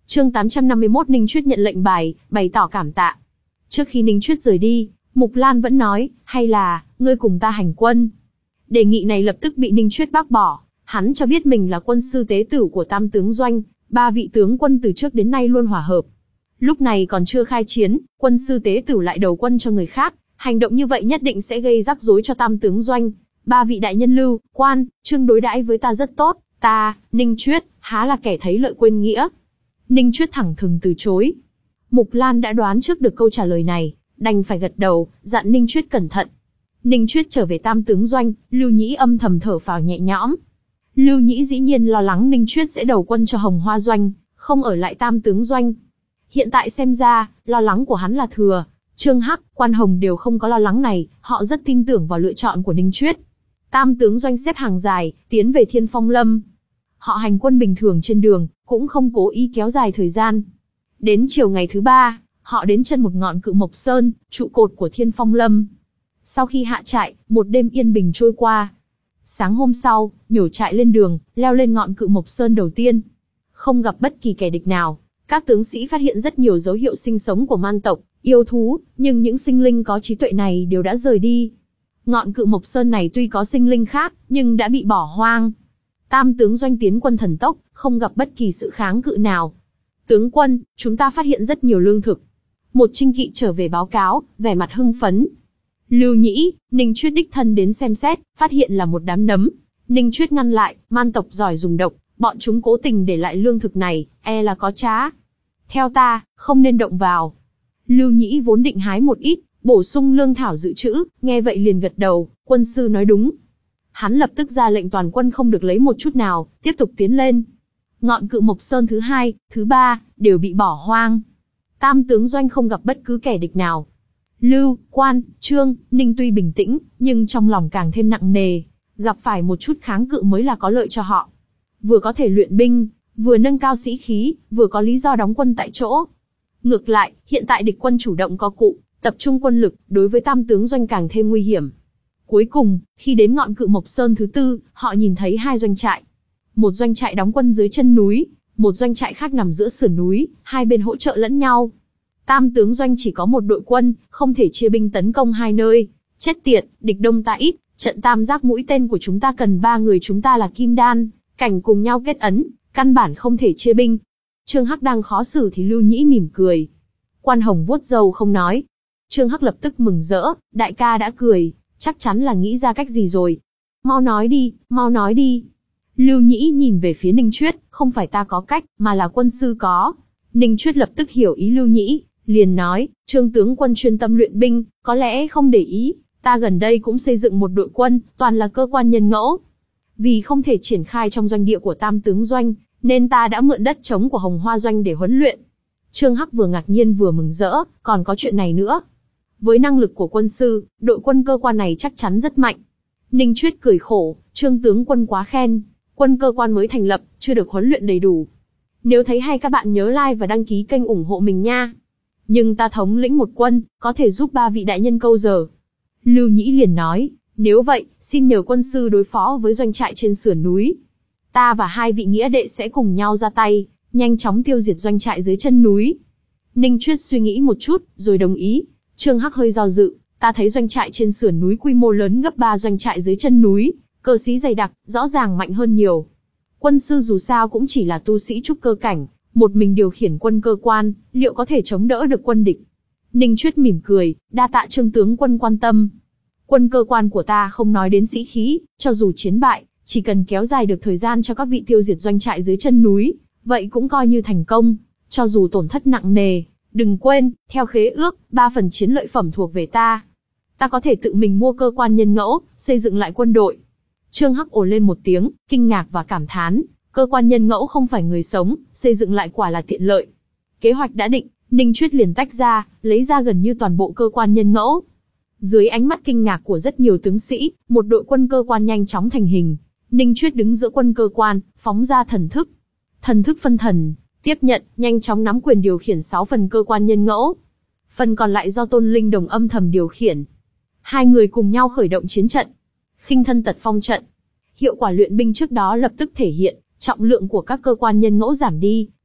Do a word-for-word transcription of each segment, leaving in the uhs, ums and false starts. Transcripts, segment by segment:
Chương tám trăm năm mươi mốt Ninh Chuyết nhận lệnh bài, bày tỏ cảm tạ. Trước khi Ninh Chuyết rời đi, Mục Lan vẫn nói, hay là, ngươi cùng ta hành quân. Đề nghị này lập tức bị Ninh Chuyết bác bỏ, hắn cho biết mình là quân sư tế tử của Tam tướng doanh, ba vị tướng quân từ trước đến nay luôn hòa hợp. Lúc này còn chưa khai chiến, quân sư tế tử lại đầu quân cho người khác, hành động như vậy nhất định sẽ gây rắc rối cho Tam tướng doanh. Ba vị đại nhân Lưu, Quan, Trương đối đãi với ta rất tốt, ta, Ninh Chuyết, há là kẻ thấy lợi quên nghĩa. Ninh Chuyết thẳng thừng từ chối. Mục Lan đã đoán trước được câu trả lời này, đành phải gật đầu, dặn Ninh Chuyết cẩn thận. Ninh Chuyết trở về Tam tướng doanh, Lưu Nhĩ âm thầm thở phào nhẹ nhõm. Lưu Nhĩ dĩ nhiên lo lắng Ninh Chuyết sẽ đầu quân cho Hồng Hoa doanh, không ở lại Tam tướng doanh. Hiện tại xem ra, lo lắng của hắn là thừa. Trương Hắc, Quan Hồng đều không có lo lắng này, họ rất tin tưởng vào lựa chọn của Ninh Chuyết. Tam tướng doanh xếp hàng dài, tiến về Thiên Phong Lâm. Họ hành quân bình thường trên đường, cũng không cố ý kéo dài thời gian. Đến chiều ngày thứ ba, họ đến chân một ngọn Cự Mộc Sơn, trụ cột của Thiên Phong Lâm. Sau khi hạ trại, một đêm yên bình trôi qua. Sáng hôm sau, nhổ trại lên đường, leo lên ngọn Cự Mộc Sơn đầu tiên. Không gặp bất kỳ kẻ địch nào, các tướng sĩ phát hiện rất nhiều dấu hiệu sinh sống của man tộc, yêu thú, nhưng những sinh linh có trí tuệ này đều đã rời đi. Ngọn Cự Mộc Sơn này tuy có sinh linh khác, nhưng đã bị bỏ hoang. Tam tướng doanh tiến quân thần tốc, không gặp bất kỳ sự kháng cự nào. Tướng quân, chúng ta phát hiện rất nhiều lương thực. Một trinh kỵ trở về báo cáo, vẻ mặt hưng phấn. Lưu Nhĩ, Ninh Chuyết đích thân đến xem xét, phát hiện là một đám nấm. Ninh Chuyết ngăn lại, man tộc giỏi dùng độc, bọn chúng cố tình để lại lương thực này, e là có trá. Theo ta, không nên động vào. Lưu Nhĩ vốn định hái một ít, bổ sung lương thảo dự trữ, nghe vậy liền gật đầu, quân sư nói đúng. Hắn lập tức ra lệnh toàn quân không được lấy một chút nào, tiếp tục tiến lên. Ngọn Cự Mộc Sơn thứ hai, thứ ba, đều bị bỏ hoang. Tam tướng doanh không gặp bất cứ kẻ địch nào. Lưu, Quan, Trương, Ninh tuy bình tĩnh, nhưng trong lòng càng thêm nặng nề, gặp phải một chút kháng cự mới là có lợi cho họ. Vừa có thể luyện binh, vừa nâng cao sĩ khí, vừa có lý do đóng quân tại chỗ. Ngược lại, hiện tại địch quân chủ động có cụ, tập trung quân lực, đối với Tam tướng doanh càng thêm nguy hiểm. Cuối cùng, khi đến ngọn Cự Mộc Sơn thứ tư, họ nhìn thấy hai doanh trại. Một doanh trại đóng quân dưới chân núi, một doanh trại khác nằm giữa sườn núi, hai bên hỗ trợ lẫn nhau. Tam tướng doanh chỉ có một đội quân, không thể chia binh tấn công hai nơi. Chết tiệt, địch đông ta ít, trận tam giác mũi tên của chúng ta cần ba người chúng ta là kim đan, cảnh cùng nhau kết ấn, căn bản không thể chia binh. Trương Hắc đang khó xử thì Lưu Nhĩ mỉm cười. Quan Hồng vuốt râu không nói. Trương Hắc lập tức mừng rỡ, đại ca đã cười, chắc chắn là nghĩ ra cách gì rồi. Mau nói đi, mau nói đi. Lưu Nhĩ nhìn về phía Ninh Chuyết, không phải ta có cách, mà là quân sư có. Ninh Chuyết lập tức hiểu ý Lưu Nhĩ, liền nói, Trương tướng quân chuyên tâm luyện binh, có lẽ không để ý, ta gần đây cũng xây dựng một đội quân, toàn là cơ quan nhân ngẫu. Vì không thể triển khai trong doanh địa của Tam tướng doanh, nên ta đã mượn đất trống của Hồng Hoa doanh để huấn luyện. Trương Hắc vừa ngạc nhiên vừa mừng rỡ, còn có chuyện này nữa. Với năng lực của quân sư, đội quân cơ quan này chắc chắn rất mạnh. Ninh Chuyết cười khổ, Trương tướng quân quá khen, quân cơ quan mới thành lập, chưa được huấn luyện đầy đủ. Nếu thấy hay các bạn nhớ like và đăng ký kênh ủng hộ mình nha. Nhưng ta thống lĩnh một quân, có thể giúp ba vị đại nhân câu giờ. Lưu Nhĩ liền nói, nếu vậy, xin nhờ quân sư đối phó với doanh trại trên sườn núi. Ta và hai vị nghĩa đệ sẽ cùng nhau ra tay, nhanh chóng tiêu diệt doanh trại dưới chân núi. Ninh Chuyết suy nghĩ một chút, rồi đồng ý. Trương Hắc hơi do dự, ta thấy doanh trại trên sườn núi quy mô lớn gấp ba doanh trại dưới chân núi, cơ sĩ dày đặc, rõ ràng mạnh hơn nhiều. Quân sư dù sao cũng chỉ là tu sĩ trúc cơ cảnh, một mình điều khiển quân cơ quan, liệu có thể chống đỡ được quân địch? Ninh Chuyết mỉm cười, đa tạ Trương tướng quân quan tâm. Quân cơ quan của ta không nói đến sĩ khí, cho dù chiến bại, chỉ cần kéo dài được thời gian cho các vị tiêu diệt doanh trại dưới chân núi, vậy cũng coi như thành công, cho dù tổn thất nặng nề. Đừng quên, theo khế ước, ba phần chiến lợi phẩm thuộc về ta. Ta có thể tự mình mua cơ quan nhân ngẫu, xây dựng lại quân đội. Trương Hắc ồ lên một tiếng, kinh ngạc và cảm thán, cơ quan nhân ngẫu không phải người sống, xây dựng lại quả là tiện lợi. Kế hoạch đã định, Ninh Chuyết liền tách ra, lấy ra gần như toàn bộ cơ quan nhân ngẫu. Dưới ánh mắt kinh ngạc của rất nhiều tướng sĩ, một đội quân cơ quan nhanh chóng thành hình. Ninh Chuyết đứng giữa quân cơ quan, phóng ra thần thức. Thần thức phân thần, tiếp nhận, nhanh chóng nắm quyền điều khiển sáu phần cơ quan nhân ngẫu. Phần còn lại do Tôn Linh Đồng âm thầm điều khiển. Hai người cùng nhau khởi động chiến trận. Khinh thân tật phong trận. Hiệu quả luyện binh trước đó lập tức thể hiện, trọng lượng của các cơ quan nhân ngẫu giảm đi,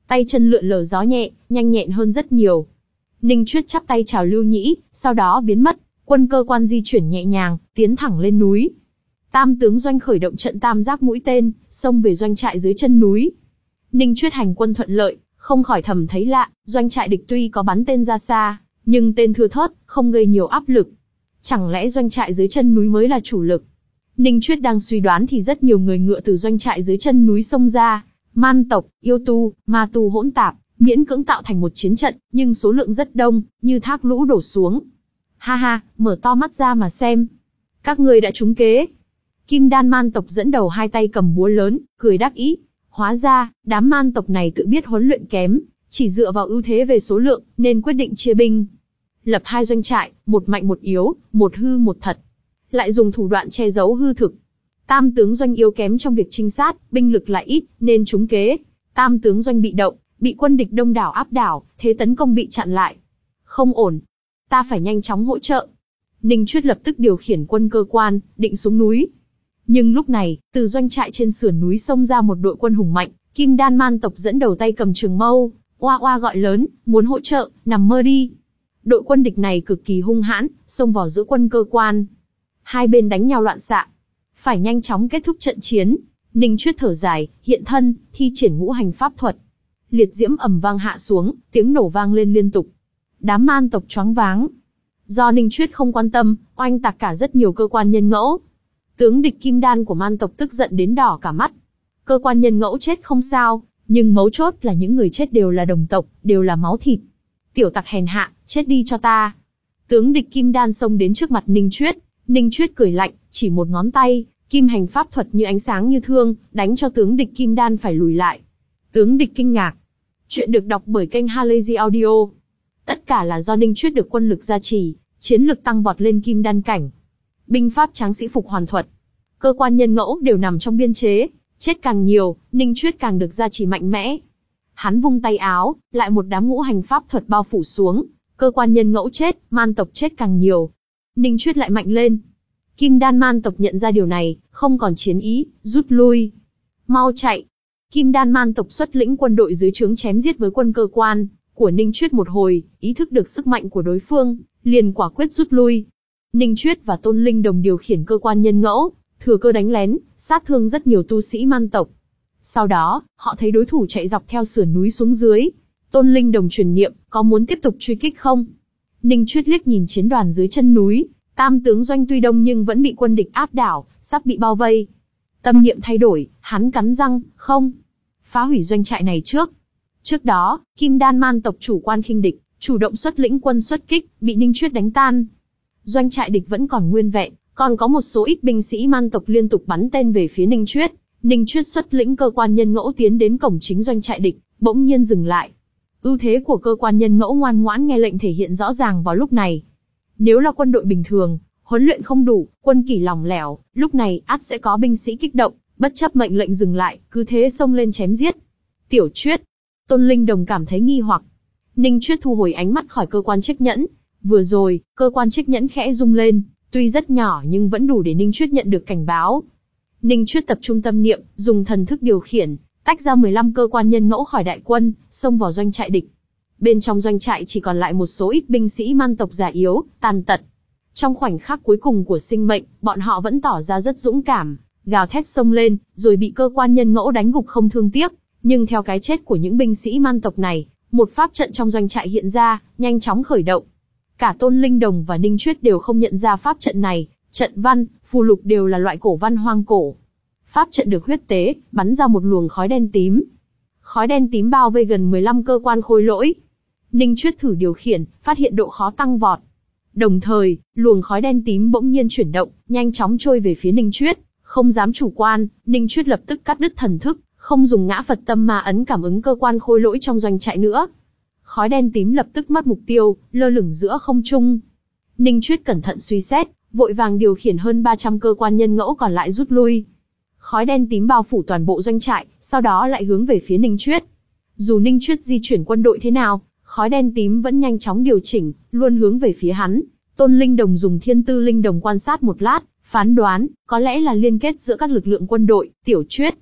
tay chân lượn lờ gió nhẹ, nhanh nhẹn hơn rất nhiều. Ninh Chuyết chắp tay chào Lưu Nhĩ, sau đó biến mất, quân cơ quan di chuyển nhẹ nhàng, tiến thẳng lên núi. Tam tướng doanh khởi động trận tam giác mũi tên, xông về doanh trại dưới chân núi. Ninh Chuyết hành quân thuận lợi, không khỏi thầm thấy lạ, doanh trại địch tuy có bắn tên ra xa, nhưng tên thưa thớt, không gây nhiều áp lực. Chẳng lẽ doanh trại dưới chân núi mới là chủ lực? Ninh Chuyết đang suy đoán thì rất nhiều người ngựa từ doanh trại dưới chân núi xông ra, man tộc, yêu tu, ma tu hỗn tạp, miễn cưỡng tạo thành một chiến trận, nhưng số lượng rất đông, như thác lũ đổ xuống. Ha ha, mở to mắt ra mà xem. Các ngươi đã trúng kế. Kim Đan man tộc dẫn đầu hai tay cầm búa lớn, cười đắc ý. Hóa ra, đám man tộc này tự biết huấn luyện kém, chỉ dựa vào ưu thế về số lượng, nên quyết định chia binh. Lập hai doanh trại, một mạnh một yếu, một hư một thật. Lại dùng thủ đoạn che giấu hư thực. Tam tướng doanh yếu kém trong việc trinh sát, binh lực lại ít, nên trúng kế. Tam tướng doanh bị động, bị quân địch đông đảo áp đảo, thế tấn công bị chặn lại. Không ổn. Ta phải nhanh chóng hỗ trợ. Ninh Chuyết lập tức điều khiển quân cơ quan, định xuống núi. Nhưng lúc này, từ doanh trại trên sườn núi xông ra một đội quân hùng mạnh, Kim Đan man tộc dẫn đầu tay cầm trường mâu, oa oa gọi lớn, muốn hỗ trợ, nằm mơ đi. Đội quân địch này cực kỳ hung hãn, xông vào giữa quân cơ quan. Hai bên đánh nhau loạn xạ. Phải nhanh chóng kết thúc trận chiến. Ninh Chuyết thở dài, hiện thân, thi triển ngũ hành pháp thuật. Liệt diễm ầm vang hạ xuống, tiếng nổ vang lên liên tục. Đám man tộc choáng váng. Do Ninh Chuyết không quan tâm, oanh tạc cả rất nhiều cơ quan nhân ngẫu. Tướng địch Kim Đan của man tộc tức giận đến đỏ cả mắt. Cơ quan nhân ngẫu chết không sao, nhưng mấu chốt là những người chết đều là đồng tộc, đều là máu thịt. Tiểu tặc hèn hạ, chết đi cho ta. Tướng địch Kim Đan xông đến trước mặt Ninh Chuyết. Ninh Chuyết cười lạnh, chỉ một ngón tay, kim hành pháp thuật như ánh sáng như thương, đánh cho tướng địch Kim Đan phải lùi lại. Tướng địch kinh ngạc. Chuyện được đọc bởi kênh Halazy Audio. Tất cả là do Ninh Chuyết được quân lực gia trì, chiến lực tăng vọt lên kim đan cảnh. Binh pháp tráng sĩ phục hoàn thuật. Cơ quan nhân ngẫu đều nằm trong biên chế, chết càng nhiều, Ninh Chuyết càng được gia trì mạnh mẽ. Hắn vung tay áo, lại một đám ngũ hành pháp thuật bao phủ xuống, cơ quan nhân ngẫu chết, man tộc chết càng nhiều. Ninh Chuyết lại mạnh lên. Kim Đan man tộc nhận ra điều này, không còn chiến ý, rút lui. Mau chạy. Kim Đan man tộc xuất lĩnh quân đội dưới trướng chém giết với quân cơ quan của Ninh Chuyết một hồi, ý thức được sức mạnh của đối phương, liền quả quyết rút lui. Ninh Chuyết và Tôn Linh Đồng điều khiển cơ quan nhân ngẫu, thừa cơ đánh lén, sát thương rất nhiều tu sĩ man tộc. Sau đó, họ thấy đối thủ chạy dọc theo sườn núi xuống dưới. Tôn Linh Đồng truyền niệm, có muốn tiếp tục truy kích không? Ninh Chuyết liếc nhìn chiến đoàn dưới chân núi, tam tướng doanh tuy đông nhưng vẫn bị quân địch áp đảo, sắp bị bao vây. Tâm niệm thay đổi, hắn cắn răng, không. Phá hủy doanh trại này trước. Trước đó, Kim Đan man tộc chủ quan khinh địch, chủ động xuất lĩnh quân xuất kích, bị Ninh Chuyết đánh tan. Doanh trại địch vẫn còn nguyên vẹn, còn có một số ít binh sĩ man tộc liên tục bắn tên về phía Ninh Chuyết. Ninh Chuyết xuất lĩnh cơ quan nhân ngẫu tiến đến cổng chính doanh trại địch, bỗng nhiên dừng lại. Ưu thế của cơ quan nhân ngẫu ngoan ngoãn nghe lệnh thể hiện rõ ràng vào lúc này. Nếu là quân đội bình thường, huấn luyện không đủ, quân kỷ lỏng lẻo, lúc này ắt sẽ có binh sĩ kích động, bất chấp mệnh lệnh dừng lại, cứ thế xông lên chém giết. Tiểu Chuyết. Tôn Linh Đồng cảm thấy nghi hoặc. Ninh Chuyết thu hồi ánh mắt khỏi cơ quan chiếc nhẫn. Vừa rồi, cơ quan chiếc nhẫn khẽ rung lên, tuy rất nhỏ nhưng vẫn đủ để Ninh Chuyết nhận được cảnh báo. Ninh Chuyết tập trung tâm niệm, dùng thần thức điều khiển, tách ra mười lăm cơ quan nhân ngẫu khỏi đại quân, xông vào doanh trại địch. Bên trong doanh trại chỉ còn lại một số ít binh sĩ man tộc già yếu, tàn tật. Trong khoảnh khắc cuối cùng của sinh mệnh, bọn họ vẫn tỏ ra rất dũng cảm, gào thét xông lên, rồi bị cơ quan nhân ngẫu đánh gục không thương tiếc. Nhưng theo cái chết của những binh sĩ man tộc này, một pháp trận trong doanh trại hiện ra, nhanh chóng khởi động. Cả Tôn Linh Đồng và Ninh Chuyết đều không nhận ra pháp trận này, trận văn, phù lục đều là loại cổ văn hoang cổ. Pháp trận được huyết tế, bắn ra một luồng khói đen tím. Khói đen tím bao vây gần mười lăm cơ quan khôi lỗi. Ninh Chuyết thử điều khiển, phát hiện độ khó tăng vọt. Đồng thời, luồng khói đen tím bỗng nhiên chuyển động, nhanh chóng trôi về phía Ninh Chuyết. Không dám chủ quan, Ninh Chuyết lập tức cắt đứt thần thức, không dùng ngã Phật tâm ma ấn cảm ứng cơ quan khôi lỗi trong doanh trại nữa. Khói đen tím lập tức mất mục tiêu, lơ lửng giữa không trung. Ninh Chuyết cẩn thận suy xét, vội vàng điều khiển hơn ba trăm cơ quan nhân ngẫu còn lại rút lui. Khói đen tím bao phủ toàn bộ doanh trại, sau đó lại hướng về phía Ninh Chuyết. Dù Ninh Chuyết di chuyển quân đội thế nào, khói đen tím vẫn nhanh chóng điều chỉnh, luôn hướng về phía hắn. Tôn Linh Đồng dùng thiên tư linh đồng quan sát một lát, phán đoán, có lẽ là liên kết giữa các lực lượng quân đội. Tiểu Chuyết,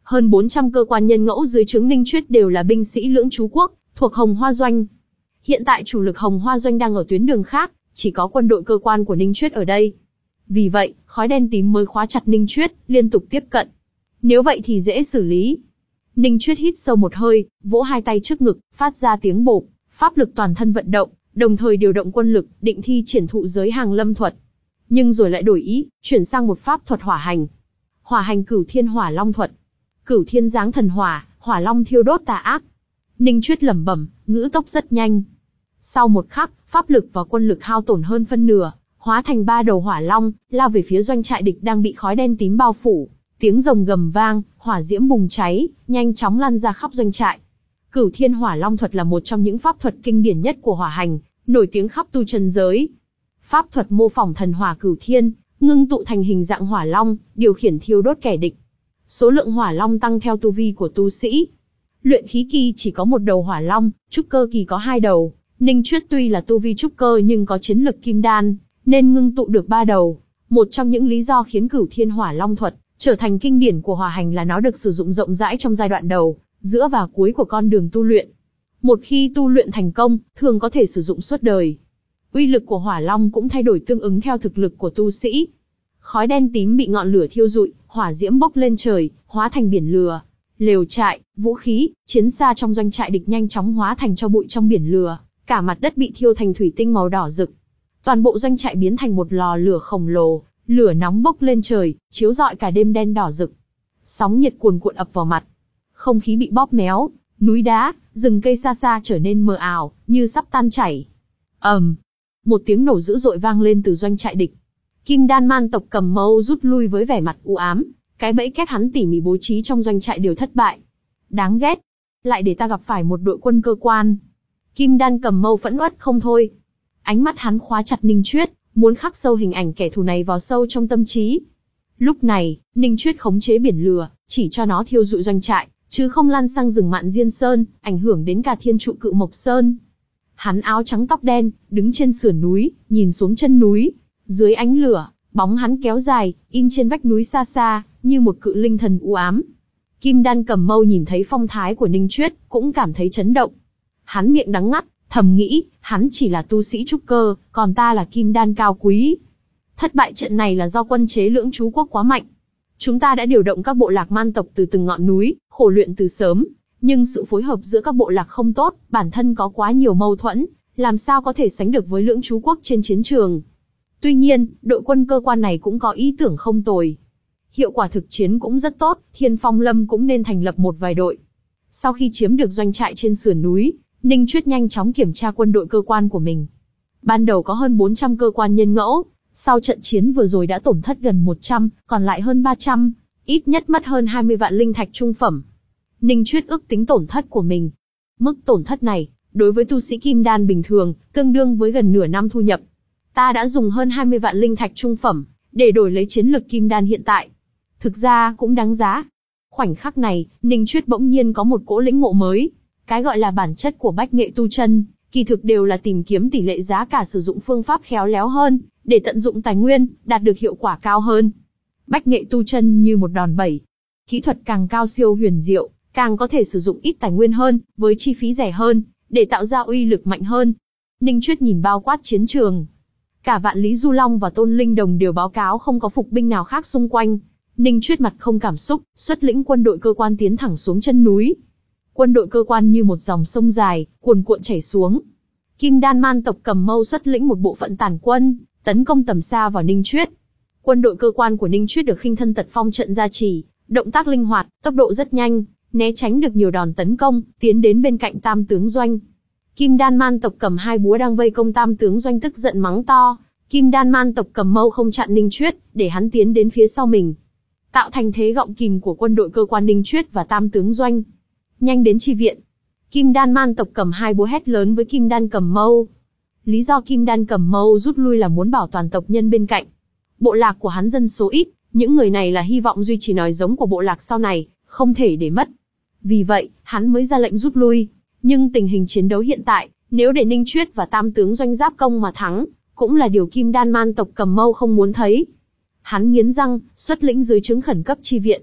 Hơn bốn trăm cơ quan nhân ngẫu dưới trướng Ninh Chuyết đều là binh sĩ lưỡng trú quốc, thuộc Hồng Hoa Doanh. Hiện tại chủ lực Hồng Hoa Doanh đang ở tuyến đường khác, chỉ có quân đội cơ quan của Ninh Chuyết ở đây. Vì vậy, khói đen tím mới khóa chặt Ninh Chuyết, liên tục tiếp cận. Nếu vậy thì dễ xử lý. Ninh Chuyết hít sâu một hơi, vỗ hai tay trước ngực, phát ra tiếng bộp, pháp lực toàn thân vận động, đồng thời điều động quân lực, định thi triển thụ giới hàng lâm thuật. Nhưng rồi lại đổi ý, chuyển sang một pháp thuật hỏa hành. Hỏa hành cửu thiên hỏa long thuật. Cửu thiên giáng thần hỏa, hỏa long thiêu đốt tà ác. Ninh Chuyết lẩm bẩm, ngữ tốc rất nhanh. Sau một khắc, pháp lực và quân lực hao tổn hơn phân nửa, hóa thành ba đầu hỏa long, lao về phía doanh trại địch đang bị khói đen tím bao phủ. Tiếng rồng gầm vang, hỏa diễm bùng cháy, nhanh chóng lan ra khắp doanh trại. Cửu thiên hỏa long thuật là một trong những pháp thuật kinh điển nhất của hỏa hành, nổi tiếng khắp tu chân giới. Pháp thuật mô phỏng thần hỏa cửu thiên, ngưng tụ thành hình dạng hỏa long, điều khiển thiêu đốt kẻ địch. Số lượng hỏa long tăng theo tu vi của tu sĩ. Luyện khí kỳ chỉ có một đầu hỏa long, trúc cơ kỳ có hai đầu. Ninh Chuyết tuy là tu vi trúc cơ nhưng có chiến lực kim đan, nên ngưng tụ được ba đầu. Một trong những lý do khiến cửu thiên hỏa long thuật trở thành kinh điển của hỏa hành là nó được sử dụng rộng rãi trong giai đoạn đầu, giữa và cuối của con đường tu luyện. Một khi tu luyện thành công, thường có thể sử dụng suốt đời. Uy lực của hỏa long cũng thay đổi tương ứng theo thực lực của tu sĩ. Khói đen tím bị ngọn lửa thiêu rụi, hỏa diễm bốc lên trời, hóa thành biển lửa. Lều trại, vũ khí, chiến xa trong doanh trại địch nhanh chóng hóa thành tro bụi trong biển lửa, cả mặt đất bị thiêu thành thủy tinh màu đỏ rực. Toàn bộ doanh trại biến thành một lò lửa khổng lồ, lửa nóng bốc lên trời, chiếu rọi cả đêm đen đỏ rực. Sóng nhiệt cuồn cuộn ập vào mặt. Không khí bị bóp méo, núi đá, rừng cây xa xa trở nên mờ ảo, như sắp tan chảy. ầm, um, một tiếng nổ dữ dội vang lên từ doanh trại địch. Kim Đan man tộc Cầm Mâu rút lui với vẻ mặt u ám, cái bẫy kép hắn tỉ mỉ bố trí trong doanh trại đều thất bại. Đáng ghét, lại để ta gặp phải một đội quân cơ quan. Kim Đan Cầm Mâu phẫn uất không thôi. Ánh mắt hắn khóa chặt Ninh Chuyết, muốn khắc sâu hình ảnh kẻ thù này vào sâu trong tâm trí. Lúc này, Ninh Chuyết khống chế biển lửa, chỉ cho nó thiêu rụi doanh trại, chứ không lan sang rừng Mạn Diên Sơn, ảnh hưởng đến cả thiên trụ Cự Mộc Sơn. Hắn áo trắng tóc đen, đứng trên sườn núi, nhìn xuống chân núi. Dưới ánh lửa, bóng hắn kéo dài, in trên vách núi xa xa, như một cự linh thần u ám. Kim Đan Cầm Mâu nhìn thấy phong thái của Ninh Chuyết, cũng cảm thấy chấn động. Hắn miệng đắng ngắt, thầm nghĩ, hắn chỉ là tu sĩ trúc cơ, còn ta là kim đan cao quý. Thất bại trận này là do quân chế lưỡng trú quốc quá mạnh. Chúng ta đã điều động các bộ lạc man tộc từ từng ngọn núi, khổ luyện từ sớm, nhưng sự phối hợp giữa các bộ lạc không tốt, bản thân có quá nhiều mâu thuẫn, làm sao có thể sánh được với lưỡng trú quốc trên chiến trường. Tuy nhiên, đội quân cơ quan này cũng có ý tưởng không tồi. Hiệu quả thực chiến cũng rất tốt, Thiên Phong Lâm cũng nên thành lập một vài đội. Sau khi chiếm được doanh trại trên sườn núi, Ninh Chuyết nhanh chóng kiểm tra quân đội cơ quan của mình. Ban đầu có hơn bốn trăm cơ quan nhân ngẫu, sau trận chiến vừa rồi đã tổn thất gần một trăm, còn lại hơn ba trăm, ít nhất mất hơn hai mươi vạn linh thạch trung phẩm. Ninh Chuyết ước tính tổn thất của mình. Mức tổn thất này, đối với tu sĩ kim đan bình thường, tương đương với gần nửa năm thu nhập. Ta đã dùng hơn hai mươi vạn linh thạch trung phẩm, để đổi lấy chiến lực kim đan hiện tại. Thực ra cũng đáng giá. Khoảnh khắc này, Ninh Chuyết bỗng nhiên có một cỗ lĩnh ngộ mới. Cái gọi là bản chất của bách nghệ tu chân, kỳ thực đều là tìm kiếm tỷ lệ giá cả sử dụng phương pháp khéo léo hơn, để tận dụng tài nguyên, đạt được hiệu quả cao hơn. Bách nghệ tu chân như một đòn bẩy. Kỹ thuật càng cao siêu huyền diệu, càng có thể sử dụng ít tài nguyên hơn, với chi phí rẻ hơn, để tạo ra uy lực mạnh hơn. Ninh Chuyết nhìn bao quát chiến trường. Cả Vạn Lý Du Long và Tôn Linh Đồng đều báo cáo không có phục binh nào khác xung quanh. Ninh Chuyết mặt không cảm xúc, xuất lĩnh quân đội cơ quan tiến thẳng xuống chân núi. Quân đội cơ quan như một dòng sông dài, cuồn cuộn chảy xuống. Kim Đan man tộc Cầm Mâu xuất lĩnh một bộ phận tàn quân, tấn công tầm xa vào Ninh Chuyết. Quân đội cơ quan của Ninh Chuyết được khinh thân tật phong trận gia trì, động tác linh hoạt, tốc độ rất nhanh, né tránh được nhiều đòn tấn công, tiến đến bên cạnh Tam tướng doanh. Kim Đan man tộc cầm hai búa đang vây công Tam tướng doanh tức giận mắng to. Kim Đan man tộc Cầm Mâu không chặn Ninh Chuyết, để hắn tiến đến phía sau mình, tạo thành thế gọng kìm của quân đội cơ quan Ninh Chuyết và Tam tướng doanh. Nhanh đến chi viện. Kim Đan man tộc cầm hai búa hét lớn với Kim Đan Cầm Mâu. Lý do Kim Đan Cầm Mâu rút lui là muốn bảo toàn tộc nhân bên cạnh. Bộ lạc của hắn dân số ít, những người này là hy vọng duy trì nòi giống của bộ lạc sau này, không thể để mất. Vì vậy, hắn mới ra lệnh rút lui. Nhưng tình hình chiến đấu hiện tại, nếu để Ninh Chuyết và Tam tướng doanh giáp công mà thắng, cũng là điều Kim Đan man tộc Cầm Mâu không muốn thấy. Hắn nghiến răng, xuất lĩnh dưới trướng khẩn cấp chi viện.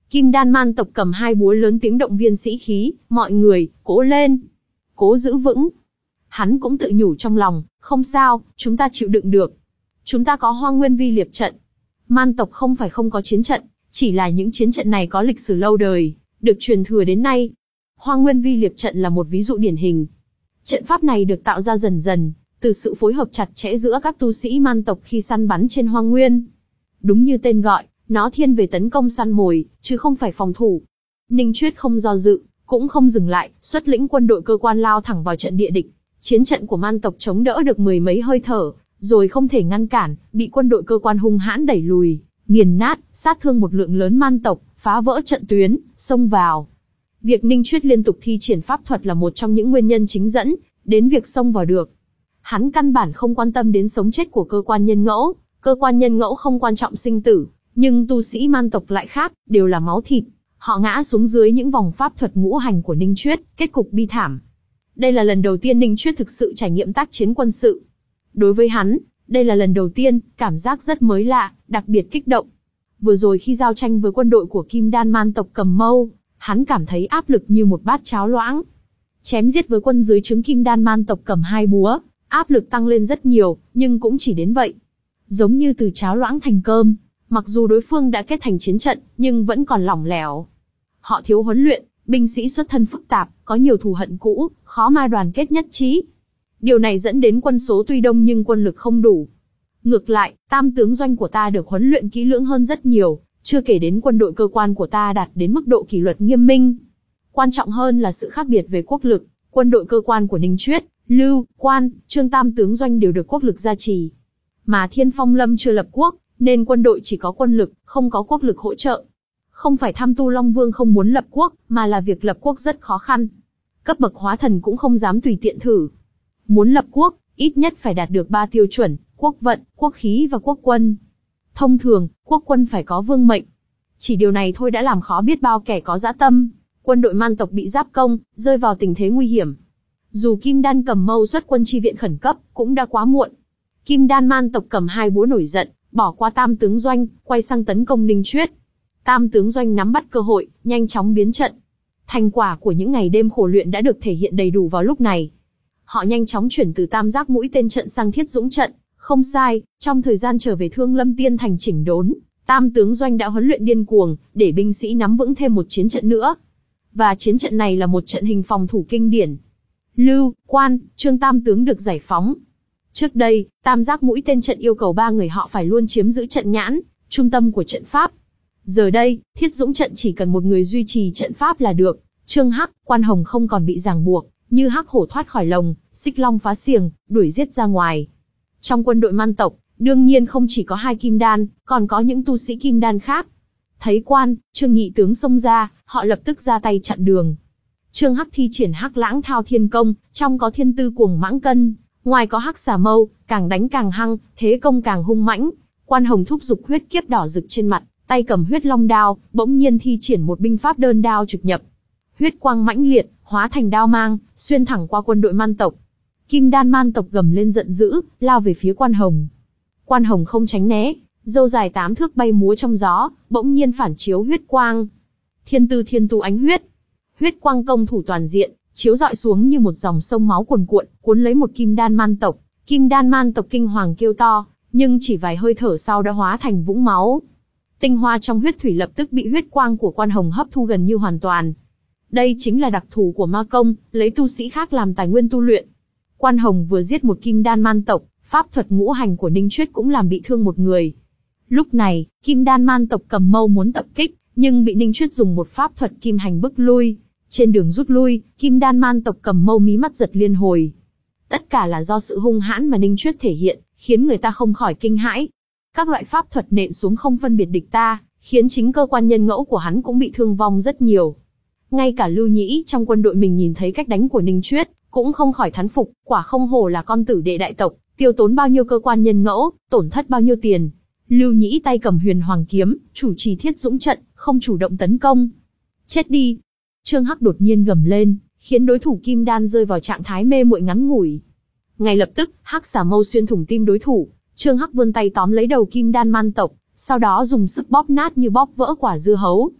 Kim Đan man tộc cầm hai búa lớn tiếng động viên sĩ khí, mọi người, cố lên, cố giữ vững. Hắn cũng tự nhủ trong lòng, không sao, chúng ta chịu đựng được. Chúng ta có Hoang Nguyên Vi Liệp trận. Man tộc không phải không có chiến trận, chỉ là những chiến trận này có lịch sử lâu đời, được truyền thừa đến nay. Hoang Nguyên Vi Liệp trận là một ví dụ điển hình. Trận pháp này được tạo ra dần dần, từ sự phối hợp chặt chẽ giữa các tu sĩ man tộc khi săn bắn trên hoang nguyên. Đúng như tên gọi, nó thiên về tấn công săn mồi, chứ không phải phòng thủ. Ninh Chuyết không do dự, cũng không dừng lại, xuất lĩnh quân đội cơ quan lao thẳng vào trận địa địch. Chiến trận của man tộc chống đỡ được mười mấy hơi thở, rồi không thể ngăn cản, bị quân đội cơ quan hung hãn đẩy lùi, nghiền nát, sát thương một lượng lớn man tộc, phá vỡ trận tuyến, xông vào. Việc Ninh Chuyết liên tục thi triển pháp thuật là một trong những nguyên nhân chính dẫn đến việc xông vào được. Hắn căn bản không quan tâm đến sống chết của cơ quan nhân ngẫu, cơ quan nhân ngẫu không quan trọng sinh tử, nhưng tu sĩ man tộc lại khác, đều là máu thịt. Họ ngã xuống dưới những vòng pháp thuật ngũ hành của Ninh Chuyết, kết cục bi thảm. Đây là lần đầu tiên Ninh Chuyết thực sự trải nghiệm tác chiến quân sự. Đối với hắn, đây là lần đầu tiên, cảm giác rất mới lạ, đặc biệt kích động. Vừa rồi khi giao tranh với quân đội của Kim Đan man tộc Cầm Mâu, hắn cảm thấy áp lực như một bát cháo loãng. Chém giết với quân dưới trướng Kim Đan man tộc cầm hai búa, áp lực tăng lên rất nhiều, nhưng cũng chỉ đến vậy. Giống như từ cháo loãng thành cơm, mặc dù đối phương đã kết thành chiến trận, nhưng vẫn còn lỏng lẻo. Họ thiếu huấn luyện, binh sĩ xuất thân phức tạp, có nhiều thù hận cũ, khó mà đoàn kết nhất trí. Điều này dẫn đến quân số tuy đông nhưng quân lực không đủ. Ngược lại, tam tướng doanh của ta được huấn luyện kỹ lưỡng hơn rất nhiều, chưa kể đến quân đội cơ quan của ta đạt đến mức độ kỷ luật nghiêm minh. Quan trọng hơn là sự khác biệt về quốc lực, quân đội cơ quan của Ninh Chuyết, Lưu, Quan, Trương tam tướng doanh đều được quốc lực gia trì. Mà Thiên Phong Lâm chưa lập quốc, nên quân đội chỉ có quân lực, không có quốc lực hỗ trợ. Không phải Tham Tu Long Vương không muốn lập quốc, mà là việc lập quốc rất khó khăn. Cấp bậc hóa thần cũng không dám tùy tiện thử. Muốn lập quốc, ít nhất phải đạt được ba tiêu chuẩn, quốc vận, quốc khí và quốc quân. Thông thường, quốc quân phải có vương mệnh. Chỉ điều này thôi đã làm khó biết bao kẻ có dã tâm. Quân đội man tộc bị giáp công, rơi vào tình thế nguy hiểm. Dù Kim Đan Cầm Mâu xuất quân chi viện khẩn cấp, cũng đã quá muộn. Kim Đan man tộc cầm hai búa nổi giận, bỏ qua tam tướng doanh, quay sang tấn công Ninh Chuyết. Tam tướng doanh nắm bắt cơ hội, nhanh chóng biến trận. Thành quả của những ngày đêm khổ luyện đã được thể hiện đầy đủ vào lúc này. Họ nhanh chóng chuyển từ tam giác mũi tên trận sang thiết dũng trận. Không sai, trong thời gian trở về Thương Lâm Tiên thành chỉnh đốn, tam tướng doanh đã huấn luyện điên cuồng, để binh sĩ nắm vững thêm một chiến trận nữa. Và chiến trận này là một trận hình phòng thủ kinh điển. Lưu, Quan, Trương tam tướng được giải phóng. Trước đây, tam giác mũi tên trận yêu cầu ba người họ phải luôn chiếm giữ trận nhãn, trung tâm của trận pháp. Giờ đây, thiết dũng trận chỉ cần một người duy trì trận pháp là được. Trương Hắc, Quan Hồng không còn bị ràng buộc, như hắc hổ thoát khỏi lồng, xích long phá xiềng, đuổi giết ra ngoài. Trong quân đội man tộc, đương nhiên không chỉ có hai kim đan, còn có những tu sĩ kim đan khác. Thấy Quan, Trương nhị tướng xông ra, họ lập tức ra tay chặn đường. Trương Hắc thi triển Hắc Lãng Thao Thiên Công, trong có thiên tư cuồng mãng cân, ngoài có Hắc Xà Mâu, càng đánh càng hăng, thế công càng hung mãnh. Quan Hồng thúc giục huyết kiếp đỏ rực trên mặt, tay cầm huyết long đao, bỗng nhiên thi triển một binh pháp đơn đao trực nhập. Huyết quang mãnh liệt, hóa thành đao mang, xuyên thẳng qua quân đội man tộc. Kim Đan man tộc gầm lên giận dữ, lao về phía Quan Hồng. Quan Hồng không tránh né, râu dài tám thước bay múa trong gió, bỗng nhiên phản chiếu huyết quang. Thiên tư thiên tu ánh huyết. Huyết quang công thủ toàn diện, chiếu rọi xuống như một dòng sông máu cuồn cuộn, cuốn lấy một Kim Đan man tộc. Kim Đan man tộc kinh hoàng kêu to, nhưng chỉ vài hơi thở sau đã hóa thành vũng máu. Tinh hoa trong huyết thủy lập tức bị huyết quang của Quan Hồng hấp thu gần như hoàn toàn. Đây chính là đặc thù của ma công, lấy tu sĩ khác làm tài nguyên tu luyện. Quan Hồng vừa giết một Kim Đan man tộc, pháp thuật ngũ hành của Ninh Chuyết cũng làm bị thương một người. Lúc này, Kim Đan man tộc Cầm Mâu muốn tập kích, nhưng bị Ninh Chuyết dùng một pháp thuật kim hành bức lui. Trên đường rút lui, Kim Đan man tộc Cầm Mâu mí mắt giật liên hồi. Tất cả là do sự hung hãn mà Ninh Chuyết thể hiện, khiến người ta không khỏi kinh hãi. Các loại pháp thuật nện xuống không phân biệt địch ta, khiến chính cơ quan nhân ngẫu của hắn cũng bị thương vong rất nhiều. Ngay cả Lưu Nhĩ trong quân đội mình nhìn thấy cách đánh của Ninh Chuyết, cũng không khỏi thán phục, quả không hổ là con tử đệ đại tộc, tiêu tốn bao nhiêu cơ quan nhân ngẫu, tổn thất bao nhiêu tiền. Lưu Nhĩ tay cầm huyền hoàng kiếm, chủ trì thiết dũng trận, không chủ động tấn công. Chết đi! Trương Hắc đột nhiên gầm lên, khiến đối thủ Kim Đan rơi vào trạng thái mê muội ngắn ngủi. Ngay lập tức, Hắc Xà Mâu xuyên thủng tim đối thủ, Trương Hắc vươn tay tóm lấy đầu Kim Đan man tộc, sau đó dùng sức bóp nát như bóp vỡ quả dưa hấu.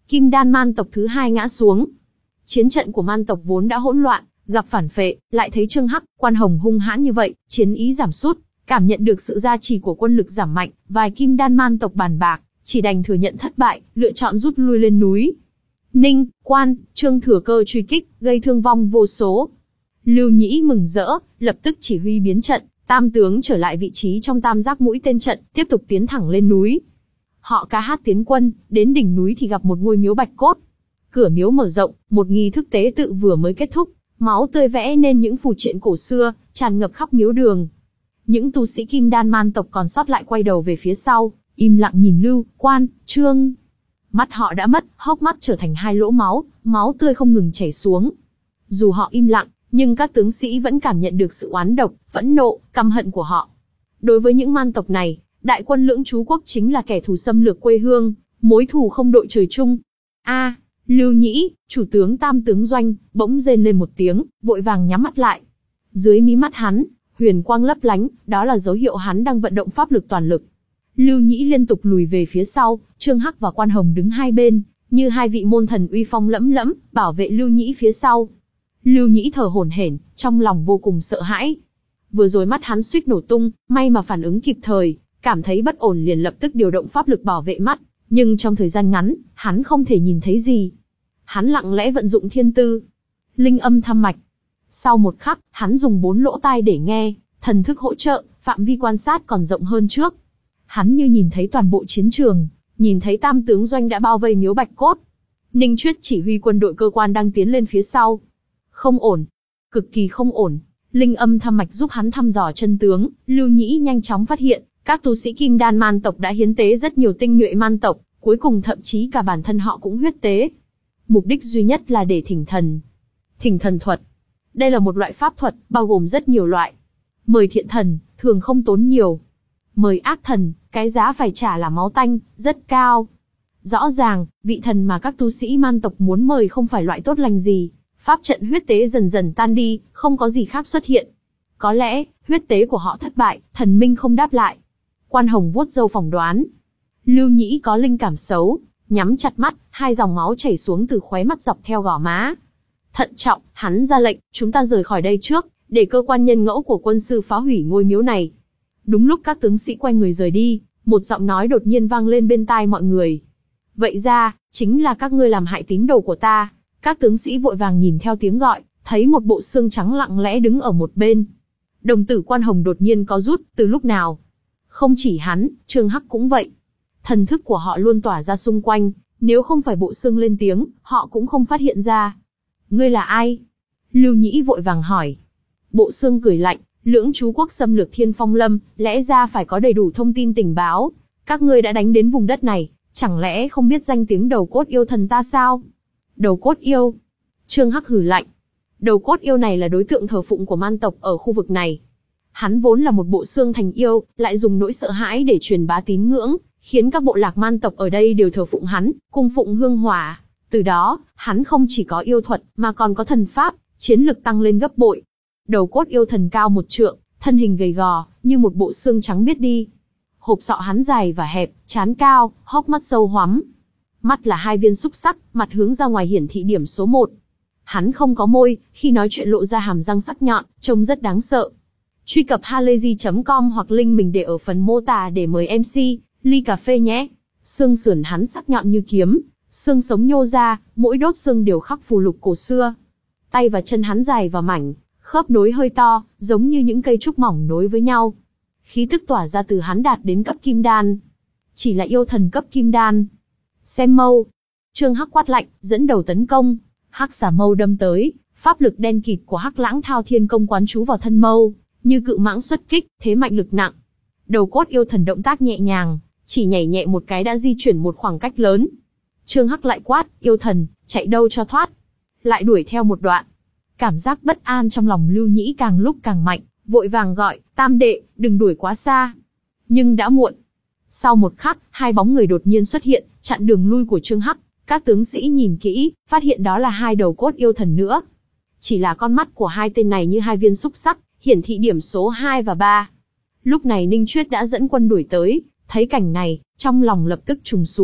Kim Đan man tộc thứ hai ngã xuống. Chiến trận của man tộc vốn đã hỗn loạn, gặp phản phệ, lại thấy Trương Hắc, Quan Hồng hung hãn như vậy, chiến ý giảm sút, cảm nhận được sự gia trì của quân lực giảm mạnh, vài Kim Đan man tộc bàn bạc, chỉ đành thừa nhận thất bại, lựa chọn rút lui lên núi. Ninh, Quan, Trương thừa cơ truy kích, gây thương vong vô số. Lưu Nhĩ mừng rỡ, lập tức chỉ huy biến trận, tam tướng trở lại vị trí trong tam giác mũi tên trận, tiếp tục tiến thẳng lên núi. Họ ca hát tiến quân, đến đỉnh núi thì gặp một ngôi miếu bạch cốt. Cửa miếu mở rộng, một nghi thức tế tự vừa mới kết thúc, máu tươi vẽ nên những phù triện cổ xưa, tràn ngập khắp miếu đường. Những tu sĩ Kim Đan man tộc còn sót lại quay đầu về phía sau, im lặng nhìn Lưu, Quan, Trương. Mắt họ đã mất, hốc mắt trở thành hai lỗ máu, máu tươi không ngừng chảy xuống. Dù họ im lặng, nhưng các tướng sĩ vẫn cảm nhận được sự oán độc, phẫn nộ, căm hận của họ. Đối với những man tộc này, đại quân Lưỡng Chú Quốc chính là kẻ thù xâm lược quê hương, mối thù không đội trời chung. A, Lưu Nhĩ, chủ tướng tam tướng doanh, bỗng rên lên một tiếng, vội vàng nhắm mắt lại. Dưới mí mắt hắn, huyền quang lấp lánh, đó là dấu hiệu hắn đang vận động pháp lực toàn lực. Lưu Nhĩ liên tục lùi về phía sau, Trương Hắc và Quan Hồng đứng hai bên, như hai vị môn thần uy phong lẫm lẫm, bảo vệ Lưu Nhĩ phía sau. Lưu Nhĩ thở hổn hển, trong lòng vô cùng sợ hãi. Vừa rồi mắt hắn suýt nổ tung, may mà phản ứng kịp thời, cảm thấy bất ổn liền lập tức điều động pháp lực bảo vệ mắt, nhưng trong thời gian ngắn, hắn không thể nhìn thấy gì. Hắn lặng lẽ vận dụng thiên tư, linh âm thăm mạch. Sau một khắc, hắn dùng bốn lỗ tai để nghe, thần thức hỗ trợ, phạm vi quan sát còn rộng hơn trước. Hắn như nhìn thấy toàn bộ chiến trường, nhìn thấy tam tướng doanh đã bao vây miếu bạch cốt. Ninh Chuyết chỉ huy quân đội cơ quan đang tiến lên phía sau. Không ổn, cực kỳ không ổn. Linh âm thăm mạch giúp hắn thăm dò chân tướng. Lưu Nhĩ nhanh chóng phát hiện, các tu sĩ Kim Đan man tộc đã hiến tế rất nhiều tinh nhuệ man tộc, cuối cùng thậm chí cả bản thân họ cũng huyết tế. Mục đích duy nhất là để thỉnh thần. Thỉnh thần thuật. Đây là một loại pháp thuật, bao gồm rất nhiều loại. Mời thiện thần, thường không tốn nhiều. Mời ác thần, cái giá phải trả là máu tanh, rất cao. Rõ ràng, vị thần mà các tu sĩ man tộc muốn mời không phải loại tốt lành gì. Pháp trận huyết tế dần dần tan đi, không có gì khác xuất hiện. Có lẽ, huyết tế của họ thất bại, thần minh không đáp lại. Quan Hồng vuốt râu phỏng đoán. Lưu Nhĩ có linh cảm xấu, nhắm chặt mắt, hai dòng máu chảy xuống từ khóe mắt dọc theo gò má. Thận trọng, hắn ra lệnh, chúng ta rời khỏi đây trước, để cơ quan nhân ngẫu của quân sư phá hủy ngôi miếu này. Đúng lúc các tướng sĩ quay người rời đi, một giọng nói đột nhiên vang lên bên tai mọi người. Vậy ra, chính là các ngươi làm hại tín đồ của ta. Các tướng sĩ vội vàng nhìn theo tiếng gọi, thấy một bộ xương trắng lặng lẽ đứng ở một bên. Đồng tử Quan Hồng đột nhiên có rút, từ lúc nào? Không chỉ hắn, Trương Hắc cũng vậy. Thần thức của họ luôn tỏa ra xung quanh, nếu không phải bộ xương lên tiếng, họ cũng không phát hiện ra. Ngươi là ai? Lưu Nhĩ vội vàng hỏi. Bộ xương cười lạnh, Lưỡng Chú Quốc xâm lược Thiên Phong Lâm, lẽ ra phải có đầy đủ thông tin tình báo. Các ngươi đã đánh đến vùng đất này, chẳng lẽ không biết danh tiếng đầu cốt yêu thần ta sao? Đầu cốt yêu. Trương Hắc hừ lạnh. Đầu cốt yêu này là đối tượng thờ phụng của man tộc ở khu vực này. Hắn vốn là một bộ xương thành yêu, lại dùng nỗi sợ hãi để truyền bá tín ngưỡng, khiến các bộ lạc man tộc ở đây đều thờ phụng hắn, cung phụng hương hỏa. Từ đó, hắn không chỉ có yêu thuật, mà còn có thần pháp, chiến lực tăng lên gấp bội. Đầu cốt yêu thần cao một trượng, thân hình gầy gò, như một bộ xương trắng biết đi. Hộp sọ hắn dài và hẹp, trán cao, hốc mắt sâu hoắm. Mắt là hai viên xúc sắc, mặt hướng ra ngoài hiển thị điểm số một. Hắn không có môi, khi nói chuyện lộ ra hàm răng sắc nhọn, trông rất đáng sợ. Truy cập halayzi chấm com hoặc link mình để ở phần mô tả để mời em xê, ly cà phê nhé. Xương sườn hắn sắc nhọn như kiếm, xương sống nhô ra, mỗi đốt xương đều khắc phù lục cổ xưa. Tay và chân hắn dài và mảnh, khớp nối hơi to, giống như những cây trúc mỏng nối với nhau. Khí tức tỏa ra từ hắn đạt đến cấp kim đan. Chỉ là yêu thần cấp kim đan. Xem mâu. Trương Hắc quát lạnh, dẫn đầu tấn công. Hắc xà mâu đâm tới, pháp lực đen kịt của Hắc Lãng Thao Thiên Công quán trú vào thân mâu, như cự mãng xuất kích, thế mạnh lực nặng. Đầu cốt yêu thần động tác nhẹ nhàng, chỉ nhảy nhẹ một cái đã di chuyển một khoảng cách lớn. Trương Hắc lại quát, yêu thần, chạy đâu cho thoát. Lại đuổi theo một đoạn. Cảm giác bất an trong lòng Lưu Nhĩ càng lúc càng mạnh, vội vàng gọi, tam đệ, đừng đuổi quá xa. Nhưng đã muộn. Sau một khắc, hai bóng người đột nhiên xuất hiện, chặn đường lui của Trương Hắc. Các tướng sĩ nhìn kỹ, phát hiện đó là hai đầu cốt yêu thần nữa. Chỉ là con mắt của hai tên này như hai viên xúc sắc, hiển thị điểm số hai và ba. Lúc này Ninh Chuyết đã dẫn quân đuổi tới, thấy cảnh này, trong lòng lập tức trùng xuống,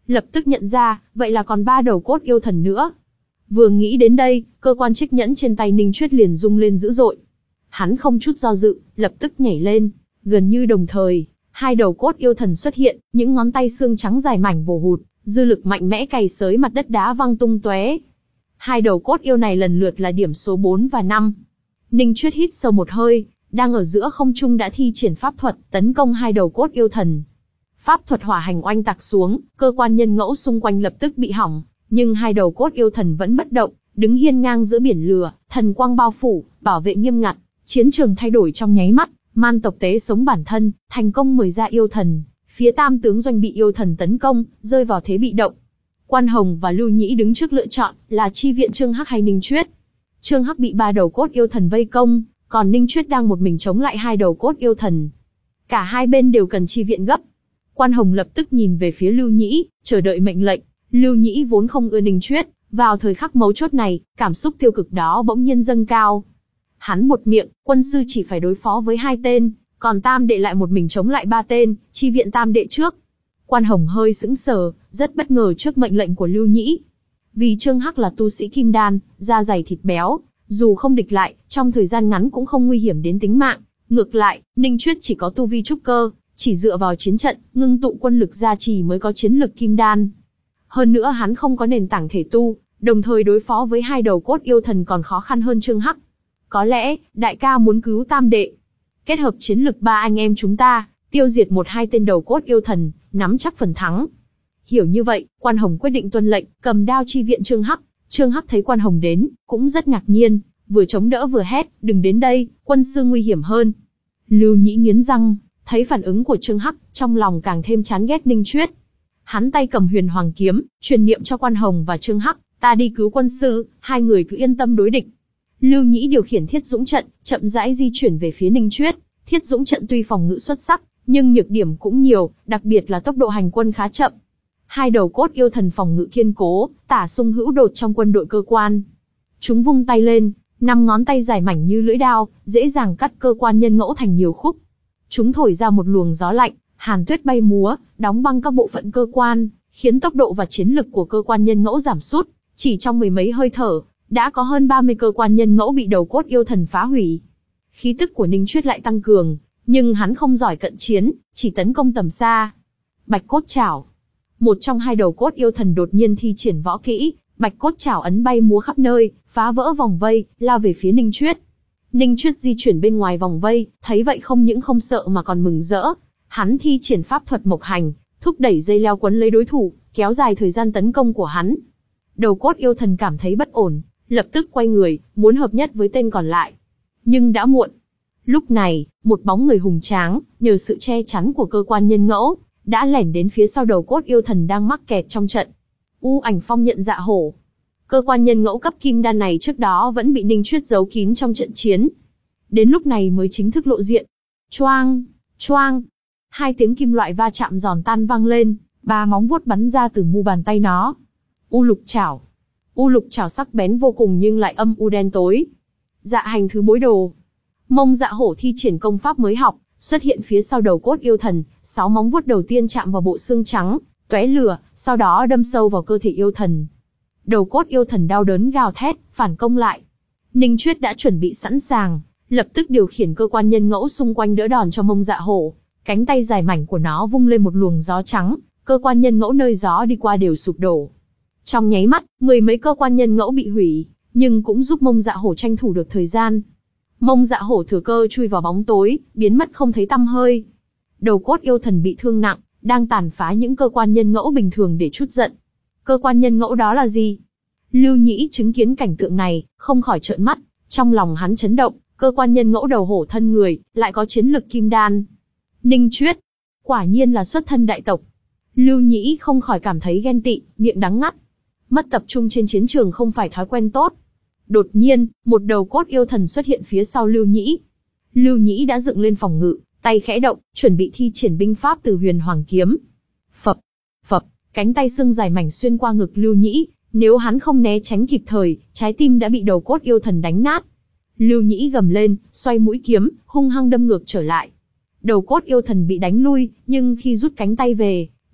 lập tức nhận ra, vậy là còn ba đầu cốt yêu thần nữa. Vừa nghĩ đến đây, cơ quan chiếc nhẫn trên tay Ninh Chuyết liền rung lên dữ dội. Hắn không chút do dự, lập tức nhảy lên. Gần như đồng thời, hai đầu cốt yêu thần xuất hiện, những ngón tay xương trắng dài mảnh vồ hụt, dư lực mạnh mẽ cày xới mặt đất đá văng tung tóe. Hai đầu cốt yêu này lần lượt là điểm số bốn và năm. Ninh Chuyết hít sâu một hơi, đang ở giữa không trung đã thi triển pháp thuật tấn công hai đầu cốt yêu thần. Pháp thuật hỏa hành oanh tạc xuống, cơ quan nhân ngẫu xung quanh lập tức bị hỏng, nhưng hai đầu cốt yêu thần vẫn bất động, đứng hiên ngang giữa biển lửa, thần quang bao phủ, bảo vệ nghiêm ngặt. Chiến trường thay đổi trong nháy mắt, man tộc tế sống bản thân, thành công mời ra yêu thần. Phía tam tướng doanh bị yêu thần tấn công, rơi vào thế bị động. Quan Hồng và Lưu Nhĩ đứng trước lựa chọn là chi viện Trương Hắc hay Ninh Chuyết. Trương Hắc bị ba đầu cốt yêu thần vây công, còn Ninh Chuyết đang một mình chống lại hai đầu cốt yêu thần. Cả hai bên đều cần chi viện gấp. Quan Hồng lập tức nhìn về phía Lưu Nhĩ, chờ đợi mệnh lệnh. Lưu Nhĩ vốn không ưa Ninh Chuyết, vào thời khắc mấu chốt này, cảm xúc tiêu cực đó bỗng nhiên dâng cao. Hắn buột miệng, quân sư chỉ phải đối phó với hai tên, còn tam đệ lại một mình chống lại ba tên, chi viện tam đệ trước. Quan Hồng hơi sững sờ, rất bất ngờ trước mệnh lệnh của Lưu Nhĩ. Vì Trương Hắc là tu sĩ kim đan, da dày thịt béo, dù không địch lại, trong thời gian ngắn cũng không nguy hiểm đến tính mạng. Ngược lại, Ninh Chuyết chỉ có tu vi trúc cơ, chỉ dựa vào chiến trận, ngưng tụ quân lực gia trì mới có chiến lực kim đan. Hơn nữa hắn không có nền tảng thể tu, đồng thời đối phó với hai đầu cốt yêu thần còn khó khăn hơn Trương Hắc. Có lẽ, đại ca muốn cứu tam đệ. Kết hợp chiến lực ba anh em chúng ta, tiêu diệt một hai tên đầu cốt yêu thần, nắm chắc phần thắng. Hiểu như vậy, Quan Hồng quyết định tuân lệnh, cầm đao chi viện Trương Hắc. Trương Hắc thấy Quan Hồng đến, cũng rất ngạc nhiên, vừa chống đỡ vừa hét, đừng đến đây, quân sư nguy hiểm hơn. Lưu Nhĩ nghiến răng, thấy phản ứng của Trương Hắc, trong lòng càng thêm chán ghét Ninh Chuyết. Hắn tay cầm huyền hoàng kiếm, truyền niệm cho Quan Hồng và Trương Hắc, ta đi cứu quân sư, hai người cứ yên tâm đối địch. Lưu Nhĩ điều khiển Thiết Dũng trận, chậm rãi di chuyển về phía Ninh Chuyết. Thiết Dũng trận tuy phòng ngự xuất sắc, nhưng nhược điểm cũng nhiều, đặc biệt là tốc độ hành quân khá chậm. Hai đầu cốt yêu thần phòng ngự kiên cố, tả xung hữu đột trong quân đội cơ quan. Chúng vung tay lên, năm ngón tay dài mảnh như lưỡi đao, dễ dàng cắt cơ quan nhân ngẫu thành nhiều khúc. Chúng thổi ra một luồng gió lạnh, hàn tuyết bay múa, đóng băng các bộ phận cơ quan, khiến tốc độ và chiến lực của cơ quan nhân ngẫu giảm sút. Chỉ trong mười mấy hơi thở, đã có hơn ba mươi cơ quan nhân ngẫu bị đầu cốt yêu thần phá hủy. Khí tức của Ninh Chuyết lại tăng cường, nhưng hắn không giỏi cận chiến, chỉ tấn công tầm xa. Bạch cốt chảo. Một trong hai đầu cốt yêu thần đột nhiên thi triển võ kỹ, bạch cốt chảo ấn bay múa khắp nơi, phá vỡ vòng vây, lao về phía Ninh Chuyết. Ninh Chuyết di chuyển bên ngoài vòng vây, thấy vậy không những không sợ mà còn mừng rỡ. Hắn thi triển pháp thuật mộc hành, thúc đẩy dây leo quấn lấy đối thủ, kéo dài thời gian tấn công của hắn. Đầu cốt yêu thần cảm thấy bất ổn, lập tức quay người, muốn hợp nhất với tên còn lại. Nhưng đã muộn. Lúc này, một bóng người hùng tráng, nhờ sự che chắn của cơ quan nhân ngẫu, đã lẻn đến phía sau đầu cốt yêu thần đang mắc kẹt trong trận. U Ảnh Phong nhận dạ hổ. Cơ quan nhân ngẫu cấp kim đan này trước đó vẫn bị Ninh Chuyết giấu kín trong trận chiến. Đến lúc này mới chính thức lộ diện. Choang, choang. Hai tiếng kim loại va chạm giòn tan vang lên, ba móng vuốt bắn ra từ mu bàn tay nó. U lục chảo. U lục chảo sắc bén vô cùng nhưng lại âm u đen tối. Dạ hành thứ bối đồ. Mông dạ hổ thi triển công pháp mới học, xuất hiện phía sau đầu cốt yêu thần, sáu móng vuốt đầu tiên chạm vào bộ xương trắng, tóe lửa, sau đó đâm sâu vào cơ thể yêu thần. Đầu cốt yêu thần đau đớn gào thét, phản công lại. Ninh Chuyết đã chuẩn bị sẵn sàng, lập tức điều khiển cơ quan nhân ngẫu xung quanh đỡ đòn cho mông dạ hổ. Cánh tay dài mảnh của nó vung lên một luồng gió trắng, cơ quan nhân ngẫu nơi gió đi qua đều sụp đổ. Trong nháy mắt, mười mấy cơ quan nhân ngẫu bị hủy, nhưng cũng giúp mông dạ hổ tranh thủ được thời gian. Mông dạ hổ thừa cơ chui vào bóng tối, biến mất không thấy tăm hơi. Đầu cốt yêu thần bị thương nặng, đang tàn phá những cơ quan nhân ngẫu bình thường để trút giận. Cơ quan nhân ngẫu đó là gì? Lưu Nhĩ chứng kiến cảnh tượng này, không khỏi trợn mắt, trong lòng hắn chấn động, cơ quan nhân ngẫu đầu hổ thân người, lại có chiến lực kim đan. Ninh Chuyết, quả nhiên là xuất thân đại tộc. Lưu Nhĩ không khỏi cảm thấy ghen tị, miệng đắng ngắt. Mất tập trung trên chiến trường không phải thói quen tốt. Đột nhiên, một đầu cốt yêu thần xuất hiện phía sau Lưu Nhĩ. Lưu Nhĩ đã dựng lên phòng ngự, tay khẽ động, chuẩn bị thi triển binh pháp từ huyền hoàng kiếm. Phập, phập, cánh tay xương dài mảnh xuyên qua ngực Lưu Nhĩ, nếu hắn không né tránh kịp thời, trái tim đã bị đầu cốt yêu thần đánh nát. Lưu Nhĩ gầm lên, xoay mũi kiếm, hung hăng đâm ngược trở lại. Đầu cốt yêu thần bị đánh lui, nhưng khi rút cánh tay về,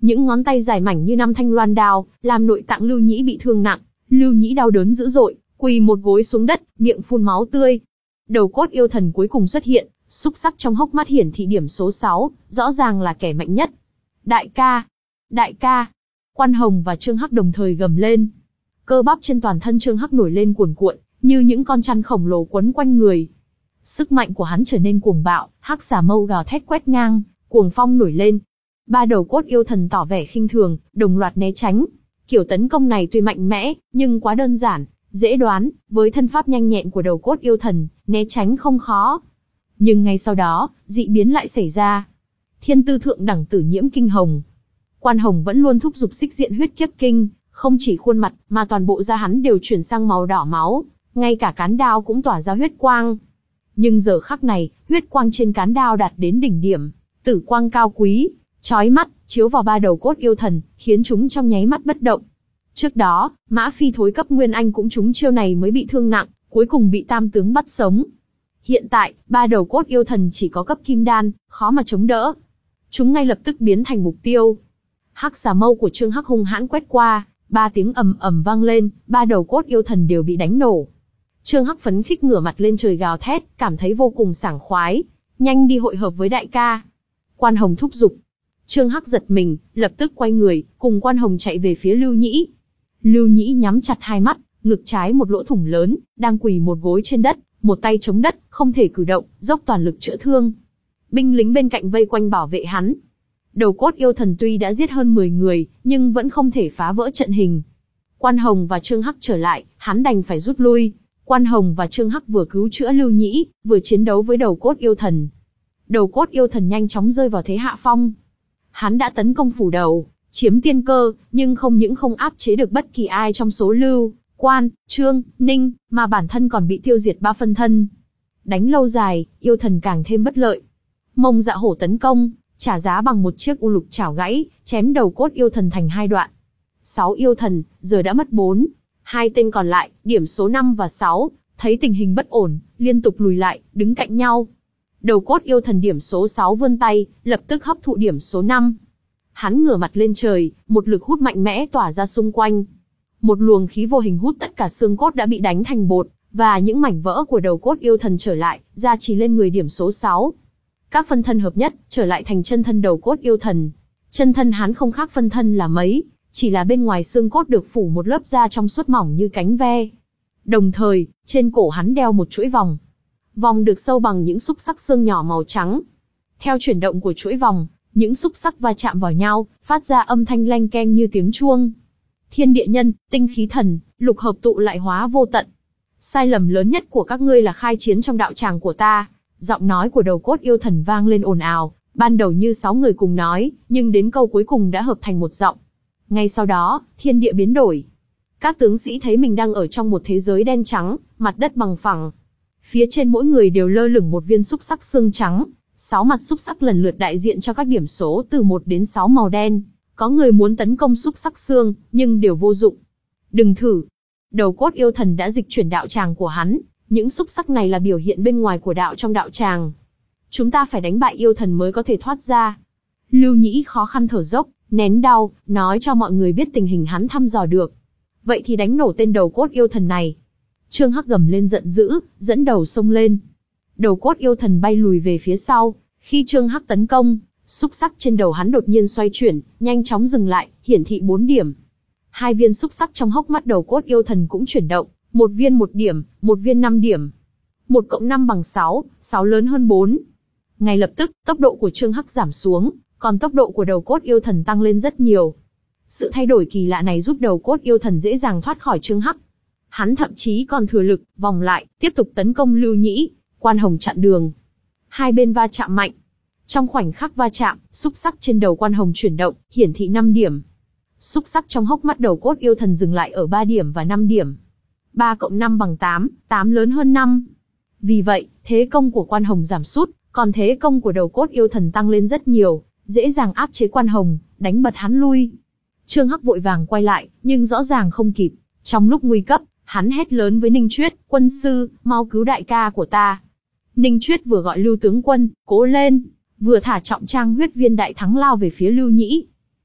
Những ngón tay dài mảnh như năm thanh loan đao, làm nội tạng Lưu Nhĩ bị thương nặng. Lưu Nhĩ đau đớn dữ dội, quỳ một gối xuống đất, miệng phun máu tươi. Đầu cốt yêu thần cuối cùng xuất hiện, xúc sắc trong hốc mắt hiển thị điểm số sáu, rõ ràng là kẻ mạnh nhất. Đại ca! Đại ca! Quan Hồng và Trương Hắc đồng thời gầm lên. Cơ bắp trên toàn thân Trương Hắc nổi lên cuồn cuộn, như những con chăn khổng lồ quấn quanh người. Sức mạnh của hắn trở nên cuồng bạo, hắc xà mâu gào thét quét ngang, cuồng phong nổi lên. Ba đầu cốt yêu thần tỏ vẻ khinh thường, đồng loạt né tránh. Kiểu tấn công này tuy mạnh mẽ, nhưng quá đơn giản, dễ đoán, với thân pháp nhanh nhẹn của đầu cốt yêu thần, né tránh không khó. Nhưng ngay sau đó, dị biến lại xảy ra. Thiên tư thượng đẳng tử nhiễm kinh hồng. Quan Hồng vẫn luôn thúc giục xích diện huyết kiếp kinh, không chỉ khuôn mặt, mà toàn bộ da hắn đều chuyển sang màu đỏ máu, ngay cả cán đao cũng tỏa ra huyết quang. Nhưng giờ khắc này, huyết quang trên cán đao đạt đến đỉnh điểm, tử quang cao quý, chói mắt, chiếu vào ba đầu cốt yêu thần, khiến chúng trong nháy mắt bất động. Trước đó, Mã Phi thối cấp Nguyên Anh cũng trúng chiêu này mới bị thương nặng, cuối cùng bị tam tướng bắt sống. Hiện tại, ba đầu cốt yêu thần chỉ có cấp kim đan, khó mà chống đỡ. Chúng ngay lập tức biến thành mục tiêu. Hắc xà mâu của Trương Hắc hung hãn quét qua, ba tiếng ầm ầm vang lên, ba đầu cốt yêu thần đều bị đánh nổ. Trương Hắc phấn khích ngửa mặt lên trời gào thét, cảm thấy vô cùng sảng khoái, nhanh đi hội hợp với đại ca. Quan Hồng thúc giục. Trương Hắc giật mình, lập tức quay người, cùng Quan Hồng chạy về phía Lưu Nhĩ. Lưu Nhĩ nhắm chặt hai mắt, ngực trái một lỗ thủng lớn, đang quỳ một gối trên đất, một tay chống đất, không thể cử động, dốc toàn lực chữa thương. Binh lính bên cạnh vây quanh bảo vệ hắn. Đầu cốt yêu thần tuy đã giết hơn mười người, nhưng vẫn không thể phá vỡ trận hình. Quan Hồng và Trương Hắc trở lại, hắn đành phải rút lui. Quan Hồng và Trương Hắc vừa cứu chữa Lưu Nhĩ, vừa chiến đấu với đầu cốt yêu thần. Đầu cốt yêu thần nhanh chóng rơi vào thế hạ phong. Hắn đã tấn công phủ đầu, chiếm tiên cơ, nhưng không những không áp chế được bất kỳ ai trong số Lưu, Quan, Trương, Ninh, mà bản thân còn bị tiêu diệt ba phân thân. Đánh lâu dài, yêu thần càng thêm bất lợi. Mông Dạ Hổ tấn công, trả giá bằng một chiếc u lục chảo gãy, chém đầu cốt yêu thần thành hai đoạn. Sáu yêu thần, giờ đã mất bốn. Hai tên còn lại, điểm số năm và sáu, thấy tình hình bất ổn, liên tục lùi lại, đứng cạnh nhau. Đầu cốt yêu thần điểm số sáu vươn tay, lập tức hấp thụ điểm số năm. Hắn ngửa mặt lên trời, một lực hút mạnh mẽ tỏa ra xung quanh. Một luồng khí vô hình hút tất cả xương cốt đã bị đánh thành bột, và những mảnh vỡ của đầu cốt yêu thần trở lại, gia trì lên người điểm số sáu. Các phân thân hợp nhất, trở lại thành chân thân đầu cốt yêu thần. Chân thân hắn không khác phân thân là mấy, chỉ là bên ngoài xương cốt được phủ một lớp da trong suốt mỏng như cánh ve. Đồng thời, trên cổ hắn đeo một chuỗi vòng. Vòng được sâu bằng những xúc sắc xương nhỏ màu trắng. Theo chuyển động của chuỗi vòng, những xúc sắc va chạm vào nhau, phát ra âm thanh leng keng như tiếng chuông. Thiên địa nhân, tinh khí thần, lục hợp tụ lại hóa vô tận. Sai lầm lớn nhất của các ngươi là khai chiến trong đạo tràng của ta. Giọng nói của đầu cốt yêu thần vang lên ồn ào, ban đầu như sáu người cùng nói, nhưng đến câu cuối cùng đã hợp thành một giọng. Ngay sau đó, thiên địa biến đổi. Các tướng sĩ thấy mình đang ở trong một thế giới đen trắng, mặt đất bằng phẳng. Phía trên mỗi người đều lơ lửng một viên xúc sắc xương trắng, sáu mặt xúc sắc lần lượt đại diện cho các điểm số từ một đến sáu màu đen. Có người muốn tấn công xúc sắc xương, nhưng đều vô dụng. Đừng thử. Đầu cốt yêu thần đã dịch chuyển đạo tràng của hắn, những xúc sắc này là biểu hiện bên ngoài của đạo trong đạo tràng. Chúng ta phải đánh bại yêu thần mới có thể thoát ra. Lưu Nhĩ khó khăn thở dốc, nén đau, nói cho mọi người biết tình hình hắn thăm dò được. Vậy thì đánh nổ tên đầu cốt yêu thần này. Trương Hắc gầm lên giận dữ, dẫn đầu xông lên. Đầu cốt yêu thần bay lùi về phía sau, khi Trương Hắc tấn công, xúc sắc trên đầu hắn đột nhiên xoay chuyển, nhanh chóng dừng lại, hiển thị bốn điểm. Hai viên xúc sắc trong hốc mắt đầu cốt yêu thần cũng chuyển động, một viên một điểm, một viên năm điểm. Một cộng năm bằng sáu, sáu lớn hơn bốn. Ngay lập tức, tốc độ của Trương Hắc giảm xuống, còn tốc độ của đầu cốt yêu thần tăng lên rất nhiều. Sự thay đổi kỳ lạ này giúp đầu cốt yêu thần dễ dàng thoát khỏi Trương Hắc. Hắn thậm chí còn thừa lực, vòng lại, tiếp tục tấn công Lưu Nhĩ. Quan Hồng chặn đường. Hai bên va chạm mạnh. Trong khoảnh khắc va chạm, xúc sắc trên đầu Quan Hồng chuyển động, hiển thị năm điểm. Xúc sắc trong hốc mắt đầu cốt yêu thần dừng lại ở ba điểm và năm điểm. ba cộng năm bằng tám, tám lớn hơn năm. Vì vậy, thế công của Quan Hồng giảm sút, còn thế công của đầu cốt yêu thần tăng lên rất nhiều, dễ dàng áp chế Quan Hồng, đánh bật hắn lui. Trương Hắc vội vàng quay lại, nhưng rõ ràng không kịp. Trong lúc nguy cấp, hắn hét lớn với Ninh Chuyết, quân sư, mau cứu đại ca của ta. Ninh Chuyết vừa gọi Lưu tướng quân, cố lên, vừa thả trọng trang huyết viên đại thắng lao về phía Lưu Nhĩ.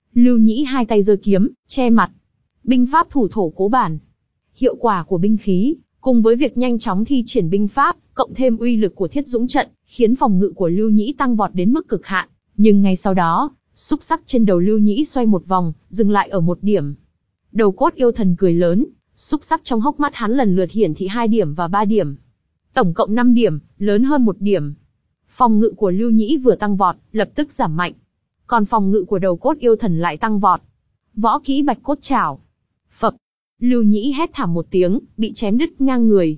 Lưu Nhĩ hai tay giơ kiếm, che mặt. Binh pháp thủ thổ cố bản. Hiệu quả của binh khí, cùng với việc nhanh chóng thi triển binh pháp, cộng thêm uy lực của Thiết Dũng trận, khiến phòng ngự của Lưu Nhĩ tăng vọt đến mức cực hạn. Nhưng ngay sau đó, xúc sắc trên đầu Lưu Nhĩ xoay một vòng, dừng lại ở một điểm. Đầu cốt yêu thần cười lớn, xúc sắc trong hốc mắt hắn lần lượt hiển thị hai điểm và ba điểm. Tổng cộng năm điểm, lớn hơn một điểm. Phòng ngự của Lưu Nhĩ vừa tăng vọt, lập tức giảm mạnh. Còn phòng ngự của đầu cốt yêu thần lại tăng vọt. Võ kỹ Bạch Cốt Trảo. Phập. Lưu Nhĩ hét thảm một tiếng, bị chém đứt ngang người.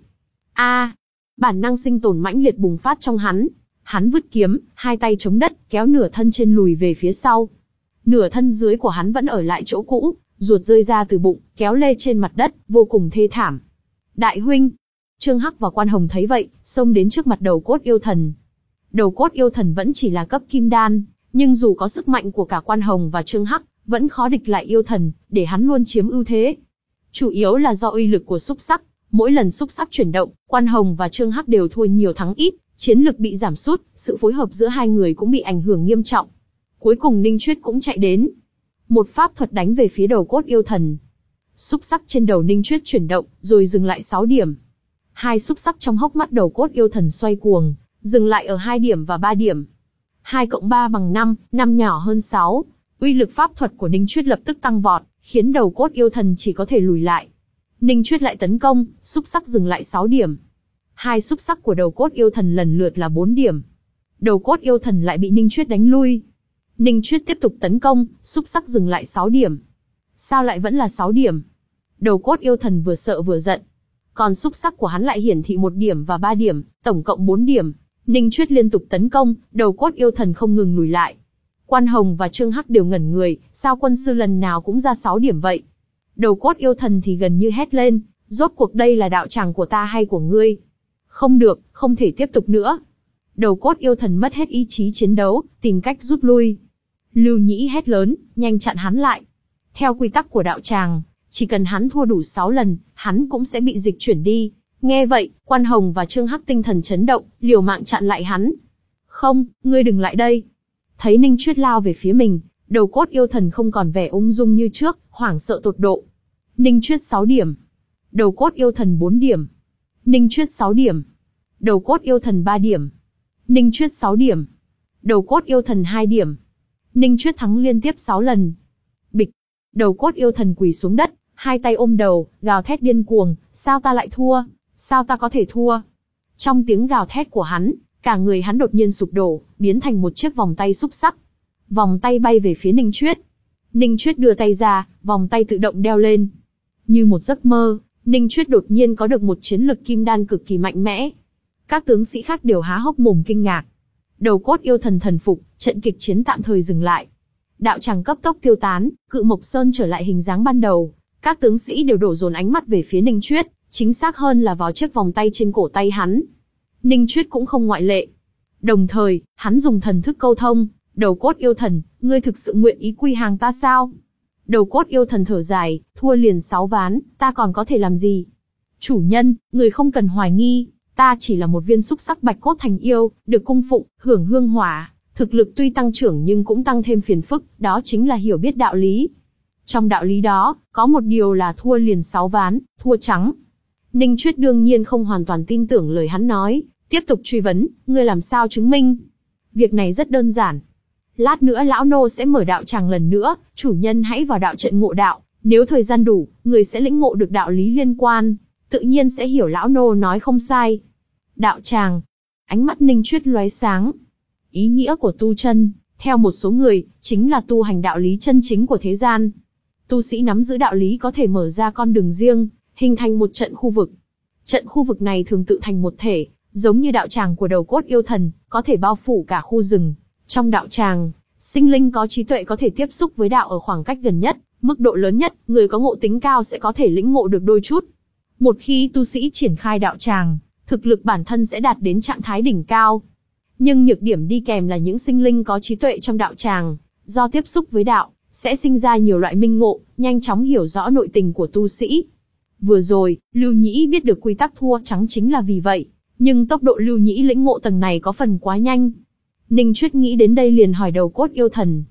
A! Bản năng sinh tồn mãnh liệt bùng phát trong hắn. Hắn vứt kiếm, hai tay chống đất, kéo nửa thân trên lùi về phía sau. Nửa thân dưới của hắn vẫn ở lại chỗ cũ, ruột rơi ra từ bụng, kéo lê trên mặt đất, vô cùng thê thảm. Đại huynh! Trương Hắc và Quan Hồng thấy vậy, xông đến trước mặt đầu cốt yêu thần. Đầu cốt yêu thần vẫn chỉ là cấp kim đan, nhưng dù có sức mạnh của cả Quan Hồng và Trương Hắc, vẫn khó địch lại yêu thần, để hắn luôn chiếm ưu thế. Chủ yếu là do uy lực của xúc sắc, mỗi lần xúc sắc chuyển động, Quan Hồng và Trương Hắc đều thua nhiều thắng ít, chiến lực bị giảm sút, sự phối hợp giữa hai người cũng bị ảnh hưởng nghiêm trọng. Cuối cùng Ninh Chuyết cũng chạy đến. Một pháp thuật đánh về phía đầu cốt yêu thần. Xúc sắc trên đầu Ninh Chuyết chuyển động, rồi dừng lại sáu điểm. Hai xúc sắc trong hốc mắt đầu cốt yêu thần xoay cuồng, dừng lại ở hai điểm và ba điểm. hai cộng ba bằng năm, năm nhỏ hơn sáu. Uy lực pháp thuật của Ninh Chuyết lập tức tăng vọt, khiến đầu cốt yêu thần chỉ có thể lùi lại. Ninh Chuyết lại tấn công, xúc sắc dừng lại sáu điểm. Hai xúc sắc của đầu cốt yêu thần lần lượt là bốn điểm. Đầu cốt yêu thần lại bị Ninh Chuyết đánh lui. Ninh Chuyết tiếp tục tấn công, xúc sắc dừng lại sáu điểm. Sao lại vẫn là sáu điểm? Đầu cốt yêu thần vừa sợ vừa giận. Còn xúc sắc của hắn lại hiển thị một điểm và ba điểm, tổng cộng bốn điểm. Ninh Chuyết liên tục tấn công, đầu cốt yêu thần không ngừng lùi lại. Quan Hồng và Trương Hắc đều ngẩn người, sao quân sư lần nào cũng ra sáu điểm vậy? Đầu cốt yêu thần thì gần như hét lên, rốt cuộc đây là đạo tràng của ta hay của ngươi? Không được, không thể tiếp tục nữa. Đầu cốt yêu thần mất hết ý chí chiến đấu, tìm cách rút lui. Lưu Nhĩ hét lớn, nhanh chặn hắn lại. Theo quy tắc của đạo tràng, chỉ cần hắn thua đủ sáu lần, hắn cũng sẽ bị dịch chuyển đi. Nghe vậy, Quan Hồng và Trương Hắc tinh thần chấn động, liều mạng chặn lại hắn. Không, ngươi đừng lại đây. Thấy Ninh Chuyết lao về phía mình, đầu cốt yêu thần không còn vẻ ung dung như trước, hoảng sợ tột độ. Ninh Chuyết sáu điểm. Đầu cốt yêu thần bốn điểm. Ninh Chuyết sáu điểm. Đầu cốt yêu thần ba điểm. Ninh Chuyết sáu điểm. Đầu cốt yêu thần hai điểm. Ninh Chuyết thắng liên tiếp sáu lần. Bịch. Đầu cốt yêu thần quỳ xuống đất, hai tay ôm đầu, gào thét điên cuồng, sao ta lại thua? Sao ta có thể thua? Trong tiếng gào thét của hắn, cả người hắn đột nhiên sụp đổ, biến thành một chiếc vòng tay xúc sắc. Vòng tay bay về phía Ninh Chuyết. Ninh Chuyết đưa tay ra, vòng tay tự động đeo lên. Như một giấc mơ, Ninh Chuyết đột nhiên có được một chiến lực kim đan cực kỳ mạnh mẽ. Các tướng sĩ khác đều há hốc mồm kinh ngạc. Đầu cốt yêu thần thần phục, trận kịch chiến tạm thời dừng lại. Đạo tràng cấp tốc tiêu tán, Cự Mộc Sơn trở lại hình dáng ban đầu. Các tướng sĩ đều đổ dồn ánh mắt về phía Ninh Chuyết, chính xác hơn là vào chiếc vòng tay trên cổ tay hắn. Ninh Chuyết cũng không ngoại lệ. Đồng thời, hắn dùng thần thức câu thông, đầu cốt yêu thần, ngươi thực sự nguyện ý quy hàng ta sao? Đầu cốt yêu thần thở dài, thua liền sáu ván, ta còn có thể làm gì? Chủ nhân, người không cần hoài nghi, ta chỉ là một viên xúc sắc bạch cốt thành yêu, được cung phụng, hưởng hương hỏa, thực lực tuy tăng trưởng nhưng cũng tăng thêm phiền phức, đó chính là hiểu biết đạo lý. Trong đạo lý đó, có một điều là thua liền sáu ván, thua trắng. Ninh Chuyết đương nhiên không hoàn toàn tin tưởng lời hắn nói, tiếp tục truy vấn, ngươi làm sao chứng minh? Việc này rất đơn giản. Lát nữa lão nô sẽ mở đạo tràng lần nữa, chủ nhân hãy vào đạo trận ngộ đạo, nếu thời gian đủ, người sẽ lĩnh ngộ được đạo lý liên quan, tự nhiên sẽ hiểu lão nô nói không sai. Đạo tràng. Ánh mắt Ninh Chuyết lóe sáng. Ý nghĩa của tu chân, theo một số người, chính là tu hành đạo lý chân chính của thế gian. Tu sĩ nắm giữ đạo lý có thể mở ra con đường riêng, hình thành một trận khu vực. Trận khu vực này thường tự thành một thể, giống như đạo tràng của đầu cốt yêu thần, có thể bao phủ cả khu rừng. Trong đạo tràng, sinh linh có trí tuệ có thể tiếp xúc với đạo ở khoảng cách gần nhất, mức độ lớn nhất, người có ngộ tính cao sẽ có thể lĩnh ngộ được đôi chút. Một khi tu sĩ triển khai đạo tràng, thực lực bản thân sẽ đạt đến trạng thái đỉnh cao. Nhưng nhược điểm đi kèm là những sinh linh có trí tuệ trong đạo tràng, do tiếp xúc với đạo, sẽ sinh ra nhiều loại minh ngộ, nhanh chóng hiểu rõ nội tình của tu sĩ. Vừa rồi, Lưu Nhĩ biết được quy tắc thua trắng chính là vì vậy, nhưng tốc độ Lưu Nhĩ lĩnh ngộ tầng này có phần quá nhanh. Ninh Chuyết nghĩ đến đây liền hỏi đầu cốt yêu thần.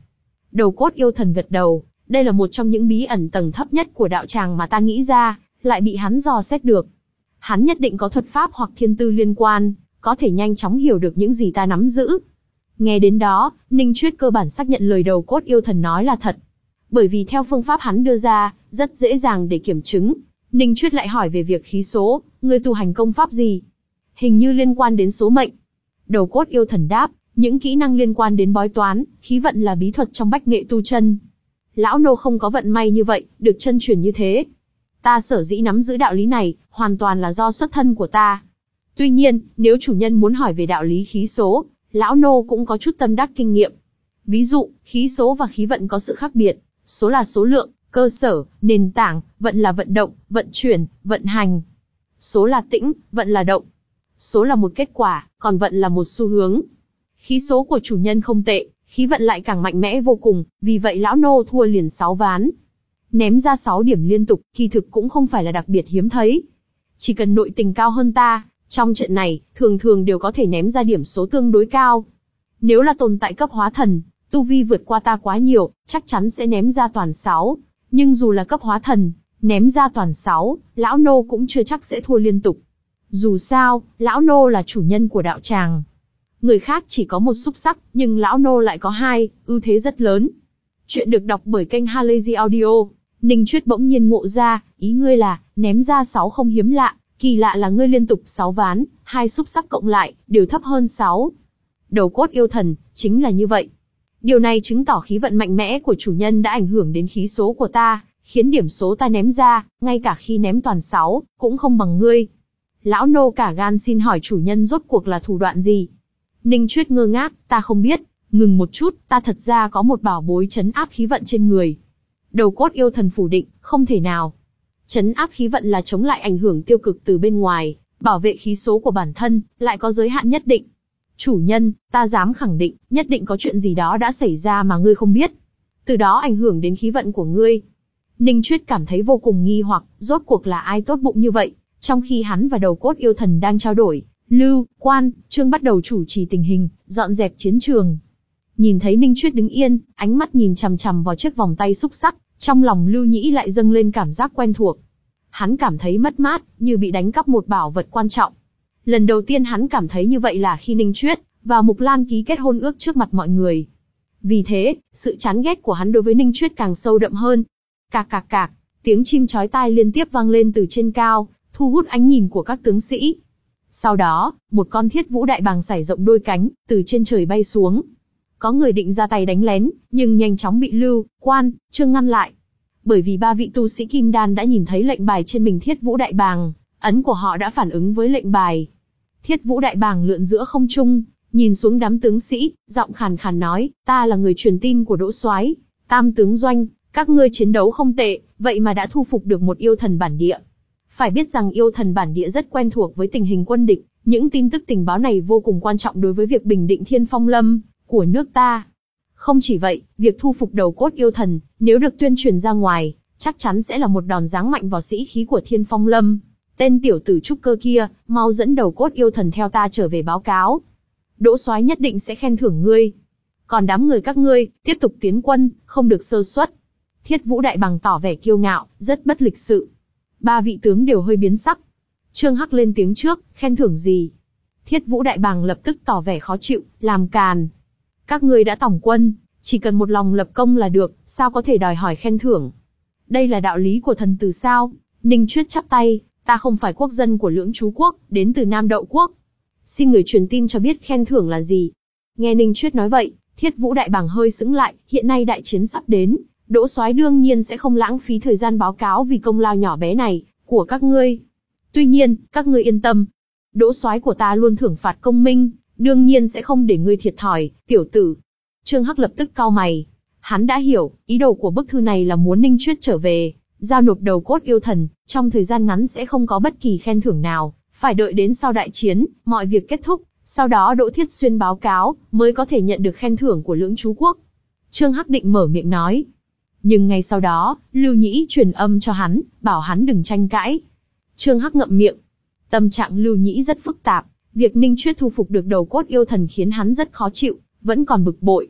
Đầu cốt yêu thần gật đầu, đây là một trong những bí ẩn tầng thấp nhất của đạo tràng mà ta nghĩ ra, lại bị hắn dò xét được. Hắn nhất định có thuật pháp hoặc thiên tư liên quan, có thể nhanh chóng hiểu được những gì ta nắm giữ. Nghe đến đó, Ninh Chuyết cơ bản xác nhận lời đầu cốt yêu thần nói là thật. Bởi vì theo phương pháp hắn đưa ra, rất dễ dàng để kiểm chứng. Ninh Chuyết lại hỏi về việc khí số, ngươi tu hành công pháp gì? Hình như liên quan đến số mệnh. Đầu cốt yêu thần đáp, những kỹ năng liên quan đến bói toán, khí vận là bí thuật trong bách nghệ tu chân. Lão nô không có vận may như vậy, được chân truyền như thế. Ta sở dĩ nắm giữ đạo lý này, hoàn toàn là do xuất thân của ta. Tuy nhiên, nếu chủ nhân muốn hỏi về đạo lý khí số, lão nô cũng có chút tâm đắc kinh nghiệm. Ví dụ, khí số và khí vận có sự khác biệt. Số là số lượng, cơ sở, nền tảng, vận là vận động, vận chuyển, vận hành. Số là tĩnh, vận là động. Số là một kết quả, còn vận là một xu hướng. Khí số của chủ nhân không tệ, khí vận lại càng mạnh mẽ vô cùng, vì vậy lão nô thua liền sáu ván. Ném ra sáu điểm liên tục, kỳ thực cũng không phải là đặc biệt hiếm thấy. Chỉ cần nội tình cao hơn ta, trong trận này, thường thường đều có thể ném ra điểm số tương đối cao. Nếu là tồn tại cấp hóa thần, tu vi vượt qua ta quá nhiều, chắc chắn sẽ ném ra toàn sáu. Nhưng dù là cấp hóa thần, ném ra toàn sáu, lão nô cũng chưa chắc sẽ thua liên tục. Dù sao, lão nô là chủ nhân của đạo tràng. Người khác chỉ có một xúc sắc, nhưng lão nô lại có hai, ưu thế rất lớn. Chuyện được đọc bởi kênh Halazy Audio. Ninh Chuyết bỗng nhiên ngộ ra, ý ngươi là, ném ra sáu không hiếm lạ, kỳ lạ là ngươi liên tục sáu ván, hai xúc sắc cộng lại, đều thấp hơn sáu. Đầu cốt yêu thần, chính là như vậy. Điều này chứng tỏ khí vận mạnh mẽ của chủ nhân đã ảnh hưởng đến khí số của ta, khiến điểm số ta ném ra, ngay cả khi ném toàn sáu, cũng không bằng ngươi. Lão nô cả gan xin hỏi chủ nhân rốt cuộc là thủ đoạn gì? Ninh Chuyết ngơ ngác, ta không biết, ngừng một chút, ta thật ra có một bảo bối trấn áp khí vận trên người. Đầu cốt yêu thần phủ định, không thể nào. Trấn áp khí vận là chống lại ảnh hưởng tiêu cực từ bên ngoài, bảo vệ khí số của bản thân, lại có giới hạn nhất định. Chủ nhân, ta dám khẳng định, nhất định có chuyện gì đó đã xảy ra mà ngươi không biết. Từ đó ảnh hưởng đến khí vận của ngươi. Ninh Chuyết cảm thấy vô cùng nghi hoặc, rốt cuộc là ai tốt bụng như vậy. Trong khi hắn và đầu cốt yêu thần đang trao đổi, Lưu, Quan, Trương bắt đầu chủ trì tình hình, dọn dẹp chiến trường. Nhìn thấy Ninh Chuyết đứng yên, ánh mắt nhìn chằm chằm vào chiếc vòng tay xúc sắc, trong lòng Lưu Nhĩ lại dâng lên cảm giác quen thuộc. Hắn cảm thấy mất mát, như bị đánh cắp một bảo vật quan trọng. Lần đầu tiên hắn cảm thấy như vậy là khi Ninh Chuyết và Mục Lan ký kết hôn ước trước mặt mọi người. Vì thế, sự chán ghét của hắn đối với Ninh Chuyết càng sâu đậm hơn. Cạc cạc cạc, tiếng chim chói tai liên tiếp vang lên từ trên cao, thu hút ánh nhìn của các tướng sĩ. Sau đó, một con thiết vũ đại bàng sải rộng đôi cánh, từ trên trời bay xuống. Có người định ra tay đánh lén, nhưng nhanh chóng bị Lưu, Quan, Trương ngăn lại. Bởi vì ba vị tu sĩ Kim Đan đã nhìn thấy lệnh bài trên mình thiết vũ đại bàng, ấn của họ đã phản ứng với lệnh bài. Thiết vũ đại bàng lượn giữa không trung, nhìn xuống đám tướng sĩ, giọng khàn khàn nói, ta là người truyền tin của Đỗ Soái, Tam tướng Doanh, các ngươi chiến đấu không tệ, vậy mà đã thu phục được một yêu thần bản địa. Phải biết rằng yêu thần bản địa rất quen thuộc với tình hình quân địch, những tin tức tình báo này vô cùng quan trọng đối với việc bình định Thiên Phong Lâm của nước ta. Không chỉ vậy, việc thu phục đầu cốt yêu thần, nếu được tuyên truyền ra ngoài, chắc chắn sẽ là một đòn giáng mạnh vào sĩ khí của Thiên Phong Lâm. Tên tiểu tử trúc cơ kia, mau dẫn đầu cốt yêu thần theo ta trở về báo cáo. Đỗ Soái nhất định sẽ khen thưởng ngươi. Còn đám người các ngươi, tiếp tục tiến quân, không được sơ suất. Thiết Vũ Đại Bàng tỏ vẻ kiêu ngạo, rất bất lịch sự. Ba vị tướng đều hơi biến sắc. Trương Hắc lên tiếng trước, khen thưởng gì? Thiết Vũ Đại Bàng lập tức tỏ vẻ khó chịu, làm càn. Các ngươi đã tổng quân, chỉ cần một lòng lập công là được, sao có thể đòi hỏi khen thưởng? Đây là đạo lý của thần tử sao? Ninh Chuyết chắp tay, ta không phải quốc dân của Lưỡng Chú Quốc, đến từ Nam Đậu Quốc. Xin người truyền tin cho biết khen thưởng là gì? Nghe Ninh Chuyết nói vậy, Thiết Vũ Đại Bàng hơi sững lại, hiện nay đại chiến sắp đến, Đỗ Soái đương nhiên sẽ không lãng phí thời gian báo cáo vì công lao nhỏ bé này của các ngươi. Tuy nhiên, các ngươi yên tâm, Đỗ Soái của ta luôn thưởng phạt công minh, đương nhiên sẽ không để ngươi thiệt thòi, tiểu tử. Trương Hắc lập tức cau mày. Hắn đã hiểu, ý đồ của bức thư này là muốn Ninh Chuyết trở về, giao nộp đầu cốt yêu thần, trong thời gian ngắn sẽ không có bất kỳ khen thưởng nào, phải đợi đến sau đại chiến, mọi việc kết thúc, sau đó Đỗ Thiết Xuyên báo cáo, mới có thể nhận được khen thưởng của Lưỡng Chú Quốc. Trương Hắc định mở miệng nói. Nhưng ngay sau đó, Lưu Nhĩ truyền âm cho hắn, bảo hắn đừng tranh cãi. Trương Hắc ngậm miệng. Tâm trạng Lưu Nhĩ rất phức tạp, việc Ninh Chuyết thu phục được đầu cốt yêu thần khiến hắn rất khó chịu, vẫn còn bực bội.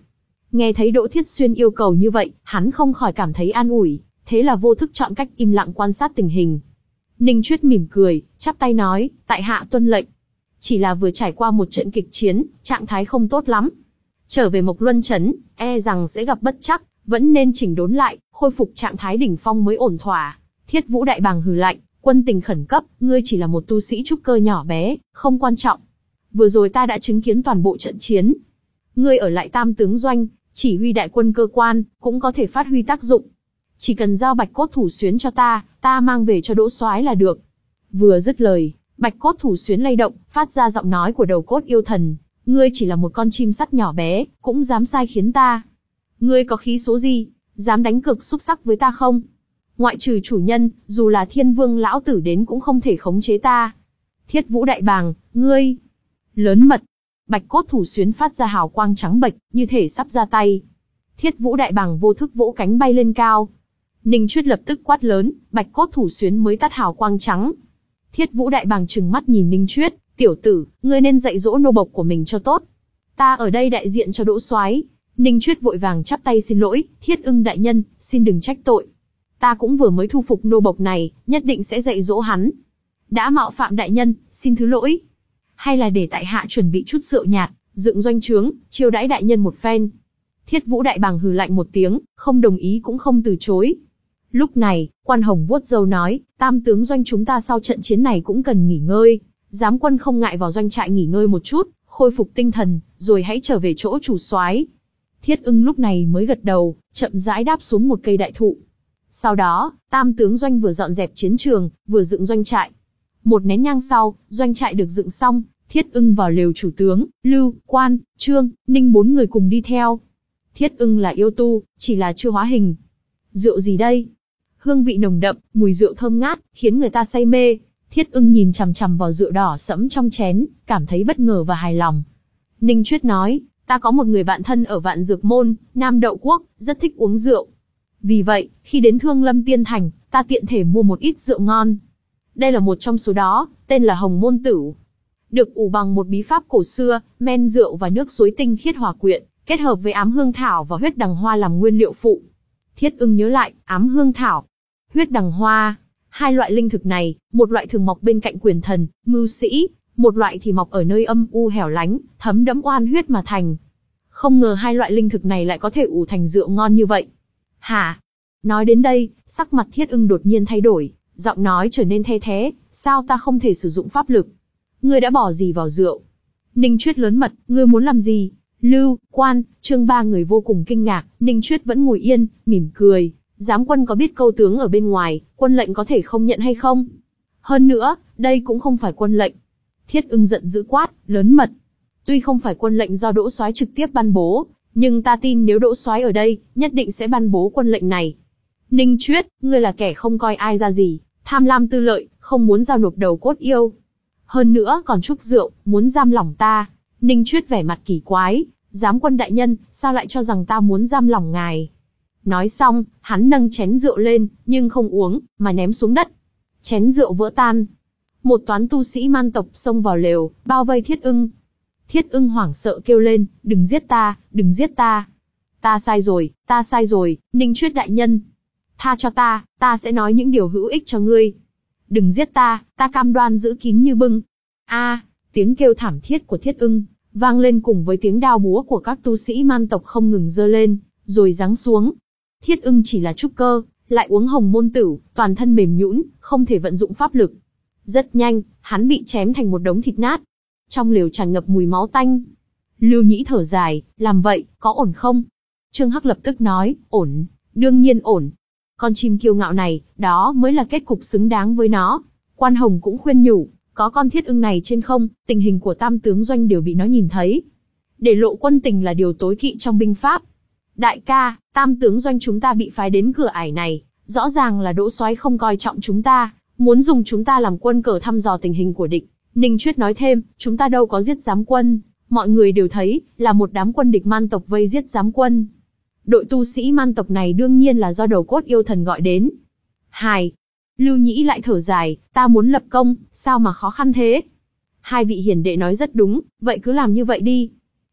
Nghe thấy Đỗ Thiết Xuyên yêu cầu như vậy, hắn không khỏi cảm thấy an ủi, thế là vô thức chọn cách im lặng quan sát tình hình. Ninh Chuyết mỉm cười, chắp tay nói, tại hạ tuân lệnh. Chỉ là vừa trải qua một trận kịch chiến, trạng thái không tốt lắm. Trở về Mộc Luân Trấn, e rằng sẽ gặp bất trắc, vẫn nên chỉnh đốn lại, khôi phục trạng thái đỉnh phong mới ổn thỏa. Thiết Vũ Đại Bàng hừ lạnh, quân tình khẩn cấp, ngươi chỉ là một tu sĩ trúc cơ nhỏ bé, không quan trọng. Vừa rồi ta đã chứng kiến toàn bộ trận chiến. Ngươi ở lại Tam Tướng Doanh, chỉ huy đại quân cơ quan, cũng có thể phát huy tác dụng. Chỉ cần giao bạch cốt thủ xuyến cho ta, ta mang về cho Đỗ Soái là được. Vừa dứt lời, bạch cốt thủ xuyến lay động, phát ra giọng nói của đầu cốt yêu thần. Ngươi chỉ là một con chim sắt nhỏ bé, cũng dám sai khiến ta. Ngươi có khí số gì, dám đánh cược xúc sắc với ta không? Ngoại trừ chủ nhân, dù là Thiên Vương lão tử đến cũng không thể khống chế ta. Thiết Vũ Đại Bàng, ngươi lớn mật. Bạch cốt thủ xuyến phát ra hào quang trắng bệch, như thể sắp ra tay. Thiết Vũ Đại Bàng vô thức vỗ cánh bay lên cao. Ninh Chuyết lập tức quát lớn, bạch cốt thủ xuyến mới tắt hào quang trắng. Thiết Vũ Đại Bàng trừng mắt nhìn Ninh Chuyết, tiểu tử, ngươi nên dạy dỗ nô bộc của mình cho tốt. Ta ở đây đại diện cho Đỗ Soái. Ninh Chuyết vội vàng chắp tay xin lỗi, Thiết Ưng đại nhân, xin đừng trách tội. Ta cũng vừa mới thu phục nô bộc này, nhất định sẽ dạy dỗ hắn. Đã mạo phạm đại nhân, xin thứ lỗi. Hay là để tại hạ chuẩn bị chút rượu nhạt, dựng doanh trướng, chiêu đãi đại nhân một phen. Thiết Vũ Đại Bàng hừ lạnh một tiếng, không đồng ý cũng không từ chối. Lúc này, Quan Hồng vuốt râu nói, Tam Tướng Doanh chúng ta sau trận chiến này cũng cần nghỉ ngơi. Giám quân không ngại vào doanh trại nghỉ ngơi một chút, khôi phục tinh thần, rồi hãy trở về chỗ chủ soái. Thiết Ưng lúc này mới gật đầu, chậm rãi đáp xuống một cây đại thụ. Sau đó, Tam Tướng Doanh vừa dọn dẹp chiến trường, vừa dựng doanh trại. Một nén nhang sau, doanh trại được dựng xong, Thiết Ưng vào lều chủ tướng, Lưu, Quan, Trương, Ninh bốn người cùng đi theo. Thiết Ưng là yêu tu, chỉ là chưa hóa hình. Rượu gì đây? Hương vị nồng đậm, mùi rượu thơm ngát, khiến người ta say mê. Thiết Ưng nhìn chằm chằm vào rượu đỏ sẫm trong chén, cảm thấy bất ngờ và hài lòng. Ninh Chuyết nói, ta có một người bạn thân ở Vạn Dược Môn, Nam Đậu Quốc, rất thích uống rượu. Vì vậy, khi đến Thương Lâm Tiên Thành, ta tiện thể mua một ít rượu ngon. Đây là một trong số đó, tên là Hồng Môn Tửu. Được ủ bằng một bí pháp cổ xưa, men rượu và nước suối tinh khiết hòa quyện, kết hợp với ám hương thảo và huyết đằng hoa làm nguyên liệu phụ. Thiết Ưng nhớ lại, ám hương thảo, huyết đằng hoa, hai loại linh thực này, một loại thường mọc bên cạnh quyền thần, mưu sĩ, một loại thì mọc ở nơi âm u hẻo lánh, thấm đẫm oan huyết mà thành. Không ngờ hai loại linh thực này lại có thể ủ thành rượu ngon như vậy. Hả? Nói đến đây, sắc mặt Thiết Ưng đột nhiên thay đổi, giọng nói trở nên the thé, sao ta không thể sử dụng pháp lực? Ngươi đã bỏ gì vào rượu? Ninh Chuyết lớn mật, ngươi muốn làm gì? Lưu, Quan, Trương ba người vô cùng kinh ngạc, Ninh Chuyết vẫn ngồi yên, mỉm cười. Giám quân có biết câu tướng ở bên ngoài, quân lệnh có thể không nhận hay không? Hơn nữa, đây cũng không phải quân lệnh. Thiết Ưng giận dữ quát, lớn mật. Tuy không phải quân lệnh do Đỗ Soái trực tiếp ban bố, nhưng ta tin nếu Đỗ Soái ở đây, nhất định sẽ ban bố quân lệnh này. Ninh Chuyết, ngươi là kẻ không coi ai ra gì, tham lam tư lợi, không muốn giao nộp đầu cốt yêu. Hơn nữa còn trúc rượu, muốn giam lỏng ta. Ninh Chuyết vẻ mặt kỳ quái, giám quân đại nhân, sao lại cho rằng ta muốn giam lỏng ngài? Nói xong, hắn nâng chén rượu lên, nhưng không uống, mà ném xuống đất. Chén rượu vỡ tan. Một toán tu sĩ man tộc xông vào lều, bao vây Thiết Ưng. Thiết Ưng hoảng sợ kêu lên, đừng giết ta, đừng giết ta. Ta sai rồi, ta sai rồi, Ninh Chuyết đại nhân. Tha cho ta, ta sẽ nói những điều hữu ích cho ngươi. Đừng giết ta, ta cam đoan giữ kín như bưng. A, tiếng kêu thảm thiết của Thiết Ưng vang lên cùng với tiếng đao búa của các tu sĩ man tộc không ngừng giơ lên, rồi giáng xuống. Thiết Ưng chỉ là trúc cơ, lại uống Hồng Môn Tửu, toàn thân mềm nhũn, không thể vận dụng pháp lực. Rất nhanh, hắn bị chém thành một đống thịt nát. Trong lều tràn ngập mùi máu tanh. Lưu Nhĩ thở dài, làm vậy, có ổn không? Trương Hắc lập tức nói, ổn, đương nhiên ổn. Con chim kiêu ngạo này, đó mới là kết cục xứng đáng với nó. Quan Hồng cũng khuyên nhủ, có con Thiết Ưng này trên không, tình hình của Tam Tướng Doanh đều bị nó nhìn thấy. Để lộ quân tình là điều tối kỵ trong binh pháp. Đại ca, Tam Tướng Doanh chúng ta bị phái đến cửa ải này, rõ ràng là Đỗ Soái không coi trọng chúng ta, muốn dùng chúng ta làm quân cờ thăm dò tình hình của địch. Ninh Chuyết nói thêm, chúng ta đâu có giết giám quân, mọi người đều thấy, là một đám quân địch man tộc vây giết giám quân. Đội tu sĩ man tộc này đương nhiên là do đầu cốt yêu thần gọi đến. Hài. Lưu Nhĩ lại thở dài, ta muốn lập công, sao mà khó khăn thế? Hai vị hiền đệ nói rất đúng, vậy cứ làm như vậy đi.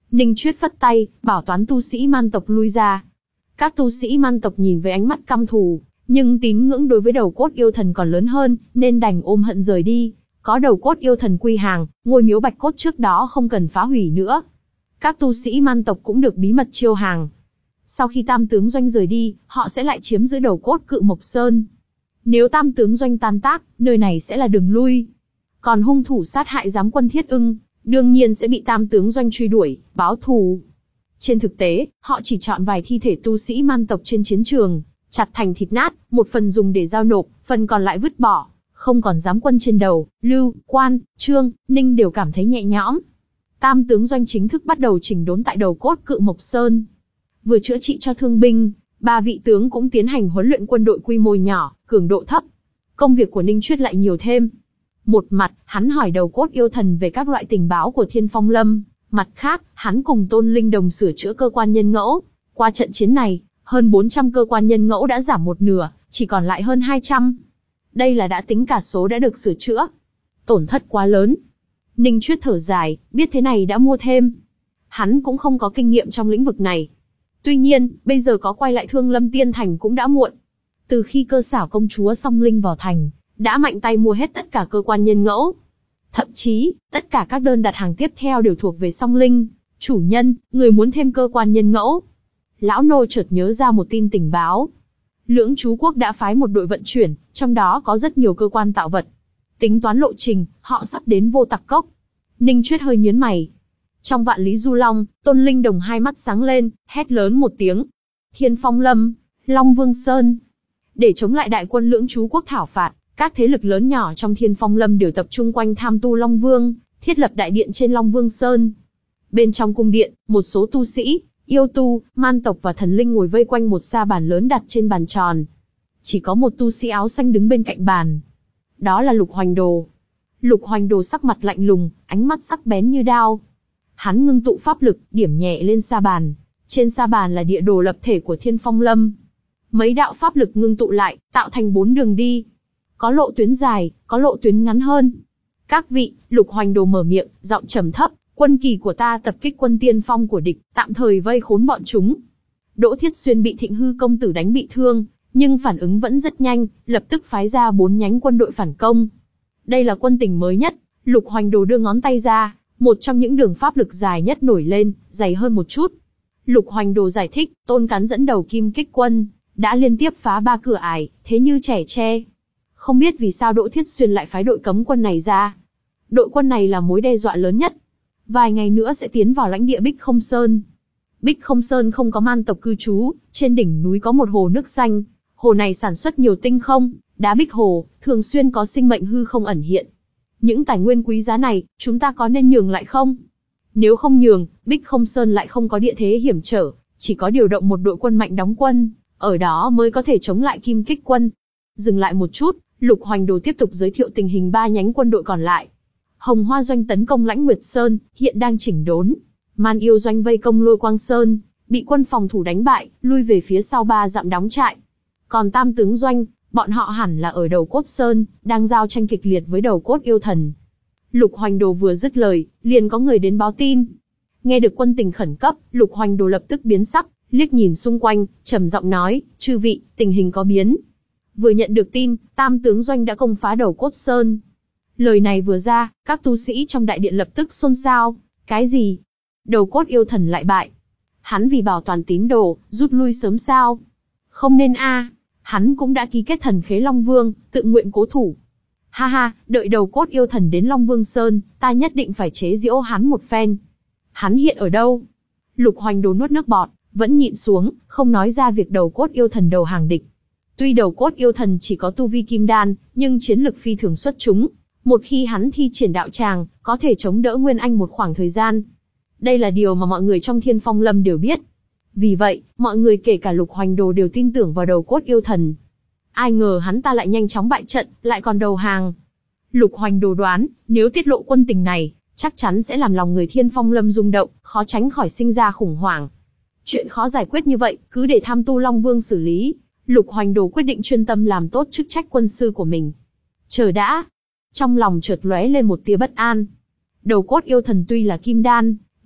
Ninh Chuyết phất tay, bảo toán tu sĩ man tộc lui ra. Các tu sĩ man tộc nhìn với ánh mắt căm thù, nhưng tín ngưỡng đối với đầu cốt yêu thần còn lớn hơn, nên đành ôm hận rời đi. Có đầu cốt yêu thần quy hàng, ngôi miếu bạch cốt trước đó không cần phá hủy nữa. Các tu sĩ man tộc cũng được bí mật chiêu hàng. Sau khi Tam tướng doanh rời đi, họ sẽ lại chiếm giữ đầu cốt Cự Mộc Sơn. Nếu Tam tướng doanh tan tác, nơi này sẽ là đường lui. Còn hung thủ sát hại giám quân Thiết Ưng, đương nhiên sẽ bị Tam tướng doanh truy đuổi, báo thù. Trên thực tế, họ chỉ chọn vài thi thể tu sĩ man tộc trên chiến trường, chặt thành thịt nát, một phần dùng để giao nộp, phần còn lại vứt bỏ. Không còn giám quân trên đầu, Lưu, Quan, Trương, Ninh đều cảm thấy nhẹ nhõm. Tam tướng doanh chính thức bắt đầu chỉnh đốn tại đầu cốt Cự Mộc Sơn. Vừa chữa trị cho thương binh, ba vị tướng cũng tiến hành huấn luyện quân đội quy mô nhỏ, cường độ thấp. Công việc của Ninh Chuyết lại nhiều thêm. Một mặt, hắn hỏi đầu cốt yêu thần về các loại tình báo của Thiên Phong Lâm. Mặt khác, hắn cùng Tôn Linh Đồng sửa chữa cơ quan nhân ngẫu. Qua trận chiến này, hơn bốn trăm cơ quan nhân ngẫu đã giảm một nửa, chỉ còn lại hơn hai trăm. Đây là đã tính cả số đã được sửa chữa. Tổn thất quá lớn. Ninh Chuyết thở dài, biết thế này đã mua thêm. Hắn cũng không có kinh nghiệm trong lĩnh vực này. Tuy nhiên, bây giờ có quay lại Thương Lâm Tiên Thành cũng đã muộn. Từ khi Cơ Xảo công chúa Song Linh vào thành, đã mạnh tay mua hết tất cả cơ quan nhân ngẫu. Thậm chí, tất cả các đơn đặt hàng tiếp theo đều thuộc về Song Linh. Chủ nhân, người muốn thêm cơ quan nhân ngẫu. Lão nô chợt nhớ ra một tin tình báo. Lưỡng Chú Quốc đã phái một đội vận chuyển, trong đó có rất nhiều cơ quan tạo vật. Tính toán lộ trình, họ sắp đến Vô Tặc Cốc. Ninh Chuyết hơi nhướng mày. Trong Vạn Lý Du Long, Tôn Linh Đồng hai mắt sáng lên, hét lớn một tiếng. Thiên Phong Lâm, Long Vương Sơn. Để chống lại đại quân Lưỡng Chú Quốc thảo phạt, các thế lực lớn nhỏ trong Thiên Phong Lâm đều tập trung quanh tham tu Long Vương, thiết lập đại điện trên Long Vương Sơn. Bên trong cung điện, một số tu sĩ, yêu tu, man tộc và thần linh ngồi vây quanh một sa bàn lớn đặt trên bàn tròn. Chỉ có một tu sĩ áo xanh đứng bên cạnh bàn. Đó là Lục Hoành Đồ. Lục Hoành Đồ sắc mặt lạnh lùng, ánh mắt sắc bén như đao. Hắn ngưng tụ pháp lực, điểm nhẹ lên sa bàn. Trên sa bàn là địa đồ lập thể của Thiên Phong Lâm. Mấy đạo pháp lực ngưng tụ lại, tạo thành bốn đường đi. Có lộ tuyến dài, có lộ tuyến ngắn hơn. Các vị, Lục Hoành Đồ mở miệng, giọng trầm thấp. Quân kỳ của ta tập kích quân tiên phong của địch, tạm thời vây khốn bọn chúng. Đỗ Thiết Xuyên bị Thịnh Hư công tử đánh bị thương, nhưng phản ứng vẫn rất nhanh, lập tức phái ra bốn nhánh quân đội phản công. Đây là quân tình mới nhất. Lục Hoành Đồ đưa ngón tay ra, một trong những đường pháp lực dài nhất nổi lên, dày hơn một chút. Lục Hoành Đồ giải thích, Tôn Cắn dẫn đầu Kim Kích quân, đã liên tiếp phá ba cửa ải, thế như trẻ tre. Không biết vì sao Đỗ Thiết Xuyên lại phái đội cấm quân này ra. Đội quân này là mối đe dọa lớn nhất. Vài ngày nữa sẽ tiến vào lãnh địa Bích Không Sơn. Bích Không Sơn không có man tộc cư trú, trên đỉnh núi có một hồ nước xanh. Hồ này sản xuất nhiều tinh không, đá bích hồ, thường xuyên có sinh mệnh hư không ẩn hiện. Những tài nguyên quý giá này, chúng ta có nên nhường lại không? Nếu không nhường, Bích Không Sơn lại không có địa thế hiểm trở, chỉ có điều động một đội quân mạnh đóng quân, ở đó mới có thể chống lại Kim Kích quân. Dừng lại một chút, Lục Hoành Đồ tiếp tục giới thiệu tình hình ba nhánh quân đội còn lại. Hồng Hoa doanh tấn công Lãnh Nguyệt Sơn, hiện đang chỉnh đốn. Man Yêu doanh vây công Lôi Quang Sơn, bị quân phòng thủ đánh bại, lui về phía sau ba dặm đóng trại. Còn Tam tướng doanh, bọn họ hẳn là ở Đầu Cốt Sơn, đang giao tranh kịch liệt với Đầu Cốt Yêu Thần. Lục Hoành Đồ vừa dứt lời, liền có người đến báo tin. Nghe được quân tình khẩn cấp, Lục Hoành Đồ lập tức biến sắc, liếc nhìn xung quanh, trầm giọng nói, chư vị, tình hình có biến. Vừa nhận được tin, Tam tướng doanh đã công phá Đầu Cốt Sơn. Lời này vừa ra, các tu sĩ trong đại điện lập tức xôn xao. Cái gì? Đầu Cốt Yêu Thần lại bại. Hắn vì bảo toàn tín đồ, rút lui sớm sao? Không nên a, hắn cũng đã ký kết thần khế Long Vương, tự nguyện cố thủ. Ha ha, đợi Đầu Cốt Yêu Thần đến Long Vương Sơn, ta nhất định phải chế giễu hắn một phen. Hắn hiện ở đâu? Lục Hoành Đồ nuốt nước bọt, vẫn nhịn xuống, không nói ra việc Đầu Cốt Yêu Thần đầu hàng địch. Tuy Đầu Cốt Yêu Thần chỉ có tu vi kim đan, nhưng chiến lực phi thường xuất chúng. Một khi hắn thi triển đạo tràng, có thể chống đỡ Nguyên Anh một khoảng thời gian. Đây là điều mà mọi người trong Thiên Phong Lâm đều biết. Vì vậy, mọi người kể cả Lục Hoành Đồ đều tin tưởng vào Đầu Cốt Yêu Thần. Ai ngờ hắn ta lại nhanh chóng bại trận, lại còn đầu hàng. Lục Hoành Đồ đoán, nếu tiết lộ quân tình này, chắc chắn sẽ làm lòng người Thiên Phong Lâm rung động, khó tránh khỏi sinh ra khủng hoảng. Chuyện khó giải quyết như vậy, cứ để Tham Tu Long Vương xử lý. Lục Hoành Đồ quyết định chuyên tâm làm tốt chức trách quân sư của mình. Chờ đã. Trong lòng chợt lóe lên một tia bất an. Đầu Cốt Yêu Thần tuy là kim đan,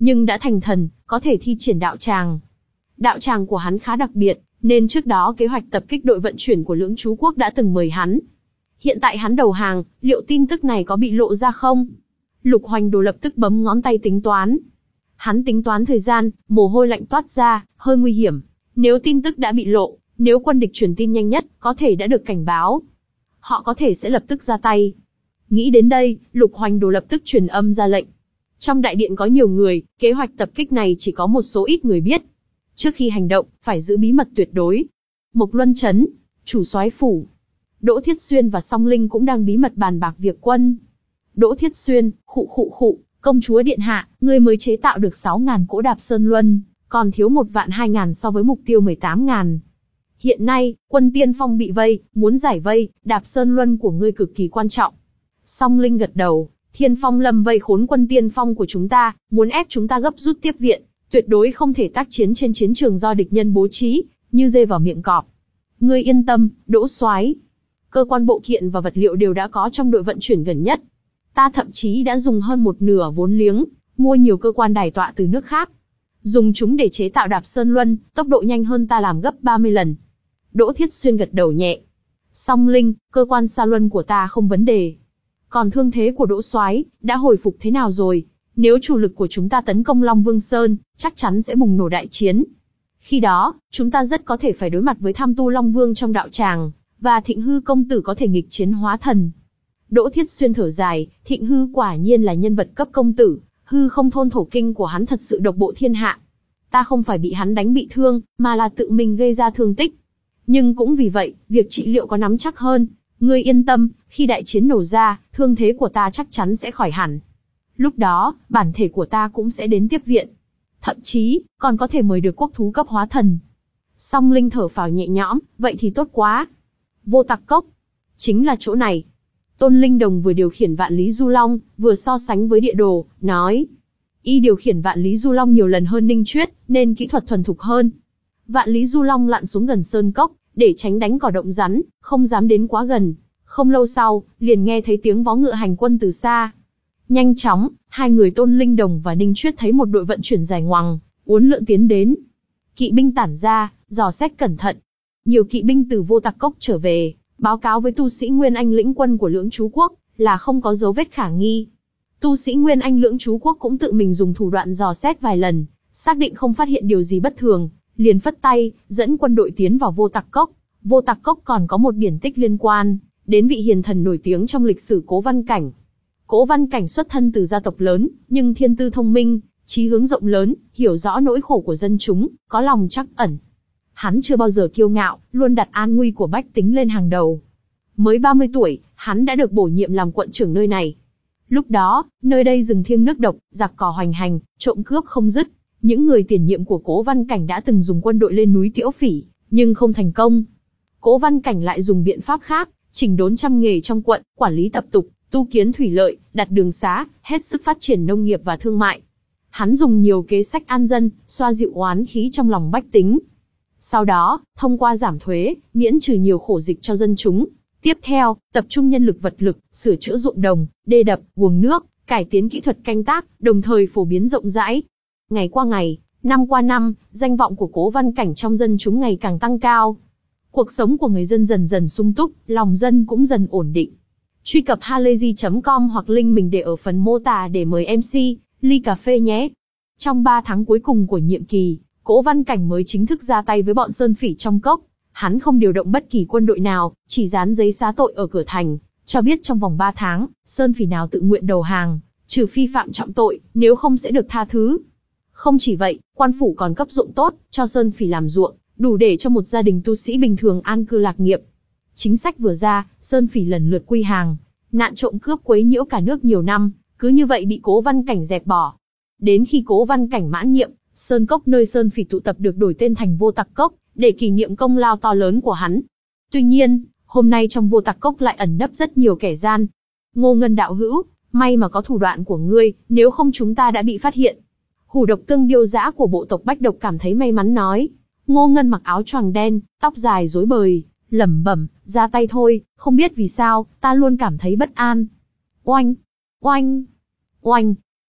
nhưng đã thành thần, có thể thi triển đạo tràng. Đạo tràng của hắn khá đặc biệt, nên trước đó kế hoạch tập kích đội vận chuyển của Lưỡng Chú Quốc đã từng mời hắn. Hiện tại hắn đầu hàng, liệu tin tức này có bị lộ ra không? Lục Hoành Đồ lập tức bấm ngón tay tính toán. Hắn tính toán thời gian, mồ hôi lạnh toát ra, hơi nguy hiểm. Nếu tin tức đã bị lộ, nếu quân địch truyền tin nhanh nhất, có thể đã được cảnh báo. Họ có thể sẽ lập tức ra tay. Nghĩ đến đây, Lục Hoành Đồ lập tức truyền âm ra lệnh. Trong đại điện có nhiều người, kế hoạch tập kích này chỉ có một số ít người biết. Trước khi hành động, phải giữ bí mật tuyệt đối. Mộc Luân Trấn, chủ soái phủ, Đỗ Thiết Xuyên và Song Linh cũng đang bí mật bàn bạc việc quân. Đỗ Thiết Xuyên, khụ khụ khụ, công chúa điện hạ, ngươi mới chế tạo được sáu ngàn cỗ Đạp Sơn Luân, còn thiếu một vạn hai ngàn so với mục tiêu mười tám ngàn. Hiện nay, quân Tiên Phong bị vây, muốn giải vây, Đạp Sơn Luân của ngươi cực kỳ quan trọng. Song Linh gật đầu, Thiên Phong lâm vây khốn quân Tiên Phong của chúng ta, muốn ép chúng ta gấp rút tiếp viện, tuyệt đối không thể tác chiến trên chiến trường do địch nhân bố trí, như dê vào miệng cọp. Ngươi yên tâm, Đỗ soái, cơ quan bộ kiện và vật liệu đều đã có trong đội vận chuyển gần nhất. Ta thậm chí đã dùng hơn một nửa vốn liếng, mua nhiều cơ quan đài tọa từ nước khác. Dùng chúng để chế tạo Đạp Sơn Luân, tốc độ nhanh hơn ta làm gấp ba mươi lần. Đỗ Thiết Xuyên gật đầu nhẹ. Song Linh, cơ quan Sa Luân của ta không vấn đề. Còn thương thế của Đỗ soái đã hồi phục thế nào rồi? Nếu chủ lực của chúng ta tấn công Long Vương Sơn, chắc chắn sẽ bùng nổ đại chiến. Khi đó, chúng ta rất có thể phải đối mặt với Tham Tu Long Vương trong đạo tràng, và Thịnh Hư công tử có thể nghịch chiến hóa thần. Đỗ Thiết Xuyên thở dài, Thịnh Hư quả nhiên là nhân vật cấp công tử, hư không thôn thổ kinh của hắn thật sự độc bộ thiên hạ. Ta không phải bị hắn đánh bị thương, mà là tự mình gây ra thương tích. Nhưng cũng vì vậy, việc trị liệu có nắm chắc hơn. Ngươi yên tâm, khi đại chiến nổ ra, thương thế của ta chắc chắn sẽ khỏi hẳn. Lúc đó, bản thể của ta cũng sẽ đến tiếp viện. Thậm chí, còn có thể mời được quốc thú cấp hóa thần. Song Linh thở phào nhẹ nhõm, vậy thì tốt quá. Vô Tặc Cốc, chính là chỗ này. Tôn Linh Đồng vừa điều khiển Vạn Lý Du Long, vừa so sánh với địa đồ, nói. Y điều khiển Vạn Lý Du Long nhiều lần hơn Ninh Chuyết, nên kỹ thuật thuần thục hơn. Vạn Lý Du Long lặn xuống gần sơn cốc, để tránh đánh cỏ động rắn, không dám đến quá gần. Không lâu sau, liền nghe thấy tiếng vó ngựa hành quân từ xa. Nhanh chóng, hai người Tôn Linh Đồng và Ninh Chuyết thấy một đội vận chuyển dài ngoằng, uốn lượn tiến đến. Kỵ binh tản ra, dò xét cẩn thận. Nhiều kỵ binh từ Vô Tặc Cốc trở về, báo cáo với tu sĩ Nguyên Anh lĩnh quân của Lưỡng Chú Quốc, là không có dấu vết khả nghi. Tu sĩ Nguyên Anh Lưỡng Chú Quốc cũng tự mình dùng thủ đoạn dò xét vài lần, xác định không phát hiện điều gì bất thường, liền phất tay, dẫn quân đội tiến vào Vô Tặc Cốc. Vô Tặc Cốc còn có một điển tích liên quan đến vị hiền thần nổi tiếng trong lịch sử Cố Văn Cảnh. Cố Văn Cảnh xuất thân từ gia tộc lớn, nhưng thiên tư thông minh, chí hướng rộng lớn, hiểu rõ nỗi khổ của dân chúng, có lòng trắc ẩn. Hắn chưa bao giờ kiêu ngạo, luôn đặt an nguy của bách tính lên hàng đầu. Mới ba mươi tuổi, hắn đã được bổ nhiệm làm quận trưởng nơi này. Lúc đó, nơi đây rừng thiêng nước độc, giặc cỏ hoành hành, trộm cướp không dứt. Những người tiền nhiệm của Cố Văn Cảnh đã từng dùng quân đội lên núi Tiễu Phỉ, nhưng không thành công. Cố Văn Cảnh lại dùng biện pháp khác, chỉnh đốn trăm nghề trong quận, quản lý tập tục, tu kiến thủy lợi, đặt đường xá, hết sức phát triển nông nghiệp và thương mại. Hắn dùng nhiều kế sách an dân, xoa dịu oán khí trong lòng bách tính. Sau đó, thông qua giảm thuế, miễn trừ nhiều khổ dịch cho dân chúng. Tiếp theo, tập trung nhân lực vật lực, sửa chữa ruộng đồng, đê đập, guồng nước, cải tiến kỹ thuật canh tác, đồng thời phổ biến rộng rãi. Ngày qua ngày, năm qua năm, danh vọng của Cố Văn Cảnh trong dân chúng ngày càng tăng cao. Cuộc sống của người dân dần dần sung túc, lòng dân cũng dần ổn định. Truy cập halayzi chấm com hoặc link mình để ở phần mô tả để mời em xê, ly cà phê nhé. Trong ba tháng cuối cùng của nhiệm kỳ, Cố Văn Cảnh mới chính thức ra tay với bọn Sơn Phỉ trong cốc. Hắn không điều động bất kỳ quân đội nào, chỉ dán giấy xá tội ở cửa thành, cho biết trong vòng ba tháng, Sơn Phỉ nào tự nguyện đầu hàng, trừ phi phạm trọng tội, nếu không sẽ được tha thứ. Không chỉ vậy, quan phủ còn cấp ruộng tốt, cho Sơn Phỉ làm ruộng, đủ để cho một gia đình tu sĩ bình thường an cư lạc nghiệp. Chính sách vừa ra, Sơn Phỉ lần lượt quy hàng, nạn trộm cướp quấy nhiễu cả nước nhiều năm, cứ như vậy bị Cố Văn Cảnh dẹp bỏ. Đến khi Cố Văn Cảnh mãn nhiệm, Sơn Cốc nơi Sơn Phỉ tụ tập được đổi tên thành Vô Tặc Cốc, để kỷ niệm công lao to lớn của hắn. Tuy nhiên, hôm nay trong Vô Tặc Cốc lại ẩn nấp rất nhiều kẻ gian. Ngô Ngân đạo hữu, may mà có thủ đoạn của ngươi, nếu không chúng ta đã bị phát hiện. Hủ Độc Tương điêu dã của bộ tộc Bách Độc cảm thấy may mắn nói. Ngô Ngân mặc áo choàng đen, tóc dài rối bời, lẩm bẩm, ra tay thôi, không biết vì sao, ta luôn cảm thấy bất an. Oanh, oanh, oanh.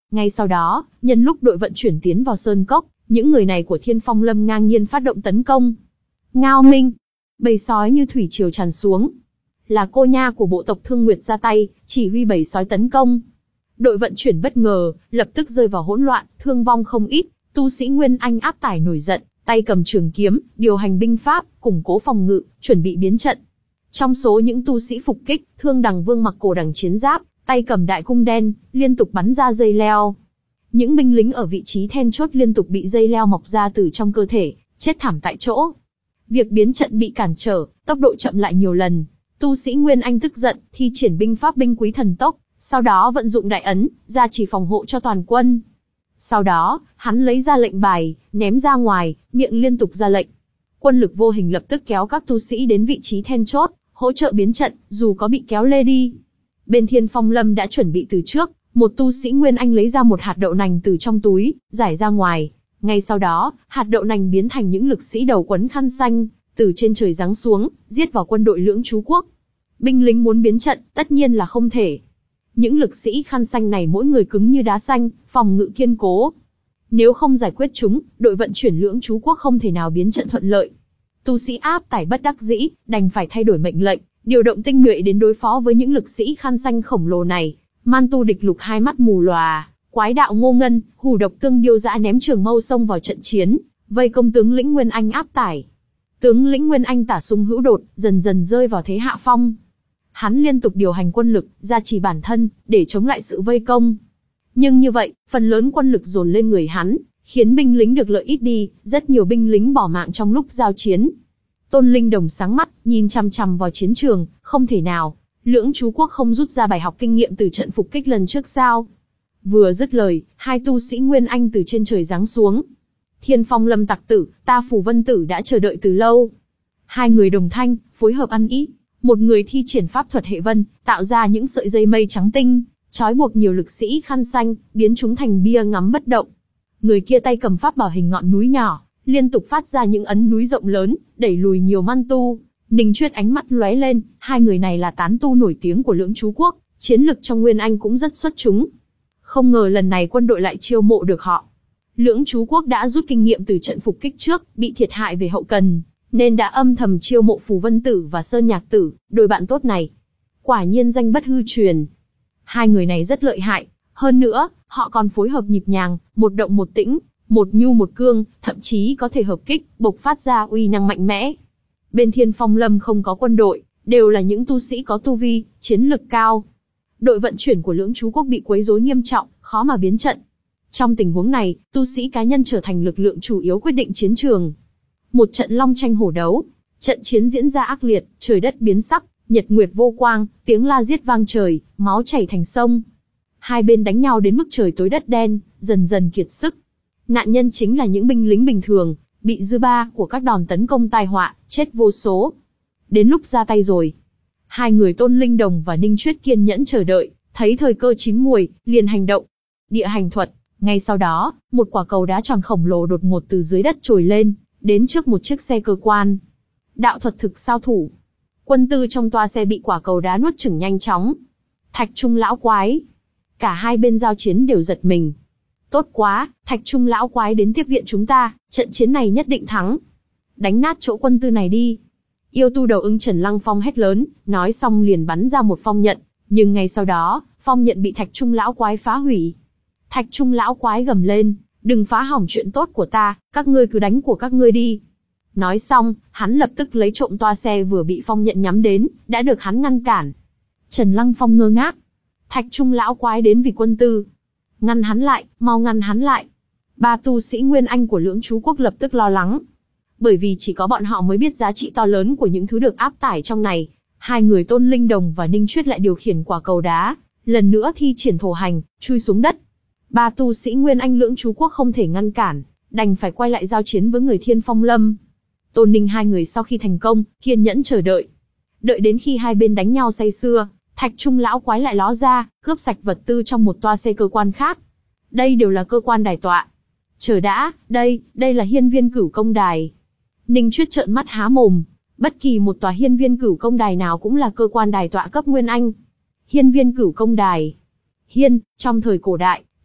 Ngay sau đó, nhân lúc đội vận chuyển tiến vào sơn cốc, những người này của Thiên Phong Lâm ngang nhiên phát động tấn công. Ngao Minh, bầy sói như thủy triều tràn xuống. Là cô nha của bộ tộc Thương Nguyệt ra tay, chỉ huy bầy sói tấn công. Đội vận chuyển bất ngờ, lập tức rơi vào hỗn loạn, thương vong không ít, tu sĩ Nguyên Anh áp tải nổi giận, tay cầm trường kiếm, điều hành binh pháp, củng cố phòng ngự, chuẩn bị biến trận. Trong số những tu sĩ phục kích, Thương Đằng Vương mặc cổ đằng chiến giáp, tay cầm đại cung đen, liên tục bắn ra dây leo. Những binh lính ở vị trí then chốt liên tục bị dây leo mọc ra từ trong cơ thể, chết thảm tại chỗ. Việc biến trận bị cản trở, tốc độ chậm lại nhiều lần. Tu sĩ Nguyên Anh tức giận, thi triển binh pháp binh quý thần tốc, sau đó vận dụng đại ấn, ra chỉ phòng hộ cho toàn quân. Sau đó, hắn lấy ra lệnh bài, ném ra ngoài, miệng liên tục ra lệnh. Quân lực vô hình lập tức kéo các tu sĩ đến vị trí then chốt, hỗ trợ biến trận, dù có bị kéo lê đi. Bên Thiên Phong Lâm đã chuẩn bị từ trước, một tu sĩ Nguyên Anh lấy ra một hạt đậu nành từ trong túi, giải ra ngoài. Ngay sau đó, hạt đậu nành biến thành những lực sĩ đầu quấn khăn xanh, từ trên trời giáng xuống, giết vào quân đội Lưỡng Chú Quốc. Binh lính muốn biến trận, tất nhiên là không thể. Những lực sĩ khăn xanh này mỗi người cứng như đá xanh, phòng ngự kiên cố. Nếu không giải quyết chúng, đội vận chuyển Lưỡng Chú Quốc không thể nào biến trận thuận lợi. Tu sĩ áp tải bất đắc dĩ, đành phải thay đổi mệnh lệnh, điều động tinh nhuệ đến đối phó với những lực sĩ khăn xanh khổng lồ này. Man tu địch lục hai mắt mù lòa, quái đạo Ngô Ngân, hủ độc tương điêu dã ném trường mâu xông vào trận chiến, vây công tướng lĩnh Nguyên Anh áp tải. Tướng lĩnh Nguyên Anh Tả Sung Hữu Đột dần dần rơi vào thế hạ phong. Hắn liên tục điều hành quân lực, gia trì bản thân, để chống lại sự vây công. Nhưng như vậy, phần lớn quân lực dồn lên người hắn, khiến binh lính được lợi ít đi, rất nhiều binh lính bỏ mạng trong lúc giao chiến. Tôn Linh Đồng sáng mắt, nhìn chằm chằm vào chiến trường, không thể nào, Lưỡng Chú Quốc không rút ra bài học kinh nghiệm từ trận phục kích lần trước sao? Vừa dứt lời, hai tu sĩ Nguyên Anh từ trên trời giáng xuống. Thiên Phong Lâm tặc tử, ta Phù Vân Tử đã chờ đợi từ lâu. Hai người đồng thanh, phối hợp ăn ý. Một người thi triển pháp thuật hệ vân, tạo ra những sợi dây mây trắng tinh, trói buộc nhiều lực sĩ khăn xanh, biến chúng thành bia ngắm bất động. Người kia tay cầm pháp bảo hình ngọn núi nhỏ, liên tục phát ra những ấn núi rộng lớn, đẩy lùi nhiều man tu. Ninh Chuyết ánh mắt lóe lên, hai người này là tán tu nổi tiếng của Lưỡng Chú Quốc, chiến lực trong Nguyên Anh cũng rất xuất chúng. Không ngờ lần này quân đội lại chiêu mộ được họ. Lưỡng Chú Quốc đã rút kinh nghiệm từ trận phục kích trước, bị thiệt hại về hậu cần, nên đã âm thầm chiêu mộ Phù Vân Tử và Sơn Nhạc Tử, đôi bạn tốt này. Quả nhiên danh bất hư truyền. Hai người này rất lợi hại, hơn nữa, họ còn phối hợp nhịp nhàng, một động một tĩnh, một nhu một cương, thậm chí có thể hợp kích, bộc phát ra uy năng mạnh mẽ. Bên Thiên Phong Lâm không có quân đội, đều là những tu sĩ có tu vi, chiến lực cao. Đội vận chuyển của Lưỡng Chú Quốc bị quấy rối nghiêm trọng, khó mà biến trận. Trong tình huống này, tu sĩ cá nhân trở thành lực lượng chủ yếu quyết định chiến trường. Một trận long tranh hổ đấu, trận chiến diễn ra ác liệt, trời đất biến sắc, nhật nguyệt vô quang, tiếng la giết vang trời, máu chảy thành sông. Hai bên đánh nhau đến mức trời tối đất đen, dần dần kiệt sức. Nạn nhân chính là những binh lính bình thường, bị dư ba của các đòn tấn công tai họa, chết vô số. Đến lúc ra tay rồi. Hai người Tôn Linh Đồng và Ninh Chuyết kiên nhẫn chờ đợi, thấy thời cơ chín muồi, liền hành động. Địa hành thuật. Ngay sau đó, một quả cầu đá tròn khổng lồ đột ngột từ dưới đất trồi lên, đến trước một chiếc xe cơ quan. Đạo thuật thực sao thủ. Quân tư trong toa xe bị quả cầu đá nuốt chửng nhanh chóng. Thạch Trung lão quái. Cả hai bên giao chiến đều giật mình. Tốt quá, Thạch Trung lão quái đến tiếp viện chúng ta, trận chiến này nhất định thắng. Đánh nát chỗ quân tư này đi. Yêu tu đầu ưng Trần Lăng Phong hét lớn, nói xong liền bắn ra một phong nhận, nhưng ngay sau đó, phong nhận bị Thạch Trung lão quái phá hủy. Thạch Trung lão quái gầm lên, đừng phá hỏng chuyện tốt của ta, các ngươi cứ đánh của các ngươi đi. Nói xong, hắn lập tức lấy trộm toa xe vừa bị phong nhận nhắm đến, đã được hắn ngăn cản. Trần Lăng Phong ngơ ngác. Thạch Trung lão quái đến vì quân tư. Ngăn hắn lại, mau ngăn hắn lại. Ba tu sĩ Nguyên Anh của Lưỡng Chú Quốc lập tức lo lắng. Bởi vì chỉ có bọn họ mới biết giá trị to lớn của những thứ được áp tải trong này. Hai người Tôn Linh Đồng và Ninh Chuyết lại điều khiển quả cầu đá, lần nữa thi triển thổ hành, chui xuống đất. Ba tu sĩ Nguyên Anh Lưỡng Chú Quốc không thể ngăn cản, đành phải quay lại giao chiến với người Thiên Phong Lâm. Tôn Ninh hai người sau khi thành công, kiên nhẫn chờ đợi. Đợi đến khi hai bên đánh nhau say sưa, Thạch Trung lão quái lại ló ra, cướp sạch vật tư trong một toa xe cơ quan khác. Đây đều là cơ quan đài tọa. Chờ đã, đây, đây là hiên viên cửu công đài. Ninh Chuyết trợn mắt há mồm. Bất kỳ một tòa hiên viên cửu công đài nào cũng là cơ quan đài tọa cấp Nguyên Anh. Hiên viên cửu công đài. Hiên, trong thời cổ đại,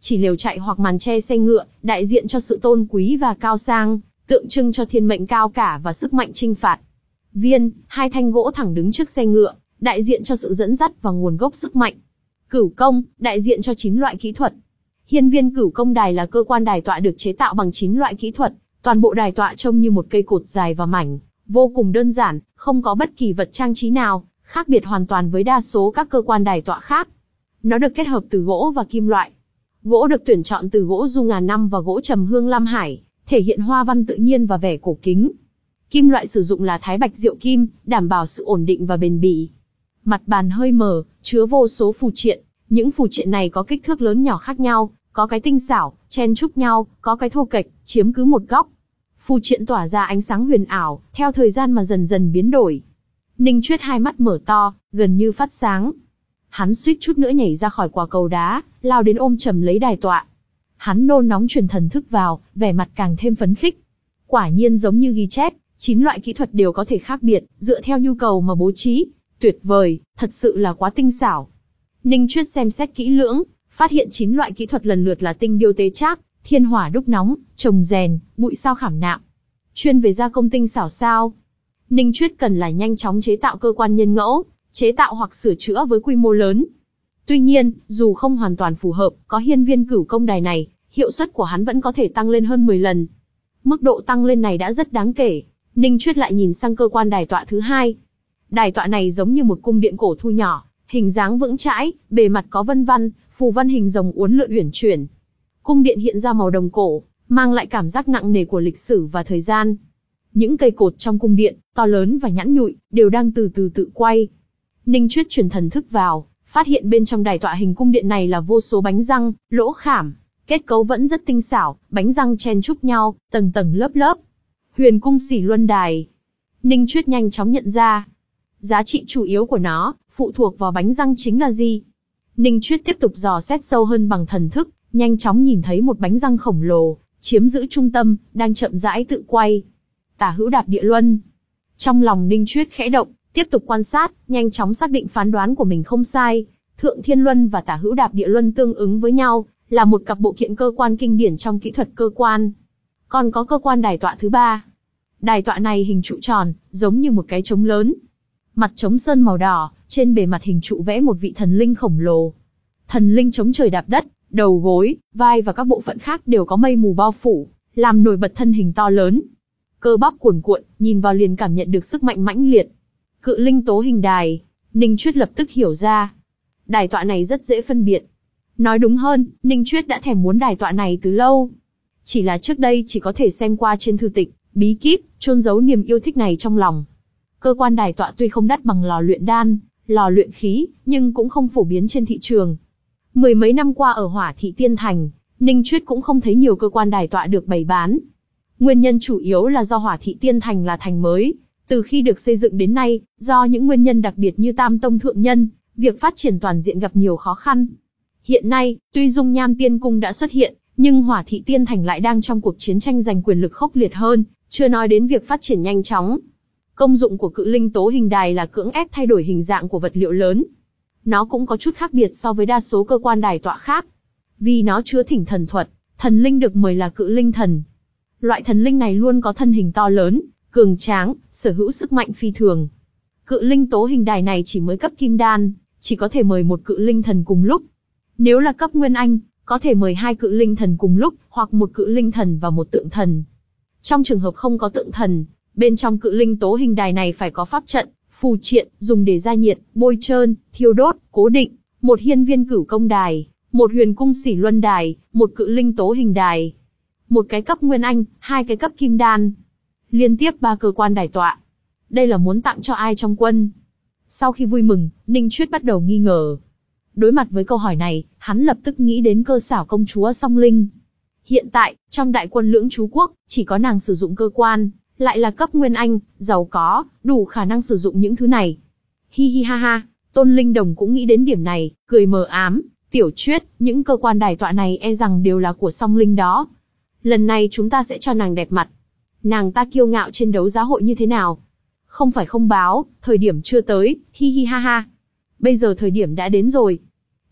chỉ lều chạy hoặc màn che xe ngựa, đại diện cho sự tôn quý và cao sang, tượng trưng cho thiên mệnh cao cả và sức mạnh chinh phạt. Viên, hai thanh gỗ thẳng đứng trước xe ngựa, đại diện cho sự dẫn dắt và nguồn gốc sức mạnh. Cửu công, đại diện cho chín loại kỹ thuật. Hiên viên cửu công đài là cơ quan đài tọa được chế tạo bằng chín loại kỹ thuật, toàn bộ đài tọa trông như một cây cột dài và mảnh, vô cùng đơn giản, không có bất kỳ vật trang trí nào, khác biệt hoàn toàn với đa số các cơ quan đài tọa khác. Nó được kết hợp từ gỗ và kim loại. Gỗ được tuyển chọn từ gỗ du ngàn năm và gỗ trầm hương Lam Hải, thể hiện hoa văn tự nhiên và vẻ cổ kính. Kim loại sử dụng là thái bạch diệu kim, đảm bảo sự ổn định và bền bỉ. Mặt bàn hơi mở, chứa vô số phù triện. Những phù triện này có kích thước lớn nhỏ khác nhau, có cái tinh xảo, chen chúc nhau, có cái thô kệch, chiếm cứ một góc. Phù triện tỏa ra ánh sáng huyền ảo, theo thời gian mà dần dần biến đổi. Ninh Chuyết hai mắt mở to, gần như phát sáng. Hắn suýt chút nữa nhảy ra khỏi quả cầu đá, lao đến ôm chầm lấy đài tọa. Hắn nôn nóng truyền thần thức vào, vẻ mặt càng thêm phấn khích. Quả nhiên giống như ghi chép, chín loại kỹ thuật đều có thể khác biệt, dựa theo nhu cầu mà bố trí. Tuyệt vời, thật sự là quá tinh xảo. Ninh Chuyết xem xét kỹ lưỡng, phát hiện chín loại kỹ thuật lần lượt là tinh điêu tế trác, thiên hỏa đúc nóng, trồng rèn, bụi sao khảm nạm. Chuyên về gia công tinh xảo sao? Ninh Chuyết cần là nhanh chóng chế tạo cơ quan nhân ngẫu, chế tạo hoặc sửa chữa với quy mô lớn. Tuy nhiên, dù không hoàn toàn phù hợp, có hiên viên cửu công đài này, hiệu suất của hắn vẫn có thể tăng lên hơn mười lần. Mức độ tăng lên này đã rất đáng kể. Ninh Chuyết lại nhìn sang cơ quan đài tọa thứ hai. Đài tọa này giống như một cung điện cổ thu nhỏ, hình dáng vững chãi, bề mặt có vân văn, phù văn hình rồng uốn lượn uyển chuyển. Cung điện hiện ra màu đồng cổ, mang lại cảm giác nặng nề của lịch sử và thời gian. Những cây cột trong cung điện, to lớn và nhẵn nhụi, đều đang từ từ tự quay. Ninh Chuyết truyền thần thức vào, phát hiện bên trong đài tọa hình cung điện này là vô số bánh răng, lỗ khảm, kết cấu vẫn rất tinh xảo, bánh răng chen chúc nhau, tầng tầng lớp lớp. Huyền cung xỉ luân đài. Ninh Chuyết nhanh chóng nhận ra. Giá trị chủ yếu của nó, phụ thuộc vào bánh răng chính là gì? Ninh Chuyết tiếp tục dò xét sâu hơn bằng thần thức, nhanh chóng nhìn thấy một bánh răng khổng lồ, chiếm giữ trung tâm, đang chậm rãi tự quay. Tả hữu đạp địa luân. Trong lòng Ninh Chuyết khẽ động, tiếp tục quan sát, nhanh chóng xác định phán đoán của mình không sai. Thượng Thiên Luân và Tả hữu đạp địa luân tương ứng với nhau, là một cặp bộ kiện cơ quan kinh điển trong kỹ thuật cơ quan. Còn có cơ quan đài tọa thứ ba. Đài tọa này hình trụ tròn, giống như một cái trống lớn. Mặt trống sơn màu đỏ, trên bề mặt hình trụ vẽ một vị thần linh khổng lồ. Thần linh chống trời đạp đất, đầu gối, vai và các bộ phận khác đều có mây mù bao phủ, làm nổi bật thân hình to lớn. Cơ bắp cuồn cuộn, nhìn vào liền cảm nhận được sức mạnh mãnh liệt. Cự linh tố hình đài, Ninh Chuyết lập tức hiểu ra. Đài tọa này rất dễ phân biệt. Nói đúng hơn, Ninh Chuyết đã thèm muốn đài tọa này từ lâu. Chỉ là trước đây chỉ có thể xem qua trên thư tịch, bí kíp, chôn giấu niềm yêu thích này trong lòng. Cơ quan đài tọa tuy không đắt bằng lò luyện đan, lò luyện khí, nhưng cũng không phổ biến trên thị trường. Mười mấy năm qua ở Hỏa Thị Tiên Thành, Ninh Chuyết cũng không thấy nhiều cơ quan đài tọa được bày bán. Nguyên nhân chủ yếu là do Hỏa Thị Tiên Thành là thành mới. Từ khi được xây dựng đến nay, do những nguyên nhân đặc biệt như Tam Tông Thượng Nhân, việc phát triển toàn diện gặp nhiều khó khăn. Hiện nay, tuy Dung Nham Tiên Cung đã xuất hiện, nhưng Hỏa Thị Tiên Thành lại đang trong cuộc chiến tranh giành quyền lực khốc liệt hơn, chưa nói đến việc phát triển nhanh chóng. Công dụng của cự linh tố hình đài là cưỡng ép thay đổi hình dạng của vật liệu lớn. Nó cũng có chút khác biệt so với đa số cơ quan đài tọa khác. Vì nó chứa thỉnh thần thuật, thần linh được mời là cự linh thần. Loại thần linh này luôn có thân hình to lớn, cường tráng, sở hữu sức mạnh phi thường. Cự linh tố hình đài này chỉ mới cấp kim đan, chỉ có thể mời một cự linh thần cùng lúc. Nếu là cấp nguyên anh, có thể mời hai cự linh thần cùng lúc, hoặc một cự linh thần và một tượng thần. Trong trường hợp không có tượng thần, bên trong cự linh tố hình đài này phải có pháp trận, phù triện, dùng để gia nhiệt, bôi trơn, thiêu đốt, cố định, một hiên viên cửu công đài, một huyền cung xỉ luân đài, một cự linh tố hình đài, một cái cấp nguyên anh, hai cái cấp kim đan. Liên tiếp ba cơ quan đài tọa. Đây là muốn tặng cho ai trong quân? Sau khi vui mừng, Ninh Chuyết bắt đầu nghi ngờ. Đối mặt với câu hỏi này, hắn lập tức nghĩ đến Cơ Xảo công chúa Song Linh. Hiện tại, trong đại quân Lưỡng Chú Quốc, chỉ có nàng sử dụng cơ quan, lại là cấp nguyên anh, giàu có, đủ khả năng sử dụng những thứ này. Hi hi ha ha, Tôn Linh Đồng cũng nghĩ đến điểm này, cười mờ ám. Tiểu Chuyết, những cơ quan đài tọa này e rằng đều là của Song Linh đó. Lần này chúng ta sẽ cho nàng đẹp mặt. Nàng ta kiêu ngạo trên đấu giá hội như thế nào? Không phải không báo, thời điểm chưa tới, hi hi ha ha. Bây giờ thời điểm đã đến rồi.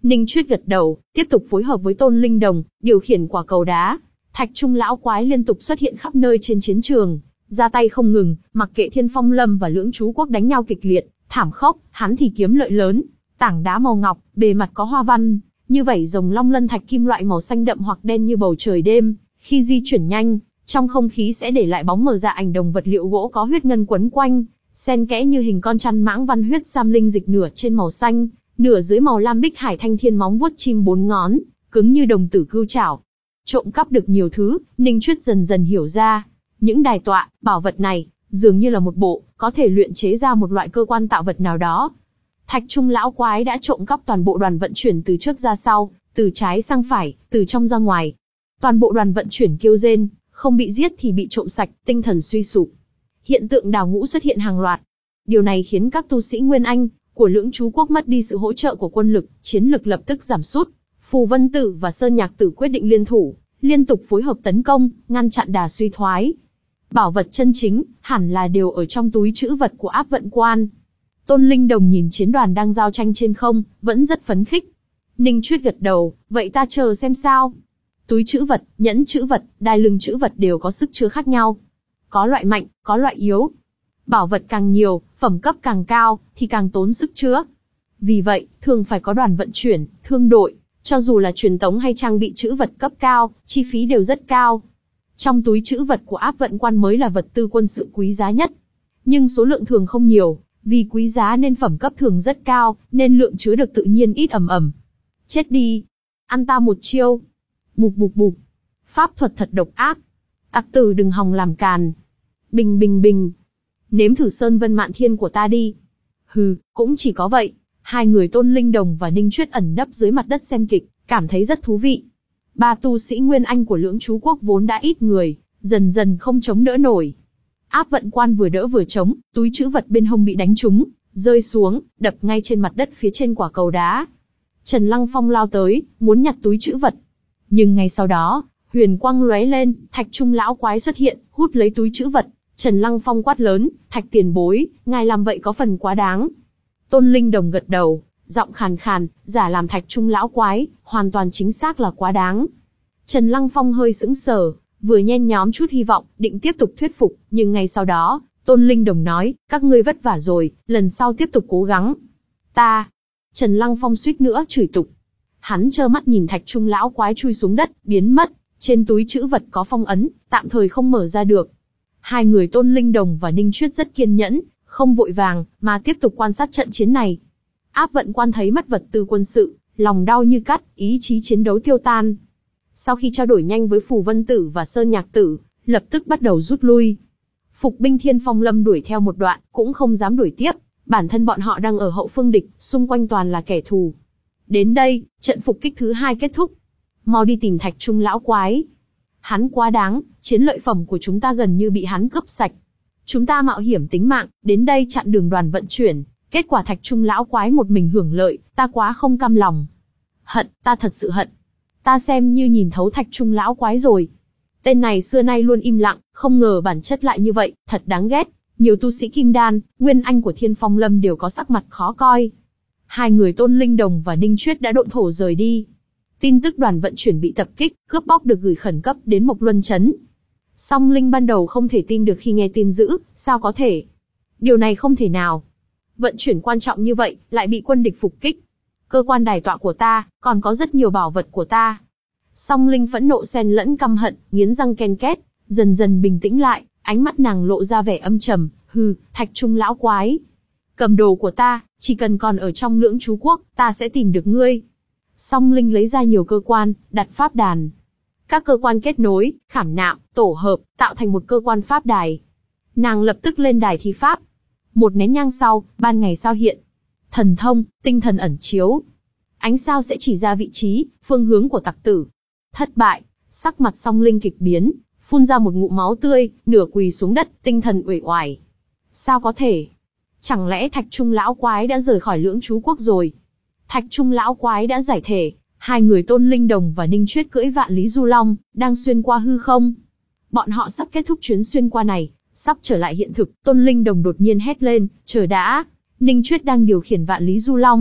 Ninh Chuyết gật đầu, tiếp tục phối hợp với Tôn Linh Đồng, điều khiển quả cầu đá. Thạch Trung lão quái liên tục xuất hiện khắp nơi trên chiến trường, ra tay không ngừng, mặc kệ Thiên Phong Lâm và Lưỡng Chú Quốc đánh nhau kịch liệt, thảm khốc, hắn thì kiếm lợi lớn. Tảng đá màu ngọc, bề mặt có hoa văn, như vảy rồng long lân thạch kim loại màu xanh đậm hoặc đen như bầu trời đêm, khi di chuyển nhanh, trong không khí sẽ để lại bóng mờ dạ ảnh đồng vật liệu gỗ có huyết ngân quấn quanh, xen kẽ như hình con chăn mãng văn huyết sam linh dịch nửa trên màu xanh, nửa dưới màu lam bích hải thanh thiên móng vuốt chim bốn ngón, cứng như đồng tử cưu chảo. Trộm cắp được nhiều thứ, Ninh Chuyết dần dần hiểu ra, những đài tọa, bảo vật này, dường như là một bộ, có thể luyện chế ra một loại cơ quan tạo vật nào đó. Thạch Trung lão quái đã trộm cắp toàn bộ đoàn vận chuyển từ trước ra sau, từ trái sang phải, từ trong ra ngoài. Toàn bộ đoàn vận chuyển kêu rên, không bị giết thì bị trộm sạch, tinh thần suy sụp. Hiện tượng đào ngũ xuất hiện hàng loạt. Điều này khiến các tu sĩ Nguyên Anh của Lưỡng Chú Quốc mất đi sự hỗ trợ của quân lực, chiến lực lập tức giảm sút. Phù Vân Tử và Sơn Nhạc Tử quyết định liên thủ, liên tục phối hợp tấn công, ngăn chặn đà suy thoái. Bảo vật chân chính, hẳn là đều ở trong túi trữ vật của Áp Vận Quan. Tôn Linh Đồng nhìn chiến đoàn đang giao tranh trên không, vẫn rất phấn khích. Ninh Chuyết gật đầu, vậy ta chờ xem sao. Túi trữ vật, nhẫn trữ vật, đai lưng trữ vật đều có sức chứa khác nhau. Có loại mạnh, có loại yếu. Bảo vật càng nhiều, phẩm cấp càng cao, thì càng tốn sức chứa. Vì vậy, thường phải có đoàn vận chuyển, thương đội, cho dù là truyền tống hay trang bị trữ vật cấp cao, chi phí đều rất cao. Trong túi trữ vật của Áp Vận Quan mới là vật tư quân sự quý giá nhất. Nhưng số lượng thường không nhiều, vì quý giá nên phẩm cấp thường rất cao, nên lượng chứa được tự nhiên ít ầm ầm. Chết đi! Ăn ta một chiêu! Bụp bụp bụp! Pháp thuật thật độc ác! Tặc tử đừng hòng làm càn! Bình bình bình! Nếm thử Sơn Vân Mạn Thiên của ta đi! Hừ, cũng chỉ có vậy. Hai người Tôn Linh Đồng và Ninh Chuyết ẩn nấp dưới mặt đất xem kịch, cảm thấy rất thú vị. Ba tu sĩ Nguyên Anh của Lưỡng Chú Quốc vốn đã ít người, dần dần không chống đỡ nổi. Áp Vận Quan vừa đỡ vừa chống, túi trữ vật bên hông bị đánh trúng, rơi xuống, đập ngay trên mặt đất phía trên quả cầu đá. Trần Lăng Phong lao tới, muốn nhặt túi trữ vật. Nhưng ngay sau đó, huyền quang lóe lên, Thạch Trung lão quái xuất hiện, hút lấy túi trữ vật. Trần Lăng Phong quát lớn, Thạch tiền bối, ngài làm vậy có phần quá đáng. Tôn Linh Đồng gật đầu, giọng khàn khàn, giả làm Thạch Trung lão quái, hoàn toàn chính xác là quá đáng. Trần Lăng Phong hơi sững sờ, vừa nhen nhóm chút hy vọng, định tiếp tục thuyết phục, nhưng ngay sau đó, Tôn Linh Đồng nói, các ngươi vất vả rồi, lần sau tiếp tục cố gắng. Ta! Trần Lăng Phong suýt nữa chửi tục. Hắn trơ mắt nhìn Thạch Trung lão quái chui xuống đất, biến mất, trên túi trữ vật có phong ấn, tạm thời không mở ra được. Hai người Tôn Linh Đồng và Ninh Chuyết rất kiên nhẫn, không vội vàng, mà tiếp tục quan sát trận chiến này. Áp Vận Quan thấy mất vật tư quân sự, lòng đau như cắt, ý chí chiến đấu tiêu tan. Sau khi trao đổi nhanh với Phù Vân Tử và Sơn Nhạc Tử, lập tức bắt đầu rút lui. Phục binh Thiên Phong Lâm đuổi theo một đoạn, cũng không dám đuổi tiếp, bản thân bọn họ đang ở hậu phương địch, xung quanh toàn là kẻ thù. Đến đây, trận phục kích thứ hai kết thúc. Mau đi tìm Thạch Trung lão quái. Hắn quá đáng, chiến lợi phẩm của chúng ta gần như bị hắn cướp sạch. Chúng ta mạo hiểm tính mạng, đến đây chặn đường đoàn vận chuyển, kết quả Thạch Trung lão quái một mình hưởng lợi, ta quá không cam lòng. Hận, ta thật sự hận. Ta xem như nhìn thấu Thạch Trung lão quái rồi. Tên này xưa nay luôn im lặng, không ngờ bản chất lại như vậy, thật đáng ghét. Nhiều tu sĩ Kim Đan, Nguyên Anh của Thiên Phong Lâm đều có sắc mặt khó coi. Hai người Tôn Linh Đồng và Ninh Chuyết đã độn thổ rời đi. Tin tức đoàn vận chuyển bị tập kích, cướp bóc được gửi khẩn cấp đến Mộc Luân Trấn. Song Linh ban đầu không thể tin được khi nghe tin dữ, sao có thể? Điều này không thể nào. Vận chuyển quan trọng như vậy, lại bị quân địch phục kích. Cơ quan đài tọa của ta, còn có rất nhiều bảo vật của ta. Song Linh phẫn nộ xen lẫn căm hận, nghiến răng ken két, dần dần bình tĩnh lại, ánh mắt nàng lộ ra vẻ âm trầm, hừ, Thạch Trung lão quái. Cầm đồ của ta, chỉ cần còn ở trong Lưỡng Chú Quốc, ta sẽ tìm được ngươi. Song Linh lấy ra nhiều cơ quan, đặt pháp đàn. Các cơ quan kết nối, khảm nạm, tổ hợp, tạo thành một cơ quan pháp đài. Nàng lập tức lên đài thi pháp. Một nén nhang sau, ban ngày sao hiện. Thần thông, tinh thần ẩn chiếu. Ánh sao sẽ chỉ ra vị trí, phương hướng của tặc tử. Thất bại, sắc mặt Song Linh kịch biến, phun ra một ngụm máu tươi, nửa quỳ xuống đất, tinh thần uể oải. Sao có thể? Chẳng lẽ Thạch Trung lão quái đã rời khỏi Lưỡng Chú Quốc rồi? Thạch Trung lão quái đã giải thể, hai người Tôn Linh Đồng và Ninh Chuyết cưỡi Vạn Lý Du Long, đang xuyên qua hư không. Bọn họ sắp kết thúc chuyến xuyên qua này, sắp trở lại hiện thực. Tôn Linh Đồng đột nhiên hét lên, chờ đã. Ninh Chuyết đang điều khiển Vạn Lý Du Long,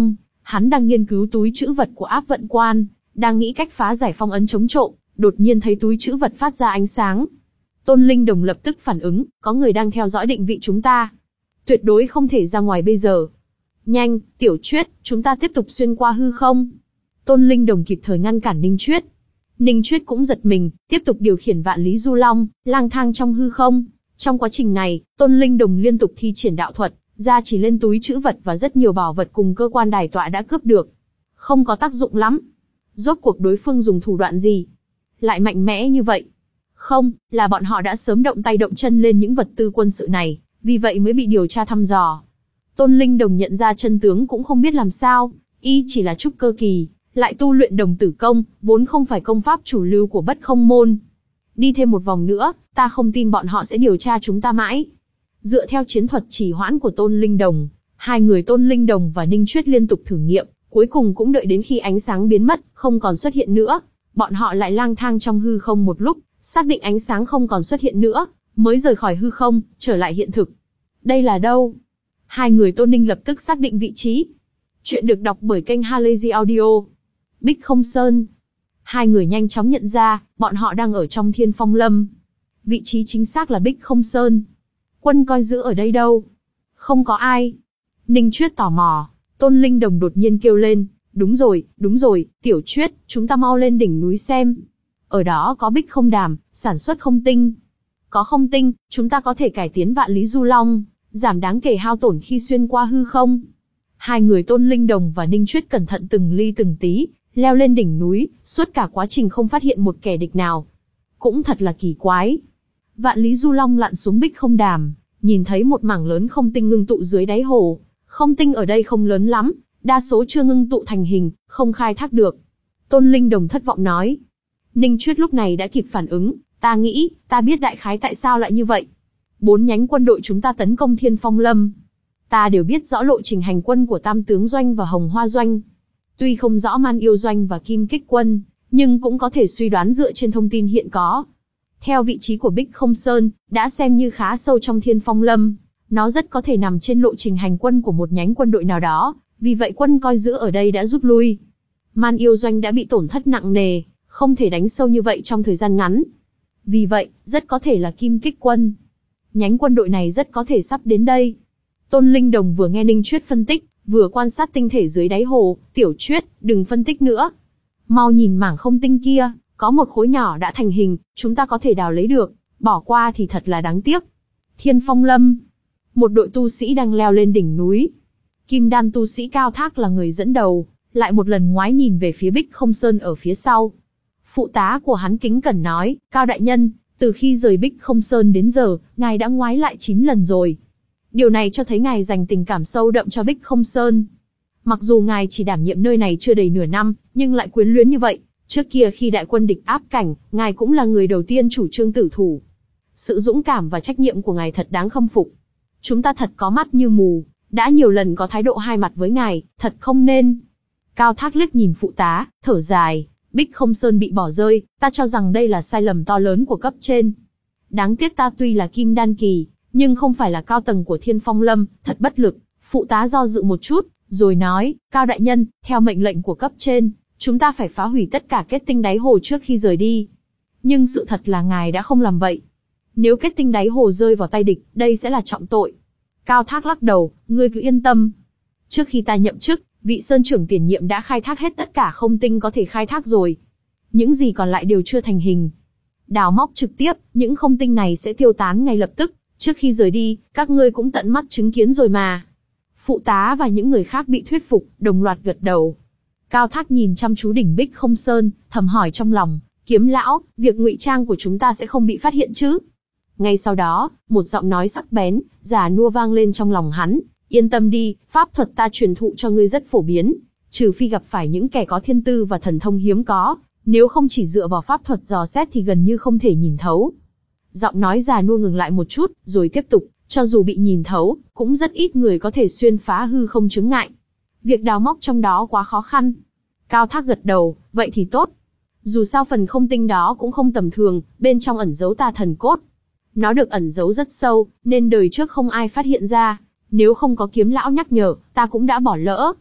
Hắn đang nghiên cứu túi trữ vật của áp vận quan, đang nghĩ cách phá giải phong ấn chống trộm, đột nhiên thấy túi trữ vật phát ra ánh sáng. Tôn Linh Đồng lập tức phản ứng, có người đang theo dõi định vị chúng ta. Tuyệt đối không thể ra ngoài bây giờ. Nhanh, Tiểu Chuyết, chúng ta tiếp tục xuyên qua hư không. Tôn Linh Đồng kịp thời ngăn cản Ninh Chuyết. Ninh Chuyết cũng giật mình, tiếp tục điều khiển Vạn Lý Du Long, lang thang trong hư không. Trong quá trình này, Tôn Linh Đồng liên tục thi triển đạo thuật, ra chỉ lên túi trữ vật và rất nhiều bảo vật cùng cơ quan đài tọa đã cướp được. Không có tác dụng lắm. Rốt cuộc đối phương dùng thủ đoạn gì? Lại mạnh mẽ như vậy? Không, là bọn họ đã sớm động tay động chân lên những vật tư quân sự này, vì vậy mới bị điều tra thăm dò. Tôn Linh Đồng nhận ra chân tướng cũng không biết làm sao, y chỉ là trúc cơ kỳ, lại tu luyện đồng tử công, vốn không phải công pháp chủ lưu của Bất Không môn. Đi thêm một vòng nữa, ta không tin bọn họ sẽ điều tra chúng ta mãi. Dựa theo chiến thuật trì hoãn của Tôn Linh Đồng, hai người Tôn Linh Đồng và Ninh Chuyết liên tục thử nghiệm, cuối cùng cũng đợi đến khi ánh sáng biến mất, không còn xuất hiện nữa. Bọn họ lại lang thang trong hư không một lúc, xác định ánh sáng không còn xuất hiện nữa, mới rời khỏi hư không, trở lại hiện thực. Đây là đâu? Hai người Tôn Ninh lập tức xác định vị trí. Chuyện được đọc bởi kênh Halazy Audio. Bích Không Sơn. Hai người nhanh chóng nhận ra, bọn họ đang ở trong Thiên Phong Lâm. Vị trí chính xác là Bích Không Sơn. Quân coi giữ ở đây đâu? Không có ai. Ninh Chuyết tò mò, Tôn Linh Đồng đột nhiên kêu lên, đúng rồi, đúng rồi, Tiểu Chuyết, chúng ta mau lên đỉnh núi xem. Ở đó có Bích Không Đàm, sản xuất không tinh. Có không tinh, chúng ta có thể cải tiến Vạn Lý Du Long, giảm đáng kể hao tổn khi xuyên qua hư không. Hai người Tôn Linh Đồng và Ninh Chuyết cẩn thận từng ly từng tí, leo lên đỉnh núi, suốt cả quá trình không phát hiện một kẻ địch nào. Cũng thật là kỳ quái. Vạn Lý Du Long lặn xuống Bích Không Đàm, nhìn thấy một mảng lớn không tinh ngưng tụ dưới đáy hồ. Không tinh ở đây không lớn lắm, đa số chưa ngưng tụ thành hình, không khai thác được. Tôn Linh Đồng thất vọng nói. Ninh Chuyết lúc này đã kịp phản ứng, ta nghĩ, ta biết đại khái tại sao lại như vậy. Bốn nhánh quân đội chúng ta tấn công Thiên Phong Lâm. Ta đều biết rõ lộ trình hành quân của Tam Tướng Doanh và Hồng Hoa Doanh. Tuy không rõ Man Yêu Doanh và Kim Kích Quân, nhưng cũng có thể suy đoán dựa trên thông tin hiện có. Theo vị trí của Bích Không Sơn, đã xem như khá sâu trong Thiên Phong Lâm. Nó rất có thể nằm trên lộ trình hành quân của một nhánh quân đội nào đó, vì vậy quân coi giữ ở đây đã rút lui. Man Yêu Doanh đã bị tổn thất nặng nề, không thể đánh sâu như vậy trong thời gian ngắn. Vì vậy, rất có thể là Kim Kích Quân. Nhánh quân đội này rất có thể sắp đến đây. Tôn Linh Đồng vừa nghe Ninh Chuyết phân tích, vừa quan sát tinh thể dưới đáy hồ. Tiểu Chuyết, đừng phân tích nữa. Mau nhìn mảng không tinh kia, có một khối nhỏ đã thành hình, chúng ta có thể đào lấy được, bỏ qua thì thật là đáng tiếc. Thiên Phong Lâm. Một đội tu sĩ đang leo lên đỉnh núi. Kim đan tu sĩ Cao Thác là người dẫn đầu, lại một lần ngoái nhìn về phía Bích Không Sơn ở phía sau. Phụ tá của hắn kính cẩn nói, Cao đại nhân, từ khi rời Bích Không Sơn đến giờ, ngài đã ngoái lại chín lần rồi. Điều này cho thấy ngài dành tình cảm sâu đậm cho Bích Không Sơn. Mặc dù ngài chỉ đảm nhiệm nơi này chưa đầy nửa năm, nhưng lại quyến luyến như vậy. Trước kia khi đại quân địch áp cảnh, ngài cũng là người đầu tiên chủ trương tử thủ. Sự dũng cảm và trách nhiệm của ngài thật đáng khâm phục. Chúng ta thật có mắt như mù, đã nhiều lần có thái độ hai mặt với ngài, thật không nên. Cao Thác liếc nhìn phụ tá, thở dài, Bích Không Sơn bị bỏ rơi, ta cho rằng đây là sai lầm to lớn của cấp trên. Đáng tiếc ta tuy là kim đan kỳ, nhưng không phải là cao tầng của Thiên Phong Lâm, thật bất lực. Phụ tá do dự một chút, rồi nói, Cao đại nhân, theo mệnh lệnh của cấp trên, chúng ta phải phá hủy tất cả kết tinh đáy hồ trước khi rời đi. Nhưng sự thật là ngài đã không làm vậy. Nếu kết tinh đáy hồ rơi vào tay địch, đây sẽ là trọng tội. Cao Thác lắc đầu, ngươi cứ yên tâm. Trước khi ta nhậm chức, vị sơn trưởng tiền nhiệm đã khai thác hết tất cả không tinh có thể khai thác rồi. Những gì còn lại đều chưa thành hình. Đào móc trực tiếp, những không tinh này sẽ tiêu tán ngay lập tức. Trước khi rời đi, các ngươi cũng tận mắt chứng kiến rồi mà. Phụ tá và những người khác bị thuyết phục, đồng loạt gật đầu. Cao Thác nhìn chăm chú đỉnh Bích Không Sơn, thầm hỏi trong lòng, Kiếm lão, việc ngụy trang của chúng ta sẽ không bị phát hiện chứ? Ngay sau đó, một giọng nói sắc bén, già nua vang lên trong lòng hắn. Yên tâm đi, pháp thuật ta truyền thụ cho ngươi rất phổ biến, trừ phi gặp phải những kẻ có thiên tư và thần thông hiếm có, nếu không chỉ dựa vào pháp thuật dò xét thì gần như không thể nhìn thấu. Giọng nói già nua ngừng lại một chút, rồi tiếp tục, cho dù bị nhìn thấu, cũng rất ít người có thể xuyên phá hư không chướng ngại. Việc đào móc trong đó quá khó khăn. Cao Thác gật đầu, vậy thì tốt. Dù sao phần không tinh đó cũng không tầm thường, bên trong ẩn giấu tà thần cốt. Nó được ẩn giấu rất sâu, nên đời trước không ai phát hiện ra. Nếu không có Kiếm lão nhắc nhở, ta cũng đã bỏ lỡ.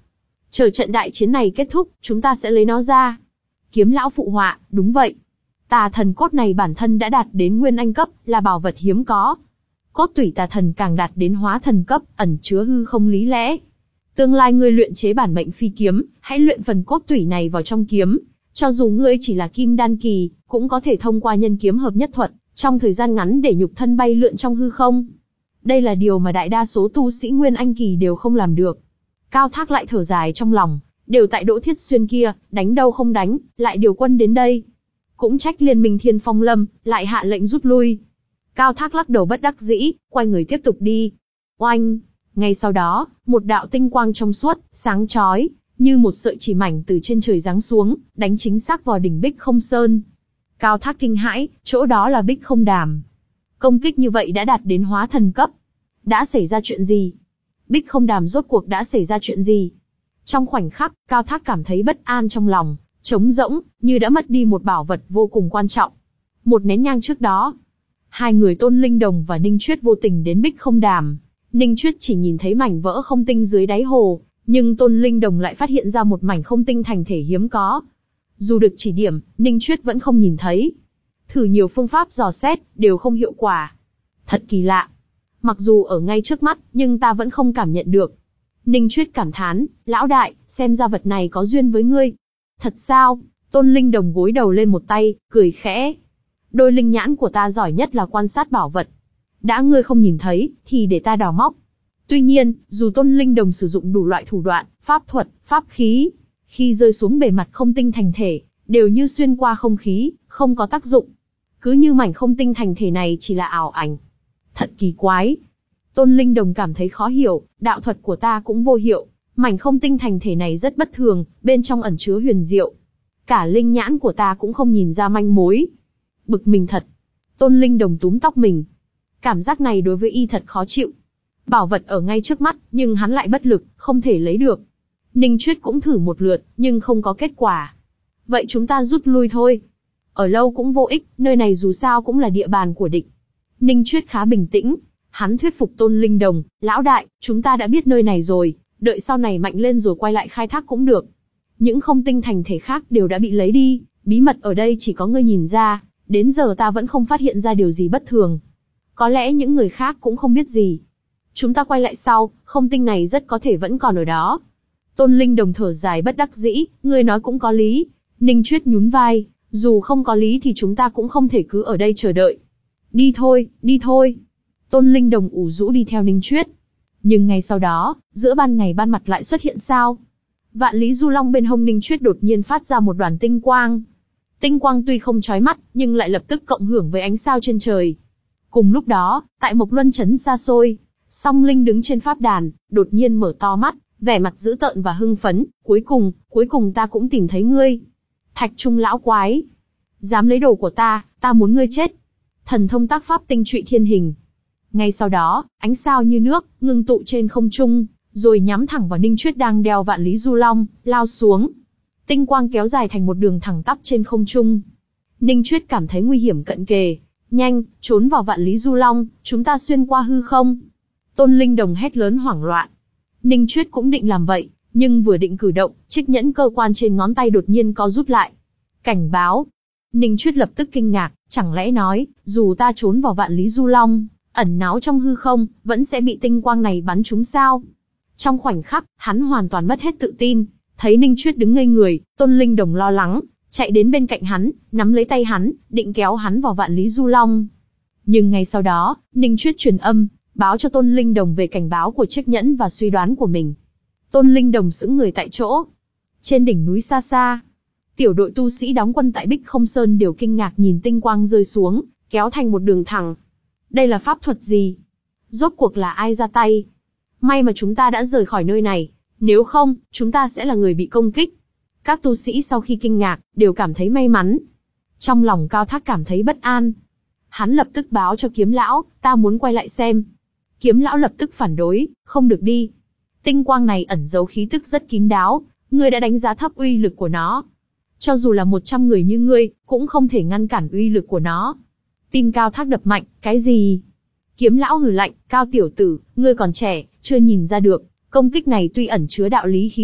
Chờ trận đại chiến này kết thúc, chúng ta sẽ lấy nó ra. Kiếm lão phụ họa, đúng vậy. Tà thần cốt này bản thân đã đạt đến nguyên anh cấp, là bảo vật hiếm có. Cốt tủy tà thần càng đạt đến hóa thần cấp, ẩn chứa hư không lý lẽ. Tương lai ngươi luyện chế bản mệnh phi kiếm, hãy luyện phần cốt tủy này vào trong kiếm. Cho dù ngươi chỉ là kim đan kỳ, cũng có thể thông qua nhân kiếm hợp nhất thuật, trong thời gian ngắn để nhục thân bay lượn trong hư không. Đây là điều mà đại đa số tu sĩ nguyên anh kỳ đều không làm được. Cao Thác lại thở dài trong lòng, đều tại Đỗ Thiết Xuyên kia, đánh đâu không đánh, lại điều quân đến đây. Cũng trách liên minh Thiên Phong Lâm, lại hạ lệnh rút lui. Cao Thác lắc đầu bất đắc dĩ, quay người tiếp tục đi. Oanh! Ngay sau đó, một đạo tinh quang trong suốt, sáng chói, như một sợi chỉ mảnh từ trên trời giáng xuống, đánh chính xác vào đỉnh Bích Không Sơn. Cao Thác kinh hãi, chỗ đó là Bích Không Đàm. Công kích như vậy đã đạt đến hóa thần cấp. Đã xảy ra chuyện gì? Bích Không Đàm rốt cuộc đã xảy ra chuyện gì? Trong khoảnh khắc, Cao Thác cảm thấy bất an trong lòng, trống rỗng, như đã mất đi một bảo vật vô cùng quan trọng. Một nén nhang trước đó, hai người Tôn Linh Đồng và Ninh Chuyết vô tình đến Bích Không Đàm. Ninh Chuyết chỉ nhìn thấy mảnh vỡ không tinh dưới đáy hồ, nhưng Tôn Linh Đồng lại phát hiện ra một mảnh không tinh thành thể hiếm có. Dù được chỉ điểm, Ninh Chuyết vẫn không nhìn thấy. Thử nhiều phương pháp dò xét, đều không hiệu quả. Thật kỳ lạ. Mặc dù ở ngay trước mắt, nhưng ta vẫn không cảm nhận được. Ninh Chuyết cảm thán, lão đại, xem ra vật này có duyên với ngươi. Thật sao? Tôn Linh Đồng gối đầu lên một tay, cười khẽ. Đôi linh nhãn của ta giỏi nhất là quan sát bảo vật. Đã ngươi không nhìn thấy, thì để ta đào móc. Tuy nhiên, dù Tôn Linh Đồng sử dụng đủ loại thủ đoạn, pháp thuật, pháp khí, khi rơi xuống bề mặt không tinh thành thể, đều như xuyên qua không khí, không có tác dụng. Cứ như mảnh không tinh thành thể này chỉ là ảo ảnh. Thật kỳ quái. Tôn Linh Đồng cảm thấy khó hiểu, đạo thuật của ta cũng vô hiệu. Mảnh không tinh thành thể này rất bất thường, bên trong ẩn chứa huyền diệu. Cả linh nhãn của ta cũng không nhìn ra manh mối. Bực mình thật. Tôn Linh Đồng túm tóc mình. Cảm giác này đối với y thật khó chịu. Bảo vật ở ngay trước mắt, nhưng hắn lại bất lực, không thể lấy được. Ninh Chuyết cũng thử một lượt, nhưng không có kết quả. Vậy chúng ta rút lui thôi. Ở lâu cũng vô ích, nơi này dù sao cũng là địa bàn của địch. Ninh Chuyết khá bình tĩnh. Hắn thuyết phục Tôn Linh Đồng, lão đại, chúng ta đã biết nơi này rồi, đợi sau này mạnh lên rồi quay lại khai thác cũng được. Những không tinh thành thể khác đều đã bị lấy đi, bí mật ở đây chỉ có ngươi nhìn ra, đến giờ ta vẫn không phát hiện ra điều gì bất thường. Có lẽ những người khác cũng không biết gì. Chúng ta quay lại sau, không tinh này rất có thể vẫn còn ở đó. Tôn Linh Đồng thở dài bất đắc dĩ, ngươi nói cũng có lý. Ninh Chuyết nhún vai, dù không có lý thì chúng ta cũng không thể cứ ở đây chờ đợi. Đi thôi, đi thôi. Tôn Linh Đồng ủ rũ đi theo Ninh Chuyết. Nhưng ngay sau đó, giữa ban ngày ban mặt lại xuất hiện sao? Vạn Lý Du Long bên hông Ninh Chuyết đột nhiên phát ra một đoàn tinh quang. Tinh quang tuy không chói mắt, nhưng lại lập tức cộng hưởng với ánh sao trên trời. Cùng lúc đó, tại Mộc Luân trấn xa xôi, Song Linh đứng trên pháp đàn, đột nhiên mở to mắt, vẻ mặt dữ tợn và hưng phấn. Cuối cùng, cuối cùng ta cũng tìm thấy ngươi. Thạch Trung lão quái, dám lấy đồ của ta, ta muốn ngươi chết. Thần thông tác pháp tinh trụy thiên hình. Ngay sau đó, ánh sao như nước, ngưng tụ trên không trung, rồi nhắm thẳng vào Ninh Chuyết đang đeo Vạn Lý Du Long, lao xuống. Tinh quang kéo dài thành một đường thẳng tắp trên không trung. Ninh Chuyết cảm thấy nguy hiểm cận kề. Nhanh, trốn vào Vạn Lý Du Long, chúng ta xuyên qua hư không. Tôn Linh Đồng hét lớn hoảng loạn. Ninh Chuyết cũng định làm vậy, nhưng vừa định cử động, chiếc nhẫn cơ quan trên ngón tay đột nhiên co rút lại. Cảnh báo. Ninh Chuyết lập tức kinh ngạc, chẳng lẽ nói, dù ta trốn vào Vạn Lý Du Long, ẩn náu trong hư không, vẫn sẽ bị tinh quang này bắn trúng sao? Trong khoảnh khắc, hắn hoàn toàn mất hết tự tin. Thấy Ninh Chuyết đứng ngây người, Tôn Linh Đồng lo lắng, chạy đến bên cạnh hắn, nắm lấy tay hắn, định kéo hắn vào Vạn Lý Du Long. Nhưng ngay sau đó, Ninh Chuyết truyền âm, báo cho Tôn Linh Đồng về cảnh báo của chiếc nhẫn và suy đoán của mình. Tôn Linh Đồng sững người tại chỗ. Trên đỉnh núi xa xa, tiểu đội tu sĩ đóng quân tại Bích Không Sơn đều kinh ngạc nhìn tinh quang rơi xuống, kéo thành một đường thẳng. Đây là pháp thuật gì? Rốt cuộc là ai ra tay? May mà chúng ta đã rời khỏi nơi này, nếu không, chúng ta sẽ là người bị công kích. Các tu sĩ sau khi kinh ngạc, đều cảm thấy may mắn. Trong lòng Cao Thác cảm thấy bất an. Hắn lập tức báo cho Kiếm Lão, ta muốn quay lại xem. Kiếm Lão lập tức phản đối, không được đi. Tinh quang này ẩn giấu khí tức rất kín đáo, ngươi đã đánh giá thấp uy lực của nó. Cho dù là một trăm người như ngươi, cũng không thể ngăn cản uy lực của nó. Tim Cao Thác đập mạnh, cái gì? Kiếm Lão hừ lạnh, Cao tiểu tử, ngươi còn trẻ, chưa nhìn ra được, công kích này tuy ẩn chứa đạo lý khí tức,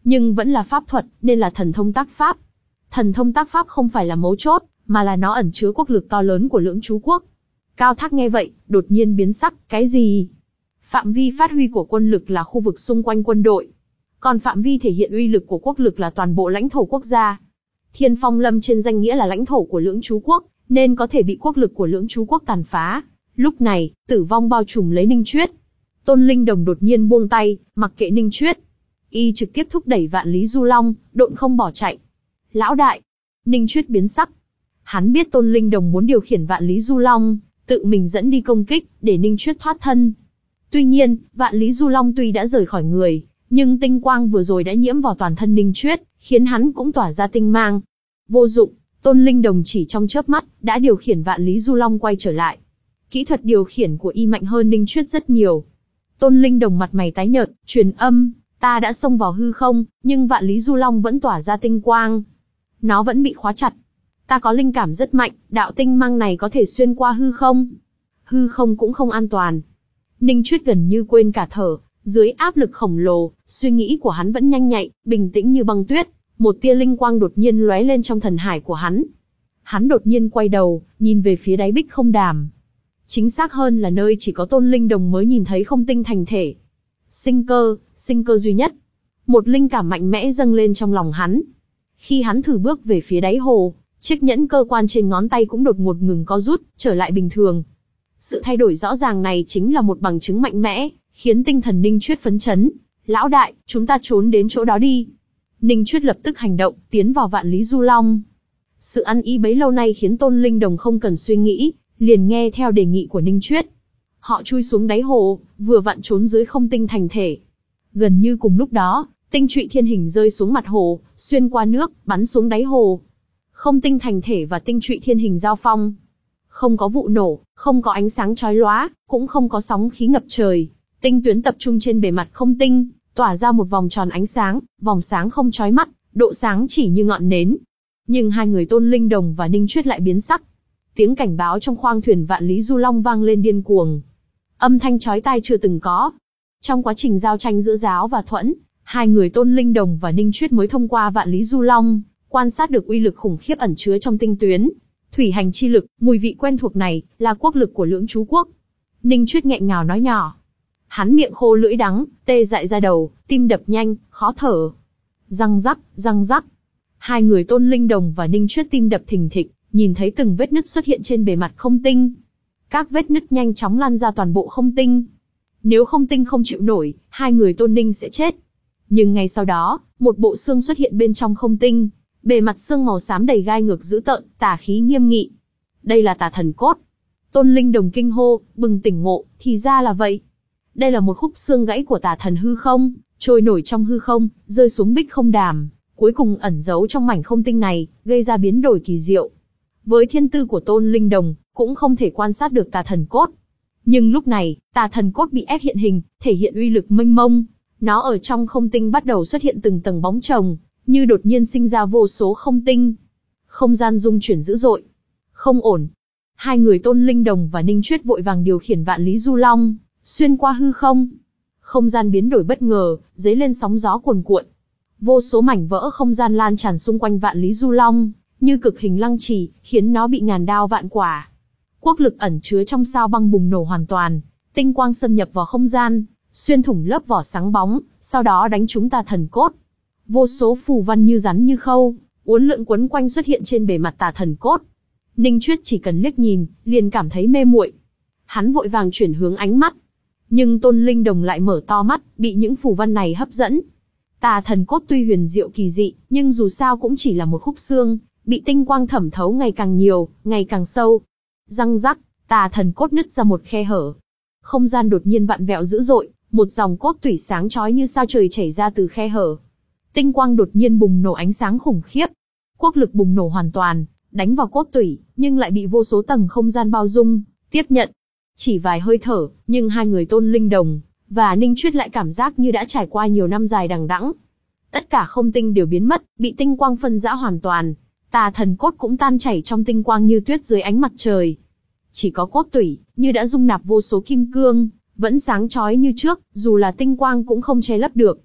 nhưng vẫn là pháp thuật, nên là thần thông tác pháp. Thần thông tác pháp không phải là mấu chốt, mà là nó ẩn chứa quốc lực to lớn của Lưỡng Chú Quốc. Cao Thác nghe vậy, đột nhiên biến sắc, cái gì? Phạm vi phát huy của quân lực là khu vực xung quanh quân đội. Còn phạm vi thể hiện uy lực của quốc lực là toàn bộ lãnh thổ quốc gia. Thiên Phong Lâm trên danh nghĩa là lãnh thổ của Lưỡng Chú Quốc, nên có thể bị quốc lực của Lưỡng Chú Quốc tàn phá. Lúc này, tử vong bao trùm lấy Ninh Chuyết. Tôn Linh Đồng đột nhiên buông tay, mặc kệ Ninh Chuyết. Y trực tiếp thúc đẩy Vạn Lý Du Long, độn không bỏ chạy. Lão đại! Ninh Chuyết biến sắc. Hắn biết Tôn Linh Đồng muốn điều khiển Vạn Lý Du Long, tự mình dẫn đi công kích, để Ninh Chuyết thoát thân. Tuy nhiên, Vạn Lý Du Long tuy đã rời khỏi người, nhưng tinh quang vừa rồi đã nhiễm vào toàn thân Ninh Chuyết, khiến hắn cũng tỏa ra tinh mang. Vô dụng, Tôn Linh Đồng chỉ trong chớp mắt, đã điều khiển Vạn Lý Du Long quay trở lại. Kỹ thuật điều khiển của y mạnh hơn Ninh Chuyết rất nhiều. Tôn Linh Đồng mặt mày tái nhợt, truyền âm, ta đã xông vào hư không, nhưng Vạn Lý Du Long vẫn tỏa ra tinh quang. Nó vẫn bị khóa chặt. Ta có linh cảm rất mạnh, đạo tinh mang này có thể xuyên qua hư không. Hư không cũng không an toàn. Ninh Chuyết gần như quên cả thở, dưới áp lực khổng lồ, suy nghĩ của hắn vẫn nhanh nhạy, bình tĩnh như băng tuyết. Một tia linh quang đột nhiên lóe lên trong thần hải của hắn. Hắn đột nhiên quay đầu, nhìn về phía đáy bích không đàm. Chính xác hơn là nơi chỉ có Tôn Linh Đồng mới nhìn thấy không tinh thành thể. Sinh cơ, sinh cơ duy nhất. Một linh cảm mạnh mẽ dâng lên trong lòng hắn. Khi hắn thử bước về phía đáy hồ, chiếc nhẫn cơ quan trên ngón tay cũng đột ngột ngừng co rút, trở lại bình thường. Sự thay đổi rõ ràng này chính là một bằng chứng mạnh mẽ, khiến tinh thần Ninh Chuyết phấn chấn. Lão đại, chúng ta trốn đến chỗ đó đi. Ninh Chuyết lập tức hành động, tiến vào Vạn Lý Du Long. Sự ăn ý bấy lâu nay khiến Tôn Linh Đồng không cần suy nghĩ, liền nghe theo đề nghị của Ninh Chuyết. Họ chui xuống đáy hồ, vừa vặn trốn dưới không tinh thành thể. Gần như cùng lúc đó, tinh trụy thiên hình rơi xuống mặt hồ, xuyên qua nước, bắn xuống đáy hồ. Không tinh thành thể và tinh trụy thiên hình giao phong. Không có vụ nổ, không có ánh sáng chói lóa, cũng không có sóng khí ngập trời. Tinh tuyến tập trung trên bề mặt không tinh, tỏa ra một vòng tròn ánh sáng, vòng sáng không chói mắt, độ sáng chỉ như ngọn nến. Nhưng hai người Tôn Linh Đồng và Ninh Chuyết lại biến sắc. Tiếng cảnh báo trong khoang thuyền Vạn Lý Du Long vang lên điên cuồng. Âm thanh chói tai chưa từng có. Trong quá trình giao tranh giữa Giáo và Thuẫn, hai người Tôn Linh Đồng và Ninh Chuyết mới thông qua Vạn Lý Du Long, quan sát được uy lực khủng khiếp ẩn chứa trong tinh tuyến. Thủy hành chi lực, mùi vị quen thuộc này, là quốc lực của Lưỡng Chú Quốc. Ninh Chuyết nghẹn ngào nói nhỏ. Hắn miệng khô lưỡi đắng, tê dại ra đầu, tim đập nhanh, khó thở. Răng rắc, răng rắc. Hai người Tôn Linh Đồng và Ninh Chuyết tim đập thình thịch, nhìn thấy từng vết nứt xuất hiện trên bề mặt không tinh. Các vết nứt nhanh chóng lan ra toàn bộ không tinh. Nếu không tinh không chịu nổi, hai người Tôn Ninh sẽ chết. Nhưng ngay sau đó, một bộ xương xuất hiện bên trong không tinh. Bề mặt xương màu xám đầy gai ngược dữ tợn, tà khí nghiêm nghị. Đây là tà thần cốt. Tôn Linh Đồng kinh hô, bừng tỉnh ngộ, thì ra là vậy. Đây là một khúc xương gãy của tà thần hư không, trôi nổi trong hư không, rơi xuống bích không đàm, cuối cùng ẩn giấu trong mảnh không tinh này, gây ra biến đổi kỳ diệu. Với thiên tư của Tôn Linh Đồng, cũng không thể quan sát được tà thần cốt. Nhưng lúc này, tà thần cốt bị ép hiện hình, thể hiện uy lực mênh mông. Nó ở trong không tinh bắt đầu xuất hiện từng tầng bóng chồng, như đột nhiên sinh ra vô số không tinh. Không gian rung chuyển dữ dội. Không ổn. Hai người Tôn Linh Đồng và Ninh Chuyết vội vàng điều khiển Vạn Lý Du Long, xuyên qua hư không. Không gian biến đổi bất ngờ, dấy lên sóng gió cuồn cuộn. Vô số mảnh vỡ không gian lan tràn xung quanh Vạn Lý Du Long, như cực hình lăng trì, khiến nó bị ngàn đao vạn quả. Quốc lực ẩn chứa trong sao băng bùng nổ hoàn toàn, tinh quang xâm nhập vào không gian, xuyên thủng lớp vỏ sáng bóng, sau đó đánh trúng tà thần cốt. Vô số phù văn như rắn như khâu, uốn lượn quấn quanh xuất hiện trên bề mặt tà thần cốt. Ninh Chuyết chỉ cần liếc nhìn, liền cảm thấy mê muội. Hắn vội vàng chuyển hướng ánh mắt. Nhưng Tôn Linh Đồng lại mở to mắt, bị những phù văn này hấp dẫn. Tà thần cốt tuy huyền diệu kỳ dị, nhưng dù sao cũng chỉ là một khúc xương, bị tinh quang thẩm thấu ngày càng nhiều, ngày càng sâu. Răng rắc, tà thần cốt nứt ra một khe hở. Không gian đột nhiên vặn vẹo dữ dội, một dòng cốt tủy sáng chói như sao trời chảy ra từ khe hở. Tinh quang đột nhiên bùng nổ ánh sáng khủng khiếp. Quốc lực bùng nổ hoàn toàn, đánh vào cốt tủy, nhưng lại bị vô số tầng không gian bao dung, tiếp nhận. Chỉ vài hơi thở, nhưng hai người Tôn Linh Đồng và Ninh Chuyết lại cảm giác như đã trải qua nhiều năm dài đằng đẵng. Tất cả không tinh đều biến mất, bị tinh quang phân rã hoàn toàn. Tà thần cốt cũng tan chảy trong tinh quang như tuyết dưới ánh mặt trời. Chỉ có cốt tủy, như đã dung nạp vô số kim cương, vẫn sáng chói như trước, dù là tinh quang cũng không che lấp được.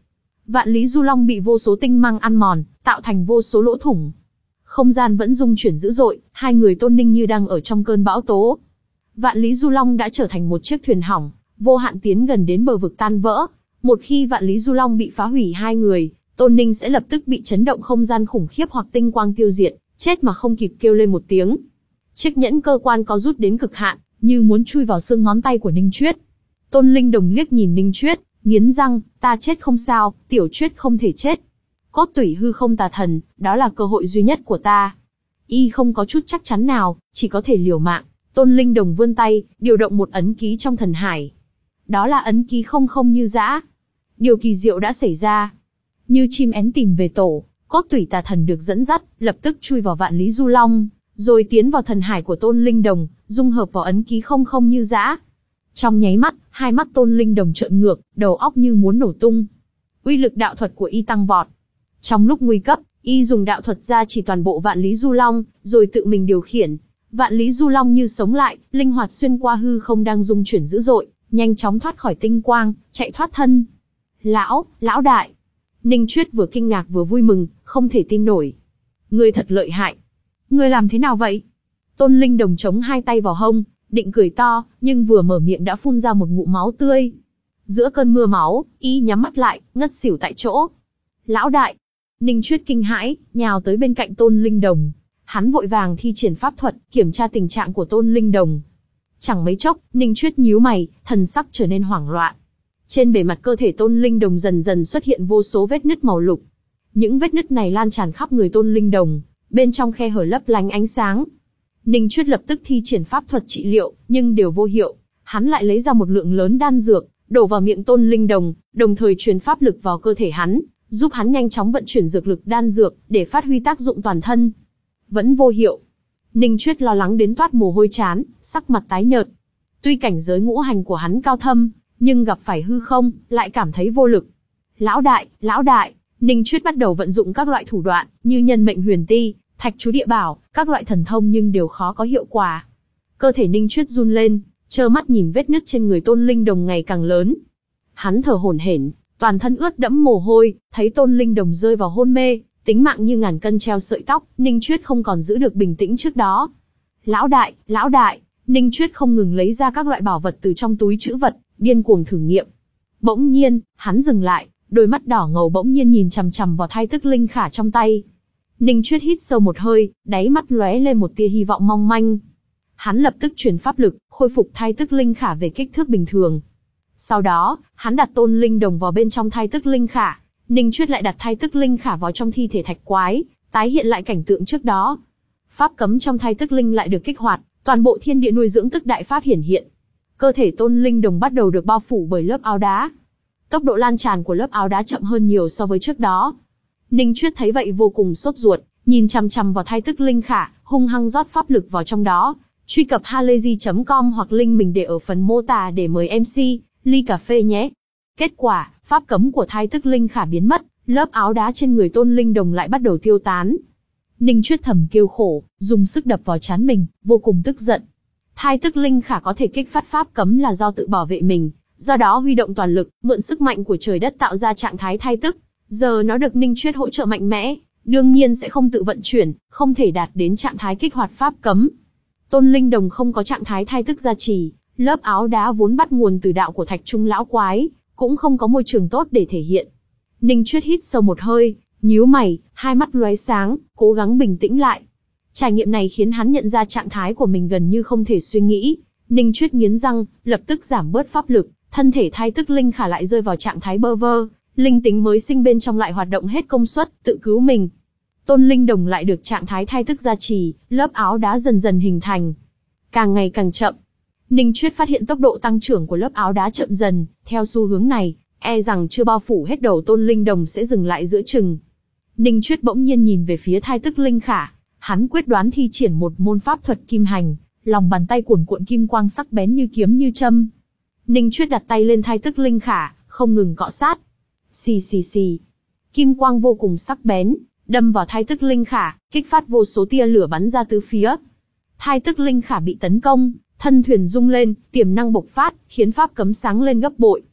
Vạn Lý Du Long bị vô số tinh mang ăn mòn, tạo thành vô số lỗ thủng. Không gian vẫn rung chuyển dữ dội, hai người Tôn Ninh như đang ở trong cơn bão tố. Vạn Lý Du Long đã trở thành một chiếc thuyền hỏng, vô hạn tiến gần đến bờ vực tan vỡ. Một khi Vạn Lý Du Long bị phá hủy, hai người Tôn Ninh sẽ lập tức bị chấn động không gian khủng khiếp hoặc tinh quang tiêu diệt, chết mà không kịp kêu lên một tiếng. Chiếc nhẫn cơ quan có rút đến cực hạn, như muốn chui vào xương ngón tay của Ninh Chuyết. Tôn Linh Đồng liếc nhìn Ninh Chuyết, nghiến răng, ta chết không sao, tiểu Chuyết không thể chết. Cốt tủy hư không tà thần, đó là cơ hội duy nhất của ta. Y không có chút chắc chắn nào, chỉ có thể liều mạng. Tôn Linh Đồng vươn tay, điều động một ấn ký trong thần hải. Đó là ấn ký không không như dã. Điều kỳ diệu đã xảy ra. Như chim én tìm về tổ, cốt tủy tà thần được dẫn dắt, lập tức chui vào Vạn Lý Du Long, rồi tiến vào thần hải của Tôn Linh Đồng, dung hợp vào ấn ký không không như dã. Trong nháy mắt, hai mắt Tôn Linh Đồng trợn ngược, đầu óc như muốn nổ tung. Uy lực đạo thuật của y tăng vọt. Trong lúc nguy cấp, y dùng đạo thuật ra chỉ toàn bộ Vạn Lý Du Long, rồi tự mình điều khiển. Vạn Lý Du Long như sống lại, linh hoạt xuyên qua hư không đang rung chuyển dữ dội, nhanh chóng thoát khỏi tinh quang, chạy thoát thân. Lão, lão đại. Ninh Chuyết vừa kinh ngạc vừa vui mừng, không thể tin nổi. Ngươi thật lợi hại. Ngươi làm thế nào vậy? Tôn Linh Đồng chống hai tay vào hông, định cười to, nhưng vừa mở miệng đã phun ra một ngụm máu tươi. Giữa cơn mưa máu, y nhắm mắt lại, ngất xỉu tại chỗ. Lão đại. Ninh Chuyết kinh hãi, nhào tới bên cạnh Tôn Linh Đồng. Hắn vội vàng thi triển pháp thuật, kiểm tra tình trạng của Tôn Linh Đồng. Chẳng mấy chốc, Ninh Chuyết nhíu mày, thần sắc trở nên hoảng loạn. Trên bề mặt cơ thể Tôn Linh Đồng dần dần xuất hiện vô số vết nứt màu lục. Những vết nứt này lan tràn khắp người Tôn Linh Đồng, bên trong khe hở lấp lánh ánh sáng. Ninh Chuyết lập tức thi triển pháp thuật trị liệu, nhưng đều vô hiệu. Hắn lại lấy ra một lượng lớn đan dược, đổ vào miệng Tôn Linh Đồng, đồng thời truyền pháp lực vào cơ thể hắn, giúp hắn nhanh chóng vận chuyển dược lực đan dược, để phát huy tác dụng toàn thân. Vẫn vô hiệu. Ninh Chuyết lo lắng đến toát mồ hôi trán, sắc mặt tái nhợt. Tuy cảnh giới ngũ hành của hắn cao thâm, nhưng gặp phải hư không, lại cảm thấy vô lực. Lão đại, lão đại, Ninh Chuyết bắt đầu vận dụng các loại thủ đoạn, như nhân mệnh huyền ti, thạch chú địa bảo, các loại thần thông nhưng đều khó có hiệu quả. Cơ thể Ninh Chuyết run lên, trơ mắt nhìn vết nứt trên người Tôn Linh Đồng ngày càng lớn. Hắn thở hổn hển, toàn thân ướt đẫm mồ hôi, thấy Tôn Linh Đồng rơi vào hôn mê, tính mạng như ngàn cân treo sợi tóc, Ninh Chuyết không còn giữ được bình tĩnh trước đó. Lão đại, lão đại, Ninh Chuyết không ngừng lấy ra các loại bảo vật từ trong túi trữ vật, điên cuồng thử nghiệm. Bỗng nhiên, hắn dừng lại, đôi mắt đỏ ngầu bỗng nhiên nhìn chằm chằm vào thai tức linh khả trong tay. Ninh Chuyết hít sâu một hơi, đáy mắt lóe lên một tia hy vọng mong manh. Hắn lập tức truyền pháp lực, khôi phục thai tức linh khả về kích thước bình thường. Sau đó, hắn đặt Tôn Linh Đồng vào bên trong thai tức linh khả. Ninh Chuyết lại đặt thai tức linh khả vào trong thi thể thạch quái, tái hiện lại cảnh tượng trước đó. Pháp cấm trong thai tức linh lại được kích hoạt, toàn bộ thiên địa nuôi dưỡng tức đại pháp hiển hiện. Cơ thể Tôn Linh Đồng bắt đầu được bao phủ bởi lớp áo đá. Tốc độ lan tràn của lớp áo đá chậm hơn nhiều so với trước đó. Ninh Chuyết thấy vậy vô cùng sốt ruột, nhìn chằm chằm vào thai tức linh khả, hung hăng rót pháp lực vào trong đó. Truy cập halayzi chấm com hoặc link mình để ở phần mô tả để mời em xê, ly cà phê nhé. Kết quả, pháp cấm của thai tức linh khả biến mất, lớp áo đá trên người Tôn Linh Đồng lại bắt đầu tiêu tán. Ninh Chuyết thầm kêu khổ, dùng sức đập vào trán mình, vô cùng tức giận. Thai tức linh khả có thể kích phát pháp cấm là do tự bảo vệ mình, do đó huy động toàn lực, mượn sức mạnh của trời đất tạo ra trạng thái thai tức. Giờ nó được Ninh Chuyết hỗ trợ mạnh mẽ, đương nhiên sẽ không tự vận chuyển, không thể đạt đến trạng thái kích hoạt pháp cấm. Tôn Linh Đồng không có trạng thái thai tức gia trì, lớp áo đá vốn bắt nguồn từ đạo của thạch trung lão quái, cũng không có môi trường tốt để thể hiện. Ninh Chuyết hít sâu một hơi, nhíu mày, hai mắt lóe sáng, cố gắng bình tĩnh lại. Trải nghiệm này khiến hắn nhận ra trạng thái của mình gần như không thể suy nghĩ. Ninh Chuyết nghiến răng, lập tức giảm bớt pháp lực, thân thể thai tức linh khả lại rơi vào trạng thái bơ vơ, linh tính mới sinh bên trong lại hoạt động hết công suất, tự cứu mình. Tôn Linh Đồng lại được trạng thái thai tức gia trì, lớp áo đá dần dần hình thành, càng ngày càng chậm. Ninh Chuyết phát hiện tốc độ tăng trưởng của lớp áo đá chậm dần, theo xu hướng này, e rằng chưa bao phủ hết đầu Tôn Linh Đồng sẽ dừng lại giữa chừng. Ninh Chuyết bỗng nhiên nhìn về phía thai tức linh khả, hắn quyết đoán thi triển một môn pháp thuật kim hành, lòng bàn tay cuồn cuộn kim quang sắc bén như kiếm như châm. Ninh Chuyết đặt tay lên thai tức linh khả, không ngừng cọ sát. Xì xì xì, kim quang vô cùng sắc bén, đâm vào thai tức linh khả, kích phát vô số tia lửa bắn ra tứ phía. Thai tức linh khả bị tấn công, thân thuyền rung lên, tiềm năng bộc phát, khiến pháp cấm sáng lên gấp bội.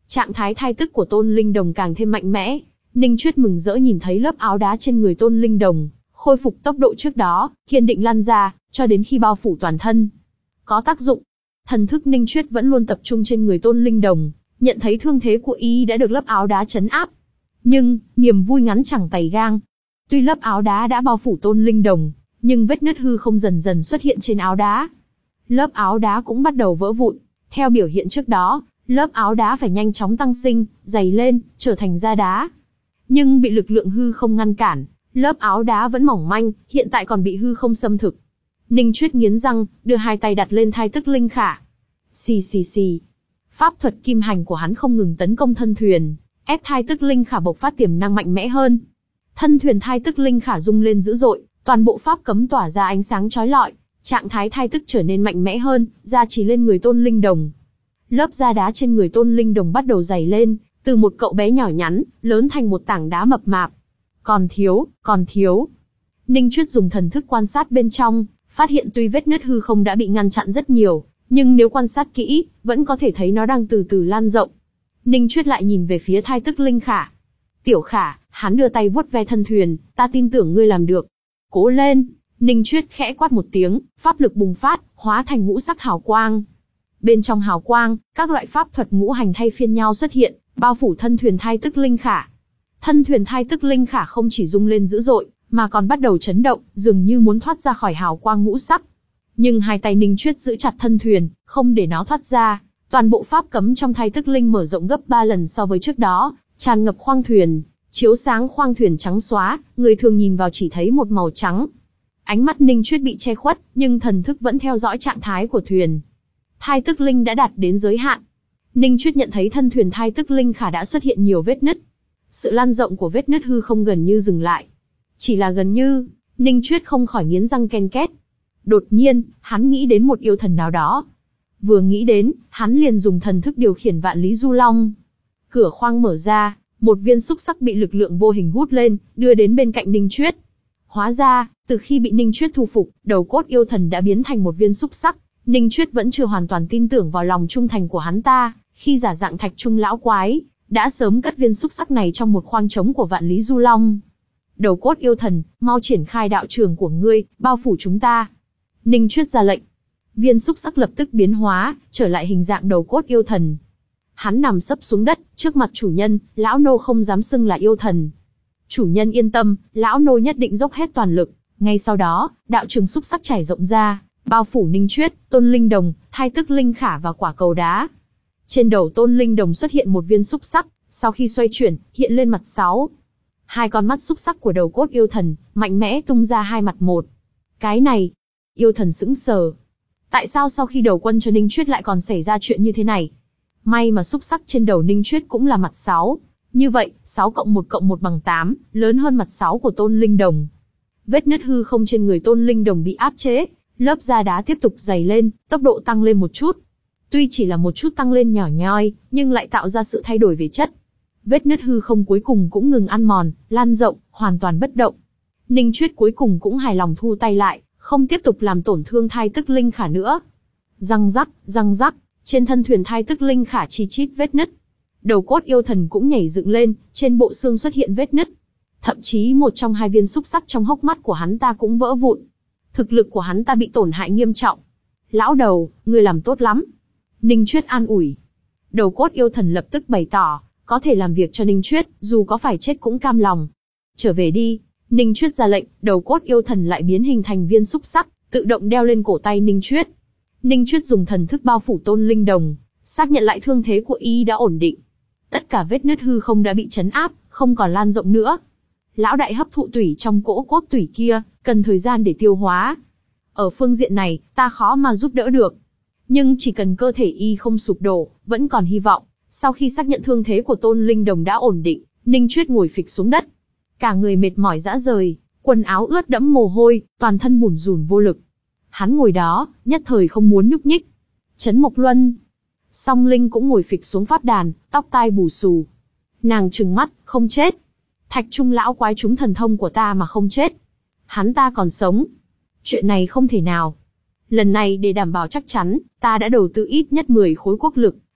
Trạng thái thai tức của Tôn Linh Đồng càng thêm mạnh mẽ. Ninh Chuyết mừng rỡ nhìn thấy lớp áo đá trên người Tôn Linh Đồng khôi phục tốc độ trước đó, kiên định lan ra, cho đến khi bao phủ toàn thân. Có tác dụng. Thần thức Ninh Chuyết vẫn luôn tập trung trên người Tôn Linh Đồng, nhận thấy thương thế của y đã được lớp áo đá trấn áp. Nhưng, niềm vui ngắn chẳng tày gang. Tuy lớp áo đá đã bao phủ Tôn Linh Đồng, nhưng vết nứt hư không dần dần xuất hiện trên áo đá. Lớp áo đá cũng bắt đầu vỡ vụn. Theo biểu hiện trước đó, lớp áo đá phải nhanh chóng tăng sinh, dày lên, trở thành da đá. Nhưng bị lực lượng hư không ngăn cản, lớp áo đá vẫn mỏng manh, hiện tại còn bị hư không xâm thực. Ninh Chuyết nghiến răng, đưa hai tay đặt lên thai tức linh khả. Xì xì xì. Pháp thuật kim hành của hắn không ngừng tấn công thân thuyền, ép thai tức linh khả bộc phát tiềm năng mạnh mẽ hơn. Thân thuyền thai tức linh khả rung lên dữ dội, toàn bộ pháp cấm tỏa ra ánh sáng chói lọi, trạng thái thai tức trở nên mạnh mẽ hơn, gia trì lên người Tôn Linh Đồng. Lớp da đá trên người Tôn Linh Đồng bắt đầu dày lên, từ một cậu bé nhỏ nhắn, lớn thành một tảng đá mập mạp. Còn thiếu, còn thiếu. Ninh Chuyết dùng thần thức quan sát bên trong, phát hiện tuy vết nứt hư không đã bị ngăn chặn rất nhiều, nhưng nếu quan sát kỹ, vẫn có thể thấy nó đang từ từ lan rộng. Ninh Chuyết lại nhìn về phía thai tức linh khả. Tiểu khả, hắn đưa tay vuốt ve thân thuyền, ta tin tưởng ngươi làm được. Cố lên. Ninh Chuyết khẽ quát một tiếng, pháp lực bùng phát, hóa thành ngũ sắc hào quang. Bên trong hào quang, các loại pháp thuật ngũ hành thay phiên nhau xuất hiện, bao phủ thân thuyền thai tức linh khả. Thân thuyền thai tức linh khả không chỉ rung lên dữ dội, mà còn bắt đầu chấn động, dường như muốn thoát ra khỏi hào quang ngũ sắc. Nhưng hai tay Ninh Chuyết giữ chặt thân thuyền, không để nó thoát ra. Toàn bộ pháp cấm trong thai tức linh mở rộng gấp ba lần so với trước đó, tràn ngập khoang thuyền, chiếu sáng khoang thuyền trắng xóa, người thường nhìn vào chỉ thấy một màu trắng. Ánh mắt Ninh Chuyết bị che khuất, nhưng thần thức vẫn theo dõi trạng thái của thuyền. Thai tức linh đã đạt đến giới hạn. Ninh Chuyết nhận thấy thân thuyền thai tức linh khả đã xuất hiện nhiều vết nứt. Sự lan rộng của vết nứt hư không gần như dừng lại. Chỉ là gần như, Ninh Chuyết không khỏi nghiến răng ken két. Đột nhiên, hắn nghĩ đến một yêu thần nào đó. Vừa nghĩ đến, hắn liền dùng thần thức điều khiển vạn lý du long. Cửa khoang mở ra, một viên xúc sắc bị lực lượng vô hình hút lên, đưa đến bên cạnh Ninh Chuyết. Hóa ra, từ khi bị Ninh Chuyết thu phục, đầu cốt yêu thần đã biến thành một viên xúc sắc. Ninh Chuyết vẫn chưa hoàn toàn tin tưởng vào lòng trung thành của hắn ta, khi giả dạng thạch trung lão quái, đã sớm cất viên xúc sắc này trong một khoang trống của vạn lý du long. Đầu cốt yêu thần, mau triển khai đạo trường của ngươi, bao phủ chúng ta. Ninh Chuyết ra lệnh. Viên xúc sắc lập tức biến hóa, trở lại hình dạng đầu cốt yêu thần. Hắn nằm sấp xuống đất, trước mặt chủ nhân, lão nô không dám xưng là yêu thần. Chủ nhân yên tâm, lão nô nhất định dốc hết toàn lực. Ngay sau đó, đạo trường xúc sắc trải rộng ra, bao phủ Ninh Chuyết, Tôn Linh Đồng, thai tức linh khả và quả cầu đá. Trên đầu Tôn Linh Đồng xuất hiện một viên xúc sắc, sau khi xoay chuyển, hiện lên mặt sáu. Hai con mắt xúc sắc của đầu cốt yêu thần, mạnh mẽ tung ra hai mặt một. Cái này, yêu thần sững sờ. Tại sao sau khi đầu quân cho Ninh Chuyết lại còn xảy ra chuyện như thế này? May mà xúc sắc trên đầu Ninh Chuyết cũng là mặt sáu. Như vậy, sáu cộng một cộng một bằng tám, lớn hơn mặt sáu của Tôn Linh Đồng. Vết nứt hư không trên người Tôn Linh Đồng bị áp chế, lớp da đá tiếp tục dày lên, tốc độ tăng lên một chút. Tuy chỉ là một chút tăng lên nhỏ nhoi, nhưng lại tạo ra sự thay đổi về chất. Vết nứt hư không cuối cùng cũng ngừng ăn mòn, lan rộng, hoàn toàn bất động. Ninh Chuyết cuối cùng cũng hài lòng thu tay lại, không tiếp tục làm tổn thương thai tức linh khả nữa. Răng rắc, răng rắc, trên thân thuyền thai tức linh khả chi chít vết nứt. Đầu cốt yêu thần cũng nhảy dựng lên, trên bộ xương xuất hiện vết nứt. Thậm chí một trong hai viên xúc sắc trong hốc mắt của hắn ta cũng vỡ vụn. Thực lực của hắn ta bị tổn hại nghiêm trọng. Lão đầu, ngươi làm tốt lắm. Ninh Chuyết an ủi. Đầu cốt yêu thần lập tức bày tỏ, có thể làm việc cho Ninh Chuyết, dù có phải chết cũng cam lòng. Trở về đi. Ninh Chuyết ra lệnh, đầu cốt yêu thần lại biến hình thành viên xúc sắc, tự động đeo lên cổ tay Ninh Chuyết. Ninh Chuyết dùng thần thức bao phủ Tôn Linh Đồng, xác nhận lại thương thế của y đã ổn định. Tất cả vết nứt hư không đã bị chấn áp, không còn lan rộng nữa. Lão đại hấp thụ tủy trong cỗ cốt tủy kia, cần thời gian để tiêu hóa. Ở phương diện này, ta khó mà giúp đỡ được. Nhưng chỉ cần cơ thể y không sụp đổ, vẫn còn hy vọng. Sau khi xác nhận thương thế của Tôn Linh Đồng đã ổn định, Ninh Chuyết ngồi phịch xuống đất. Cả người mệt mỏi rã rời, quần áo ướt đẫm mồ hôi, toàn thân bủn rủn vô lực. Hắn ngồi đó, nhất thời không muốn nhúc nhích. Trấn Mộc Luân. Song Linh cũng ngồi phịch xuống pháp đàn, tóc tai bù xù. Nàng trừng mắt, không chết. Thạch trung lão quái trúng thần thông của ta mà không chết. Hắn ta còn sống. Chuyện này không thể nào. Lần này để đảm bảo chắc chắn, ta đã đầu tư ít nhất mười khối quốc lực,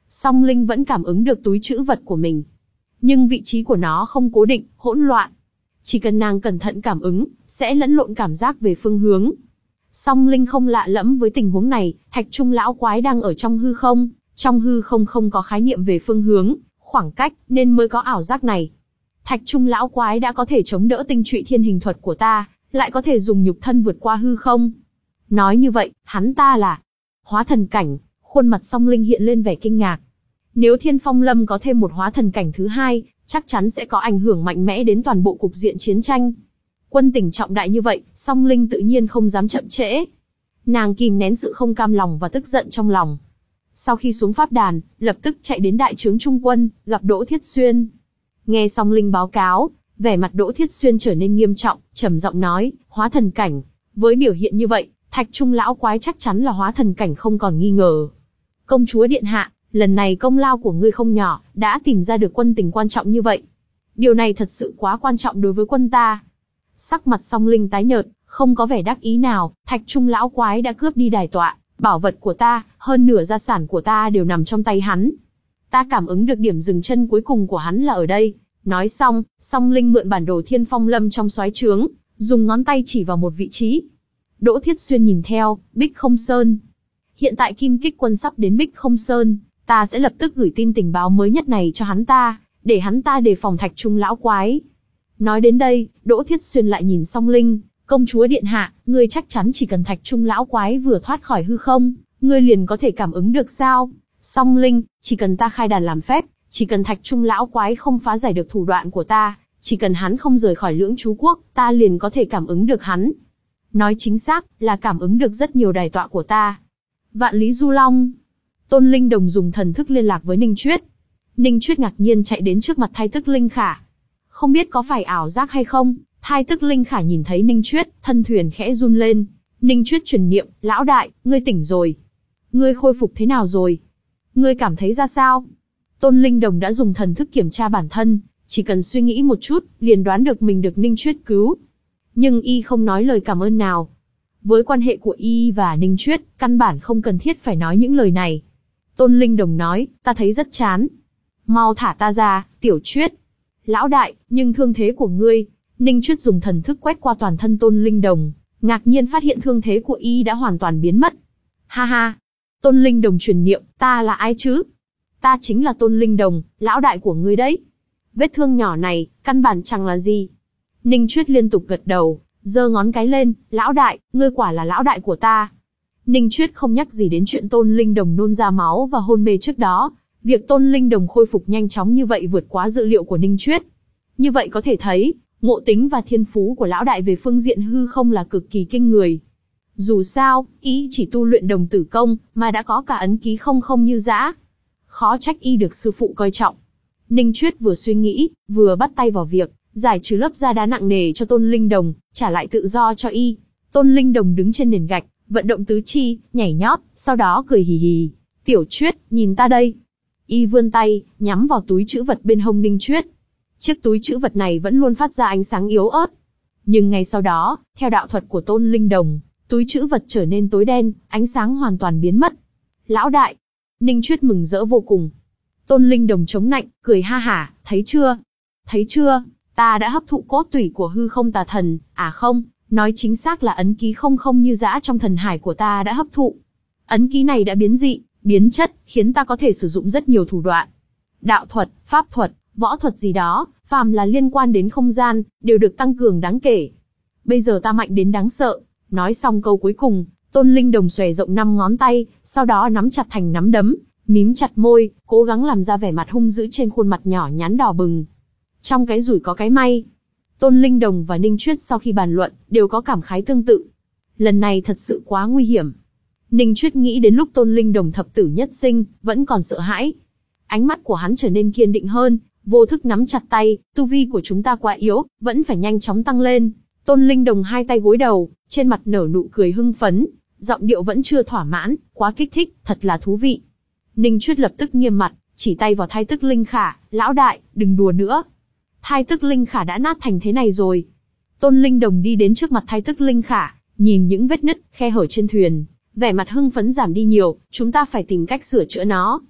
Song Linh vẫn cảm ứng được túi trữ vật của mình. Nhưng vị trí của nó không cố định, hỗn loạn. Chỉ cần nàng cẩn thận cảm ứng, sẽ lẫn lộn cảm giác về phương hướng. Song Linh không lạ lẫm với tình huống này, Thạch Trung lão quái đang ở trong hư không, trong hư không không có khái niệm về phương hướng, khoảng cách, nên mới có ảo giác này. Thạch Trung lão quái đã có thể chống đỡ tinh trụy thiên hình thuật của ta, lại có thể dùng nhục thân vượt qua hư không. Nói như vậy, hắn ta là hóa thần cảnh. Khuôn mặt Song Linh hiện lên vẻ kinh ngạc. Nếu Thiên Phong Lâm có thêm một hóa thần cảnh thứ hai, chắc chắn sẽ có ảnh hưởng mạnh mẽ đến toàn bộ cục diện chiến tranh. Quân tình trọng đại như vậy, Song Linh tự nhiên không dám chậm trễ. Nàng kìm nén sự không cam lòng và tức giận trong lòng. Sau khi xuống pháp đàn, lập tức chạy đến đại trướng trung quân, gặp Đỗ Thiết Xuyên. Nghe Song Linh báo cáo, vẻ mặt Đỗ Thiết Xuyên trở nên nghiêm trọng, trầm giọng nói, hóa thần cảnh. Với biểu hiện như vậy, Thạch Trung lão quái chắc chắn là hóa thần cảnh không còn nghi ngờ. Công chúa điện hạ, lần này công lao của ngươi không nhỏ, đã tìm ra được quân tình quan trọng như vậy. Điều này thật sự quá quan trọng đối với quân ta. Sắc mặt Song Linh tái nhợt, không có vẻ đắc ý nào. Thạch Trung lão quái đã cướp đi đài tọa, bảo vật của ta, hơn nửa gia sản của ta đều nằm trong tay hắn. Ta cảm ứng được điểm dừng chân cuối cùng của hắn là ở đây. Nói xong, Song Linh mượn bản đồ Thiên Phong Lâm trong xoáy trướng, dùng ngón tay chỉ vào một vị trí. Đỗ Thiết Xuyên nhìn theo, Bích Không Sơn. Hiện tại Kim Kích quân sắp đến Bích Không Sơn, ta sẽ lập tức gửi tin tình báo mới nhất này cho hắn ta, để hắn ta đề phòng Thạch Trung lão quái. Nói đến đây, Đỗ Thiết Xuyên lại nhìn Song Linh, công chúa điện hạ, ngươi chắc chắn chỉ cần Thạch Trung lão quái vừa thoát khỏi hư không, ngươi liền có thể cảm ứng được sao? Song Linh, chỉ cần ta khai đàn làm phép, chỉ cần Thạch Trung lão quái không phá giải được thủ đoạn của ta, chỉ cần hắn không rời khỏi Lưỡng Chú Quốc, ta liền có thể cảm ứng được hắn. Nói chính xác, là cảm ứng được rất nhiều đài tọa của ta. Vạn Lý Du Long. Tôn Linh Đồng dùng thần thức liên lạc với Ninh Chuyết. Ninh Chuyết ngạc nhiên chạy đến trước mặt Thai Tức Linh Khả. Không biết có phải ảo giác hay không, Thai Tức Linh Khả nhìn thấy Ninh Chuyết, thân thuyền khẽ run lên. Ninh Chuyết truyền niệm, lão đại, ngươi tỉnh rồi. Ngươi khôi phục thế nào rồi? Ngươi cảm thấy ra sao? Tôn Linh Đồng đã dùng thần thức kiểm tra bản thân, chỉ cần suy nghĩ một chút, liền đoán được mình được Ninh Chuyết cứu. Nhưng y không nói lời cảm ơn nào. Với quan hệ của y và Ninh Chuyết, căn bản không cần thiết phải nói những lời này. Tôn Linh Đồng nói, ta thấy rất chán. Mau thả ta ra, Tiểu Chuyết. Lão đại, nhưng thương thế của ngươi. Ninh Chuyết dùng thần thức quét qua toàn thân Tôn Linh Đồng, ngạc nhiên phát hiện thương thế của y đã hoàn toàn biến mất. Ha ha. Tôn Linh Đồng truyền niệm, ta là ai chứ? Ta chính là Tôn Linh Đồng, lão đại của ngươi đấy. Vết thương nhỏ này, căn bản chẳng là gì. Ninh Chuyết liên tục gật đầu, giơ ngón cái lên, lão đại, ngươi quả là lão đại của ta. Ninh Chuyết không nhắc gì đến chuyện Tôn Linh Đồng nôn ra máu và hôn mê trước đó. Việc Tôn Linh Đồng khôi phục nhanh chóng như vậy vượt quá dự liệu của Ninh Chuyết. Như vậy có thể thấy, ngộ tính và thiên phú của lão đại về phương diện hư không là cực kỳ kinh người. Dù sao, y chỉ tu luyện đồng tử công, mà đã có cả ấn ký không không như dã. Khó trách y được sư phụ coi trọng. Ninh Chuyết vừa suy nghĩ, vừa bắt tay vào việc, giải trừ lớp da đá nặng nề cho Tôn Linh Đồng, trả lại tự do cho y. Tôn Linh Đồng đứng trên nền gạch, vận động tứ chi, nhảy nhót, sau đó cười hì hì. Tiểu Chuyết, nhìn ta đây. Y vươn tay, nhắm vào túi trữ vật bên hông Ninh Chuyết. Chiếc túi trữ vật này vẫn luôn phát ra ánh sáng yếu ớt. Nhưng ngay sau đó, theo đạo thuật của Tôn Linh Đồng, túi trữ vật trở nên tối đen, ánh sáng hoàn toàn biến mất. Lão đại! Ninh Chuyết mừng rỡ vô cùng. Tôn Linh Đồng chống nạnh, cười ha hả, thấy chưa? Thấy chưa? Ta đã hấp thụ cốt tủy của hư không tà thần, à không, nói chính xác là ấn ký không không như dã trong thần hải của ta đã hấp thụ. Ấn ký này đã biến dị, biến chất, khiến ta có thể sử dụng rất nhiều thủ đoạn. Đạo thuật, pháp thuật, võ thuật gì đó, phàm là liên quan đến không gian, đều được tăng cường đáng kể. Bây giờ ta mạnh đến đáng sợ. Nói xong câu cuối cùng, Tôn Linh Đồng xòe rộng năm ngón tay, sau đó nắm chặt thành nắm đấm, mím chặt môi, cố gắng làm ra vẻ mặt hung dữ trên khuôn mặt nhỏ nhắn đỏ bừng. Trong cái rủi có cái may. Tôn Linh Đồng và Ninh Chuyết sau khi bàn luận, đều có cảm khái tương tự. Lần này thật sự quá nguy hiểm. Ninh Chuyết nghĩ đến lúc Tôn Linh Đồng thập tử nhất sinh, vẫn còn sợ hãi. Ánh mắt của hắn trở nên kiên định hơn, vô thức nắm chặt tay, tu vi của chúng ta quá yếu, vẫn phải nhanh chóng tăng lên. Tôn Linh Đồng hai tay gối đầu, trên mặt nở nụ cười hưng phấn, giọng điệu vẫn chưa thỏa mãn, quá kích thích, thật là thú vị. Ninh Chuyết lập tức nghiêm mặt, chỉ tay vào Thai Tức Linh Khả, lão đại, đừng đùa nữa. Thai Tức Linh Khả đã nát thành thế này rồi. Tôn Linh Đồng đi đến trước mặt Thai Tức Linh Khả, nhìn những vết nứt, khe hở trên thuyền, vẻ mặt hưng phấn giảm đi nhiều, chúng ta phải tìm cách sửa chữa nó.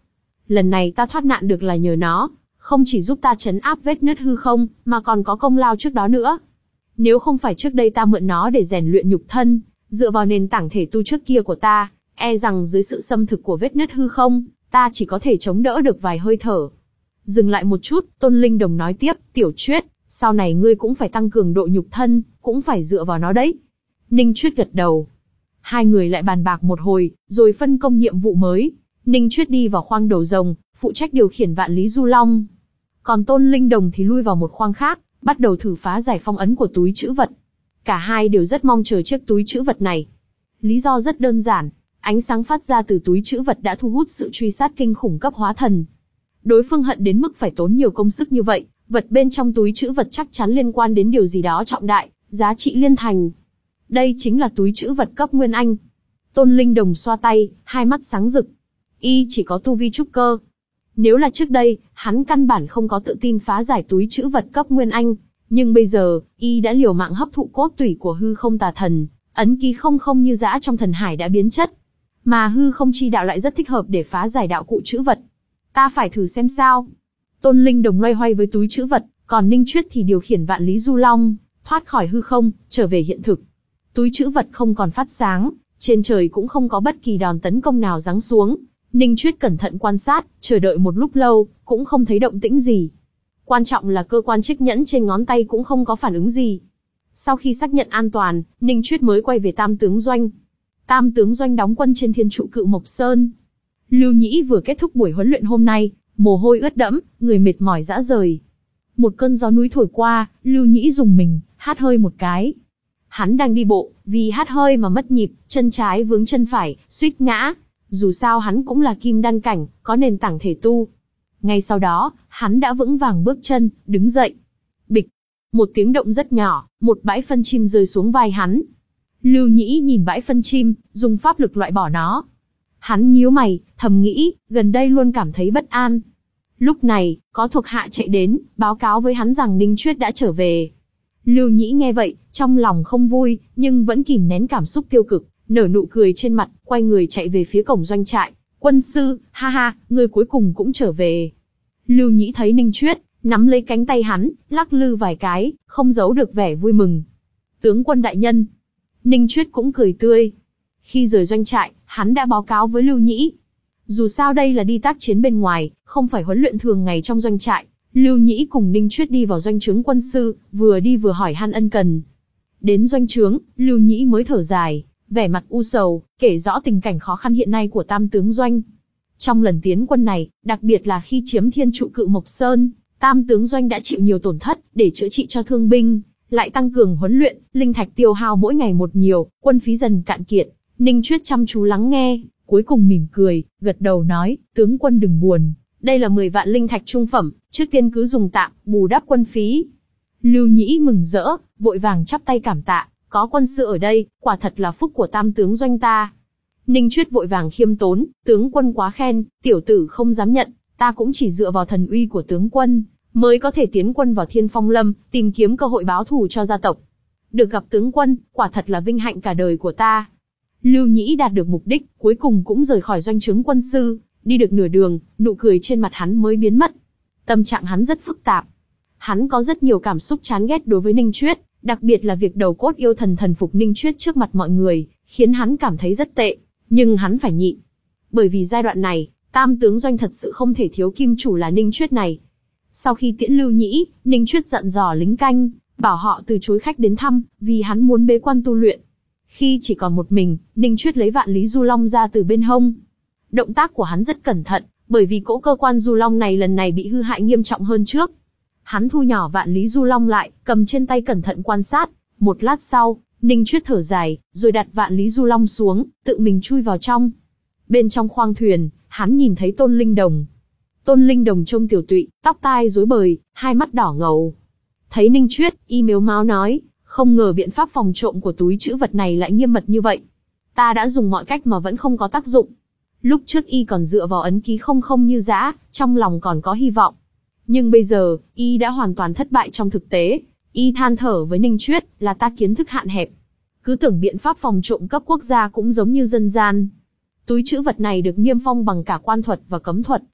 Lần này ta thoát nạn được là nhờ nó, không chỉ giúp ta trấn áp vết nứt hư không, mà còn có công lao trước đó nữa. Nếu không phải trước đây ta mượn nó để rèn luyện nhục thân, dựa vào nền tảng thể tu trước kia của ta, e rằng dưới sự xâm thực của vết nứt hư không, ta chỉ có thể chống đỡ được vài hơi thở. Dừng lại một chút, Tôn Linh Đồng nói tiếp, Tiểu Chuyết, sau này ngươi cũng phải tăng cường độ nhục thân, cũng phải dựa vào nó đấy. Ninh Chuyết gật đầu. Hai người lại bàn bạc một hồi, rồi phân công nhiệm vụ mới. Ninh Chuyết đi vào khoang đầu rồng, phụ trách điều khiển vạn lý du long. Còn Tôn Linh Đồng thì lui vào một khoang khác, bắt đầu thử phá giải phong ấn của túi trữ vật. Cả hai đều rất mong chờ chiếc túi trữ vật này. Lý do rất đơn giản, ánh sáng phát ra từ túi trữ vật đã thu hút sự truy sát kinh khủng cấp hóa thần. Đối phương hận đến mức phải tốn nhiều công sức như vậy, vật bên trong túi trữ vật chắc chắn liên quan đến điều gì đó trọng đại, giá trị liên thành. Đây chính là túi trữ vật cấp Nguyên Anh. Tôn Linh Đồng xoa tay, hai mắt sáng rực. Y chỉ có tu vi trúc cơ. Nếu là trước đây, hắn căn bản không có tự tin phá giải túi trữ vật cấp Nguyên Anh. Nhưng bây giờ, Y đã liều mạng hấp thụ cốt tủy của hư không tà thần, ấn ký không không như dã trong thần hải đã biến chất. Mà hư không chi đạo lại rất thích hợp để phá giải đạo cụ trữ vật. Ta phải thử xem sao. Tôn Linh Đồng loay hoay với túi trữ vật, còn Ninh Chuyết thì điều khiển vạn lý du long, thoát khỏi hư không, trở về hiện thực. Túi trữ vật không còn phát sáng, trên trời cũng không có bất kỳ đòn tấn công nào giáng xuống. Ninh Chuyết cẩn thận quan sát, chờ đợi một lúc lâu, cũng không thấy động tĩnh gì. Quan trọng là cơ quan chiếc nhẫn trên ngón tay cũng không có phản ứng gì. Sau khi xác nhận an toàn, Ninh Chuyết mới quay về Tam Tướng Doanh. Tam Tướng Doanh đóng quân trên thiên trụ cự Mộc Sơn. Lưu Nhĩ vừa kết thúc buổi huấn luyện hôm nay, mồ hôi ướt đẫm, người mệt mỏi rã rời. Một cơn gió núi thổi qua, Lưu Nhĩ rùng mình, hắt hơi một cái. Hắn đang đi bộ, vì hắt hơi mà mất nhịp, chân trái vướng chân phải, suýt ngã. Dù sao hắn cũng là kim đan cảnh, có nền tảng thể tu. Ngay sau đó, hắn đã vững vàng bước chân, đứng dậy. Bịch! Một tiếng động rất nhỏ, một bãi phân chim rơi xuống vai hắn. Lưu Nhĩ nhìn bãi phân chim, dùng pháp lực loại bỏ nó. Hắn nhíu mày, thầm nghĩ, gần đây luôn cảm thấy bất an. Lúc này, có thuộc hạ chạy đến, báo cáo với hắn rằng Ninh Chuyết đã trở về. Lưu Nhĩ nghe vậy, trong lòng không vui, nhưng vẫn kìm nén cảm xúc tiêu cực, nở nụ cười trên mặt, quay người chạy về phía cổng doanh trại. Quân sư, ha ha, người cuối cùng cũng trở về. Lưu Nhĩ thấy Ninh Chuyết, nắm lấy cánh tay hắn, lắc lư vài cái, không giấu được vẻ vui mừng. Tướng quân đại nhân. Ninh Chuyết cũng cười tươi. Khi rời doanh trại, hắn đã báo cáo với Lưu Nhĩ. Dù sao đây là đi tác chiến bên ngoài, không phải huấn luyện thường ngày trong doanh trại. Lưu Nhĩ cùng Ninh Chuyết đi vào doanh trướng quân sư, vừa đi vừa hỏi han ân cần. Đến doanh trướng, Lưu Nhĩ mới thở dài, vẻ mặt u sầu, kể rõ tình cảnh khó khăn hiện nay của Tam Tướng Doanh. Trong lần tiến quân này, đặc biệt là khi chiếm thiên trụ cự Mộc Sơn, Tam Tướng Doanh đã chịu nhiều tổn thất, để chữa trị cho thương binh, lại tăng cường huấn luyện, linh thạch tiêu hao mỗi ngày một nhiều, quân phí dần cạn kiệt. Ninh Chuyết chăm chú lắng nghe, cuối cùng mỉm cười, gật đầu nói, tướng quân đừng buồn, đây là mười vạn linh thạch trung phẩm, trước tiên cứ dùng tạm, bù đắp quân phí. Lưu Nhĩ mừng rỡ, vội vàng chắp tay cảm tạ, có quân sư ở đây, quả thật là phúc của Tam Tướng Doanh ta. Ninh Chuyết vội vàng khiêm tốn, tướng quân quá khen, tiểu tử không dám nhận, ta cũng chỉ dựa vào thần uy của tướng quân, mới có thể tiến quân vào Thiên Phong Lâm, tìm kiếm cơ hội báo thù cho gia tộc. Được gặp tướng quân, quả thật là vinh hạnh cả đời của ta. Lưu Nhĩ đạt được mục đích, cuối cùng cũng rời khỏi doanh trướng quân sư, đi được nửa đường, nụ cười trên mặt hắn mới biến mất. Tâm trạng hắn rất phức tạp. Hắn có rất nhiều cảm xúc chán ghét đối với Ninh Chuyết, đặc biệt là việc đầu cốt yêu thần thần phục Ninh Chuyết trước mặt mọi người, khiến hắn cảm thấy rất tệ, nhưng hắn phải nhịn. Bởi vì giai đoạn này, Tam Tướng Doanh thật sự không thể thiếu kim chủ là Ninh Chuyết này. Sau khi tiễn Lưu Nhĩ, Ninh Chuyết dặn dò lính canh, bảo họ từ chối khách đến thăm, vì hắn muốn bế quan tu luyện. Khi chỉ còn một mình, Ninh Chuyết lấy vạn lý du long ra từ bên hông. Động tác của hắn rất cẩn thận, bởi vì cỗ cơ quan du long này lần này bị hư hại nghiêm trọng hơn trước. Hắn thu nhỏ vạn lý du long lại, cầm trên tay cẩn thận quan sát. Một lát sau, Ninh Chuyết thở dài, rồi đặt vạn lý du long xuống, tự mình chui vào trong. Bên trong khoang thuyền, hắn nhìn thấy Tôn Linh Đồng. Tôn Linh Đồng trông tiểu tụy, tóc tai rối bời, hai mắt đỏ ngầu. Thấy Ninh Chuyết, y mếu máo nói, không ngờ biện pháp phòng trộm của túi trữ vật này lại nghiêm mật như vậy. Ta đã dùng mọi cách mà vẫn không có tác dụng. Lúc trước y còn dựa vào ấn ký không không như dã, trong lòng còn có hy vọng. Nhưng bây giờ, y đã hoàn toàn thất bại trong thực tế. Y than thở với Ninh Chuyết, là ta kiến thức hạn hẹp. Cứ tưởng biện pháp phòng trộm cấp quốc gia cũng giống như dân gian. Túi trữ vật này được niêm phong bằng cả quan thuật và cấm thuật,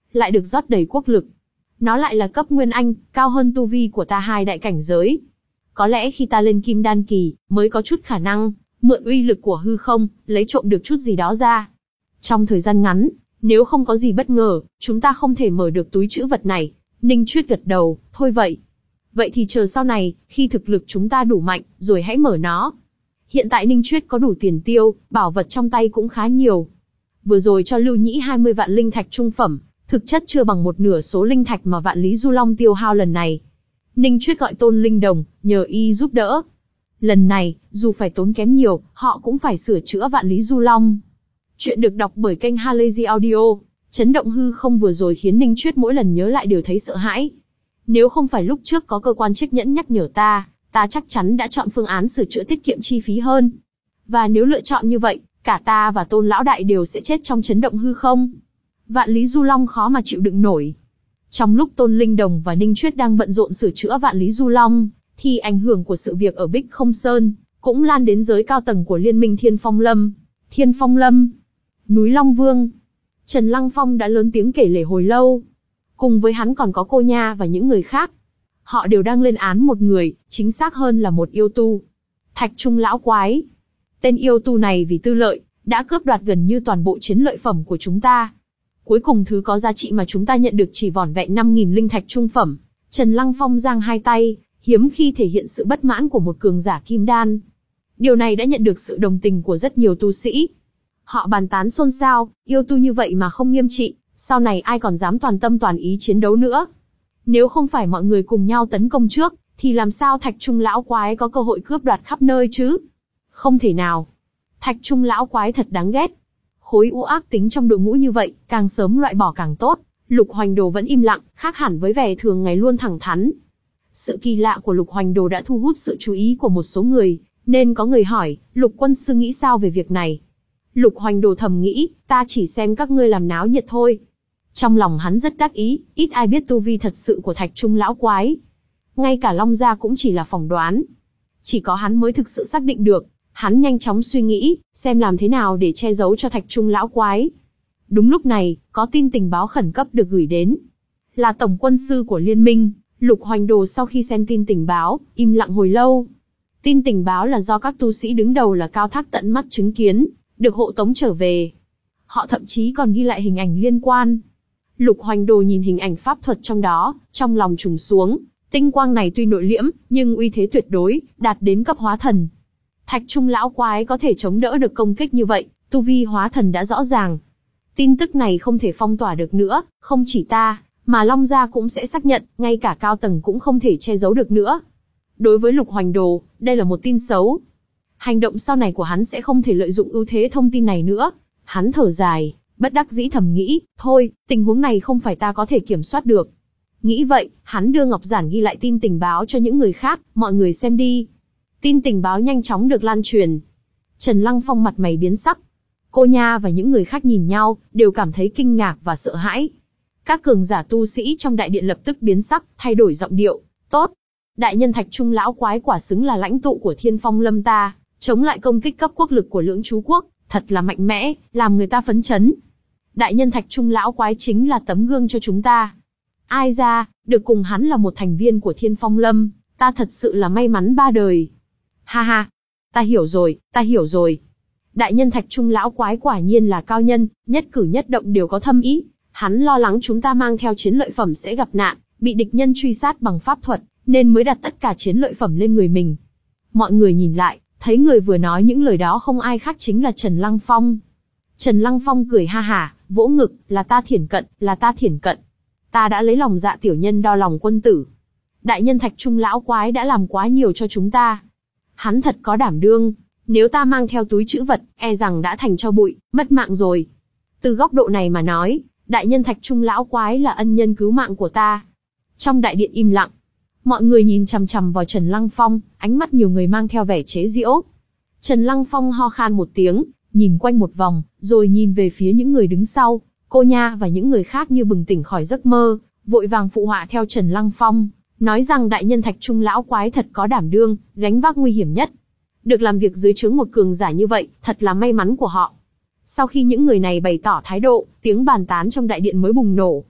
lại được rót đầy quốc lực. Nó lại là cấp Nguyên Anh, cao hơn tu vi của ta hai đại cảnh giới. Có lẽ khi ta lên Kim Đan kỳ, mới có chút khả năng, mượn uy lực của hư không, lấy trộm được chút gì đó ra. Trong thời gian ngắn, nếu không có gì bất ngờ, chúng ta không thể mở được túi trữ vật này. Ninh Chuyết gật đầu, thôi vậy. Vậy thì chờ sau này, khi thực lực chúng ta đủ mạnh, rồi hãy mở nó. Hiện tại Ninh Chuyết có đủ tiền tiêu, bảo vật trong tay cũng khá nhiều. Vừa rồi cho Lưu Nhĩ hai mươi vạn linh thạch trung phẩm, thực chất chưa bằng một nửa số linh thạch mà Vạn Lý Du Long tiêu hao lần này. Ninh Chuyết gọi Tôn Linh Đồng, nhờ y giúp đỡ. Lần này, dù phải tốn kém nhiều, họ cũng phải sửa chữa Vạn Lý Du Long. Chuyện được đọc bởi kênh Halazy Audio. Chấn động hư không vừa rồi khiến Ninh Chuyết mỗi lần nhớ lại đều thấy sợ hãi. Nếu không phải lúc trước có cơ quan chiếc nhẫn nhắc nhở ta, ta chắc chắn đã chọn phương án sửa chữa tiết kiệm chi phí hơn. Và nếu lựa chọn như vậy, cả ta và Tôn Lão Đại đều sẽ chết trong chấn động hư không. Vạn Lý Du Long khó mà chịu đựng nổi. Trong lúc Tôn Linh Đồng và Ninh Chuyết đang bận rộn sửa chữa Vạn Lý Du Long, thì ảnh hưởng của sự việc ở Bích Không Sơn cũng lan đến giới cao tầng của Liên minh Thiên Phong Lâm. Thiên Phong Lâm, núi Long Vương. Trần Lăng Phong đã lớn tiếng kể lể hồi lâu. Cùng với hắn còn có cô Nha và những người khác. Họ đều đang lên án một người, chính xác hơn là một yêu tu. Thạch Trung Lão Quái. Tên yêu tu này vì tư lợi, đã cướp đoạt gần như toàn bộ chiến lợi phẩm của chúng ta. Cuối cùng thứ có giá trị mà chúng ta nhận được chỉ vỏn vẹn năm nghìn linh thạch trung phẩm. Trần Lăng Phong giang hai tay, hiếm khi thể hiện sự bất mãn của một cường giả kim đan. Điều này đã nhận được sự đồng tình của rất nhiều tu sĩ. Họ bàn tán xôn xao, yêu tu như vậy mà không nghiêm trị, sau này ai còn dám toàn tâm toàn ý chiến đấu nữa. Nếu không phải mọi người cùng nhau tấn công trước, thì làm sao Thạch Trung Lão Quái có cơ hội cướp đoạt khắp nơi chứ? Không thể nào. Thạch Trung Lão Quái thật đáng ghét. Khối u ác tính trong đội ngũ như vậy, càng sớm loại bỏ càng tốt. Lục Hoành Đồ vẫn im lặng, khác hẳn với vẻ thường ngày luôn thẳng thắn. Sự kỳ lạ của Lục Hoành Đồ đã thu hút sự chú ý của một số người, nên có người hỏi, Lục quân sư nghĩ sao về việc này? Lục Hoành Đồ thầm nghĩ, ta chỉ xem các ngươi làm náo nhiệt thôi. Trong lòng hắn rất đắc ý, ít ai biết tu vi thật sự của Thạch Trung Lão Quái. Ngay cả Long Gia cũng chỉ là phỏng đoán. Chỉ có hắn mới thực sự xác định được. Hắn nhanh chóng suy nghĩ, xem làm thế nào để che giấu cho Thạch Trung Lão Quái. Đúng lúc này, có tin tình báo khẩn cấp được gửi đến. Là tổng quân sư của liên minh. Lục Hoành Đồ sau khi xem tin tình báo, im lặng hồi lâu. Tin tình báo là do các tu sĩ đứng đầu là Cao Thác tận mắt chứng kiến, được hộ tống trở về. Họ thậm chí còn ghi lại hình ảnh liên quan. Lục Hoành Đồ nhìn hình ảnh pháp thuật trong đó, trong lòng trùng xuống. Tinh quang này tuy nội liễm, nhưng uy thế tuyệt đối, đạt đến cấp hóa thần. Thạch Trung Lão Quái có thể chống đỡ được công kích như vậy, tu vi hóa thần đã rõ ràng. Tin tức này không thể phong tỏa được nữa, không chỉ ta, mà Long Gia cũng sẽ xác nhận, ngay cả cao tầng cũng không thể che giấu được nữa. Đối với Lục Hoành Đồ, đây là một tin xấu. Hành động sau này của hắn sẽ không thể lợi dụng ưu thế thông tin này nữa. Hắn thở dài, bất đắc dĩ thầm nghĩ, thôi, tình huống này không phải ta có thể kiểm soát được. Nghĩ vậy, hắn đưa ngọc giản ghi lại tin tình báo cho những người khác, mọi người xem đi. Tin tình báo nhanh chóng được lan truyền. Trần Lăng Phong mặt mày biến sắc. Cô Nha và những người khác nhìn nhau, đều cảm thấy kinh ngạc và sợ hãi. Các cường giả tu sĩ trong đại điện lập tức biến sắc, thay đổi giọng điệu. Tốt. Đại nhân Thạch Trung Lão Quái quả xứng là lãnh tụ của Thiên Phong Lâm ta, chống lại công kích cấp quốc lực của Lưỡng Chú Quốc, thật là mạnh mẽ, làm người ta phấn chấn. Đại nhân Thạch Trung Lão Quái chính là tấm gương cho chúng ta. Ai ra, được cùng hắn là một thành viên của Thiên Phong Lâm, ta thật sự là may mắn ba đời. Ha ha, ta hiểu rồi, ta hiểu rồi. Đại nhân Thạch Trung Lão Quái quả nhiên là cao nhân, nhất cử nhất động đều có thâm ý. Hắn lo lắng chúng ta mang theo chiến lợi phẩm sẽ gặp nạn, bị địch nhân truy sát bằng pháp thuật, nên mới đặt tất cả chiến lợi phẩm lên người mình. Mọi người nhìn lại, thấy người vừa nói những lời đó không ai khác chính là Trần Lăng Phong. Trần Lăng Phong cười ha hả, vỗ ngực, là ta thiển cận, là ta thiển cận. Ta đã lấy lòng dạ tiểu nhân đo lòng quân tử. Đại nhân Thạch Trung Lão Quái đã làm quá nhiều cho chúng ta. Hắn thật có đảm đương, nếu ta mang theo túi trữ vật, e rằng đã thành tro bụi, mất mạng rồi. Từ góc độ này mà nói, đại nhân Thạch Trung Lão Quái là ân nhân cứu mạng của ta. Trong đại điện im lặng, mọi người nhìn chằm chằm vào Trần Lăng Phong, ánh mắt nhiều người mang theo vẻ chế giễu. Trần Lăng Phong ho khan một tiếng, nhìn quanh một vòng, rồi nhìn về phía những người đứng sau. Cô Nha và những người khác như bừng tỉnh khỏi giấc mơ, vội vàng phụ họa theo Trần Lăng Phong, nói rằng đại nhân Thạch Trung Lão Quái thật có đảm đương, gánh vác nguy hiểm nhất. Được làm việc dưới trướng một cường giả như vậy, thật là may mắn của họ. Sau khi những người này bày tỏ thái độ, tiếng bàn tán trong đại điện mới bùng nổ.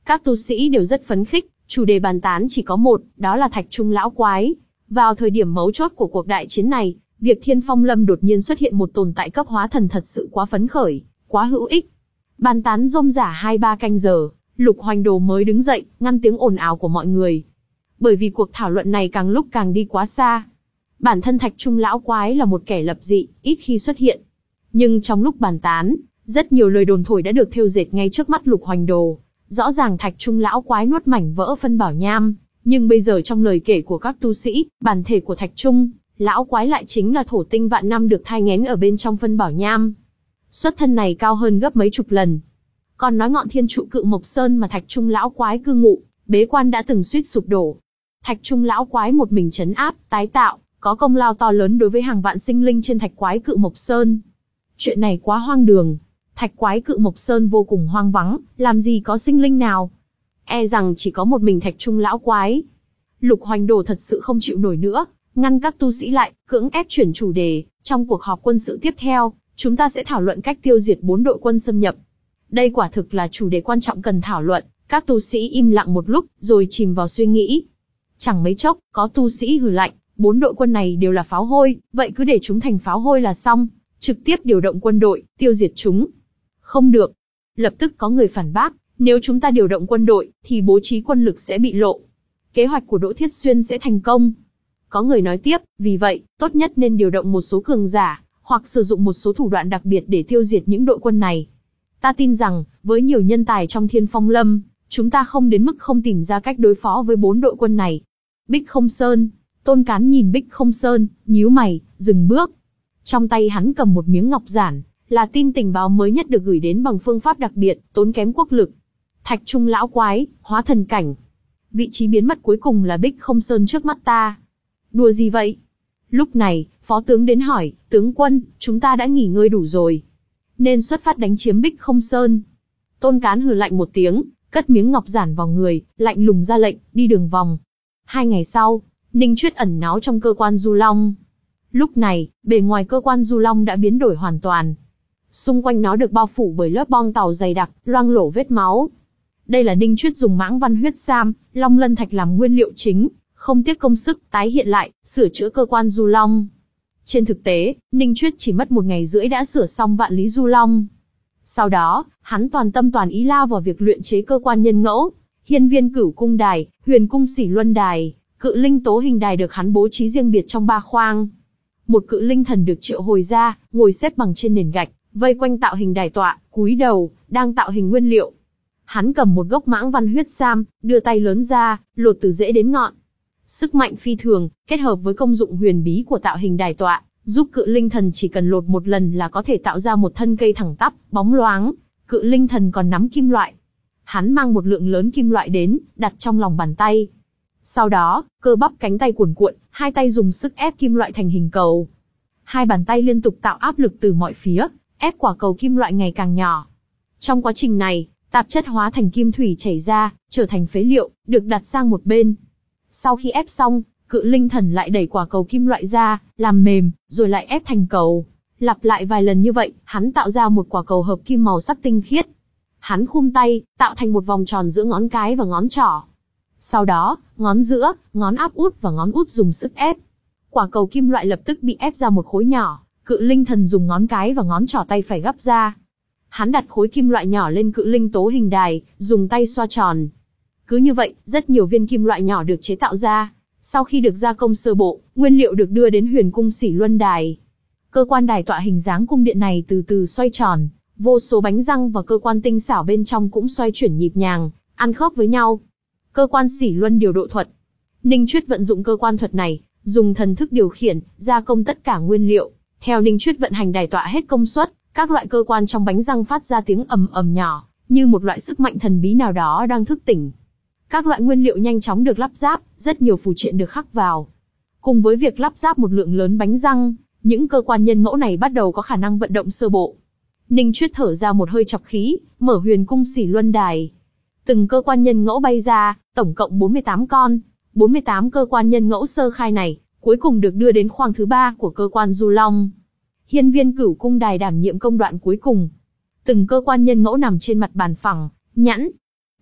Các tu sĩ đều rất phấn khích, chủ đề bàn tán chỉ có một, đó là Thạch Trung lão quái. Vào thời điểm mấu chốt của cuộc đại chiến này, việc Thiên Phong Lâm đột nhiên xuất hiện một tồn tại cấp hóa thần thật sự quá phấn khởi, quá hữu ích. Bàn tán rôm rả hai ba canh giờ, Lục Hoành Đồ mới đứng dậy, ngăn tiếng ồn ào của mọi người. Bởi vì cuộc thảo luận này càng lúc càng đi quá xa. Bản thân Thạch Trung lão quái là một kẻ lập dị, ít khi xuất hiện. Nhưng trong lúc bàn tán, rất nhiều lời đồn thổi đã được thêu dệt ngay trước mắt Lục Hoành Đồ. Rõ ràng Thạch Trung lão quái nuốt mảnh vỡ phân bảo nham, nhưng bây giờ trong lời kể của các tu sĩ, bản thể của Thạch Trung lão quái lại chính là thổ tinh vạn năm được thai nghén ở bên trong phân bảo nham. Xuất thân này cao hơn gấp mấy chục lần. Còn nói ngọn thiên trụ Cự Mộc Sơn mà Thạch Trung lão quái cư ngụ, bế quan đã từng suýt sụp đổ. Thạch Trung lão quái một mình trấn áp, tái tạo, có công lao to lớn đối với hàng vạn sinh linh trên Thạch Quái Cự Mộc Sơn. Chuyện này quá hoang đường. Thạch Quái Cự Mộc Sơn vô cùng hoang vắng, làm gì có sinh linh nào. E rằng chỉ có một mình Thạch Trung lão quái. Lục Hoành Đồ thật sự không chịu nổi nữa, ngăn các tu sĩ lại, cưỡng ép chuyển chủ đề. Trong cuộc họp quân sự tiếp theo, chúng ta sẽ thảo luận cách tiêu diệt bốn đội quân xâm nhập. Đây quả thực là chủ đề quan trọng cần thảo luận. Các tu sĩ im lặng một lúc, rồi chìm vào suy nghĩ. Chẳng mấy chốc, có tu sĩ hừ lạnh, bốn đội quân này đều là pháo hôi, vậy cứ để chúng thành pháo hôi là xong, trực tiếp điều động quân đội, tiêu diệt chúng. Không được. Lập tức có người phản bác, nếu chúng ta điều động quân đội, thì bố trí quân lực sẽ bị lộ. Kế hoạch của Đỗ Thiết Xuyên sẽ thành công. Có người nói tiếp, vì vậy, tốt nhất nên điều động một số cường giả, hoặc sử dụng một số thủ đoạn đặc biệt để tiêu diệt những đội quân này. Ta tin rằng, với nhiều nhân tài trong Thiên Phong Lâm, chúng ta không đến mức không tìm ra cách đối phó với bốn đội quân này. Bích Không Sơn. Tôn Cán nhìn Bích Không Sơn, nhíu mày, dừng bước. Trong tay hắn cầm một miếng ngọc giản, là tin tình báo mới nhất được gửi đến bằng phương pháp đặc biệt, tốn kém quốc lực. Thạch Trung lão quái, hóa thần cảnh. Vị trí biến mất cuối cùng là Bích Không Sơn trước mắt ta. Đùa gì vậy? Lúc này, phó tướng đến hỏi, tướng quân, chúng ta đã nghỉ ngơi đủ rồi, nên xuất phát đánh chiếm Bích Không Sơn. Tôn Cán hừ lạnh một tiếng, cất miếng ngọc giản vào người, lạnh lùng ra lệnh, đi đường vòng. Hai ngày sau, Ninh Chuyết ẩn náu trong cơ quan Du Long. Lúc này, bề ngoài cơ quan Du Long đã biến đổi hoàn toàn. Xung quanh nó được bao phủ bởi lớp bong tàu dày đặc, loang lổ vết máu. Đây là Ninh Chuyết dùng mãng văn huyết sam, long lân thạch làm nguyên liệu chính, không tiếc công sức tái hiện lại, sửa chữa cơ quan Du Long. Trên thực tế, Ninh Chuyết chỉ mất một ngày rưỡi đã sửa xong vạn lý Du Long. Sau đó, hắn toàn tâm toàn ý lao vào việc luyện chế cơ quan nhân ngẫu, hiên viên cửu cung đài, huyền cung xỉ luân đài, cự linh tố hình đài được hắn bố trí riêng biệt trong ba khoang. Một cự linh thần được triệu hồi ra, ngồi xếp bằng trên nền gạch, vây quanh tạo hình đài tọa, cúi đầu, đang tạo hình nguyên liệu. Hắn cầm một gốc mãng văn huyết sam, đưa tay lớn ra, lột từ rễ đến ngọn. Sức mạnh phi thường, kết hợp với công dụng huyền bí của tạo hình đài tọa, giúp cự linh thần chỉ cần lột một lần là có thể tạo ra một thân cây thẳng tắp, bóng loáng. Cự linh thần còn nắm kim loại. Hắn mang một lượng lớn kim loại đến, đặt trong lòng bàn tay. Sau đó, cơ bắp cánh tay cuồn cuộn, hai tay dùng sức ép kim loại thành hình cầu. Hai bàn tay liên tục tạo áp lực từ mọi phía, ép quả cầu kim loại ngày càng nhỏ. Trong quá trình này, tạp chất hóa thành kim thủy chảy ra, trở thành phế liệu, được đặt sang một bên. Sau khi ép xong, cự linh thần lại đẩy quả cầu kim loại ra, làm mềm, rồi lại ép thành cầu. Lặp lại vài lần như vậy, hắn tạo ra một quả cầu hợp kim màu sắc tinh khiết. Hắn khum tay, tạo thành một vòng tròn giữa ngón cái và ngón trỏ. Sau đó, ngón giữa, ngón áp út và ngón út dùng sức ép. Quả cầu kim loại lập tức bị ép ra một khối nhỏ, cự linh thần dùng ngón cái và ngón trỏ tay phải gắp ra. Hắn đặt khối kim loại nhỏ lên cự linh tố hình đài, dùng tay xoa tròn. Cứ như vậy, rất nhiều viên kim loại nhỏ được chế tạo ra. Sau khi được gia công sơ bộ, nguyên liệu được đưa đến huyền cung xỉ luân đài. Cơ quan đài tọa hình dáng cung điện này từ từ xoay tròn, vô số bánh răng và cơ quan tinh xảo bên trong cũng xoay chuyển nhịp nhàng, ăn khớp với nhau. Cơ quan xỉ luân điều độ thuật. Ninh Chuyết vận dụng cơ quan thuật này, dùng thần thức điều khiển, gia công tất cả nguyên liệu. Theo Ninh Chuyết vận hành đài tọa hết công suất, các loại cơ quan trong bánh răng phát ra tiếng ầm ầm nhỏ, như một loại sức mạnh thần bí nào đó đang thức tỉnh. Các loại nguyên liệu nhanh chóng được lắp ráp, rất nhiều phù triện được khắc vào. Cùng với việc lắp ráp một lượng lớn bánh răng, những cơ quan nhân ngẫu này bắt đầu có khả năng vận động sơ bộ. Ninh Chuyết thở ra một hơi trọc khí, mở huyền cung xỉ luân đài. Từng cơ quan nhân ngẫu bay ra, tổng cộng bốn mươi tám con. bốn mươi tám cơ quan nhân ngẫu sơ khai này, cuối cùng được đưa đến khoang thứ ba của cơ quan Du Long. Hiên viên cửu cung đài đảm nhiệm công đoạn cuối cùng. Từng cơ quan nhân ngẫu nằm trên mặt bàn phẳng, nhẵn.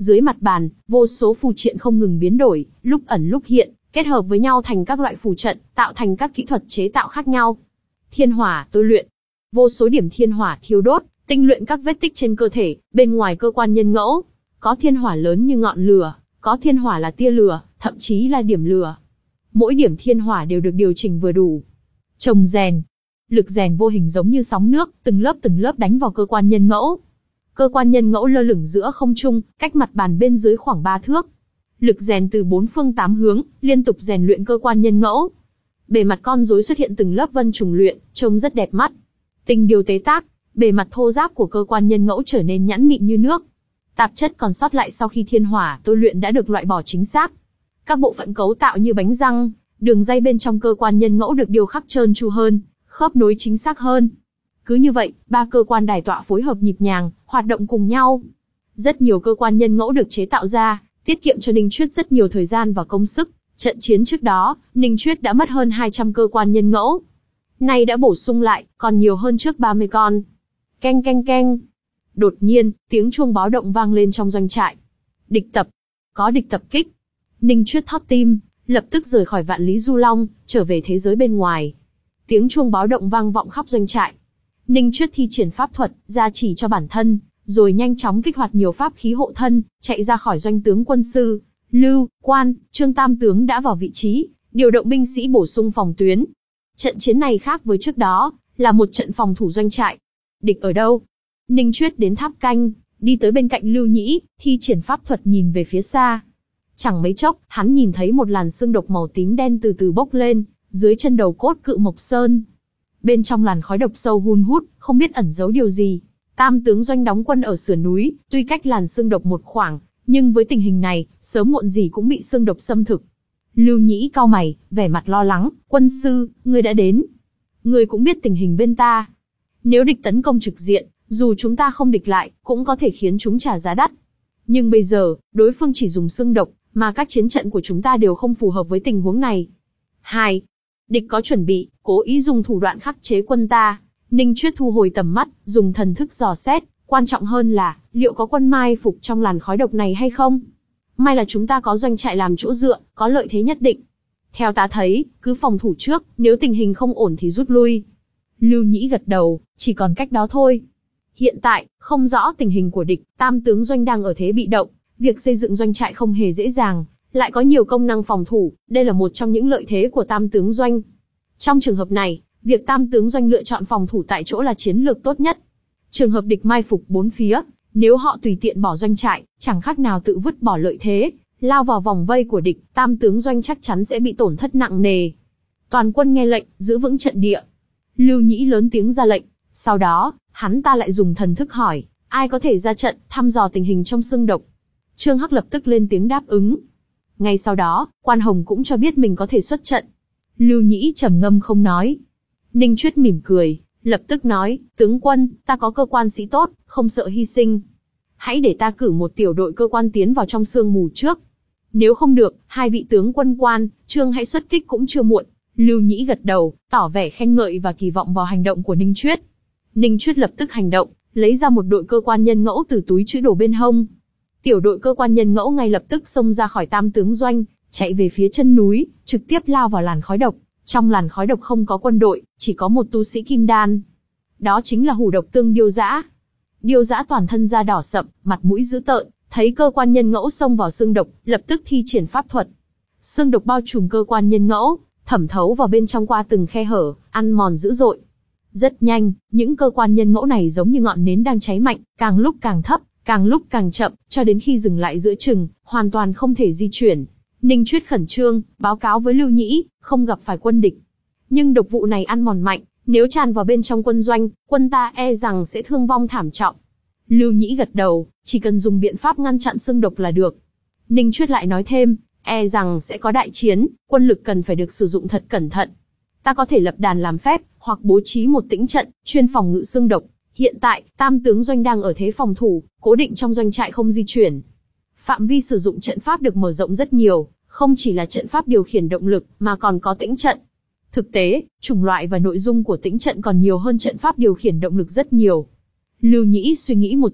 Dưới mặt bàn, vô số phù triện không ngừng biến đổi, lúc ẩn lúc hiện, kết hợp với nhau thành các loại phù trận, tạo thành các kỹ thuật chế tạo khác nhau. Thiên hỏa tôi luyện. Vô số điểm thiên hỏa thiêu đốt, tinh luyện các vết tích trên cơ thể, bên ngoài cơ quan nhân ngẫu. Có thiên hỏa lớn như ngọn lửa, có thiên hỏa là tia lửa, thậm chí là điểm lửa. Mỗi điểm thiên hỏa đều được điều chỉnh vừa đủ. Trồng rèn. Lực rèn vô hình giống như sóng nước, từng lớp từng lớp đánh vào cơ quan nhân ngẫu. Cơ quan nhân ngẫu lơ lửng giữa không trung, cách mặt bàn bên dưới khoảng ba thước. Lực rèn từ bốn phương tám hướng, liên tục rèn luyện cơ quan nhân ngẫu. Bề mặt con rối xuất hiện từng lớp vân trùng luyện, trông rất đẹp mắt. Tinh điều tế tác, bề mặt thô ráp của cơ quan nhân ngẫu trở nên nhẵn mịn như nước. Tạp chất còn sót lại sau khi thiên hỏa tôi luyện đã được loại bỏ chính xác. Các bộ phận cấu tạo như bánh răng, đường dây bên trong cơ quan nhân ngẫu được điêu khắc trơn tru hơn, khớp nối chính xác hơn. Cứ như vậy, ba cơ quan đài tọa phối hợp nhịp nhàng, hoạt động cùng nhau. Rất nhiều cơ quan nhân ngẫu được chế tạo ra, tiết kiệm cho Ninh Chuyết rất nhiều thời gian và công sức. Trận chiến trước đó, Ninh Chuyết đã mất hơn hai trăm cơ quan nhân ngẫu. Nay đã bổ sung lại, còn nhiều hơn trước ba mươi con. Keng keng keng. Đột nhiên, tiếng chuông báo động vang lên trong doanh trại. Địch tập. Có địch tập kích. Ninh Chuyết thót tim, lập tức rời khỏi Vạn Lý Du Long, trở về thế giới bên ngoài. Tiếng chuông báo động vang vọng khắp doanh trại. Ninh Chuyết thi triển pháp thuật, gia trì cho bản thân, rồi nhanh chóng kích hoạt nhiều pháp khí hộ thân, chạy ra khỏi doanh tướng quân sư. Lưu, Quan, Trương tam tướng đã vào vị trí, điều động binh sĩ bổ sung phòng tuyến. Trận chiến này khác với trước đó, là một trận phòng thủ doanh trại. Địch ở đâu? Ninh Chuyết đến tháp canh, đi tới bên cạnh Lưu Nhĩ, thi triển pháp thuật nhìn về phía xa. Chẳng mấy chốc, hắn nhìn thấy một làn sương độc màu tím đen từ từ bốc lên, dưới chân đầu cốt cự Mộc Sơn. Bên trong làn khói độc sâu hun hút, không biết ẩn giấu điều gì. Tam tướng doanh đóng quân ở sườn núi, tuy cách làn sương độc một khoảng, nhưng với tình hình này, sớm muộn gì cũng bị sương độc xâm thực. Lưu Nhĩ cau mày, vẻ mặt lo lắng, quân sư, ngươi đã đến. Ngươi cũng biết tình hình bên ta. Nếu địch tấn công trực diện, dù chúng ta không địch lại, cũng có thể khiến chúng trả giá đắt. Nhưng bây giờ, đối phương chỉ dùng sương độc, mà các chiến trận của chúng ta đều không phù hợp với tình huống này. Hai, địch có chuẩn bị, cố ý dùng thủ đoạn khắc chế quân ta. Ninh Chuyết thu hồi tầm mắt, dùng thần thức dò xét, quan trọng hơn là, liệu có quân mai phục trong làn khói độc này hay không? May là chúng ta có doanh trại làm chỗ dựa, có lợi thế nhất định. Theo ta thấy, cứ phòng thủ trước, nếu tình hình không ổn thì rút lui. Lưu Nhĩ gật đầu, chỉ còn cách đó thôi. Hiện tại, không rõ tình hình của địch, tam tướng doanh đang ở thế bị động, việc xây dựng doanh trại không hề dễ dàng, lại có nhiều công năng phòng thủ, đây là một trong những lợi thế của tam tướng doanh. Trong trường hợp này, việc tam tướng doanh lựa chọn phòng thủ tại chỗ là chiến lược tốt nhất. Trường hợp địch mai phục bốn phía, nếu họ tùy tiện bỏ doanh trại, chẳng khác nào tự vứt bỏ lợi thế, lao vào vòng vây của địch, tam tướng doanh chắc chắn sẽ bị tổn thất nặng nề. Toàn quân nghe lệnh, giữ vững trận địa. Lưu Nhĩ lớn tiếng ra lệnh, sau đó, hắn ta lại dùng thần thức hỏi, ai có thể ra trận, thăm dò tình hình trong sương độc. Trương Hắc lập tức lên tiếng đáp ứng. Ngay sau đó, Quan Hồng cũng cho biết mình có thể xuất trận. Lưu Nhĩ trầm ngâm không nói. Ninh Chuyết mỉm cười, lập tức nói, tướng quân, ta có cơ quan sĩ tốt, không sợ hy sinh. Hãy để ta cử một tiểu đội cơ quan tiến vào trong sương mù trước. Nếu không được, hai vị tướng quân Quan, Trương hãy xuất kích cũng chưa muộn. Lưu Nhĩ gật đầu, tỏ vẻ khen ngợi và kỳ vọng vào hành động của Ninh Chuyết. Ninh Chuyết lập tức hành động, lấy ra một đội cơ quan nhân ngẫu từ túi trữ đồ bên hông. Tiểu đội cơ quan nhân ngẫu ngay lập tức xông ra khỏi tam tướng doanh, chạy về phía chân núi, trực tiếp lao vào làn khói độc. Trong làn khói độc không có quân đội, chỉ có một tu sĩ kim đan. Đó chính là Hủ Độc Tương Điêu Dã. Điêu Dã toàn thân da đỏ sậm, mặt mũi dữ tợn, thấy cơ quan nhân ngẫu xông vào xương độc, lập tức thi triển pháp thuật. Xương độc bao trùm cơ quan nhân ngẫu, thẩm thấu vào bên trong qua từng khe hở, ăn mòn dữ dội. Rất nhanh, những cơ quan nhân ngẫu này giống như ngọn nến đang cháy mạnh, càng lúc càng thấp, càng lúc càng chậm, cho đến khi dừng lại giữa chừng, hoàn toàn không thể di chuyển. Ninh Chuyết khẩn trương, báo cáo với Lưu Nhĩ, không gặp phải quân địch. Nhưng độc vụ này ăn mòn mạnh, nếu tràn vào bên trong quân doanh, quân ta e rằng sẽ thương vong thảm trọng. Lưu Nhĩ gật đầu, chỉ cần dùng biện pháp ngăn chặn xương độc là được. Ninh Chuyết lại nói thêm, e rằng sẽ có đại chiến, quân lực cần phải được sử dụng thật cẩn thận. Ta có thể lập đàn làm phép, hoặc bố trí một tĩnh trận, chuyên phòng ngự xương độc. Hiện tại, tam tướng doanh đang ở thế phòng thủ, cố định trong doanh trại không di chuyển. Phạm vi sử dụng trận pháp được mở rộng rất nhiều, không chỉ là trận pháp điều khiển động lực, mà còn có tĩnh trận. Thực tế, chủng loại và nội dung của tĩnh trận còn nhiều hơn trận pháp điều khiển động lực rất nhiều. Lưu Nhĩ suy nghĩ một chút,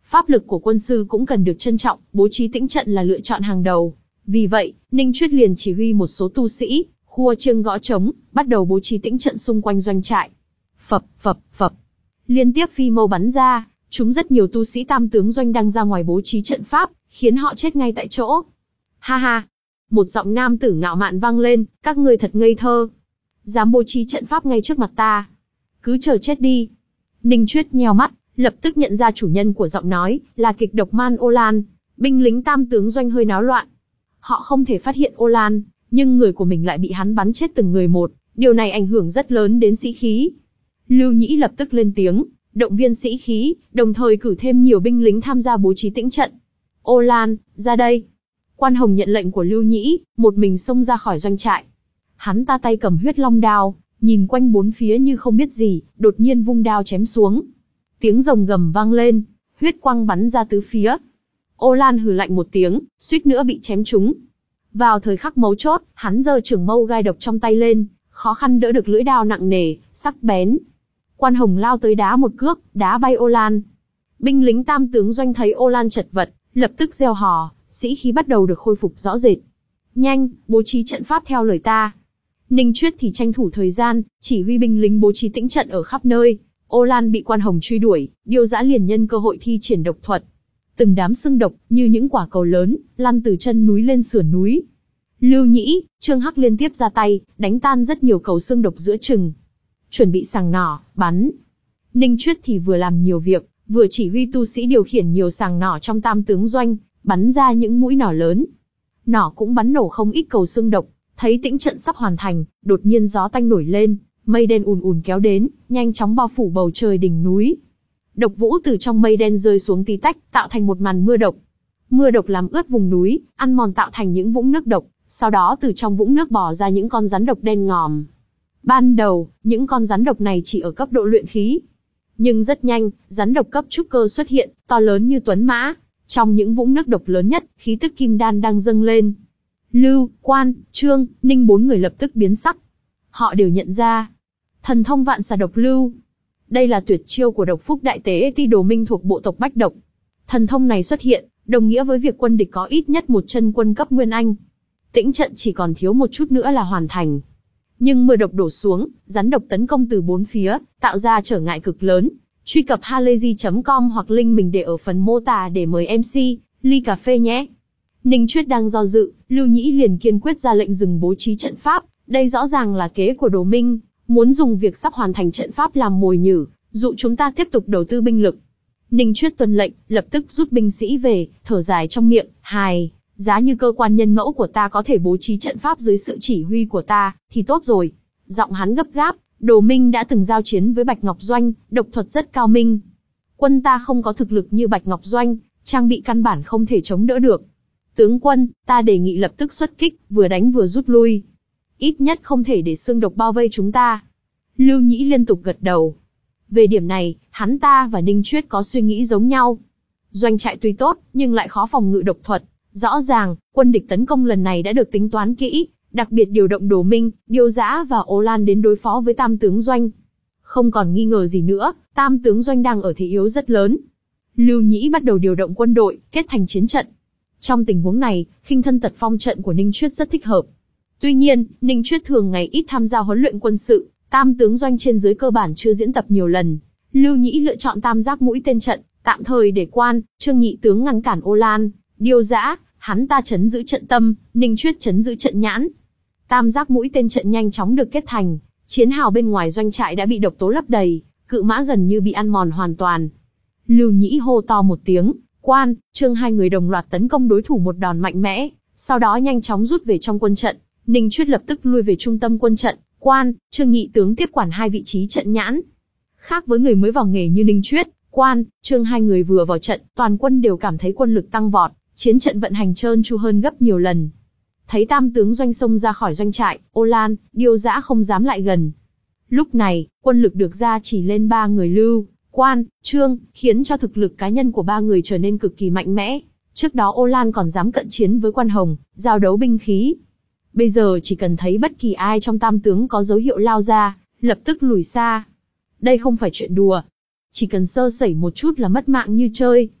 Pháp lực của quân sư cũng cần được trân trọng, bố trí tĩnh trận là lựa chọn hàng đầu. Vì vậy, Ninh Chuyết liền chỉ huy một số tu sĩ, khua chiêng gõ trống, bắt đầu bố trí tĩnh trận xung quanh doanh trại. Phập, phập, phập. Liên tiếp phi mâu bắn ra, chúng rất nhiều tu sĩ tam tướng doanh đang ra ngoài bố trí trận pháp, khiến họ chết ngay tại chỗ. Ha ha! Một giọng nam tử ngạo mạn vang lên, các ngươi thật ngây thơ. Dám bố trí trận pháp ngay trước mặt ta. Cứ chờ chết đi. Ninh Chuyết nheo mắt, lập tức nhận ra chủ nhân của giọng nói, là kịch độc man Ô Lan. Binh lính tam tướng doanh hơi náo loạn. Họ không thể phát hiện Ô Lan, nhưng người của mình lại bị hắn bắn chết từng người một, điều này ảnh hưởng rất lớn đến sĩ khí. Lưu Nhĩ lập tức lên tiếng, động viên sĩ khí, đồng thời cử thêm nhiều binh lính tham gia bố trí tĩnh trận. Ô Lan, ra đây. Quan Hồng nhận lệnh của Lưu Nhĩ, một mình xông ra khỏi doanh trại. Hắn ta tay cầm huyết long đao, nhìn quanh bốn phía như không biết gì, đột nhiên vung đao chém xuống. Tiếng rồng gầm vang lên, huyết quang bắn ra tứ phía. Ô Lan hừ lạnh một tiếng, suýt nữa bị chém trúng. Vào thời khắc mấu chốt, hắn giơ trường mâu gai độc trong tay lên, khó khăn đỡ được lưỡi đao nặng nề, sắc bén. Quan Hồng lao tới đá một cước, đá bay Ô Lan. Binh lính tam tướng doanh thấy Ô Lan chật vật, lập tức reo hò, sĩ khí bắt đầu được khôi phục rõ rệt. Nhanh, bố trí trận pháp theo lời ta. Ninh Chuyết thì tranh thủ thời gian, chỉ huy binh lính bố trí tĩnh trận ở khắp nơi. Ô Lan bị Quan Hồng truy đuổi, Điêu Dã liền nhân cơ hội thi triển độc thuật. Từng đám xương độc, như những quả cầu lớn, lăn từ chân núi lên sườn núi. Lưu Nhĩ, Trương Hắc liên tiếp ra tay, đánh tan rất nhiều cầu xương độc giữa chừng. Chuẩn bị sàng nỏ, bắn. Ninh Chuyết thì vừa làm nhiều việc, vừa chỉ huy tu sĩ điều khiển nhiều sàng nỏ trong tam tướng doanh, bắn ra những mũi nỏ lớn. Nỏ cũng bắn nổ không ít cầu xương độc, thấy tĩnh trận sắp hoàn thành, đột nhiên gió tanh nổi lên, mây đen ùn ùn kéo đến, nhanh chóng bao phủ bầu trời đỉnh núi. Độc vũ từ trong mây đen rơi xuống tí tách, tạo thành một màn mưa độc. Mưa độc làm ướt vùng núi, ăn mòn tạo thành những vũng nước độc, sau đó từ trong vũng nước bò ra những con rắn độc đen ngòm. Ban đầu, những con rắn độc này chỉ ở cấp độ luyện khí. Nhưng rất nhanh, rắn độc cấp trúc cơ xuất hiện, to lớn như tuấn mã. Trong những vũng nước độc lớn nhất, khí tức kim đan đang dâng lên. Lưu, Quan, Trương, Ninh bốn người lập tức biến sắc. Họ đều nhận ra. Thần thông vạn xà độc lưu. Đây là tuyệt chiêu của độc phúc đại tế ti đồ minh thuộc bộ tộc Bách Độc. Thần thông này xuất hiện, đồng nghĩa với việc quân địch có ít nhất một chân quân cấp Nguyên Anh. Tĩnh trận chỉ còn thiếu một chút nữa là hoàn thành. Nhưng mưa độc đổ xuống, rắn độc tấn công từ bốn phía, tạo ra trở ngại cực lớn. Truy cập halayzi chấm com hoặc link mình để ở phần mô tả để mời em xê, ly cà phê nhé. Ninh Chuyết đang do dự, Lưu Nhĩ liền kiên quyết ra lệnh dừng bố trí trận pháp. Đây rõ ràng là kế của Đồ Minh, muốn dùng việc sắp hoàn thành trận pháp làm mồi nhử, dụ chúng ta tiếp tục đầu tư binh lực. Ninh Chuyết tuân lệnh, lập tức rút binh sĩ về, thở dài trong miệng, hài, giá như cơ quan nhân ngẫu của ta có thể bố trí trận pháp dưới sự chỉ huy của ta, thì tốt rồi. Giọng hắn gấp gáp, Đồ Minh đã từng giao chiến với Bạch Ngọc Doanh, độc thuật rất cao minh. Quân ta không có thực lực như Bạch Ngọc Doanh, trang bị căn bản không thể chống đỡ được. Tướng quân, ta đề nghị lập tức xuất kích, vừa đánh vừa rút lui. Ít nhất không thể để xương độc bao vây chúng ta. Lưu Nhĩ liên tục gật đầu. Về điểm này, hắn ta và Ninh Chuyết có suy nghĩ giống nhau. Doanh trại tuy tốt, nhưng lại khó phòng ngự độc thuật. Rõ ràng, quân địch tấn công lần này đã được tính toán kỹ, đặc biệt điều động Đồ Minh, Điêu Dã và Ô Lan đến đối phó với tam tướng doanh. Không còn nghi ngờ gì nữa, tam tướng doanh đang ở thế yếu rất lớn. Lưu Nhĩ bắt đầu điều động quân đội, kết thành chiến trận. Trong tình huống này, khinh thân tật phong trận của Ninh Chuyết rất thích hợp. Tuy nhiên, Ninh Chuyết thường ngày ít tham gia huấn luyện quân sự, tam tướng doanh trên dưới cơ bản chưa diễn tập nhiều lần. Lưu Nhĩ lựa chọn tam giác mũi tên trận, tạm thời để Quan, Trương nhị tướng ngăn cản Ô Lan, Điêu Dã, hắn ta chấn giữ trận tâm, Ninh Chuyết chấn giữ trận nhãn. Tam giác mũi tên trận nhanh chóng được kết thành, chiến hào bên ngoài doanh trại đã bị độc tố lấp đầy, cự mã gần như bị ăn mòn hoàn toàn. Lưu Nhĩ hô to một tiếng, Quan, Trương hai người đồng loạt tấn công đối thủ một đòn mạnh mẽ, sau đó nhanh chóng rút về trong quân trận. Ninh Chuyết lập tức lui về trung tâm quân trận, Quan, Trương nhị tướng tiếp quản hai vị trí trận nhãn. Khác với người mới vào nghề như Ninh Chuyết, Quan, Trương hai người vừa vào trận, toàn quân đều cảm thấy quân lực tăng vọt, chiến trận vận hành trơn tru hơn gấp nhiều lần. Thấy tam tướng doanh xông ra khỏi doanh trại, Ô Lan, Điêu Dã không dám lại gần. Lúc này, quân lực được gia chỉ lên ba người Lưu, Quan, Trương, khiến cho thực lực cá nhân của ba người trở nên cực kỳ mạnh mẽ. Trước đó Ô Lan còn dám cận chiến với Quan Hồng, giao đấu binh khí. Bây giờ chỉ cần thấy bất kỳ ai trong tam tướng có dấu hiệu lao ra, lập tức lùi xa. Đây không phải chuyện đùa. Chỉ cần sơ sẩy một chút là mất mạng như chơi.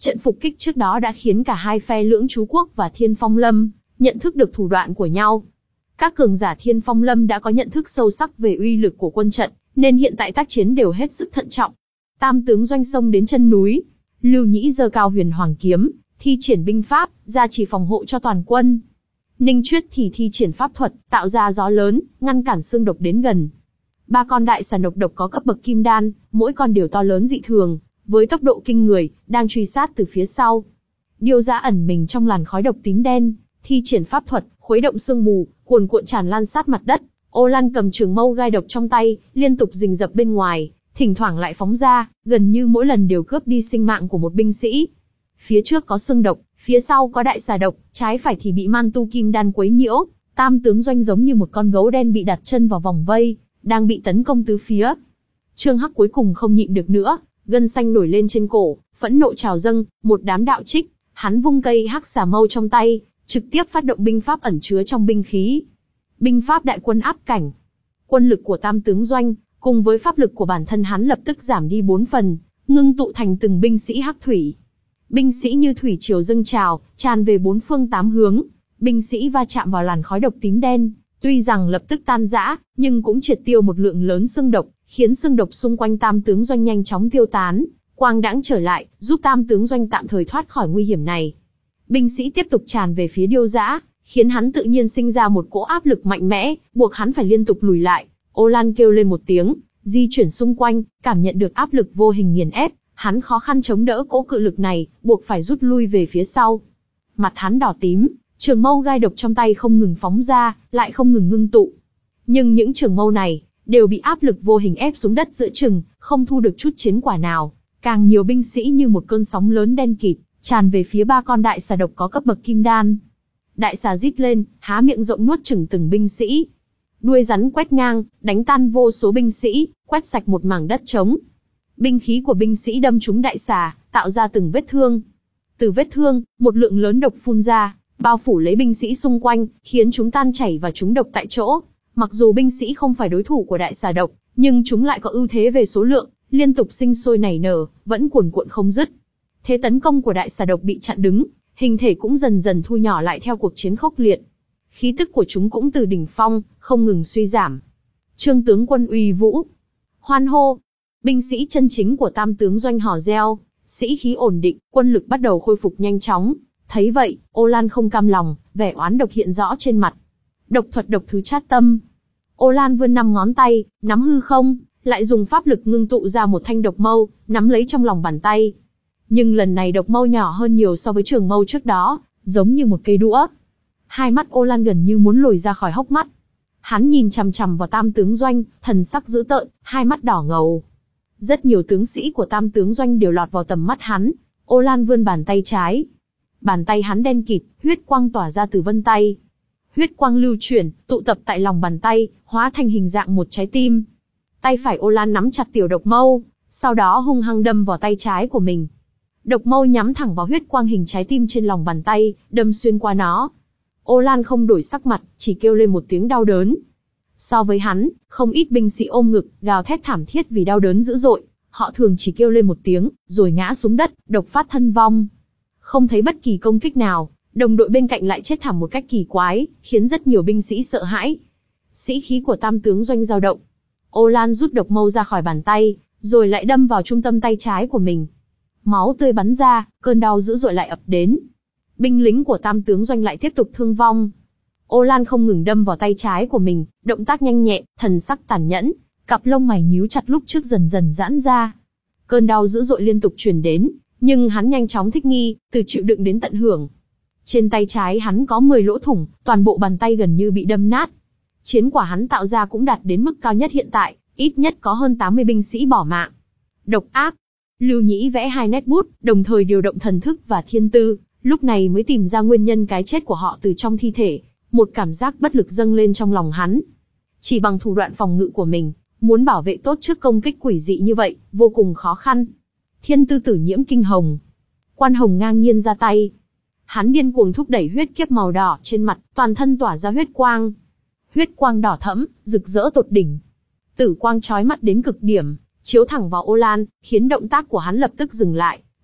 Trận phục kích trước đó đã khiến cả hai phe Lưỡng Chú Quốc và Thiên Phong Lâm nhận thức được thủ đoạn của nhau. Các cường giả Thiên Phong Lâm đã có nhận thức sâu sắc về uy lực của quân trận, nên hiện tại tác chiến đều hết sức thận trọng. Tam tướng doanh xông đến chân núi, Lưu Nhĩ giơ cao Huyền Hoàng kiếm, thi triển binh pháp, gia trì phòng hộ cho toàn quân. Ninh Chuyết thì thi triển pháp thuật, tạo ra gió lớn, ngăn cản xương độc đến gần. Ba con đại xà độc độc có cấp bậc kim đan, mỗi con đều to lớn dị thường, với tốc độ kinh người, đang truy sát từ phía sau. Điêu Dã ẩn mình trong làn khói độc tím đen, thi triển pháp thuật, khuấy động sương mù, cuồn cuộn tràn lan sát mặt đất. Ô Lan cầm trường mâu gai độc trong tay, liên tục rình rập bên ngoài, thỉnh thoảng lại phóng ra, gần như mỗi lần đều cướp đi sinh mạng của một binh sĩ. Phía trước có xương độc, phía sau có đại xà độc, trái phải thì bị man tu kim đan quấy nhiễu. Tam tướng doanh giống như một con gấu đen bị đặt chân vào vòng vây, đang bị tấn công tứ phía. Trương Hắc cuối cùng không nhịn được nữa, gân xanh nổi lên trên cổ, phẫn nộ trào dâng, một đám đạo trích, hắn vung cây hắc xà mâu trong tay, trực tiếp phát động binh pháp ẩn chứa trong binh khí. Binh pháp đại quân áp cảnh. Quân lực của tam tướng doanh, cùng với pháp lực của bản thân hắn lập tức giảm đi bốn phần, ngưng tụ thành từng binh sĩ hắc thủy. Binh sĩ như thủy triều dâng trào, tràn về bốn phương tám hướng. Binh sĩ va chạm vào làn khói độc tím đen, tuy rằng lập tức tan rã, nhưng cũng triệt tiêu một lượng lớn xương độc, khiến xương độc xung quanh tam tướng doanh nhanh chóng tiêu tán, quang đãng trở lại, giúp tam tướng doanh tạm thời thoát khỏi nguy hiểm này. Binh sĩ tiếp tục tràn về phía Điêu Dã, khiến hắn tự nhiên sinh ra một cỗ áp lực mạnh mẽ, buộc hắn phải liên tục lùi lại. Ô Lan kêu lên một tiếng, di chuyển xung quanh, cảm nhận được áp lực vô hình nghiền ép, hắn khó khăn chống đỡ cỗ cự lực này, buộc phải rút lui về phía sau. Mặt hắn đỏ tím, trường mâu gai độc trong tay không ngừng phóng ra, lại không ngừng ngưng tụ. Nhưng những trường mâu này đều bị áp lực vô hình ép xuống đất giữa chừng, không thu được chút chiến quả nào. Càng nhiều binh sĩ như một cơn sóng lớn đen kịt, tràn về phía ba con đại xà độc có cấp bậc kim đan. Đại xà rít lên, há miệng rộng nuốt chửng từng binh sĩ. Đuôi rắn quét ngang, đánh tan vô số binh sĩ, quét sạch một mảng đất trống. Binh khí của binh sĩ đâm trúng đại xà, tạo ra từng vết thương. Từ vết thương, một lượng lớn độc phun ra, bao phủ lấy binh sĩ xung quanh, khiến chúng tan chảy và trúng độc tại chỗ. Mặc dù binh sĩ không phải đối thủ của đại xà độc, nhưng chúng lại có ưu thế về số lượng, liên tục sinh sôi nảy nở, vẫn cuồn cuộn không dứt. Thế tấn công của đại xà độc bị chặn đứng, hình thể cũng dần dần thu nhỏ lại theo cuộc chiến khốc liệt. Khí tức của chúng cũng từ đỉnh phong, không ngừng suy giảm. Trương tướng quân uy vũ, hoan hô. Binh sĩ chân chính của tam tướng doanh hò reo, sĩ khí ổn định, quân lực bắt đầu khôi phục nhanh chóng. Thấy vậy, Ô Lan không cam lòng, vẻ oán độc hiện rõ trên mặt. Độc thuật độc thứ chát tâm. Ô Lan vươn năm ngón tay, nắm hư không, lại dùng pháp lực ngưng tụ ra một thanh độc mâu, nắm lấy trong lòng bàn tay. Nhưng lần này độc mâu nhỏ hơn nhiều so với trường mâu trước đó, giống như một cây đũa. Hai mắt Ô Lan gần như muốn lồi ra khỏi hốc mắt. Hắn nhìn chằm chằm vào tam tướng doanh, thần sắc dữ tợn, hai mắt đỏ ngầu. Rất nhiều tướng sĩ của tam tướng doanh đều lọt vào tầm mắt hắn. Ô Lan vươn bàn tay trái. Bàn tay hắn đen kịt, huyết quang tỏa ra từ vân tay. Huyết quang lưu chuyển, tụ tập tại lòng bàn tay, hóa thành hình dạng một trái tim. Tay phải Ô Lan nắm chặt tiểu độc mâu, sau đó hung hăng đâm vào tay trái của mình. Độc mâu nhắm thẳng vào huyết quang hình trái tim trên lòng bàn tay, đâm xuyên qua nó. Ô Lan không đổi sắc mặt, chỉ kêu lên một tiếng đau đớn. So với hắn, không ít binh sĩ ôm ngực, gào thét thảm thiết vì đau đớn dữ dội. Họ thường chỉ kêu lên một tiếng, rồi ngã xuống đất, độc phát thân vong. Không thấy bất kỳ công kích nào, đồng đội bên cạnh lại chết thảm một cách kỳ quái, khiến rất nhiều binh sĩ sợ hãi. Sĩ khí của tam tướng doanh dao động. Ô Lan rút độc mâu ra khỏi bàn tay, rồi lại đâm vào trung tâm tay trái của mình. Máu tươi bắn ra, cơn đau dữ dội lại ập đến. Binh lính của tam tướng doanh lại tiếp tục thương vong. Ô Lan không ngừng đâm vào tay trái của mình, động tác nhanh nhẹn, thần sắc tàn nhẫn, cặp lông mày nhíu chặt lúc trước dần dần giãn ra. Cơn đau dữ dội liên tục truyền đến, nhưng hắn nhanh chóng thích nghi, từ chịu đựng đến tận hưởng. Trên tay trái hắn có mười lỗ thủng, toàn bộ bàn tay gần như bị đâm nát. Chiến quả hắn tạo ra cũng đạt đến mức cao nhất hiện tại, ít nhất có hơn tám mươi binh sĩ bỏ mạng. Độc ác. Lưu Nhĩ vẽ hai nét bút, đồng thời điều động thần thức và thiên tư, lúc này mới tìm ra nguyên nhân cái chết của họ từ trong thi thể. Một cảm giác bất lực dâng lên trong lòng hắn. Chỉ bằng thủ đoạn phòng ngự của mình, muốn bảo vệ tốt trước công kích quỷ dị như vậy, vô cùng khó khăn. Thiên tư tử nhiễm kinh hồng. Quan Hồng ngang nhiên ra tay. Hắn điên cuồng thúc đẩy huyết kiếp màu đỏ trên mặt, toàn thân tỏa ra huyết quang. Huyết quang đỏ thẫm, rực rỡ tột đỉnh. Tử quang chói mắt đến cực điểm, chiếu thẳng vào Ô Lan, khiến động tác của hắn lập tức dừng lại.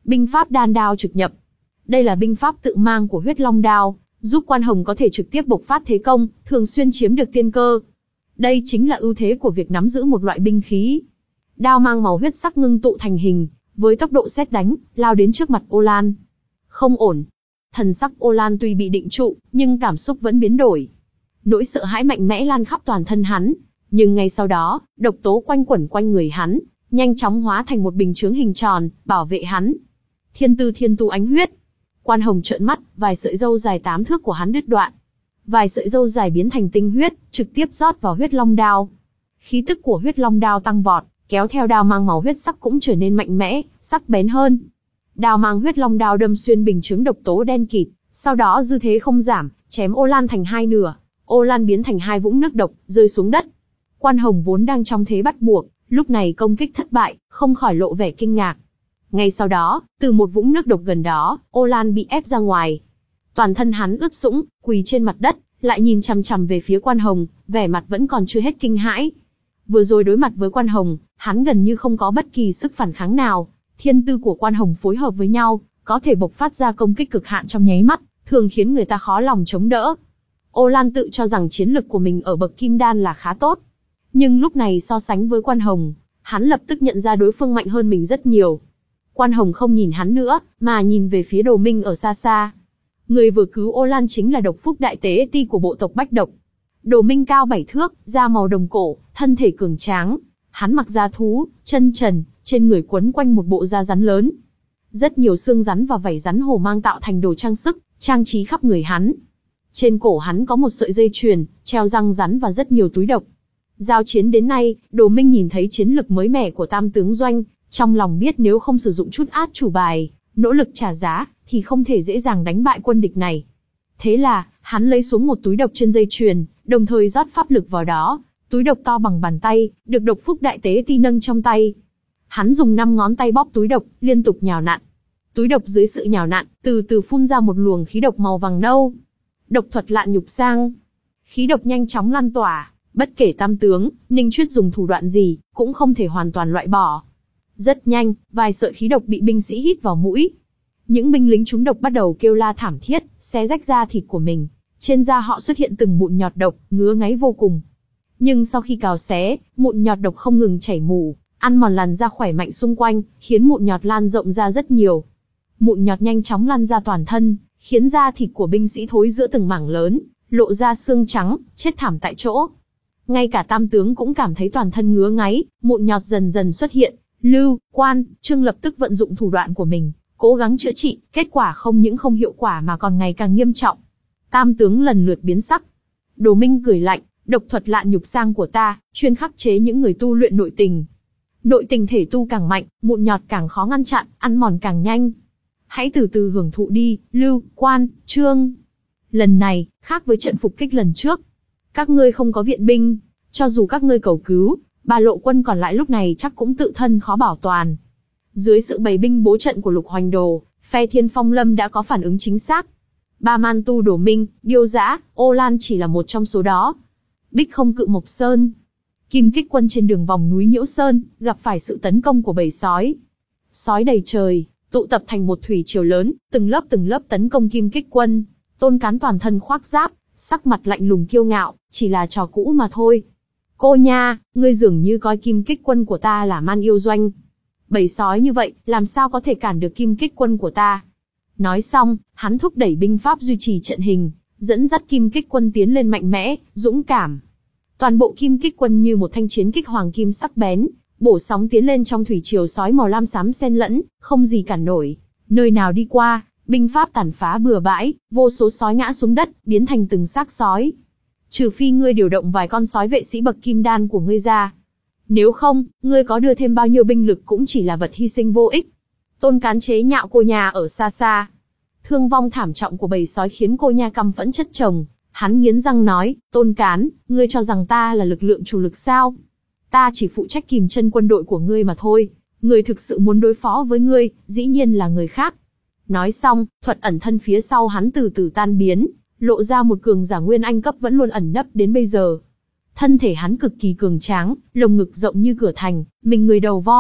Binh pháp đan đao trực nhập. Đây là binh pháp tự mang của huyết long đao, giúp Quan Hồng có thể trực tiếp bộc phát thế công, thường xuyên chiếm được tiên cơ. Đây chính là ưu thế của việc nắm giữ một loại binh khí. Đao mang màu huyết sắc ngưng tụ thành hình, với tốc độ sét đánh, lao đến trước mặt Ô Lan. Không ổn. Thần sắc Ô Lan tuy bị định trụ, nhưng cảm xúc vẫn biến đổi. Nỗi sợ hãi mạnh mẽ lan khắp toàn thân hắn, nhưng ngay sau đó, độc tố quanh quẩn quanh người hắn, nhanh chóng hóa thành một bình chướng hình tròn, bảo vệ hắn. Thiên tư thiên tu ánh huyết. Quan Hồng trợn mắt, vài sợi râu dài tám thước của hắn đứt đoạn. Vài sợi râu dài biến thành tinh huyết, trực tiếp rót vào huyết long đao. Khí tức của huyết long đao tăng vọt, kéo theo đao mang màu huyết sắc cũng trở nên mạnh mẽ, sắc bén hơn. Đao mang huyết long đao đâm xuyên bình chướng độc tố đen kịt, sau đó dư thế không giảm, chém Ô Lan thành hai nửa. Ô Lan biến thành hai vũng nước độc, rơi xuống đất. Quan Hồng vốn đang trong thế bắt buộc, lúc này công kích thất bại, không khỏi lộ vẻ kinh ngạc. Ngay sau đó, từ một vũng nước độc gần đó, Ô Lan bị ép ra ngoài. Toàn thân hắn ướt sũng, quỳ trên mặt đất, lại nhìn chằm chằm về phía Quan Hồng, vẻ mặt vẫn còn chưa hết kinh hãi. Vừa rồi đối mặt với Quan Hồng, hắn gần như không có bất kỳ sức phản kháng nào. Thiên tư của Quan Hồng phối hợp với nhau, có thể bộc phát ra công kích cực hạn trong nháy mắt, thường khiến người ta khó lòng chống đỡ. Ô Lan tự cho rằng chiến lực của mình ở bậc kim đan là khá tốt. Nhưng lúc này so sánh với Quan Hồng, hắn lập tức nhận ra đối phương mạnh hơn mình rất nhiều. Quan Hồng không nhìn hắn nữa, mà nhìn về phía Đồ Minh ở xa xa. Người vừa cứu Ô Lan chính là Độc Phúc Đại Tế Ti của bộ tộc Bách Độc. Đồ Minh cao bảy thước, da màu đồng cổ, thân thể cường tráng. Hắn mặc da thú, chân trần, trên người quấn quanh một bộ da rắn lớn. Rất nhiều xương rắn và vảy rắn hổ mang tạo thành đồ trang sức, trang trí khắp người hắn. Trên cổ hắn có một sợi dây chuyền, treo răng rắn và rất nhiều túi độc. Giao chiến đến nay, Đồ Minh nhìn thấy chiến lực mới mẻ của Tam tướng doanh, trong lòng biết nếu không sử dụng chút át chủ bài, nỗ lực trả giá, thì không thể dễ dàng đánh bại quân địch này. Thế là, hắn lấy xuống một túi độc trên dây chuyền, đồng thời rót pháp lực vào đó. Túi độc to bằng bàn tay, được Độc Phúc Đại Tế Ti nâng trong tay. Hắn dùng năm ngón tay bóp túi độc, liên tục nhào nặn. Túi độc dưới sự nhào nặn, từ từ phun ra một luồng khí độc màu vàng nâu. Độc thuật Lạn Nhục Sang. Khí độc nhanh chóng lan tỏa, bất kể Tam tướng, Ninh Chuyết dùng thủ đoạn gì, cũng không thể hoàn toàn loại bỏ. Rất nhanh, vài sợi khí độc bị binh sĩ hít vào mũi. Những binh lính trúng độc bắt đầu kêu la thảm thiết, xé rách da thịt của mình. Trên da họ xuất hiện từng mụn nhọt độc, ngứa ngáy vô cùng. Nhưng sau khi cào xé, mụn nhọt độc không ngừng chảy mù, ăn mòn làn da khỏe mạnh xung quanh, khiến mụn nhọt lan rộng ra rất nhiều. Mụn nhọt nhanh chóng lan ra toàn thân, khiến da thịt của binh sĩ thối rữa từng mảng lớn, lộ ra xương trắng, chết thảm tại chỗ. Ngay cả Tam tướng cũng cảm thấy toàn thân ngứa ngáy, mụn nhọt dần dần xuất hiện. Lưu, Quan, Trương lập tức vận dụng thủ đoạn của mình, cố gắng chữa trị, kết quả không những không hiệu quả mà còn ngày càng nghiêm trọng. Tam tướng lần lượt biến sắc. Đồ Minh cười lạnh, độc thuật Lạn Nhục Sang của ta, chuyên khắc chế những người tu luyện nội tình. Nội tình thể tu càng mạnh, mụn nhọt càng khó ngăn chặn, ăn mòn càng nhanh. Hãy từ từ hưởng thụ đi, Lưu, Quan, Trương. Lần này, khác với trận phục kích lần trước. Các ngươi không có viện binh, cho dù các ngươi cầu cứu, ba lộ quân còn lại lúc này chắc cũng tự thân khó bảo toàn. Dưới sự bày binh bố trận của Lục Hoành Đồ, phe Thiên Phong Lâm đã có phản ứng chính xác. Ba man tu Đồ Minh, Điêu Dã, Ô Lan chỉ là một trong số đó. Bích Không Cự Mộc Sơn. Kim Kích quân trên đường vòng núi Nhiễu Sơn, gặp phải sự tấn công của bầy sói. Sói đầy trời, tụ tập thành một thủy triều lớn, từng lớp từng lớp tấn công Kim Kích quân. Tôn Cán toàn thân khoác giáp, sắc mặt lạnh lùng kiêu ngạo, chỉ là trò cũ mà thôi. Cô nha, ngươi dường như coi Kim Kích quân của ta là man yêu doanh. Bầy sói như vậy, làm sao có thể cản được Kim Kích quân của ta? Nói xong, hắn thúc đẩy binh pháp duy trì trận hình, dẫn dắt Kim Kích quân tiến lên mạnh mẽ, dũng cảm. Toàn bộ Kim Kích quân như một thanh chiến kích hoàng kim sắc bén, bổ sóng tiến lên trong thủy triều sói màu lam xám xen lẫn, không gì cản nổi. Nơi nào đi qua, binh pháp tàn phá bừa bãi, vô số sói ngã xuống đất, biến thành từng xác sói. Trừ phi ngươi điều động vài con sói vệ sĩ bậc kim đan của ngươi ra. Nếu không, ngươi có đưa thêm bao nhiêu binh lực cũng chỉ là vật hy sinh vô ích. Tôn Cán chế nhạo cô nhà ở xa xa. Thương vong thảm trọng của bầy sói khiến cô nha căm phẫn chất chồng. Hắn nghiến răng nói, Tôn Cán, ngươi cho rằng ta là lực lượng chủ lực sao? Ta chỉ phụ trách kìm chân quân đội của ngươi mà thôi. Người thực sự muốn đối phó với ngươi, dĩ nhiên là người khác. Nói xong, thuật ẩn thân phía sau hắn từ từ tan biến, lộ ra một cường giả nguyên anh cấp vẫn luôn ẩn nấp đến bây giờ. Thân thể hắn cực kỳ cường tráng, lồng ngực rộng như cửa thành, mình người đầu voi,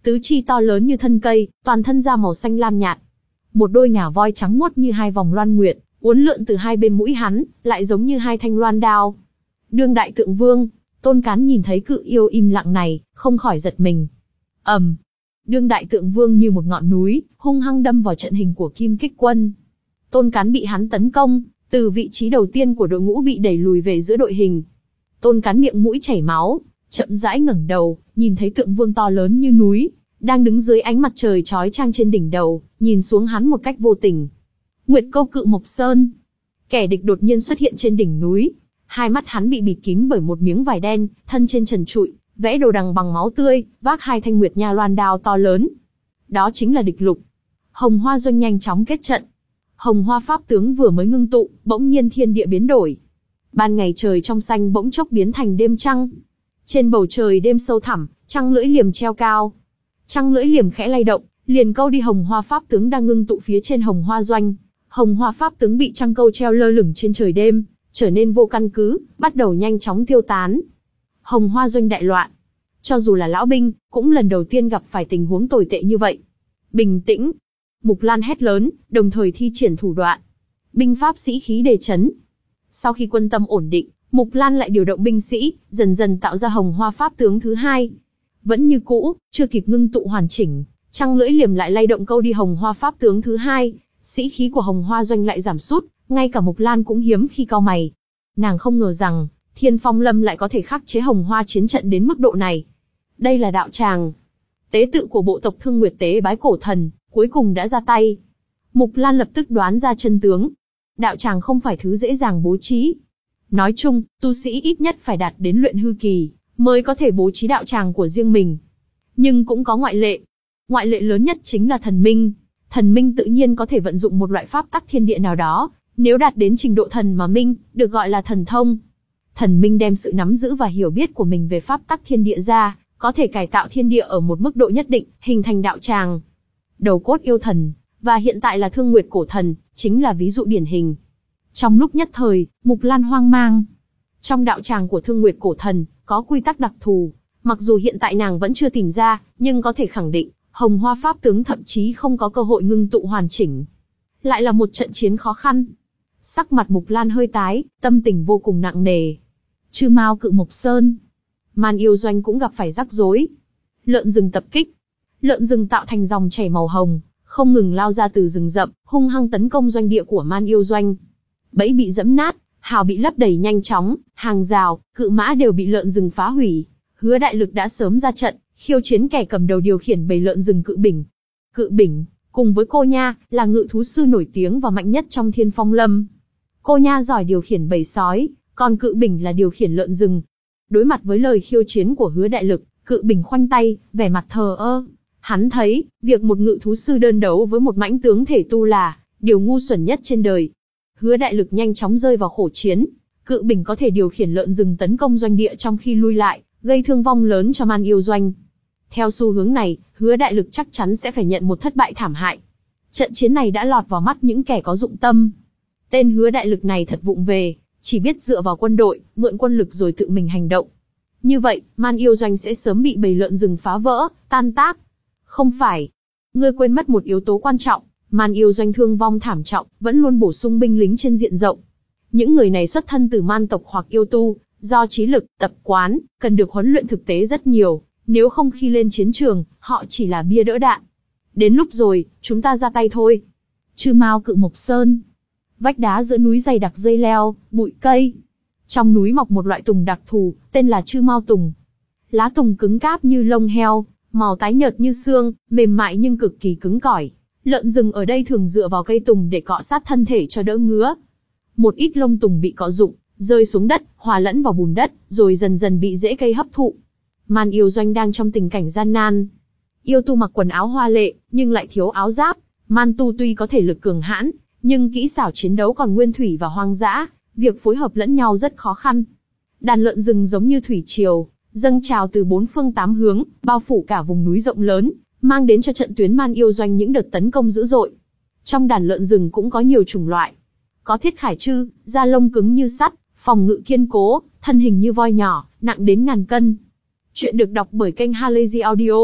tứ chi to lớn như thân cây, toàn thân da màu xanh lam nhạt. Một đôi ngà voi trắng muốt như hai vòng loan nguyệt, uốn lượn từ hai bên mũi hắn, lại giống như hai thanh loan đao. Đương đại tượng vương, Tôn Cán nhìn thấy cự yêu im lặng này, không khỏi giật mình. ầm, um, đương đại tượng vương như một ngọn núi, hung hăng đâm vào trận hình của Kim Kích Quân. Tôn Cán bị hắn tấn công, từ vị trí đầu tiên của đội ngũ bị đẩy lùi về giữa đội hình. Tôn Cán miệng mũi chảy máu, chậm rãi ngẩng đầu, nhìn thấy tượng vương to lớn như núi, đang đứng dưới ánh mặt trời chói chang trên đỉnh đầu, nhìn xuống hắn một cách vô tình. Nguyệt Câu Cự Mộc Sơn. Kẻ địch đột nhiên xuất hiện trên đỉnh núi, hai mắt hắn bị bịt kín bởi một miếng vải đen, thân trên trần trụi, vẽ đồ đằng bằng máu tươi, vác hai thanh Nguyệt Nha loan đao to lớn. Đó chính là Địch Lục. Hồng Hoa Doanh nhanh chóng kết trận. Hồng Hoa pháp tướng vừa mới ngưng tụ, bỗng nhiên thiên địa biến đổi. Ban ngày trời trong xanh bỗng chốc biến thành đêm trăng. Trên bầu trời đêm sâu thẳm, trăng lưỡi liềm treo cao. Trăng lưỡi liềm khẽ lay động, liền câu đi Hồng Hoa pháp tướng đang ngưng tụ phía trên Hồng Hoa Doanh. Hồng Hoa pháp tướng bị trăng câu treo lơ lửng trên trời đêm, trở nên vô căn cứ, bắt đầu nhanh chóng tiêu tán. Hồng Hoa Doanh đại loạn. Cho dù là lão binh, cũng lần đầu tiên gặp phải tình huống tồi tệ như vậy. Bình tĩnh. Mục Lan hét lớn, đồng thời thi triển thủ đoạn. Binh pháp sĩ khí đề chấn. Sau khi quân tâm ổn định, Mục Lan lại điều động binh sĩ, dần dần tạo ra Hồng Hoa pháp tướng thứ hai. Vẫn như cũ, chưa kịp ngưng tụ hoàn chỉnh, trăng lưỡi liềm lại lay động câu đi Hồng Hoa pháp tướng thứ hai, sĩ khí của Hồng Hoa Doanh lại giảm sút, ngay cả Mục Lan cũng hiếm khi cau mày. Nàng không ngờ rằng, Thiên Phong Lâm lại có thể khắc chế Hồng Hoa chiến trận đến mức độ này. Đây là đạo tràng. Tế tự của bộ tộc Thương Nguyệt tế bái cổ thần, cuối cùng đã ra tay. Mục Lan lập tức đoán ra chân tướng. Đạo tràng không phải thứ dễ dàng bố trí. Nói chung, tu sĩ ít nhất phải đạt đến luyện hư kỳ, mới có thể bố trí đạo tràng của riêng mình. Nhưng cũng có ngoại lệ. Ngoại lệ lớn nhất chính là thần minh. Thần minh tự nhiên có thể vận dụng một loại pháp tắc thiên địa nào đó, nếu đạt đến trình độ thần mà minh, được gọi là thần thông. Thần minh đem sự nắm giữ và hiểu biết của mình về pháp tắc thiên địa ra, có thể cải tạo thiên địa ở một mức độ nhất định, hình thành đạo tràng. Đầu cốt yêu thần, và hiện tại là Thương Nguyệt cổ thần, chính là ví dụ điển hình. Trong lúc nhất thời, Mục Lan hoang mang. Trong đạo tràng của Thương Nguyệt cổ thần, có quy tắc đặc thù, mặc dù hiện tại nàng vẫn chưa tìm ra, nhưng có thể khẳng định, Hồng Hoa pháp tướng thậm chí không có cơ hội ngưng tụ hoàn chỉnh. Lại là một trận chiến khó khăn. Sắc mặt Mục Lan hơi tái, tâm tình vô cùng nặng nề. Chư Mao Cự Mộc Sơn. Man Yêu Doanh cũng gặp phải rắc rối. Lợn rừng tập kích. Lợn rừng tạo thành dòng chảy màu hồng, không ngừng lao ra từ rừng rậm, hung hăng tấn công doanh địa của Man Yêu Doanh. Bẫy bị dẫm nát, hào bị lấp đầy nhanh chóng, hàng rào, cự mã đều bị lợn rừng phá hủy. Hứa Đại Lực đã sớm ra trận, khiêu chiến kẻ cầm đầu điều khiển bầy lợn rừng Cự Bỉnh. Cự Bỉnh, cùng với Cô Nha, là ngự thú sư nổi tiếng và mạnh nhất trong Thiên Phong Lâm. Cô Nha giỏi điều khiển bầy sói, còn Cự Bỉnh là điều khiển lợn rừng. Đối mặt với lời khiêu chiến của Hứa Đại Lực, Cự Bỉnh khoanh tay, vẻ mặt thờ ơ. Hắn thấy, việc một ngự thú sư đơn đấu với một mãnh tướng thể tu là điều ngu xuẩn nhất trên đời. Hứa Đại Lực nhanh chóng rơi vào khổ chiến. Cự Bỉnh có thể điều khiển lợn rừng tấn công doanh địa trong khi lui lại, gây thương vong lớn cho Man Yêu Doanh. Theo xu hướng này, Hứa Đại Lực chắc chắn sẽ phải nhận một thất bại thảm hại. Trận chiến này đã lọt vào mắt những kẻ có dụng tâm. Tên Hứa Đại Lực này thật vụng về, chỉ biết dựa vào quân đội, mượn quân lực rồi tự mình hành động. Như vậy, Man Yêu Doanh sẽ sớm bị bầy lợn rừng phá vỡ, tan tác. Không phải. Ngươi quên mất một yếu tố quan trọng, Man Yêu Doanh thương vong thảm trọng, vẫn luôn bổ sung binh lính trên diện rộng. Những người này xuất thân từ man tộc hoặc yêu tu, do trí lực, tập quán, cần được huấn luyện thực tế rất nhiều, nếu không khi lên chiến trường, họ chỉ là bia đỡ đạn. Đến lúc rồi, chúng ta ra tay thôi. Chư Mao Cự Mộc Sơn. Vách đá giữa núi dày đặc dây leo, bụi cây. Trong núi mọc một loại tùng đặc thù, tên là Chư Mao tùng. Lá tùng cứng cáp như lông heo, màu tái nhợt như xương, mềm mại nhưng cực kỳ cứng cỏi. Lợn rừng ở đây thường dựa vào cây tùng để cọ sát thân thể cho đỡ ngứa. Một ít lông tùng bị cọ rụng, rơi xuống đất, hòa lẫn vào bùn đất, rồi dần dần bị rễ cây hấp thụ. Man Yêu Doanh đang trong tình cảnh gian nan. Yêu tu mặc quần áo hoa lệ, nhưng lại thiếu áo giáp. Man tu tuy có thể lực cường hãn, nhưng kỹ xảo chiến đấu còn nguyên thủy và hoang dã, việc phối hợp lẫn nhau rất khó khăn. Đàn lợn rừng giống như thủy triều, dâng trào từ bốn phương tám hướng, bao phủ cả vùng núi rộng lớn, mang đến cho trận tuyến Man Yêu Doanh những đợt tấn công dữ dội. Trong đàn lợn rừng cũng có nhiều chủng loại. Có thiết khải trư, da lông cứng như sắt, phòng ngự kiên cố, thân hình như voi nhỏ, nặng đến ngàn cân. Chuyện được đọc bởi kênh Halazy Audio.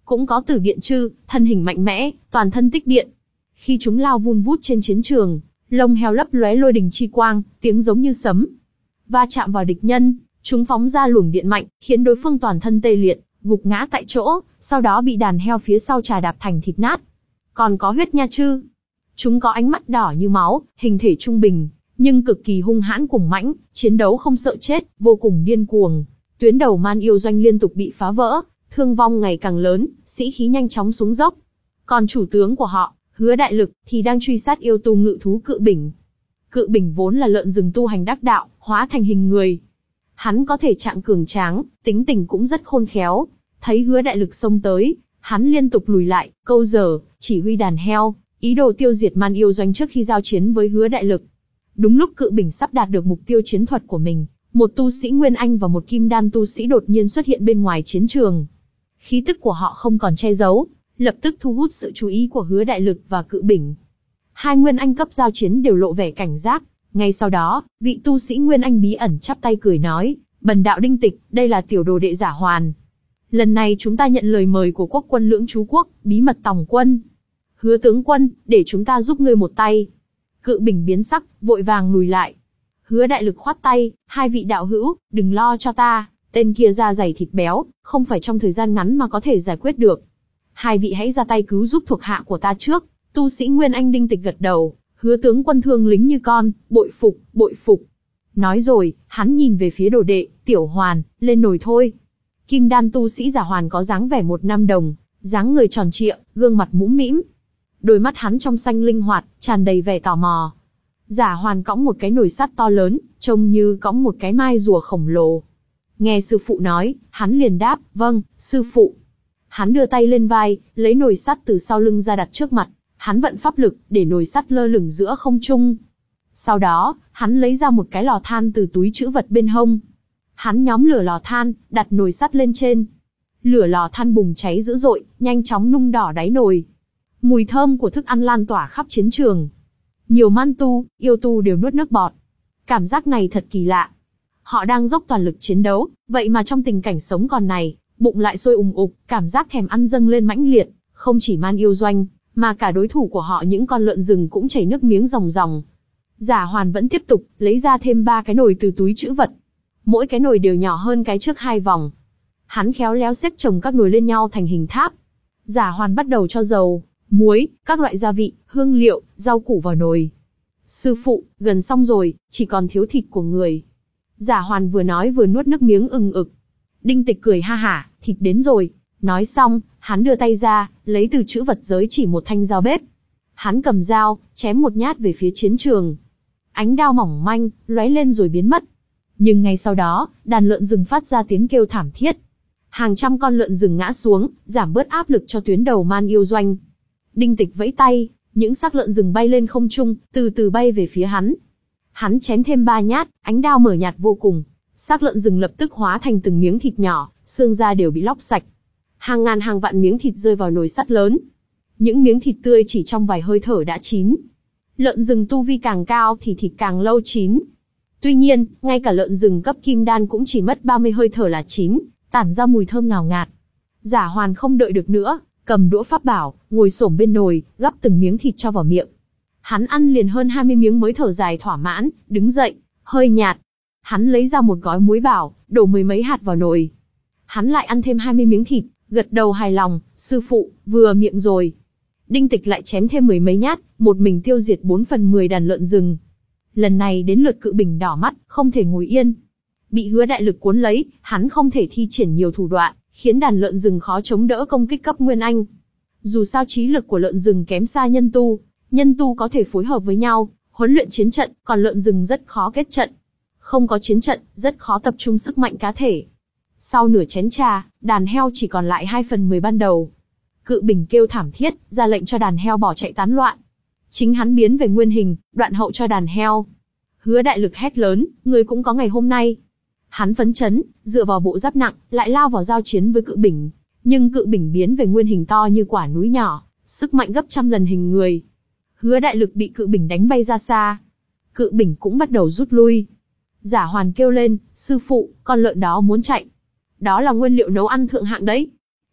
cũng có Tử Điện Trư, thân hình mạnh mẽ, toàn thân tích điện. Khi chúng lao vun vút trên chiến trường, lông heo lấp lóe lôi đình chi quang, tiếng giống như sấm. Va chạm vào địch nhân, chúng phóng ra luồng điện mạnh, khiến đối phương toàn thân tê liệt, gục ngã tại chỗ, sau đó bị đàn heo phía sau trà đạp thành thịt nát. Còn có huyết nha trư. Chúng có ánh mắt đỏ như máu, hình thể trung bình, nhưng cực kỳ hung hãn cùng mãnh, chiến đấu không sợ chết, vô cùng điên cuồng. Tuyến đầu Man Yêu Doanh liên tục bị phá vỡ, thương vong ngày càng lớn, sĩ khí nhanh chóng xuống dốc. Còn chủ tướng của họ, Hứa Đại Lực, thì đang truy sát yêu tu ngự thú Cự Bình. Cự Bình vốn là lợn rừng tu hành đắc đạo, hóa thành hình người. Hắn có thể trạng cường tráng, tính tình cũng rất khôn khéo. Thấy Hứa Đại Lực xông tới, hắn liên tục lùi lại, câu giờ, chỉ huy đàn heo, ý đồ tiêu diệt Man Yêu Doanh trước khi giao chiến với Hứa Đại Lực. Đúng lúc Cự Bình sắp đạt được mục tiêu chiến thuật của mình, một tu sĩ Nguyên Anh và một kim đan tu sĩ đột nhiên xuất hiện bên ngoài chiến trường. Khí tức của họ không còn che giấu, lập tức thu hút sự chú ý của Hứa Đại Lực và Cự Bình. Hai Nguyên Anh cấp giao chiến đều lộ vẻ cảnh giác. Ngay sau đó, vị tu sĩ Nguyên Anh bí ẩn chắp tay cười nói, bần đạo Đinh Tịch, đây là tiểu đồ đệ Giả Hoàn. Lần này chúng ta nhận lời mời của quốc quân Lưỡng Chú Quốc, bí mật tòng quân. Hứa tướng quân, để chúng ta giúp ngươi một tay. Cự Bình biến sắc, vội vàng lùi lại. Hứa Đại Lực khoát tay, hai vị đạo hữu, đừng lo cho ta, tên kia da dày thịt béo, không phải trong thời gian ngắn mà có thể giải quyết được. Hai vị hãy ra tay cứu giúp thuộc hạ của ta trước. Tu sĩ Nguyên Anh Đinh Tịch gật đầu, Hứa tướng quân thương lính như con, bội phục, bội phục. Nói rồi, hắn nhìn về phía đồ đệ, Tiểu Hoàn, lên nồi thôi. Kim đan tu sĩ Giả Hoàn có dáng vẻ một nam đồng, dáng người tròn trịa, gương mặt mũm mĩm. Đôi mắt hắn trong xanh linh hoạt, tràn đầy vẻ tò mò. Giả Hoàn cõng một cái nồi sắt to lớn, trông như cõng một cái mai rùa khổng lồ. Nghe sư phụ nói, hắn liền đáp, vâng, sư phụ. Hắn đưa tay lên vai, lấy nồi sắt từ sau lưng ra đặt trước mặt. Hắn vận pháp lực, để nồi sắt lơ lửng giữa không trung. Sau đó, hắn lấy ra một cái lò than từ túi trữ vật bên hông. Hắn nhóm lửa lò than, đặt nồi sắt lên trên. Lửa lò than bùng cháy dữ dội, nhanh chóng nung đỏ đáy nồi. Mùi thơm của thức ăn lan tỏa khắp chiến trường. Nhiều man tu, yêu tu đều nuốt nước bọt. Cảm giác này thật kỳ lạ. Họ đang dốc toàn lực chiến đấu, vậy mà trong tình cảnh sống còn này, bụng lại sôi ùng ục, cảm giác thèm ăn dâng lên mãnh liệt. Không chỉ Man Yêu Doanh, mà cả đối thủ của họ những con lợn rừng cũng chảy nước miếng ròng ròng. Giả Hoàn vẫn tiếp tục, lấy ra thêm ba cái nồi từ túi trữ vật. Mỗi cái nồi đều nhỏ hơn cái trước hai vòng. Hắn khéo léo xếp chồng các nồi lên nhau thành hình tháp. Giả Hoàn bắt đầu cho dầu, muối, các loại gia vị, hương liệu, rau củ vào nồi. Sư phụ, gần xong rồi, chỉ còn thiếu thịt của người. Giả Hoàn vừa nói vừa nuốt nước miếng ừng ực. Đinh Tịch cười ha hả, thịt đến rồi. Nói xong, hắn đưa tay ra, lấy từ trữ vật giới chỉ một thanh dao bếp. Hắn cầm dao, chém một nhát về phía chiến trường. Ánh đao mỏng manh, lóe lên rồi biến mất. Nhưng ngay sau đó, đàn lợn rừng phát ra tiếng kêu thảm thiết. Hàng trăm con lợn rừng ngã xuống, giảm bớt áp lực cho tuyến đầu Man Yêu Doanh. Đinh Tịch vẫy tay, những xác lợn rừng bay lên không trung, từ từ bay về phía hắn. Hắn chém thêm ba nhát, ánh đao mở nhạt vô cùng. Xác lợn rừng lập tức hóa thành từng miếng thịt nhỏ, xương da đều bị lóc sạch. Hàng ngàn hàng vạn miếng thịt rơi vào nồi sắt lớn. Những miếng thịt tươi chỉ trong vài hơi thở đã chín. Lợn rừng tu vi càng cao thì thịt càng lâu chín. Tuy nhiên, ngay cả lợn rừng cấp kim đan cũng chỉ mất ba mươi hơi thở là chín, tản ra mùi thơm ngào ngạt. Giả Hoàn không đợi được nữa, cầm đũa pháp bảo, ngồi xổm bên nồi, gắp từng miếng thịt cho vào miệng. Hắn ăn liền hơn hai mươi miếng mới thở dài thỏa mãn, đứng dậy, hơi nhạt. Hắn lấy ra một gói muối bảo, đổ mười mấy hạt vào nồi. Hắn lại ăn thêm hai mươi miếng thịt, gật đầu hài lòng, sư phụ, vừa miệng rồi. Đinh Tịch lại chém thêm mười mấy nhát, một mình tiêu diệt bốn phần mười đàn lợn rừng. Lần này đến lượt Cự Bình đỏ mắt, không thể ngồi yên. Bị Hứa Đại Lực cuốn lấy, hắn không thể thi triển nhiều thủ đoạn, khiến đàn lợn rừng khó chống đỡ công kích cấp Nguyên Anh. Dù sao trí lực của lợn rừng kém xa nhân tu, nhân tu có thể phối hợp với nhau, huấn luyện chiến trận, còn lợn rừng rất khó kết trận. Không có chiến trận, rất khó tập trung sức mạnh cá thể. Sau nửa chén trà, đàn heo chỉ còn lại hai phần mười ban đầu. Cự Bình kêu thảm thiết, ra lệnh cho đàn heo bỏ chạy tán loạn. Chính hắn biến về nguyên hình, đoạn hậu cho đàn heo. Hứa Đại Lực hét lớn, người cũng có ngày hôm nay. Hắn phấn chấn, dựa vào bộ giáp nặng, lại lao vào giao chiến với Cự Bình. Nhưng Cự Bình biến về nguyên hình to như quả núi nhỏ, sức mạnh gấp trăm lần hình người. Hứa Đại Lực bị Cự Bình đánh bay ra xa. Cự Bình cũng bắt đầu rút lui. Giả Hoàn kêu lên, sư phụ, con lợn đó muốn chạy. Đó là nguyên liệu nấu ăn thượng hạng đấy.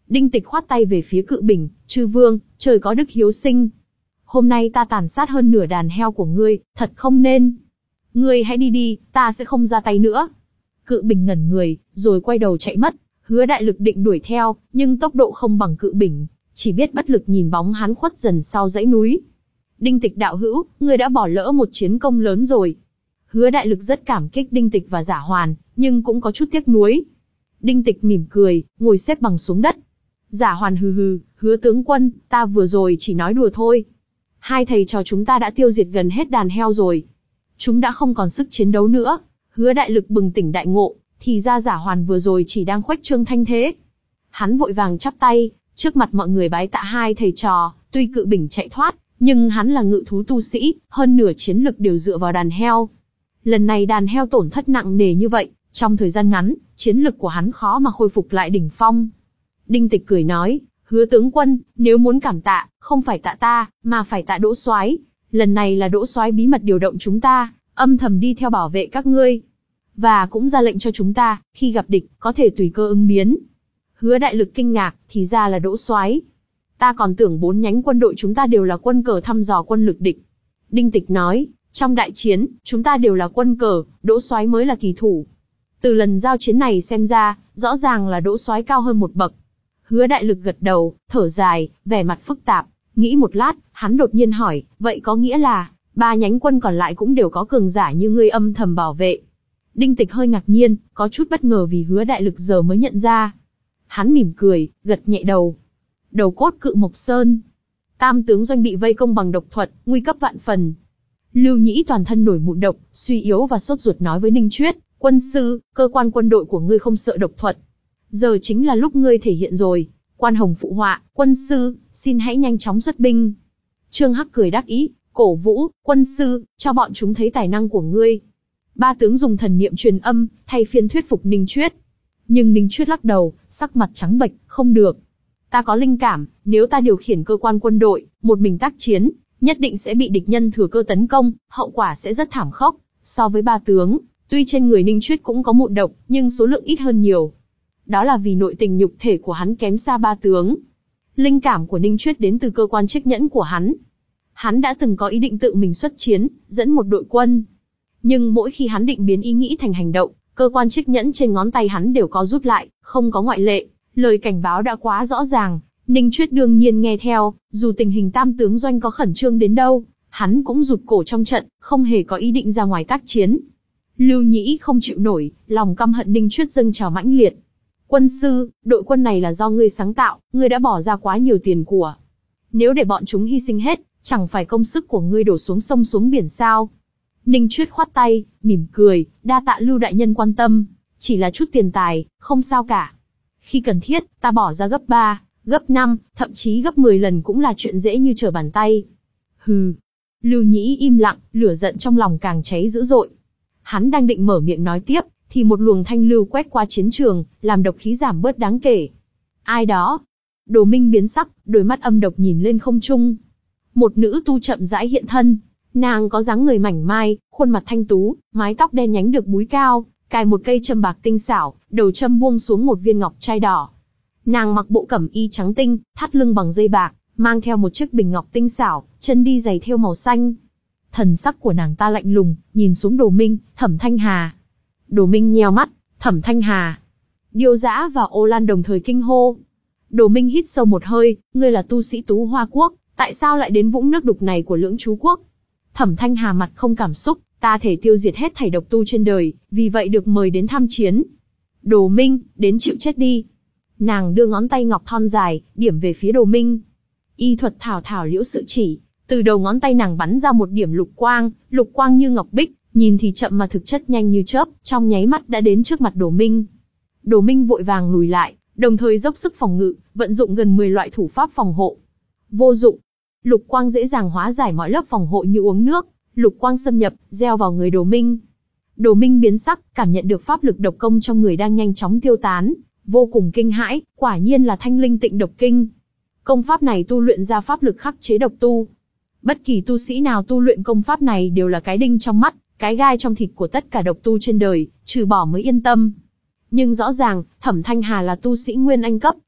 Đinh Tịch khoát tay về phía Cự Bình, chư vương, trời có đức hiếu sinh. Hôm nay ta tàn sát hơn nửa đàn heo của ngươi, thật không nên. Ngươi hãy đi đi, ta sẽ không ra tay nữa. Cự Bình ngẩn người, rồi quay đầu chạy mất. Hứa Đại Lực định đuổi theo, nhưng tốc độ không bằng Cự Bình, chỉ biết bất lực nhìn bóng hắn khuất dần sau dãy núi. Đinh Tịch đạo hữu, ngươi đã bỏ lỡ một chiến công lớn rồi. Hứa Đại Lực rất cảm kích Đinh Tịch và Giả Hoàn, nhưng cũng có chút tiếc nuối. Đinh Tịch mỉm cười, ngồi xếp bằng xuống đất. Giả Hoàn hừ hừ, Hứa tướng quân, ta vừa rồi chỉ nói đùa thôi. Hai thầy trò chúng ta đã tiêu diệt gần hết đàn heo rồi. Chúng đã không còn sức chiến đấu nữa. Hứa Đại Lực bừng tỉnh đại ngộ, thì ra Giả Hoàn vừa rồi chỉ đang khuếch trương thanh thế. Hắn vội vàng chắp tay, trước mặt mọi người bái tạ hai thầy trò, tuy Cự Bình chạy thoát, nhưng hắn là ngự thú tu sĩ, hơn nửa chiến lực đều dựa vào đàn heo. Lần này đàn heo tổn thất nặng nề như vậy, trong thời gian ngắn, chiến lực của hắn khó mà khôi phục lại đỉnh phong. Đinh Tịch cười nói, Hứa tướng quân, nếu muốn cảm tạ, không phải tạ ta, mà phải tạ Đỗ Soái. Lần này là Đỗ Soái bí mật điều động chúng ta, âm thầm đi theo bảo vệ các ngươi. Và cũng ra lệnh cho chúng ta, khi gặp địch, có thể tùy cơ ứng biến. Hứa Đại Lực kinh ngạc, thì ra là Đỗ Soái. Ta còn tưởng bốn nhánh quân đội chúng ta đều là quân cờ thăm dò quân lực địch. Đinh Tịch nói, trong đại chiến, chúng ta đều là quân cờ, Đỗ Soái mới là kỳ thủ. Từ lần giao chiến này xem ra, rõ ràng là Đỗ Soái cao hơn một bậc. Hứa Đại Lực gật đầu, thở dài, vẻ mặt phức tạp, nghĩ một lát, hắn đột nhiên hỏi, vậy có nghĩa là, ba nhánh quân còn lại cũng đều có cường giả như ngươi âm thầm bảo vệ. Đinh Tịch hơi ngạc nhiên, có chút bất ngờ vì Hứa Đại Lực giờ mới nhận ra. Hắn mỉm cười, gật nhẹ đầu. Đầu cốt Cự Mộc Sơn. Tam tướng doanh bị vây công bằng độc thuật, nguy cấp vạn phần. Lưu Nhĩ toàn thân nổi mụn độc, suy yếu và sốt ruột nói với Ninh Chuyết, quân sư, cơ quan quân đội của ngươi không sợ độc thuật. Giờ chính là lúc ngươi thể hiện rồi. Quan Hồng phụ họa, quân sư, xin hãy nhanh chóng xuất binh. Trương Hắc cười đắc ý, cổ vũ, quân sư, cho bọn chúng thấy tài năng của ngươi. Ba tướng dùng thần niệm truyền âm, thay phiên thuyết phục Ninh Chuyết. Nhưng Ninh Chuyết lắc đầu, sắc mặt trắng bệch, không được. Ta có linh cảm, nếu ta điều khiển cơ quan quân đội, một mình tác chiến, nhất định sẽ bị địch nhân thừa cơ tấn công, hậu quả sẽ rất thảm khốc. So với ba tướng, tuy trên người Ninh Chuyết cũng có mụn độc, nhưng số lượng ít hơn nhiều. Đó là vì nội tình nhục thể của hắn kém xa ba tướng. Linh cảm của Ninh Chuyết đến từ cơ quan chiếc nhẫn của hắn. Hắn đã từng có ý định tự mình xuất chiến, dẫn một đội quân. Nhưng mỗi khi hắn định biến ý nghĩ thành hành động, cơ quan chiếc nhẫn trên ngón tay hắn đều có rút lại, không có ngoại lệ. Lời cảnh báo đã quá rõ ràng, Ninh Chuyết đương nhiên nghe theo, dù tình hình tam tướng doanh có khẩn trương đến đâu, hắn cũng rụt cổ trong trận, không hề có ý định ra ngoài tác chiến. Lưu Nhĩ không chịu nổi, lòng căm hận Ninh Chuyết dâng trào mãnh liệt. Quân sư, đội quân này là do ngươi sáng tạo, ngươi đã bỏ ra quá nhiều tiền của. Nếu để bọn chúng hy sinh hết, chẳng phải công sức của ngươi đổ xuống sông xuống biển sao? Ninh Chuyết khoát tay, mỉm cười, đa tạ Lưu đại nhân quan tâm, chỉ là chút tiền tài, không sao cả. Khi cần thiết, ta bỏ ra gấp ba, gấp năm, thậm chí gấp mười lần cũng là chuyện dễ như trở bàn tay. Hừ. Lưu Nhĩ im lặng, lửa giận trong lòng càng cháy dữ dội. Hắn đang định mở miệng nói tiếp, thì một luồng thanh lưu quét qua chiến trường, làm độc khí giảm bớt đáng kể. Ai đó? Đồ Minh biến sắc, đôi mắt âm độc nhìn lên không trung. Một nữ tu chậm rãi hiện thân. Nàng có dáng người mảnh mai, khuôn mặt thanh tú, mái tóc đen nhánh được búi cao, cài một cây châm bạc tinh xảo, đầu châm buông xuống một viên ngọc trai đỏ. Nàng mặc bộ cẩm y trắng tinh, thắt lưng bằng dây bạc, mang theo một chiếc bình ngọc tinh xảo, chân đi giày thêu màu xanh. Thần sắc của nàng ta lạnh lùng, nhìn xuống Đồ Minh, Thẩm Thanh Hà. Đồ Minh nheo mắt, Thẩm Thanh Hà. Điêu Dã và Ô Lan đồng thời kinh hô. Đồ Minh hít sâu một hơi, ngươi là tu sĩ Tú Hoa Quốc, tại sao lại đến vũng nước đục này của Lưỡng Chú Quốc? Thẩm Thanh Hà mặt không cảm xúc, ta thể tiêu diệt hết thảy độc tu trên đời, vì vậy được mời đến tham chiến. Đồ Minh, đến chịu chết đi. Nàng đưa ngón tay ngọc thon dài, điểm về phía Đồ Minh. Y thuật thảo thảo liễu sự chỉ, từ đầu ngón tay nàng bắn ra một điểm lục quang, lục quang như ngọc bích, nhìn thì chậm mà thực chất nhanh như chớp, trong nháy mắt đã đến trước mặt Đồ Minh. Đồ Minh vội vàng lùi lại, đồng thời dốc sức phòng ngự, vận dụng gần mười loại thủ pháp phòng hộ. Vô dụng. Lục quang dễ dàng hóa giải mọi lớp phòng hộ như uống nước, lục quang xâm nhập, gieo vào người Đồ Minh. Đồ Minh biến sắc, cảm nhận được pháp lực độc công trong người đang nhanh chóng tiêu tán, vô cùng kinh hãi, quả nhiên là Thanh Linh Tịnh Độc Kinh. Công pháp này tu luyện ra pháp lực khắc chế độc tu. Bất kỳ tu sĩ nào tu luyện công pháp này đều là cái đinh trong mắt, cái gai trong thịt của tất cả độc tu trên đời, trừ bỏ mới yên tâm. Nhưng rõ ràng, Thẩm Thanh Hà là tu sĩ Nguyên Anh cấp,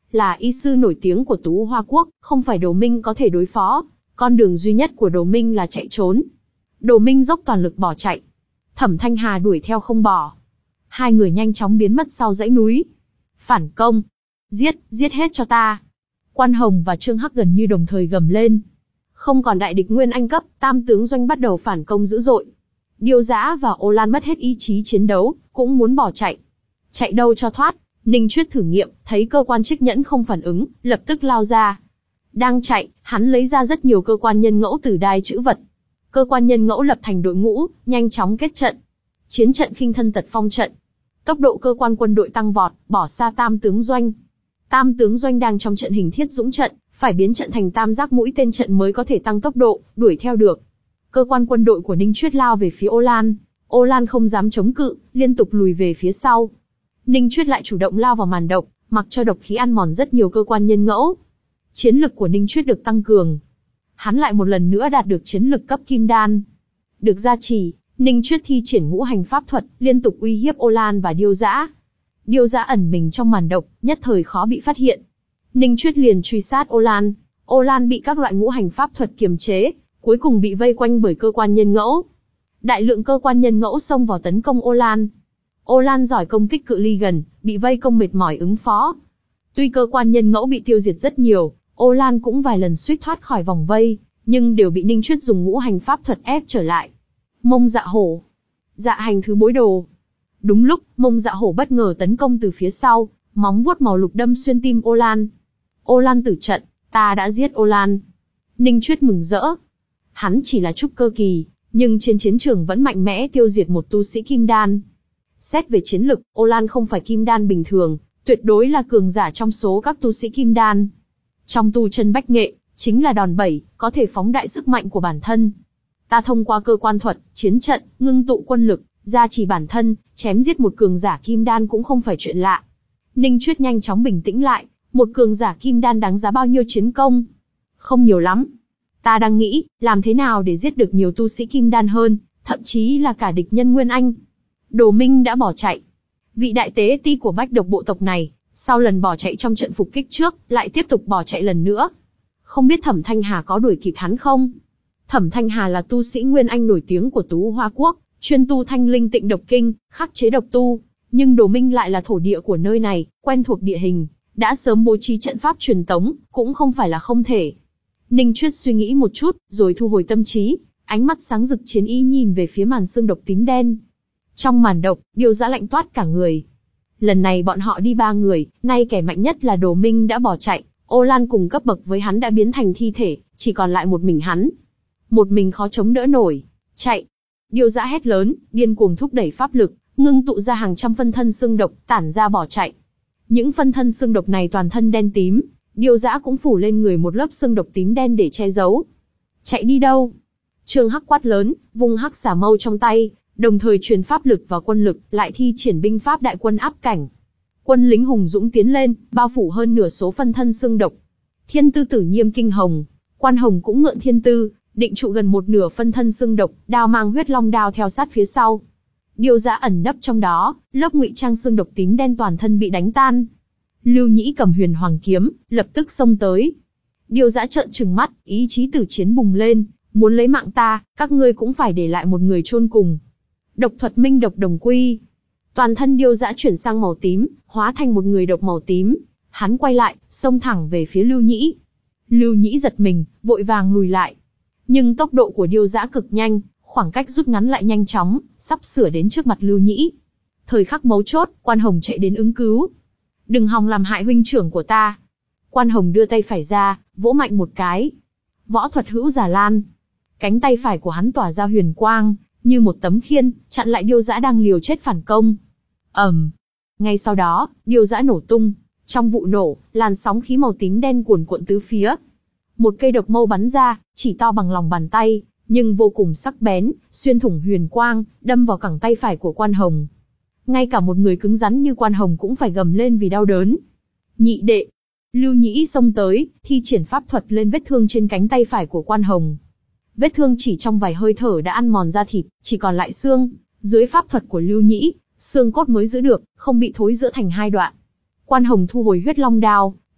là y sư nổi tiếng của Tú Hoa Quốc, không phải Đồ Minh có thể đối phó. Con đường duy nhất của Đồ Minh là chạy trốn. Đồ Minh dốc toàn lực bỏ chạy. Thẩm Thanh Hà đuổi theo không bỏ. Hai người nhanh chóng biến mất sau dãy núi. Phản công! Giết, giết hết cho ta! Quan Hồng và Trương Hắc gần như đồng thời gầm lên. Không còn đại địch nguyên anh cấp, tam tướng doanh bắt đầu phản công dữ dội. Điêu Dã và Ô Lan mất hết ý chí chiến đấu, cũng muốn bỏ chạy. Chạy đâu cho thoát, Ninh Chuyết thử nghiệm, thấy cơ quan trích nhẫn không phản ứng, lập tức lao ra. Đang chạy, hắn lấy ra rất nhiều cơ quan nhân ngẫu từ đai chữ vật. Cơ quan nhân ngẫu lập thành đội ngũ, nhanh chóng kết trận. Chiến trận khinh thân tật phong trận. Tốc độ cơ quan quân đội tăng vọt, bỏ xa tam tướng doanh. Tam tướng doanh đang trong trận hình thiết dũng trận, phải biến trận thành tam giác mũi tên trận mới có thể tăng tốc độ, đuổi theo được. Cơ quan quân đội của Ninh Chuyết lao về phía Ô Lan. Ô Lan không dám chống cự, liên tục lùi về phía sau. Ninh Chuyết lại chủ động lao vào màn độc, mặc cho độc khí ăn mòn rất nhiều cơ quan nhân ngẫu. Chiến lực của Ninh Chuyết được tăng cường. Hắn lại một lần nữa đạt được chiến lực cấp kim đan. Được gia trì, Ninh Chuyết thi triển ngũ hành pháp thuật, liên tục uy hiếp Ô Lan và Điêu Dã. Điêu Dã ẩn mình trong màn độc, nhất thời khó bị phát hiện. Ninh Chuyết liền truy sát Ô Lan. Ô Lan bị các loại ngũ hành pháp thuật kiềm chế, cuối cùng bị vây quanh bởi cơ quan nhân ngẫu. Đại lượng cơ quan nhân ngẫu xông vào tấn công Ô Lan. Ô Lan giỏi công kích cự ly gần, bị vây công mệt mỏi ứng phó. Tuy cơ quan nhân ngẫu bị tiêu diệt rất nhiều, Ô Lan cũng vài lần suýt thoát khỏi vòng vây, nhưng đều bị Ninh Chuyết dùng ngũ hành pháp thuật ép trở lại. Mông Dạ Hổ, Dạ Hành thứ bối đồ. Đúng lúc, Mông Dạ Hổ bất ngờ tấn công từ phía sau, móng vuốt màu lục đâm xuyên tim Ô Lan. Ô Lan tử trận, ta đã giết Ô Lan. Ninh Chuyết mừng rỡ. Hắn chỉ là trúc cơ kỳ, nhưng trên chiến trường vẫn mạnh mẽ tiêu diệt một tu sĩ kim đan. Xét về chiến lực, Ô Lan không phải kim đan bình thường, tuyệt đối là cường giả trong số các tu sĩ kim đan. Trong tu chân bách nghệ, chính là đòn bẩy, có thể phóng đại sức mạnh của bản thân. Ta thông qua cơ quan thuật, chiến trận, ngưng tụ quân lực, gia trì bản thân, chém giết một cường giả kim đan cũng không phải chuyện lạ. Ninh Chuyết nhanh chóng bình tĩnh lại, một cường giả kim đan đáng giá bao nhiêu chiến công? Không nhiều lắm. Ta đang nghĩ, làm thế nào để giết được nhiều tu sĩ kim đan hơn, thậm chí là cả địch nhân Nguyên Anh. Đồ Minh đã bỏ chạy. Vị đại tế ti của bách độc bộ tộc này, sau lần bỏ chạy trong trận phục kích trước, lại tiếp tục bỏ chạy lần nữa. Không biết Thẩm Thanh Hà có đuổi kịp hắn không? Thẩm Thanh Hà là tu sĩ Nguyên Anh nổi tiếng của Tú Hoa Quốc, chuyên tu thanh linh tịnh độc kinh, khắc chế độc tu. Nhưng Đồ Minh lại là thổ địa của nơi này, quen thuộc địa hình, đã sớm bố trí trận pháp truyền tống, cũng không phải là không thể. Ninh Chuyết suy nghĩ một chút, rồi thu hồi tâm trí, ánh mắt sáng rực chiến ý nhìn về phía màn xương độc tím đen. Trong màn độc, Điêu Dã lạnh toát cả người. Lần này bọn họ đi ba người, nay kẻ mạnh nhất là Đồ Minh đã bỏ chạy, Ô Lan cùng cấp bậc với hắn đã biến thành thi thể, chỉ còn lại một mình hắn. Một mình khó chống đỡ nổi. Chạy! Điêu Dã hét lớn, điên cuồng thúc đẩy pháp lực, ngưng tụ ra hàng trăm phân thân xương độc, tản ra bỏ chạy. Những phân thân xương độc này toàn thân đen tím, Điêu Dã cũng phủ lên người một lớp xương độc tím đen để che giấu. Chạy đi đâu? Trương Hắc quát lớn, vung hắc xà mâu trong tay, đồng thời truyền pháp lực và quân lực, lại thi triển binh pháp đại quân áp cảnh. Quân lính hùng dũng tiến lên, bao phủ hơn nửa số phân thân xương độc. Thiên tư tử nhiêm kinh hồng, Quan Hồng cũng ngượn thiên tư, định trụ gần một nửa phân thân xương độc, đao mang huyết long đao theo sát phía sau. Điêu Dã ẩn nấp trong đó, lớp ngụy trang xương độc tím đen toàn thân bị đánh tan. Lưu Nhĩ cầm huyền hoàng kiếm, lập tức xông tới. Điêu Dã trợn trừng mắt, ý chí tử chiến bùng lên, muốn lấy mạng ta, các ngươi cũng phải để lại một người chôn cùng. Độc thuật minh độc đồng quy. Toàn thân Điêu Dã chuyển sang màu tím, hóa thành một người độc màu tím. Hắn quay lại, xông thẳng về phía Lưu Nhĩ. Lưu Nhĩ giật mình, vội vàng lùi lại. Nhưng tốc độ của Điêu Dã cực nhanh, khoảng cách rút ngắn lại nhanh chóng, sắp sửa đến trước mặt Lưu Nhĩ. Thời khắc mấu chốt, Quan Hồng chạy đến ứng cứu. Đừng hòng làm hại huynh trưởng của ta. Quan Hồng đưa tay phải ra, vỗ mạnh một cái. Võ thuật hữu Già Lan. Cánh tay phải của hắn tỏa ra huyền quang, như một tấm khiên, chặn lại Điêu Dã đang liều chết phản công. ầm, um. Ngay sau đó, Điêu Dã nổ tung. Trong vụ nổ, làn sóng khí màu tím đen cuồn cuộn tứ phía. Một cây độc mâu bắn ra, chỉ to bằng lòng bàn tay, nhưng vô cùng sắc bén, xuyên thủng huyền quang, đâm vào cẳng tay phải của Quan Hồng. Ngay cả một người cứng rắn như Quan Hồng cũng phải gầm lên vì đau đớn. Nhị đệ! Lưu Nhĩ xông tới, thi triển pháp thuật lên vết thương trên cánh tay phải của Quan Hồng. Vết thương chỉ trong vài hơi thở đã ăn mòn da thịt, chỉ còn lại xương. Dưới pháp thuật của Lưu Nhĩ, xương cốt mới giữ được, không bị thối rữa thành hai đoạn. Quan Hồng thu hồi huyết long đao,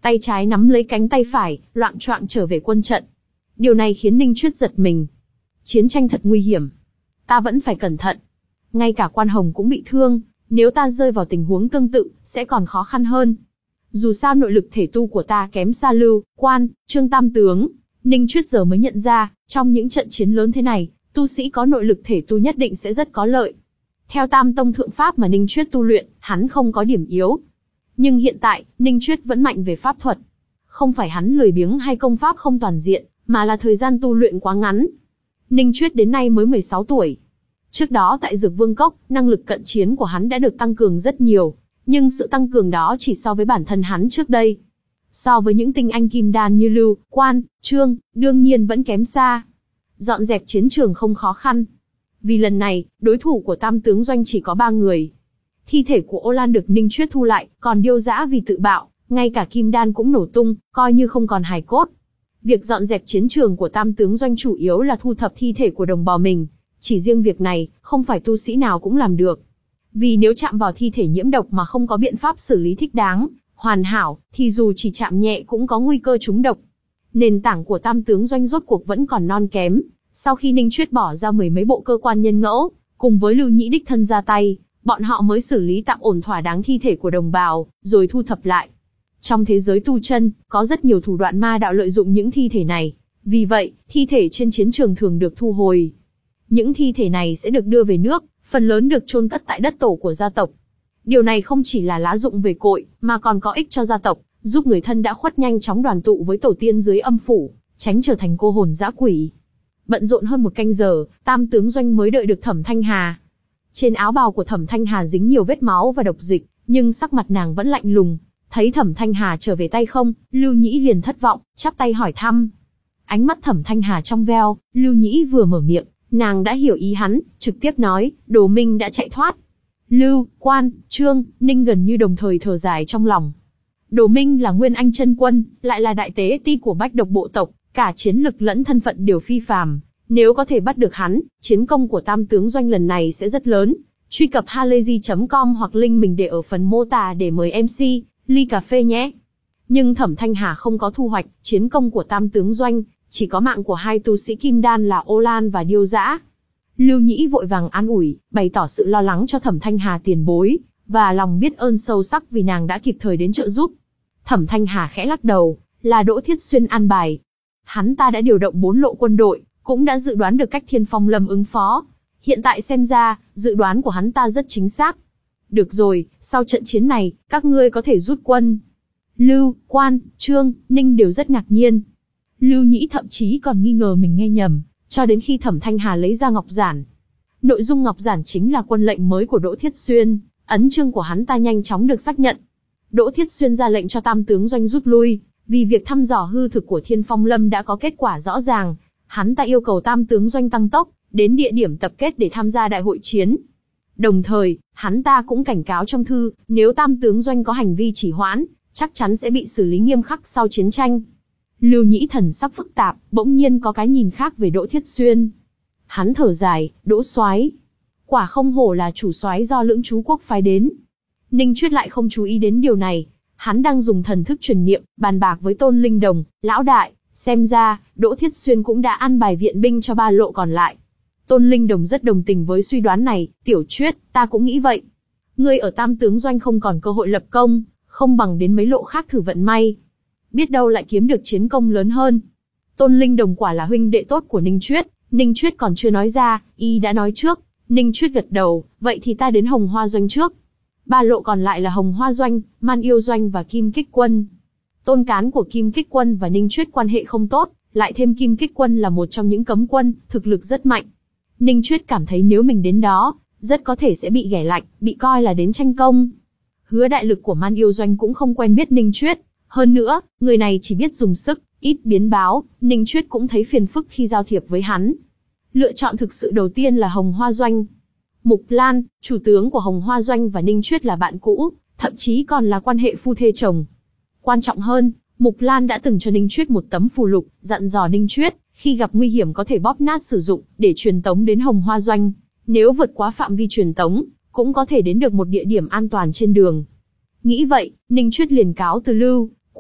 tay trái nắm lấy cánh tay phải, loạng choạng trở về quân trận. Điều này khiến Ninh Chuyết giật mình. Chiến tranh thật nguy hiểm. Ta vẫn phải cẩn thận. Ngay cả Quan Hồng cũng bị thương, nếu ta rơi vào tình huống tương tự, sẽ còn khó khăn hơn. Dù sao nội lực thể tu của ta kém xa Lưu, Quan, Trương tam tướng. Ninh Chuyết giờ mới nhận ra, trong những trận chiến lớn thế này, tu sĩ có nội lực thể tu nhất định sẽ rất có lợi. Theo Tam Tông Thượng Pháp mà Ninh Chuyết tu luyện, hắn không có điểm yếu. Nhưng hiện tại, Ninh Chuyết vẫn mạnh về pháp thuật. Không phải hắn lười biếng hay công pháp không toàn diện, mà là thời gian tu luyện quá ngắn. Ninh Chuyết đến nay mới mười sáu tuổi. Trước đó tại Dược Vương Cốc, năng lực cận chiến của hắn đã được tăng cường rất nhiều, nhưng sự tăng cường đó chỉ so với bản thân hắn trước đây. So với những tinh anh kim đan như Lưu, Quan, Trương, đương nhiên vẫn kém xa. Dọn dẹp chiến trường không khó khăn. Vì lần này, đối thủ của Tam tướng doanh chỉ có ba người. Thi thể của Ô Lan được Ninh Chuyết thu lại, còn Điêu Dã vì tự bạo, ngay cả kim đan cũng nổ tung, coi như không còn hài cốt. Việc dọn dẹp chiến trường của Tam tướng doanh chủ yếu là thu thập thi thể của đồng bào mình. Chỉ riêng việc này, không phải tu sĩ nào cũng làm được. Vì nếu chạm vào thi thể nhiễm độc mà không có biện pháp xử lý thích đáng, hoàn hảo, thì dù chỉ chạm nhẹ cũng có nguy cơ trúng độc. Nền tảng của Tam tướng doanh rốt cuộc vẫn còn non kém. Sau khi Ninh Chuyết bỏ ra mười mấy bộ cơ quan nhân ngẫu, cùng với Lưu Nhĩ đích thân ra tay, bọn họ mới xử lý tạm ổn thỏa đáng thi thể của đồng bào, rồi thu thập lại. Trong thế giới tu chân, có rất nhiều thủ đoạn ma đạo lợi dụng những thi thể này. Vì vậy, thi thể trên chiến trường thường được thu hồi. Những thi thể này sẽ được đưa về nước, phần lớn được chôn cất tại đất tổ của gia tộc. Điều này không chỉ là lá dụng về cội, mà còn có ích cho gia tộc, giúp người thân đã khuất nhanh chóng đoàn tụ với tổ tiên dưới âm phủ, tránh trở thành cô hồn dã quỷ. Bận rộn hơn một canh giờ, Tam tướng doanh mới đợi được Thẩm Thanh Hà. Trên áo bào của Thẩm Thanh Hà dính nhiều vết máu và độc dịch, nhưng sắc mặt nàng vẫn lạnh lùng. Thấy Thẩm Thanh Hà trở về tay không, Lưu Nhĩ liền thất vọng, chắp tay hỏi thăm. Ánh mắt Thẩm Thanh Hà trong veo, Lưu Nhĩ vừa mở miệng, nàng đã hiểu ý hắn, trực tiếp nói, Đồ Minh đã chạy thoát. Lưu, Quan, Trương, Ninh gần như đồng thời thở dài trong lòng. Đồ Minh là Nguyên Anh chân quân, lại là đại tế ti của Bách Độc bộ tộc, cả chiến lực lẫn thân phận đều phi phàm. Nếu có thể bắt được hắn, chiến công của Tam tướng doanh lần này sẽ rất lớn. Truy cập halayzi chấm com hoặc link mình để ở phần mô tả để mời em xê, ly cà phê nhé. Nhưng Thẩm Thanh Hà không có thu hoạch, chiến công của Tam tướng doanh, chỉ có mạng của hai tu sĩ kim đan là Ô Lan và Điêu Dã. Lưu Nhĩ vội vàng an ủi, bày tỏ sự lo lắng cho Thẩm Thanh Hà tiền bối, và lòng biết ơn sâu sắc vì nàng đã kịp thời đến trợ giúp. Thẩm Thanh Hà khẽ lắc đầu, là Đỗ Thiết Xuyên an bài. Hắn ta đã điều động bốn lộ quân đội, cũng đã dự đoán được cách Thiên Phong Lâm ứng phó. Hiện tại xem ra, dự đoán của hắn ta rất chính xác. Được rồi, sau trận chiến này, các ngươi có thể rút quân. Lưu, Quan, Trương, Ninh đều rất ngạc nhiên. Lưu Nhĩ thậm chí còn nghi ngờ mình nghe nhầm, cho đến khi Thẩm Thanh Hà lấy ra ngọc giản. Nội dung ngọc giản chính là quân lệnh mới của Đỗ Thiết Xuyên, ấn chương của hắn ta nhanh chóng được xác nhận. Đỗ Thiết Xuyên ra lệnh cho Tam tướng doanh rút lui, vì việc thăm dò hư thực của Thiên Phong Lâm đã có kết quả rõ ràng. Hắn ta yêu cầu Tam tướng doanh tăng tốc, đến địa điểm tập kết để tham gia đại hội chiến. Đồng thời, hắn ta cũng cảnh cáo trong thư, nếu Tam tướng doanh có hành vi trì hoãn, chắc chắn sẽ bị xử lý nghiêm khắc sau chiến tranh. Lưu Nhĩ thần sắc phức tạp, bỗng nhiên có cái nhìn khác về Đỗ Thiết Xuyên. Hắn thở dài, Đỗ soái, quả không hổ là chủ soái do Lưỡng Chú quốc phái đến. Ninh Chuyết lại không chú ý đến điều này, hắn đang dùng thần thức truyền niệm, bàn bạc với Tôn Linh Đồng, lão đại, xem ra, Đỗ Thiết Xuyên cũng đã an bài viện binh cho ba lộ còn lại. Tôn Linh Đồng rất đồng tình với suy đoán này, Tiểu Chuyết, ta cũng nghĩ vậy. Ngươi ở Tam tướng doanh không còn cơ hội lập công, không bằng đến mấy lộ khác thử vận may. Biết đâu lại kiếm được chiến công lớn hơn. Tôn Linh Đồng quả là huynh đệ tốt của Ninh Chuyết, Ninh Chuyết còn chưa nói ra, y đã nói trước. Ninh Chuyết gật đầu, vậy thì ta đến Hồng Hoa doanh trước. Ba lộ còn lại là Hồng Hoa doanh, Man Yêu doanh và Kim Kích quân. Tôn cán của Kim Kích quân và Ninh Chuyết quan hệ không tốt, lại thêm Kim Kích quân là một trong những cấm quân, thực lực rất mạnh. Ninh Chuyết cảm thấy nếu mình đến đó, rất có thể sẽ bị ghẻ lạnh, bị coi là đến tranh công. Hứa đại lực của Man Yêu doanh cũng không quen biết Ninh Chuyết. Hơn nữa, người này chỉ biết dùng sức, ít biến báo, Ninh Chuyết cũng thấy phiền phức khi giao thiệp với hắn. Lựa chọn thực sự đầu tiên là Hồng Hoa doanh. Mục Lan, chủ tướng của Hồng Hoa doanh và Ninh Chuyết là bạn cũ, thậm chí còn là quan hệ phu thê chồng. Quan trọng hơn, Mục Lan đã từng cho Ninh Chuyết một tấm phù lục, dặn dò Ninh Chuyết, khi gặp nguy hiểm có thể bóp nát sử dụng, để truyền tống đến Hồng Hoa doanh. Nếu vượt quá phạm vi truyền tống, cũng có thể đến được một địa điểm an toàn trên đường. Nghĩ vậy, Ninh Chuyết liền cáo từ Lưu,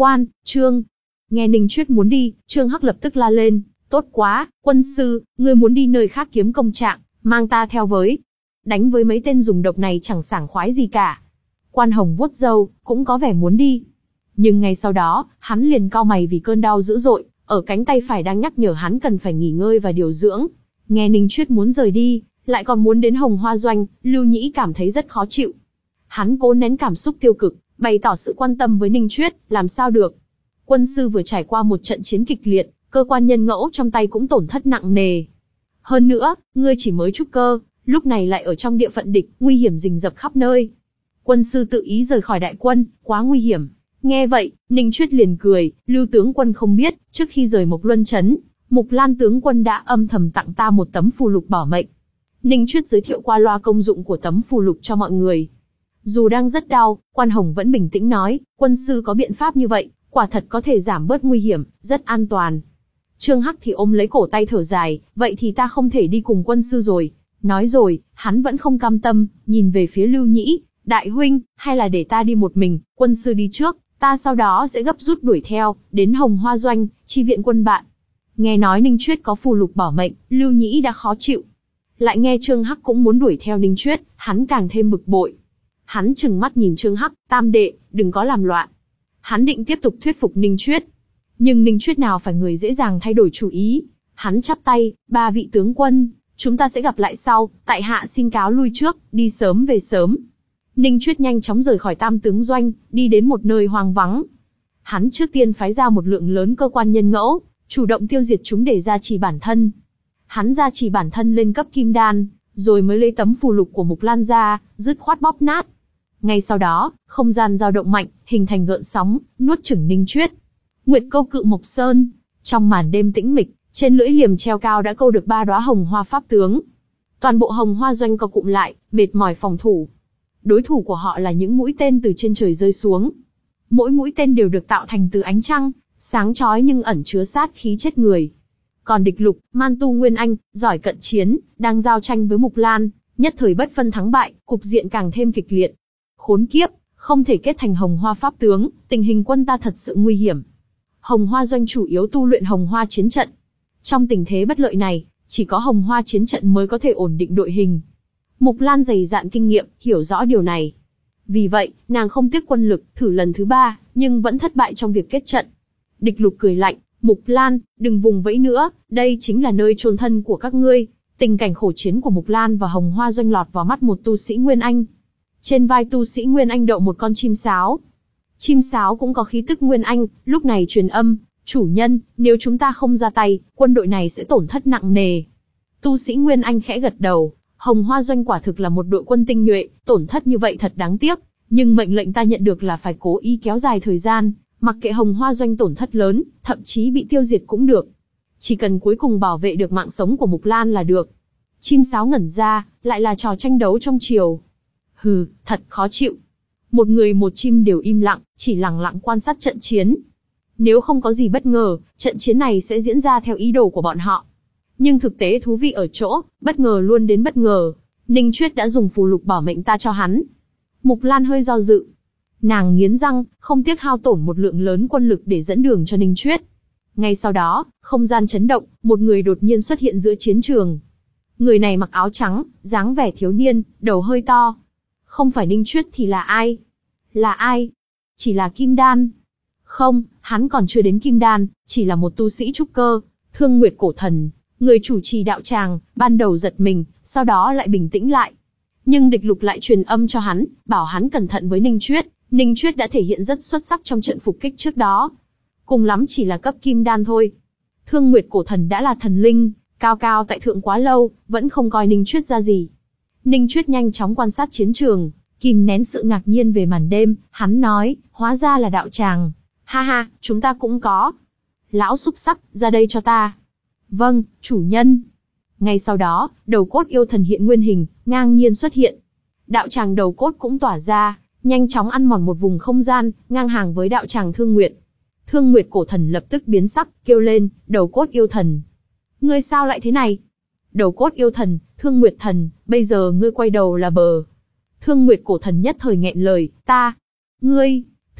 quan, Trương. Nghe Ninh Chuyết muốn đi, Trương Hắc lập tức la lên, tốt quá, quân sư, ngươi muốn đi nơi khác kiếm công trạng, mang ta theo với. Đánh với mấy tên dùng độc này chẳng sảng khoái gì cả. Quan Hồng vuốt râu, cũng có vẻ muốn đi. Nhưng ngay sau đó, hắn liền cau mày vì cơn đau dữ dội, ở cánh tay phải đang nhắc nhở hắn cần phải nghỉ ngơi và điều dưỡng. Nghe Ninh Chuyết muốn rời đi, lại còn muốn đến Hồng Hoa Doanh, Lưu Nhĩ cảm thấy rất khó chịu. Hắn cố nén cảm xúc tiêu cực, bày tỏ sự quan tâm với Ninh Chuyết, làm sao được. Quân sư vừa trải qua một trận chiến kịch liệt, cơ quan nhân ngẫu trong tay cũng tổn thất nặng nề. Hơn nữa, ngươi chỉ mới trúc cơ, lúc này lại ở trong địa phận địch, nguy hiểm rình rập khắp nơi. Quân sư tự ý rời khỏi đại quân, quá nguy hiểm. Nghe vậy, Ninh Chuyết liền cười, Lưu tướng quân không biết, trước khi rời Mộc Luân Trấn, Mục Lan tướng quân đã âm thầm tặng ta một tấm phù lục bảo mệnh. Ninh Chuyết giới thiệu qua loa công dụng của tấm phù lục cho mọi người. Dù đang rất đau, Quan Hồng vẫn bình tĩnh nói, quân sư có biện pháp như vậy, quả thật có thể giảm bớt nguy hiểm, rất an toàn. Trương Hắc thì ôm lấy cổ tay thở dài, vậy thì ta không thể đi cùng quân sư rồi. Nói rồi, hắn vẫn không cam tâm, nhìn về phía Lưu Nhĩ, đại huynh, hay là để ta đi một mình, quân sư đi trước, ta sau đó sẽ gấp rút đuổi theo, đến Hồng Hoa Doanh, chi viện quân bạn. Nghe nói Ninh Chuyết có phù lục bảo mệnh, Lưu Nhĩ đã khó chịu. Lại nghe Trương Hắc cũng muốn đuổi theo Ninh Chuyết, hắn càng thêm bực bội. Hắn trừng mắt nhìn Trương Hắc, tam đệ, đừng có làm loạn. Hắn định tiếp tục thuyết phục Ninh Chuyết. Nhưng Ninh Chuyết nào phải người dễ dàng thay đổi chủ ý. Hắn chắp tay, ba vị tướng quân, chúng ta sẽ gặp lại sau, tại hạ xin cáo lui trước, đi sớm về sớm. Ninh Chuyết nhanh chóng rời khỏi Tam tướng doanh, đi đến một nơi hoang vắng. Hắn trước tiên phái ra một lượng lớn cơ quan nhân ngẫu, chủ động tiêu diệt chúng để gia trì bản thân. Hắn gia trì bản thân lên cấp kim đan, rồi mới lấy tấm phù lục của Mục Lan ra, dứt khoát bóp nát. Ngay sau đó, không gian dao động mạnh, hình thành gợn sóng, nuốt chửng Ninh Chuyết. Nguyệt câu cự Mộc Sơn, trong màn đêm tĩnh mịch, trên lưỡi liềm treo cao đã câu được ba đóa hồng hoa pháp tướng. Toàn bộ Hồng Hoa Doanh co cụm lại, mệt mỏi phòng thủ. Đối thủ của họ là những mũi tên từ trên trời rơi xuống. Mỗi mũi tên đều được tạo thành từ ánh trăng, sáng chói nhưng ẩn chứa sát khí chết người. Còn địch Lục, Man Tu Nguyên Anh, giỏi cận chiến, đang giao tranh với Mục Lan, nhất thời bất phân thắng bại, cục diện càng thêm kịch liệt. Khốn kiếp, không thể kết thành Hồng Hoa pháp tướng, tình hình quân ta thật sự nguy hiểm. Hồng Hoa Doanh chủ yếu tu luyện Hồng Hoa chiến trận. Trong tình thế bất lợi này, chỉ có Hồng Hoa chiến trận mới có thể ổn định đội hình. Mục Lan dày dạn kinh nghiệm, hiểu rõ điều này. Vì vậy, nàng không tiếc quân lực, thử lần thứ ba, nhưng vẫn thất bại trong việc kết trận. Địch Lục cười lạnh, Mục Lan, đừng vùng vẫy nữa, đây chính là nơi chôn thân của các ngươi. Tình cảnh khổ chiến của Mục Lan và Hồng Hoa Doanh lọt vào mắt một tu sĩ Nguyên Anh. Trên vai tu sĩ Nguyên Anh đậu một con chim sáo. Chim sáo cũng có khí tức Nguyên Anh, lúc này truyền âm, chủ nhân, nếu chúng ta không ra tay, quân đội này sẽ tổn thất nặng nề. Tu sĩ Nguyên Anh khẽ gật đầu, Hồng Hoa Doanh quả thực là một đội quân tinh nhuệ, tổn thất như vậy thật đáng tiếc, nhưng mệnh lệnh ta nhận được là phải cố ý kéo dài thời gian, mặc kệ Hồng Hoa Doanh tổn thất lớn, thậm chí bị tiêu diệt cũng được. Chỉ cần cuối cùng bảo vệ được mạng sống của Mục Lan là được. Chim sáo ngẩn ra, lại là trò tranh đấu trong triều. Hừ, thật khó chịu. Một người một chim đều im lặng, chỉ lặng lặng quan sát trận chiến. Nếu không có gì bất ngờ, trận chiến này sẽ diễn ra theo ý đồ của bọn họ. Nhưng thực tế thú vị ở chỗ, bất ngờ luôn đến bất ngờ. Ninh Chuyết đã dùng phù lục bảo mệnh ta cho hắn. Mục Lan hơi do dự. Nàng nghiến răng, không tiếc hao tổn một lượng lớn quân lực để dẫn đường cho Ninh Chuyết. Ngay sau đó, không gian chấn động, một người đột nhiên xuất hiện giữa chiến trường. Người này mặc áo trắng, dáng vẻ thiếu niên, đầu hơi to. Không phải Ninh Chuyết thì là ai? Là ai? Chỉ là Kim Đan. Không, hắn còn chưa đến Kim Đan, chỉ là một tu sĩ trúc cơ, Thương Nguyệt Cổ Thần, người chủ trì đạo tràng, ban đầu giật mình, sau đó lại bình tĩnh lại. Nhưng Địch Lục lại truyền âm cho hắn, bảo hắn cẩn thận với Ninh Chuyết, Ninh Chuyết đã thể hiện rất xuất sắc trong trận phục kích trước đó. Cùng lắm chỉ là cấp Kim Đan thôi. Thương Nguyệt Cổ Thần đã là thần linh, cao cao tại thượng quá lâu, vẫn không coi Ninh Chuyết ra gì. Ninh Chuyết nhanh chóng quan sát chiến trường, kìm nén sự ngạc nhiên về màn đêm, hắn nói, hóa ra là đạo tràng. Ha ha, chúng ta cũng có. Lão xúc sắc, ra đây cho ta. Vâng, chủ nhân. Ngay sau đó, đầu cốt yêu thần hiện nguyên hình, ngang nhiên xuất hiện. Đạo tràng đầu cốt cũng tỏa ra, nhanh chóng ăn mòn một vùng không gian, ngang hàng với đạo tràng Thương Nguyệt. Thương Nguyệt Cổ Thần lập tức biến sắc, kêu lên, đầu cốt yêu thần. Ngươi sao lại thế này? Đầu cốt yêu thần, Thương Nguyệt thần, bây giờ ngươi quay đầu là bờ. Thương Nguyệt Cổ Thần nhất thời nghẹn lời, ta. Ngươi.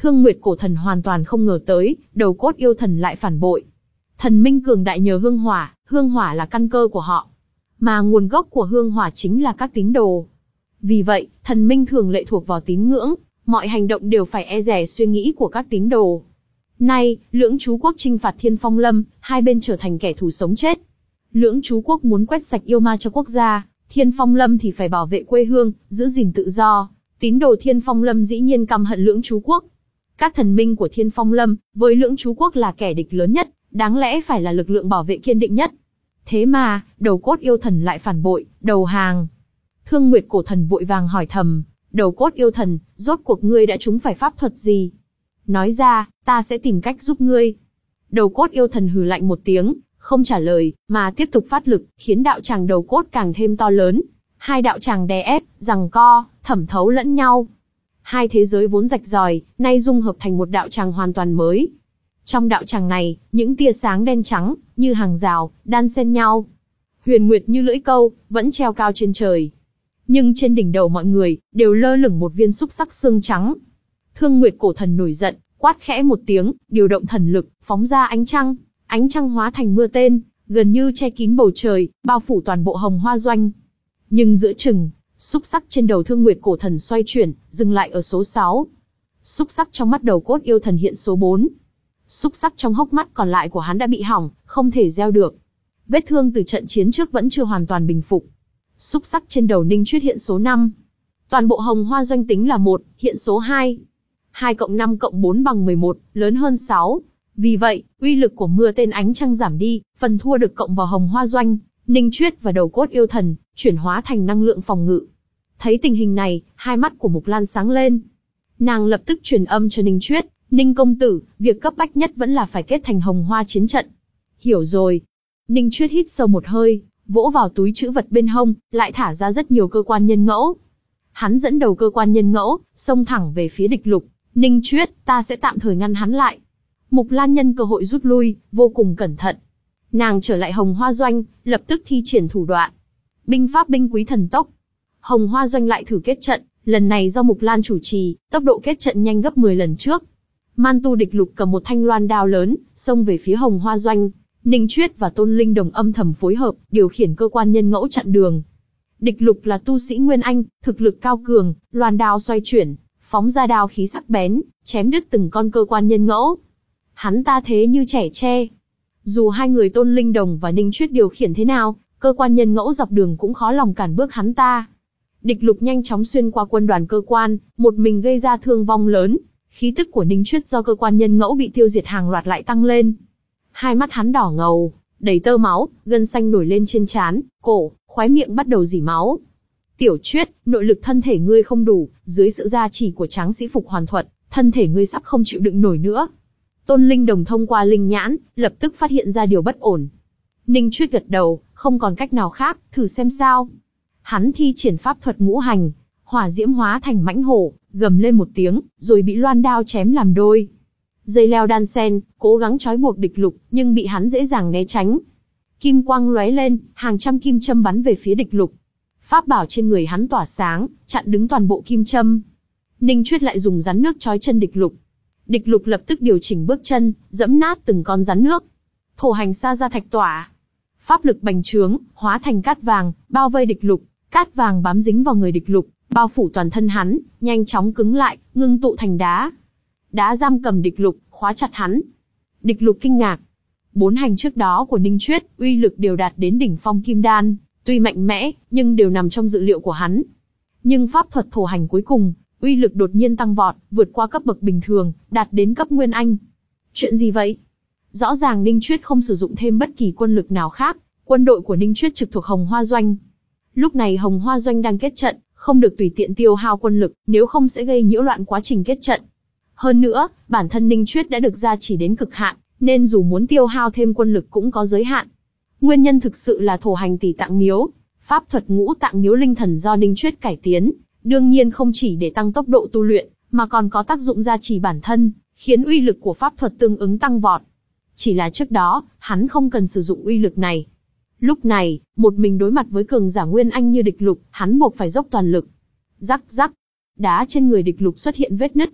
Thương Nguyệt cổ thần hoàn toàn không ngờ tới, đầu cốt yêu thần lại phản bội. Thần minh cường đại nhờ hương hỏa, hương hỏa là căn cơ của họ. Mà nguồn gốc của hương hỏa chính là các tín đồ. Vì vậy, thần minh thường lệ thuộc vào tín ngưỡng, mọi hành động đều phải e dè suy nghĩ của các tín đồ. Nay, Lưỡng Chú Quốc chinh phạt Thiên Phong Lâm, hai bên trở thành kẻ thù sống chết. Lưỡng Chú Quốc muốn quét sạch yêu ma cho quốc gia, Thiên Phong Lâm thì phải bảo vệ quê hương, giữ gìn tự do. Tín đồ Thiên Phong Lâm dĩ nhiên căm hận Lưỡng Chú Quốc. Các thần minh của Thiên Phong Lâm, với Lưỡng Chú Quốc là kẻ địch lớn nhất, đáng lẽ phải là lực lượng bảo vệ kiên định nhất. Thế mà, đầu cốt yêu thần lại phản bội, đầu hàng. Thương Nguyệt cổ thần vội vàng hỏi thầm, đầu cốt yêu thần, rốt cuộc ngươi đã trúng phải pháp thuật gì? Nói ra, ta sẽ tìm cách giúp ngươi. Đầu cốt yêu thần hừ lạnh một tiếng, không trả lời, mà tiếp tục phát lực, khiến đạo tràng đầu cốt càng thêm to lớn. Hai đạo tràng đè ép, giằng co, thẩm thấu lẫn nhau. Hai thế giới vốn rạch ròi, nay dung hợp thành một đạo tràng hoàn toàn mới. Trong đạo tràng này, những tia sáng đen trắng, như hàng rào, đan xen nhau. Huyền nguyệt như lưỡi câu, vẫn treo cao trên trời. Nhưng trên đỉnh đầu mọi người, đều lơ lửng một viên xúc sắc xương trắng. Thương Nguyệt cổ thần nổi giận, quát khẽ một tiếng, điều động thần lực, phóng ra ánh trăng. Ánh trăng hóa thành mưa tên, gần như che kín bầu trời, bao phủ toàn bộ Hồng Hoa Doanh. Nhưng giữa chừng, xúc sắc trên đầu Thương Nguyệt cổ thần xoay chuyển, dừng lại ở số sáu. Xúc sắc trong mắt đầu cốt yêu thần hiện số bốn. Xúc sắc trong hốc mắt còn lại của hắn đã bị hỏng, không thể gieo được. Vết thương từ trận chiến trước vẫn chưa hoàn toàn bình phục. Xúc sắc trên đầu Ninh Chuyết hiện số năm. Toàn bộ Hồng Hoa Doanh tính là một, hiện số hai. hai cộng năm cộng bốn bằng mười một, lớn hơn sáu. Vì vậy, uy lực của mưa tên ánh trăng giảm đi, phần thua được cộng vào Hồng Hoa Doanh, Ninh Chuyết và đầu cốt yêu thần, chuyển hóa thành năng lượng phòng ngự. Thấy tình hình này, hai mắt của Mục Lan sáng lên. Nàng lập tức truyền âm cho Ninh Chuyết, Ninh công tử, việc cấp bách nhất vẫn là phải kết thành Hồng Hoa chiến trận. Hiểu rồi. Ninh Chuyết hít sâu một hơi, vỗ vào túi trữ vật bên hông, lại thả ra rất nhiều cơ quan nhân ngẫu. Hắn dẫn đầu cơ quan nhân ngẫu, xông thẳng về phía địch lục. Ninh Chuyết, ta sẽ tạm thời ngăn hắn lại. Mục Lan nhân cơ hội rút lui, vô cùng cẩn thận. Nàng trở lại Hồng Hoa Doanh, lập tức thi triển thủ đoạn. Binh pháp binh quý thần tốc. Hồng Hoa Doanh lại thử kết trận, lần này do Mục Lan chủ trì, tốc độ kết trận nhanh gấp mười lần trước. Man tu địch lục cầm một thanh loan đao lớn, xông về phía Hồng Hoa Doanh. Ninh Chuyết và Tôn Linh Đồng âm thầm phối hợp, điều khiển cơ quan nhân ngẫu chặn đường. Địch lục là tu sĩ Nguyên Anh, thực lực cao cường, loan đao xoay chuyển, phóng ra đao khí sắc bén, chém đứt từng con cơ quan nhân ngẫu. Hắn ta thế như trẻ tre. Dù hai người Tôn Linh Đồng và Ninh Chuyết điều khiển thế nào, cơ quan nhân ngẫu dọc đường cũng khó lòng cản bước hắn ta. Địch lục nhanh chóng xuyên qua quân đoàn cơ quan, một mình gây ra thương vong lớn. Khí tức của Ninh Chuyết do cơ quan nhân ngẫu bị tiêu diệt hàng loạt lại tăng lên. Hai mắt hắn đỏ ngầu, đầy tơ máu, gân xanh nổi lên trên trán, cổ, khóe miệng bắt đầu rỉ máu. Tiểu Chuyết, nội lực thân thể ngươi không đủ, dưới sự gia trì của tráng sĩ Phục Hoàn Thuật, thân thể ngươi sắp không chịu đựng nổi nữa. Tôn Linh Đồng thông qua linh nhãn, lập tức phát hiện ra điều bất ổn. Ninh Chuyết gật đầu, không còn cách nào khác, thử xem sao. Hắn thi triển pháp thuật ngũ hành, hỏa diễm hóa thành mãnh hổ, gầm lên một tiếng, rồi bị loan đao chém làm đôi. Dây leo đan sen, cố gắng trói buộc địch lục, nhưng bị hắn dễ dàng né tránh. Kim quang lóe lên, hàng trăm kim châm bắn về phía địch lục. Pháp bảo trên người hắn tỏa sáng, chặn đứng toàn bộ kim châm. Ninh Chuyết lại dùng rắn nước trói chân địch lục. Địch lục lập tức điều chỉnh bước chân, dẫm nát từng con rắn nước. Thổ hành sa ra thạch tỏa. Pháp lực bành trướng, hóa thành cát vàng, bao vây địch lục. Cát vàng bám dính vào người địch lục, bao phủ toàn thân hắn, nhanh chóng cứng lại, ngưng tụ thành đá. Đá giam cầm địch lục, khóa chặt hắn. Địch lục kinh ngạc. Bốn hành trước đó của Ninh Chuyết, uy lực đều đạt đến đỉnh phong kim đan, tuy mạnh mẽ, nhưng đều nằm trong dự liệu của hắn. Nhưng pháp thuật thổ hành cuối cùng, uy lực đột nhiên tăng vọt, vượt qua cấp bậc bình thường, đạt đến cấp Nguyên Anh. Chuyện gì vậy? Rõ ràng Ninh Chuyết không sử dụng thêm bất kỳ quân lực nào khác, quân đội của Ninh Chuyết trực thuộc Hồng Hoa Doanh. Lúc này Hồng Hoa Doanh đang kết trận, không được tùy tiện tiêu hao quân lực, nếu không sẽ gây nhiễu loạn quá trình kết trận. Hơn nữa, bản thân Ninh Chuyết đã được gia trì đến cực hạn, nên dù muốn tiêu hao thêm quân lực cũng có giới hạn. Nguyên nhân thực sự là thổ hành tỷ tạng miếu, pháp thuật ngũ tạng miếu linh thần do Ninh Chuyết cải tiến, đương nhiên không chỉ để tăng tốc độ tu luyện, mà còn có tác dụng gia trì bản thân, khiến uy lực của pháp thuật tương ứng tăng vọt. Chỉ là trước đó, hắn không cần sử dụng uy lực này. Lúc này, một mình đối mặt với cường giả Nguyên Anh như địch lục, hắn buộc phải dốc toàn lực. Rắc rắc, đá trên người địch lục xuất hiện vết nứt.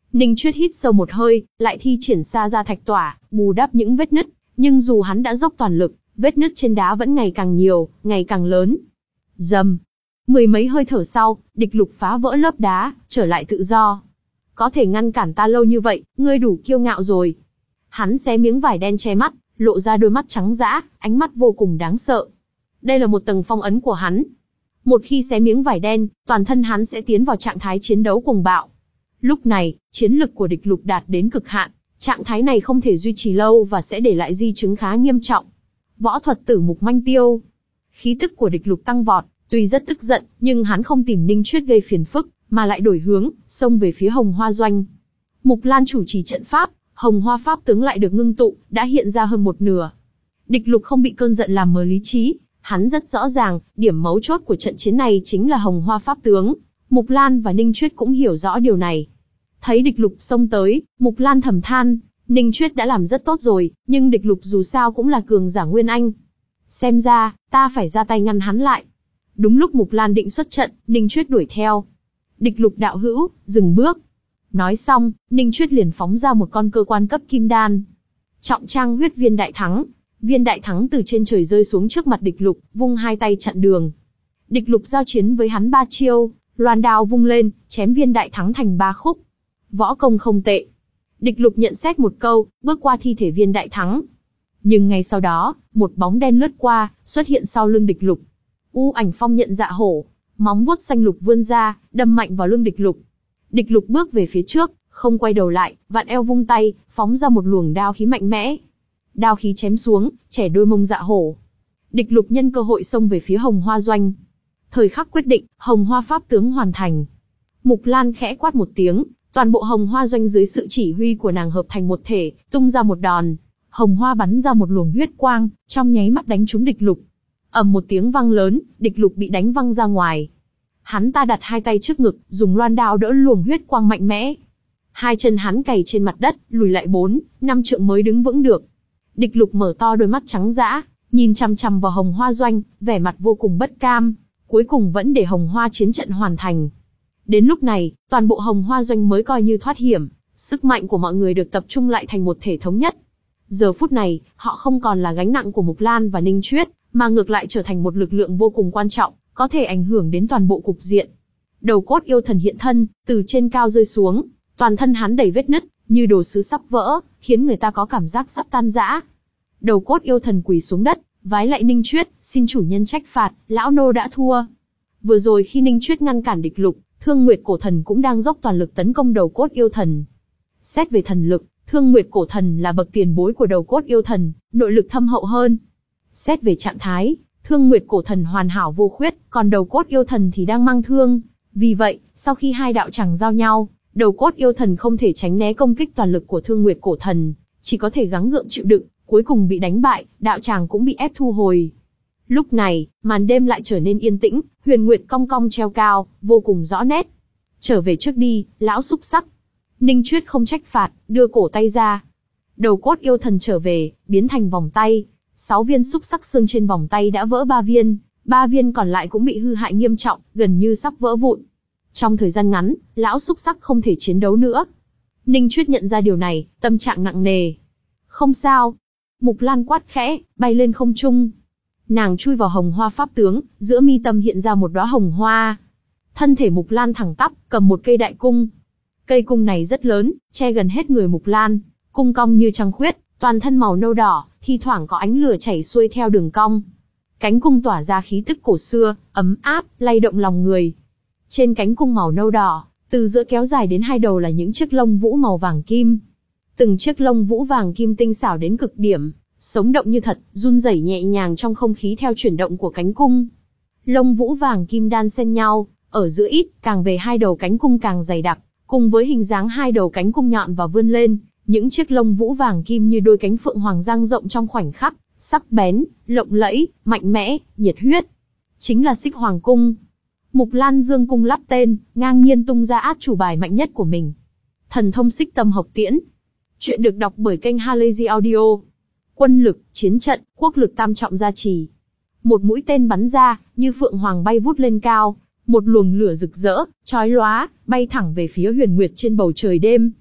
Ninh Chuyết hít sâu một hơi, lại thi triển Sa Ra Thạch Tỏa, bù đắp những vết nứt, nhưng dù hắn đã dốc toàn lực, vết nứt trên đá vẫn ngày càng nhiều, ngày càng lớn. Rầm. Mười mấy hơi thở sau, Địch Lục phá vỡ lớp đá, trở lại tự do. Có thể ngăn cản ta lâu như vậy, ngươi đủ kiêu ngạo rồi. Hắn xé miếng vải đen che mắt, lộ ra đôi mắt trắng dã, ánh mắt vô cùng đáng sợ. Đây là một tầng phong ấn của hắn. Một khi xé miếng vải đen, toàn thân hắn sẽ tiến vào trạng thái chiến đấu cuồng bạo. Lúc này, chiến lực của Địch Lục đạt đến cực hạn, trạng thái này không thể duy trì lâu và sẽ để lại di chứng khá nghiêm trọng. Võ thuật tử mục manh tiêu. Khí tức của Địch Lục tăng vọt, tuy rất tức giận, nhưng hắn không tìm Ninh Chuyết gây phiền phức, mà lại đổi hướng, xông về phía Hồng Hoa Doanh. Mục Lan chủ trì trận pháp, Hồng Hoa pháp tướng lại được ngưng tụ, đã hiện ra hơn một nửa. Địch Lục không bị cơn giận làm mờ lý trí, hắn rất rõ ràng, điểm mấu chốt của trận chiến này chính là Hồng Hoa pháp tướng. Mục Lan và Ninh Chuyết cũng hiểu rõ điều này. Thấy Địch Lục xông tới, Mục Lan thầm than, Ninh Chuyết đã làm rất tốt rồi, nhưng Địch Lục dù sao cũng là cường giả Nguyên Anh. Xem ra, ta phải ra tay ngăn hắn lại. Đúng lúc Mục Lan định xuất trận, Ninh Chuyết đuổi theo. Địch Lục đạo hữu, dừng bước. Nói xong, Ninh Chuyết liền phóng ra một con cơ quan cấp kim đan. Trọng trang huyết viên đại thắng. Viên đại thắng từ trên trời rơi xuống trước mặt Địch Lục, vung hai tay chặn đường. Địch Lục giao chiến với hắn ba chiêu, loan đao vung lên, chém viên đại thắng thành ba khúc. Võ công không tệ. Địch Lục nhận xét một câu, bước qua thi thể viên đại thắng. Nhưng ngay sau đó, một bóng đen lướt qua, xuất hiện sau lưng Địch Lục. U Ảnh Phong nhận dạ hổ, móng vuốt xanh lục vươn ra, đâm mạnh vào lưng Địch Lục. Địch Lục bước về phía trước, không quay đầu lại, vặn eo vung tay, phóng ra một luồng đao khí mạnh mẽ. Đao khí chém xuống, chẻ đôi mông dạ hổ. Địch Lục nhân cơ hội xông về phía Hồng Hoa Doanh. Thời khắc quyết định, Hồng Hoa pháp tướng hoàn thành. Mục Lan khẽ quát một tiếng, toàn bộ Hồng Hoa Doanh dưới sự chỉ huy của nàng hợp thành một thể, tung ra một đòn. Hồng Hoa bắn ra một luồng huyết quang, trong nháy mắt đánh trúng Địch Lục. Ầm một tiếng vang lớn, Địch Lục bị đánh văng ra ngoài. Hắn ta đặt hai tay trước ngực, dùng loan đao đỡ luồng huyết quang mạnh mẽ. Hai chân hắn cày trên mặt đất, lùi lại bốn, năm trượng mới đứng vững được. Địch Lục mở to đôi mắt trắng dã, nhìn chằm chằm vào Hồng Hoa Doanh, vẻ mặt vô cùng bất cam. Cuối cùng vẫn để Hồng Hoa chiến trận hoàn thành. Đến lúc này, toàn bộ Hồng Hoa Doanh mới coi như thoát hiểm, sức mạnh của mọi người được tập trung lại thành một thể thống nhất. Giờ phút này, họ không còn là gánh nặng của Mục Lan và Ninh Chuyết, mà ngược lại trở thành một lực lượng vô cùng quan trọng, có thể ảnh hưởng đến toàn bộ cục diện. Đầu cốt yêu thần hiện thân, từ trên cao rơi xuống, toàn thân hắn đầy vết nứt, như đồ sứ sắp vỡ, khiến người ta có cảm giác sắp tan rã. Đầu cốt yêu thần quỳ xuống đất, vái lại Ninh Chuyết, xin chủ nhân trách phạt, lão nô đã thua. Vừa rồi khi Ninh Chuyết ngăn cản Địch Lục, Thương Nguyệt Cổ Thần cũng đang dốc toàn lực tấn công đầu cốt yêu thần. Xét về thần lực, Thương Nguyệt Cổ Thần là bậc tiền bối của đầu cốt yêu thần, nội lực thâm hậu hơn. Xét về trạng thái, Thương Nguyệt Cổ Thần hoàn hảo vô khuyết, còn đầu cốt yêu thần thì đang mang thương. Vì vậy, sau khi hai đạo tràng giao nhau, đầu cốt yêu thần không thể tránh né công kích toàn lực của Thương Nguyệt Cổ Thần, chỉ có thể gắng gượng chịu đựng, cuối cùng bị đánh bại, đạo tràng cũng bị ép thu hồi. Lúc này, màn đêm lại trở nên yên tĩnh, huyền nguyệt cong cong treo cao, vô cùng rõ nét. Trở về trước đi, lão xúc sắc. Ninh Chuyết không trách phạt, đưa cổ tay ra. Đầu cốt yêu thần trở về, biến thành vòng tay. Sáu viên xúc sắc xương trên vòng tay đã vỡ ba viên, ba viên còn lại cũng bị hư hại nghiêm trọng, gần như sắp vỡ vụn. Trong thời gian ngắn, lão xúc sắc không thể chiến đấu nữa. Ninh Chuyết nhận ra điều này, tâm trạng nặng nề. Không sao. Mục Lan quát khẽ, bay lên không trung. Nàng chui vào Hồng Hoa pháp tướng, giữa mi tâm hiện ra một đóa hồng hoa. Thân thể Mục Lan thẳng tắp, cầm một cây đại cung. Cây cung này rất lớn, che gần hết người Mục Lan, cung cong như trăng khuyết, toàn thân màu nâu đỏ, thi thoảng có ánh lửa chảy xuôi theo đường cong. Cánh cung tỏa ra khí tức cổ xưa, ấm áp, lay động lòng người. Trên cánh cung màu nâu đỏ, từ giữa kéo dài đến hai đầu là những chiếc lông vũ màu vàng kim. Từng chiếc lông vũ vàng kim tinh xảo đến cực điểm, sống động như thật, run rẩy nhẹ nhàng trong không khí theo chuyển động của cánh cung. Lông vũ vàng kim đan xen nhau, ở giữa ít, càng về hai đầu cánh cung càng dày đặc, cùng với hình dáng hai đầu cánh cung nhọn và vươn lên, những chiếc lông vũ vàng kim như đôi cánh phượng hoàng dang rộng trong khoảnh khắc, sắc bén, lộng lẫy, mạnh mẽ, nhiệt huyết. Chính là Xích Hoàng cung. Mục Lan dương cung lắp tên, ngang nhiên tung ra át chủ bài mạnh nhất của mình. Thần thông Xích Tâm Hộc Tiễn. Chuyện được đọc bởi kênh Halazy Audio. Quân lực, chiến trận, quốc lực tam trọng gia trì. Một mũi tên bắn ra, như phượng hoàng bay vút lên cao, một luồng lửa rực rỡ, chói lóa, bay thẳng về phía huyền nguyệt trên bầu trời đêm.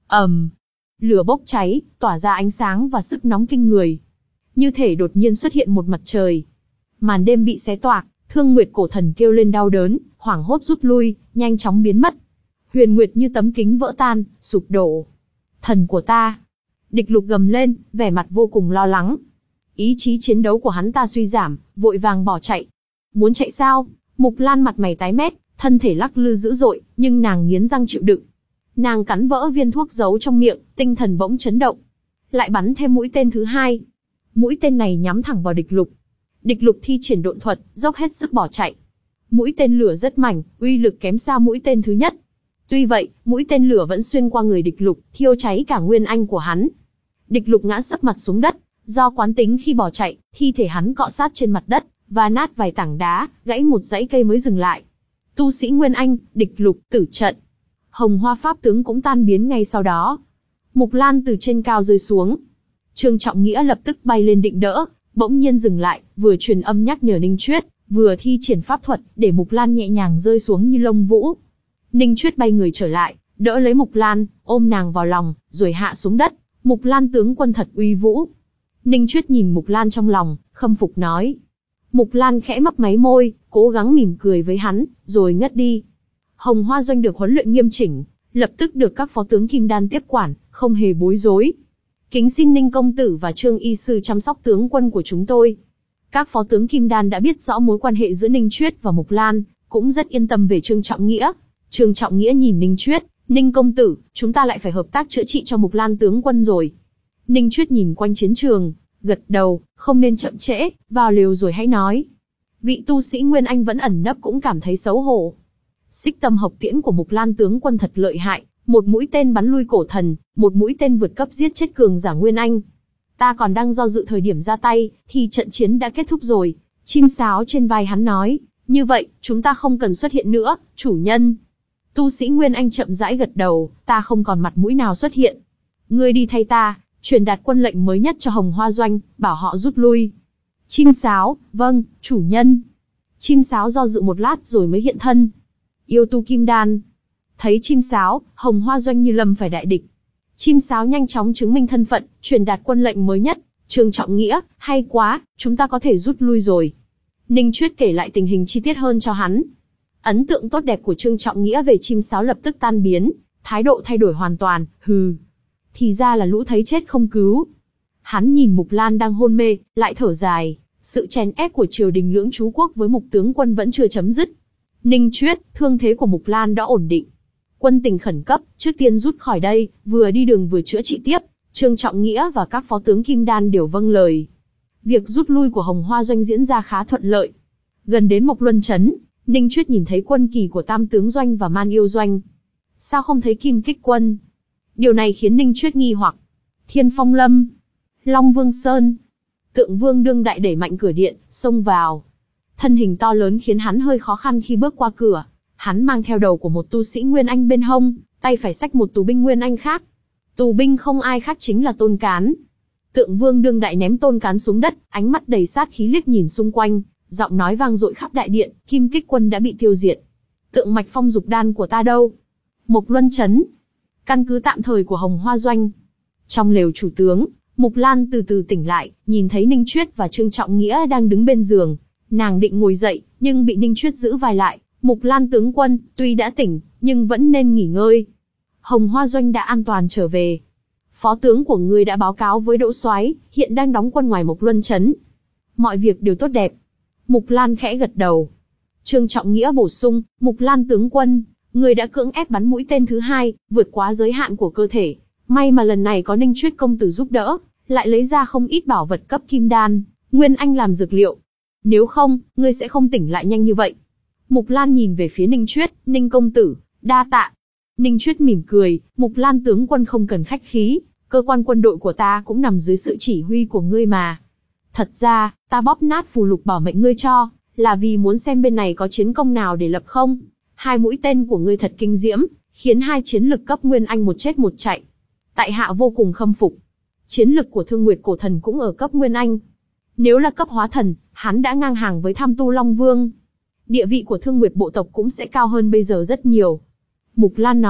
ầm, lửa bốc cháy, tỏa ra ánh sáng và sức nóng kinh người. Như thể đột nhiên xuất hiện một mặt trời. Màn đêm bị xé toạc, Thương Nguyệt cổ thần kêu lên đau đớn, hoảng hốt rút lui, nhanh chóng biến mất. Huyền Nguyệt như tấm kính vỡ tan, sụp đổ. Thần của ta! Địch Lục gầm lên, vẻ mặt vô cùng lo lắng. Ý chí chiến đấu của hắn ta suy giảm, vội vàng bỏ chạy. Muốn chạy sao? Mục Lan mặt mày tái mét, thân thể lắc lư dữ dội, nhưng nàng nghiến răng chịu đựng. Nàng cắn vỡ viên thuốc giấu trong miệng, tinh thần bỗng chấn động. Lại bắn thêm mũi tên thứ hai. Mũi tên này nhắm thẳng vào Địch Lục. Địch Lục thi triển độn thuật, dốc hết sức bỏ chạy. Mũi tên lửa rất mảnh, uy lực kém xa mũi tên thứ nhất. Tuy vậy, mũi tên lửa vẫn xuyên qua người Địch Lục, thiêu cháy cả nguyên anh của hắn. Địch Lục ngã sấp mặt xuống đất, do quán tính khi bỏ chạy, thi thể hắn cọ sát trên mặt đất, và nát vài tảng đá, gãy một dãy cây mới dừng lại. Tu sĩ Nguyên Anh, Địch Lục, tử trận. Hồng Hoa Pháp tướng cũng tan biến ngay sau đó. Mục Lan từ trên cao rơi xuống. Trương Trọng Nghĩa lập tức bay lên định đỡ, bỗng nhiên dừng lại, vừa truyền âm nhắc nhở Ninh Chuyết, vừa thi triển pháp thuật, để Mục Lan nhẹ nhàng rơi xuống như lông vũ. Ninh Chuyết bay người trở lại, đỡ lấy Mục Lan, ôm nàng vào lòng, rồi hạ xuống đất. Mục Lan tướng quân thật uy vũ. Ninh Chuyết nhìn Mục Lan trong lòng, khâm phục nói. Mục Lan khẽ mấp máy môi, cố gắng mỉm cười với hắn, rồi ngất đi. Hồng Hoa Doanh được huấn luyện nghiêm chỉnh, lập tức được các phó tướng Kim Đan tiếp quản, không hề bối rối. Kính xin Ninh công tử và Trương y sư chăm sóc tướng quân của chúng tôi. Các phó tướng Kim Đan đã biết rõ mối quan hệ giữa Ninh Chuyết và Mục Lan, cũng rất yên tâm về Trương Trọng Nghĩa. Trương Trọng Nghĩa nhìn Ninh Chuyết, Ninh công tử, chúng ta lại phải hợp tác chữa trị cho Mục Lan tướng quân rồi. Ninh Chuyết nhìn quanh chiến trường, gật đầu, không nên chậm trễ, vào lều rồi hãy nói. Vị tu sĩ Nguyên Anh vẫn ẩn nấp cũng cảm thấy xấu hổ. Xích Tâm Hộc Tiễn của Mục Lan tướng quân thật lợi hại, một mũi tên bắn lui cổ thần, một mũi tên vượt cấp giết chết cường giả Nguyên Anh. Ta còn đang do dự thời điểm ra tay, thì trận chiến đã kết thúc rồi. Chim sáo trên vai hắn nói, như vậy, chúng ta không cần xuất hiện nữa, chủ nhân. Tu sĩ Nguyên Anh chậm rãi gật đầu, ta không còn mặt mũi nào xuất hiện. Ngươi đi thay ta, truyền đạt quân lệnh mới nhất cho Hồng Hoa Doanh, bảo họ rút lui. Chim sáo, vâng, chủ nhân. Chim sáo do dự một lát rồi mới hiện thân. Yêu tu Kim Đan. Thấy chim sáo, Hồng Hoa Doanh như lâm phải đại địch. Chim sáo nhanh chóng chứng minh thân phận, truyền đạt quân lệnh mới nhất. Trương Trọng Nghĩa, hay quá, chúng ta có thể rút lui rồi. Ninh Chuyết kể lại tình hình chi tiết hơn cho hắn. Ấn tượng tốt đẹp của Trương Trọng Nghĩa về chim sáo lập tức tan biến, thái độ thay đổi hoàn toàn, hừ. Thì ra là lũ thấy chết không cứu. Hắn nhìn Mục Lan đang hôn mê, lại thở dài, sự chèn ép của triều đình Lưỡng Chú Quốc với Mục tướng quân vẫn chưa chấm dứt. Ninh Chuyết, thương thế của Mục Lan đã ổn định. Quân tình khẩn cấp, trước tiên rút khỏi đây, vừa đi đường vừa chữa trị tiếp. Trương Trọng Nghĩa và các phó tướng Kim Đan đều vâng lời. Việc rút lui của Hồng Hoa Doanh diễn ra khá thuận lợi. Gần đến Mộc Luân Trấn, Ninh Chuyết nhìn thấy quân kỳ của Tam Tướng Doanh và Man Yêu Doanh. Sao không thấy Kim Kích Quân? Điều này khiến Ninh Chuyết nghi hoặc. Thiên Phong Lâm, Long Vương Sơn, Tượng Vương đương đại đẩy mạnh cửa điện, xông vào. Thân hình to lớn khiến hắn hơi khó khăn khi bước qua cửa. Hắn mang theo đầu của một tu sĩ Nguyên Anh bên hông, tay phải xách một tù binh Nguyên Anh khác. Tù binh không ai khác chính là Tôn Cán. Tượng Vương đương đại ném Tôn Cán xuống đất, ánh mắt đầy sát khí liếc nhìn xung quanh, giọng nói vang dội khắp đại điện, Kim Kích Quân đã bị tiêu diệt. Tượng mạch phong dục đan của ta đâu? Mộc Luân Trấn, căn cứ tạm thời của Hồng Hoa Doanh. Trong lều chủ tướng, Mục Lan từ từ tỉnh lại, nhìn thấy Ninh Chuyết và Trương Trọng Nghĩa đang đứng bên giường. Nàng định ngồi dậy, nhưng bị Ninh Chuyết giữ vai lại. Mục Lan tướng quân, tuy đã tỉnh, nhưng vẫn nên nghỉ ngơi. Hồng Hoa Doanh đã an toàn trở về. Phó tướng của ngươi đã báo cáo với Đỗ Soái, hiện đang đóng quân ngoài Mộc Luân Trấn. Mọi việc đều tốt đẹp. Mục Lan khẽ gật đầu. Trương Trọng Nghĩa bổ sung, Mục Lan tướng quân, ngươi đã cưỡng ép bắn mũi tên thứ hai, vượt quá giới hạn của cơ thể. May mà lần này có Ninh Chuyết công tử giúp đỡ, lại lấy ra không ít bảo vật cấp kim đan, Nguyên Anh làm dược liệu. Nếu không, ngươi sẽ không tỉnh lại nhanh như vậy. Mục Lan nhìn về phía Ninh Chuyết, Ninh công tử, đa tạ. Ninh Chuyết mỉm cười, Mục Lan tướng quân không cần khách khí, cơ quan quân đội của ta cũng nằm dưới sự chỉ huy của ngươi mà. Thật ra, ta bóp nát phù lục bảo mệnh ngươi cho, là vì muốn xem bên này có chiến công nào để lập không. Hai mũi tên của ngươi thật kinh diễm, khiến hai chiến lực cấp Nguyên Anh một chết một chạy. Tại hạ vô cùng khâm phục. Chiến lực của Thương Nguyệt cổ thần cũng ở cấp Nguyên Anh. Nếu là cấp hóa thần, hắn đã ngang hàng với Tham Tu Long Vương. Địa vị của Thương Nguyệt bộ tộc cũng sẽ cao hơn bây giờ rất nhiều. Mục Lan nói,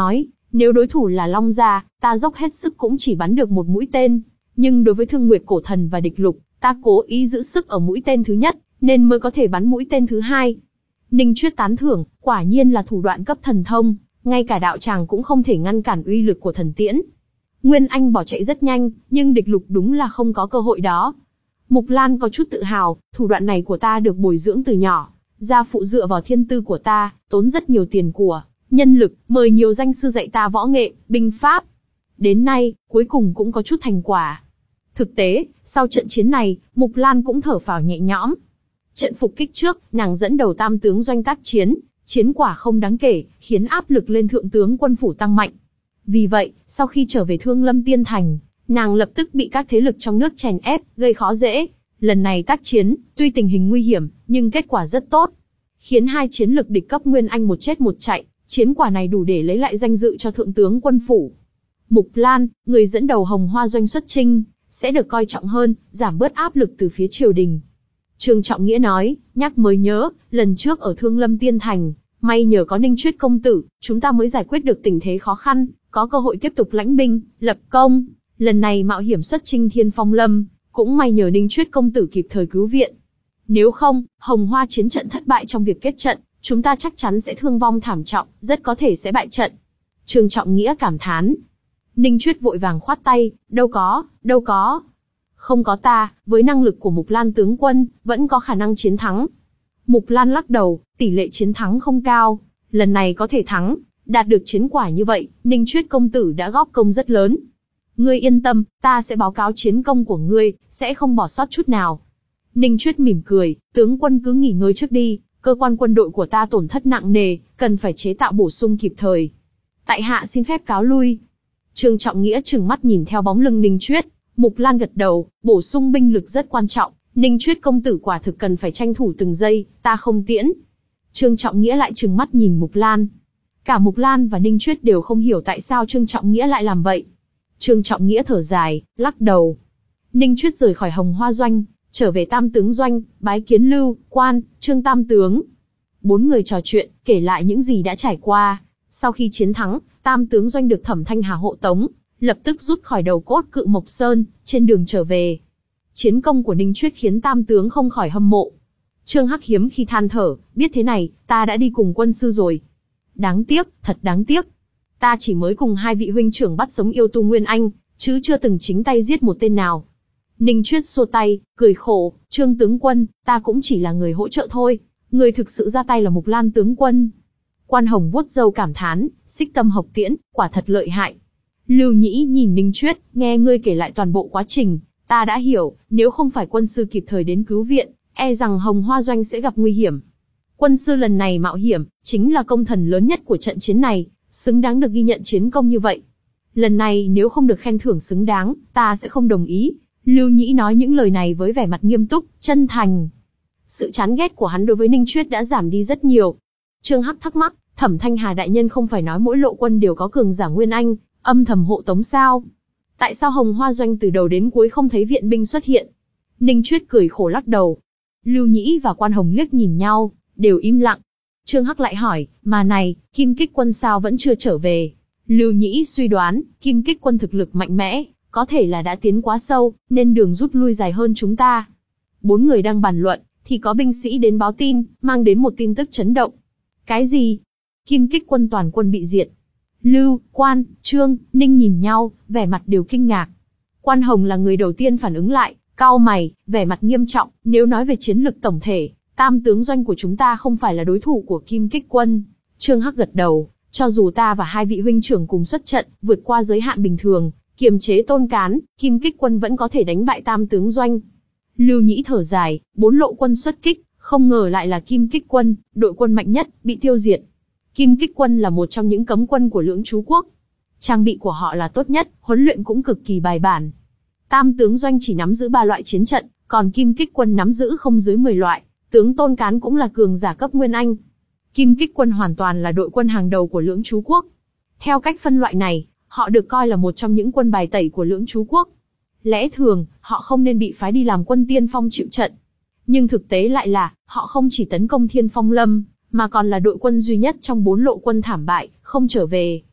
Nếu đối thủ là Long Gia, ta dốc hết sức cũng chỉ bắn được một mũi tên. Nhưng đối với Thương Nguyệt Cổ Thần và Địch Lục, ta cố ý giữ sức ở mũi tên thứ nhất, nên mới có thể bắn mũi tên thứ hai. Ninh Chuyết tán thưởng, quả nhiên là thủ đoạn cấp thần thông, ngay cả đạo tràng cũng không thể ngăn cản uy lực của thần tiễn. Nguyên Anh bỏ chạy rất nhanh, nhưng Địch Lục đúng là không có cơ hội đó. Mục Lan có chút tự hào, thủ đoạn này của ta được bồi dưỡng từ nhỏ, gia phụ dựa vào thiên tư của ta, tốn rất nhiều tiền của, nhân lực, mời nhiều danh sư dạy ta võ nghệ, binh pháp. Đến nay, cuối cùng cũng có chút thành quả. Thực tế, sau trận chiến này, Mục Lan cũng thở phào nhẹ nhõm. Trận phục kích trước, nàng dẫn đầu tam tướng doanh tác chiến, chiến quả không đáng kể, khiến áp lực lên thượng tướng quân phủ tăng mạnh. Vì vậy, sau khi trở về Thương Lâm Tiên Thành, nàng lập tức bị các thế lực trong nước chèn ép, gây khó dễ. Lần này tác chiến, tuy tình hình nguy hiểm, nhưng kết quả rất tốt. Khiến hai chiến lực địch cấp Nguyên Anh một chết một chạy, chiến quả này đủ để lấy lại danh dự cho thượng tướng quân phủ. Mục Lan, người dẫn đầu Hồng Hoa doanh xuất chinh, sẽ được coi trọng hơn, giảm bớt áp lực từ phía triều đình. Trương Trọng Nghĩa nói, nhắc mới nhớ, lần trước ở Thương Lâm Tiên Thành, may nhờ có Ninh Chuyết công tử, chúng ta mới giải quyết được tình thế khó khăn, có cơ hội tiếp tục lãnh binh, lập công. Lần này mạo hiểm xuất chinh Thiên Phong Lâm, cũng may nhờ Ninh Chuyết công tử kịp thời cứu viện. Nếu không, Hồng Hoa chiến trận thất bại trong việc kết trận, chúng ta chắc chắn sẽ thương vong thảm trọng, rất có thể sẽ bại trận. Trương Trọng Nghĩa cảm thán. Ninh Chuyết vội vàng khoát tay, đâu có, đâu có. Không có ta, với năng lực của Mục Lan tướng quân, vẫn có khả năng chiến thắng. Mục Lan lắc đầu, tỷ lệ chiến thắng không cao, lần này có thể thắng, đạt được chiến quả như vậy, Ninh Chuyết công tử đã góp công rất lớn. Ngươi yên tâm, ta sẽ báo cáo chiến công của ngươi, sẽ không bỏ sót chút nào. Ninh Chuyết mỉm cười, tướng quân cứ nghỉ ngơi trước đi, cơ quan quân đội của ta tổn thất nặng nề, cần phải chế tạo bổ sung kịp thời. Tại hạ xin phép cáo lui. Trương Trọng Nghĩa trừng mắt nhìn theo bóng lưng Ninh Chuyết, Mục Lan gật đầu, bổ sung binh lực rất quan trọng, Ninh Chuyết công tử quả thực cần phải tranh thủ từng giây, ta không tiễn. Trương Trọng Nghĩa lại trừng mắt nhìn Mục Lan. Cả Mục Lan và Ninh Chuyết đều không hiểu tại sao Trương Trọng Nghĩa lại làm vậy. Trương Trọng Nghĩa thở dài, lắc đầu. Ninh Chuyết rời khỏi Hồng Hoa doanh, trở về Tam tướng doanh, bái kiến Lưu, Quan, Trương tam tướng. Bốn người trò chuyện, kể lại những gì đã trải qua. Sau khi chiến thắng, Tam tướng doanh được Thẩm Thanh Hà hộ tống, lập tức rút khỏi đầu cốt Cự Mộc Sơn, trên đường trở về. Chiến công của Ninh Chuyết khiến Tam tướng không khỏi hâm mộ. Trương Hắc hiếm khi than thở, biết thế này, ta đã đi cùng quân sư rồi. Đáng tiếc, thật đáng tiếc. Ta chỉ mới cùng hai vị huynh trưởng bắt sống yêu tu Nguyên Anh, chứ chưa từng chính tay giết một tên nào. Ninh Chuyết xua tay, cười khổ, Trương tướng quân, ta cũng chỉ là người hỗ trợ thôi, người thực sự ra tay là Mục Lan tướng quân. Quan Hồng vuốt râu cảm thán, xích tâm học tiễn, quả thật lợi hại. Lưu Nhĩ nhìn Ninh Chuyết, nghe ngươi kể lại toàn bộ quá trình, ta đã hiểu, nếu không phải quân sư kịp thời đến cứu viện, e rằng Hồng Hoa doanh sẽ gặp nguy hiểm. Quân sư lần này mạo hiểm, chính là công thần lớn nhất của trận chiến này, xứng đáng được ghi nhận chiến công như vậy. Lần này nếu không được khen thưởng xứng đáng, ta sẽ không đồng ý. Lưu Nhĩ nói những lời này với vẻ mặt nghiêm túc, chân thành. Sự chán ghét của hắn đối với Ninh Chuyết đã giảm đi rất nhiều. Trương Hắc thắc mắc, Thẩm Thanh Hà đại nhân không phải nói mỗi lộ quân đều có cường giả Nguyên Anh, âm thầm hộ tống sao? Tại sao Hồng Hoa doanh từ đầu đến cuối không thấy viện binh xuất hiện? Ninh Chuyết cười khổ lắc đầu. Lưu Nhĩ và Quan Hồng liếc nhìn nhau, đều im lặng. Trương Hắc lại hỏi, mà này, Kim Kích quân sao vẫn chưa trở về? Lưu Nhĩ suy đoán, Kim Kích quân thực lực mạnh mẽ, có thể là đã tiến quá sâu, nên đường rút lui dài hơn chúng ta. Bốn người đang bàn luận, thì có binh sĩ đến báo tin, mang đến một tin tức chấn động. Cái gì? Kim Kích quân toàn quân bị diệt. Lưu, Quan, Trương, Ninh nhìn nhau, vẻ mặt đều kinh ngạc. Quan Hồng là người đầu tiên phản ứng lại, cau mày, vẻ mặt nghiêm trọng, nếu nói về chiến lực tổng thể, Tam tướng doanh của chúng ta không phải là đối thủ của Kim Kích quân. Trương Hắc gật đầu, cho dù ta và hai vị huynh trưởng cùng xuất trận, vượt qua giới hạn bình thường, kiềm chế Tôn Cán, Kim Kích quân vẫn có thể đánh bại Tam tướng doanh. Lưu Nhĩ thở dài, bốn lộ quân xuất kích, không ngờ lại là Kim Kích quân, đội quân mạnh nhất, bị tiêu diệt. Kim Kích quân là một trong những cấm quân của Lưỡng Chú quốc. Trang bị của họ là tốt nhất, huấn luyện cũng cực kỳ bài bản. Tam tướng doanh chỉ nắm giữ ba loại chiến trận, còn Kim Kích quân nắm giữ không dưới mười loại, tướng Tôn Cán cũng là cường giả cấp Nguyên Anh. Kim Kích quân hoàn toàn là đội quân hàng đầu của Lưỡng Chú quốc. Theo cách phân loại này, họ được coi là một trong những quân bài tẩy của Lưỡng Chú quốc. Lẽ thường, họ không nên bị phái đi làm quân tiên phong chịu trận. Nhưng thực tế lại là, họ không chỉ tấn công Thiên Phong Lâm, mà còn là đội quân duy nhất trong bốn lộ quân thảm bại, không trở về.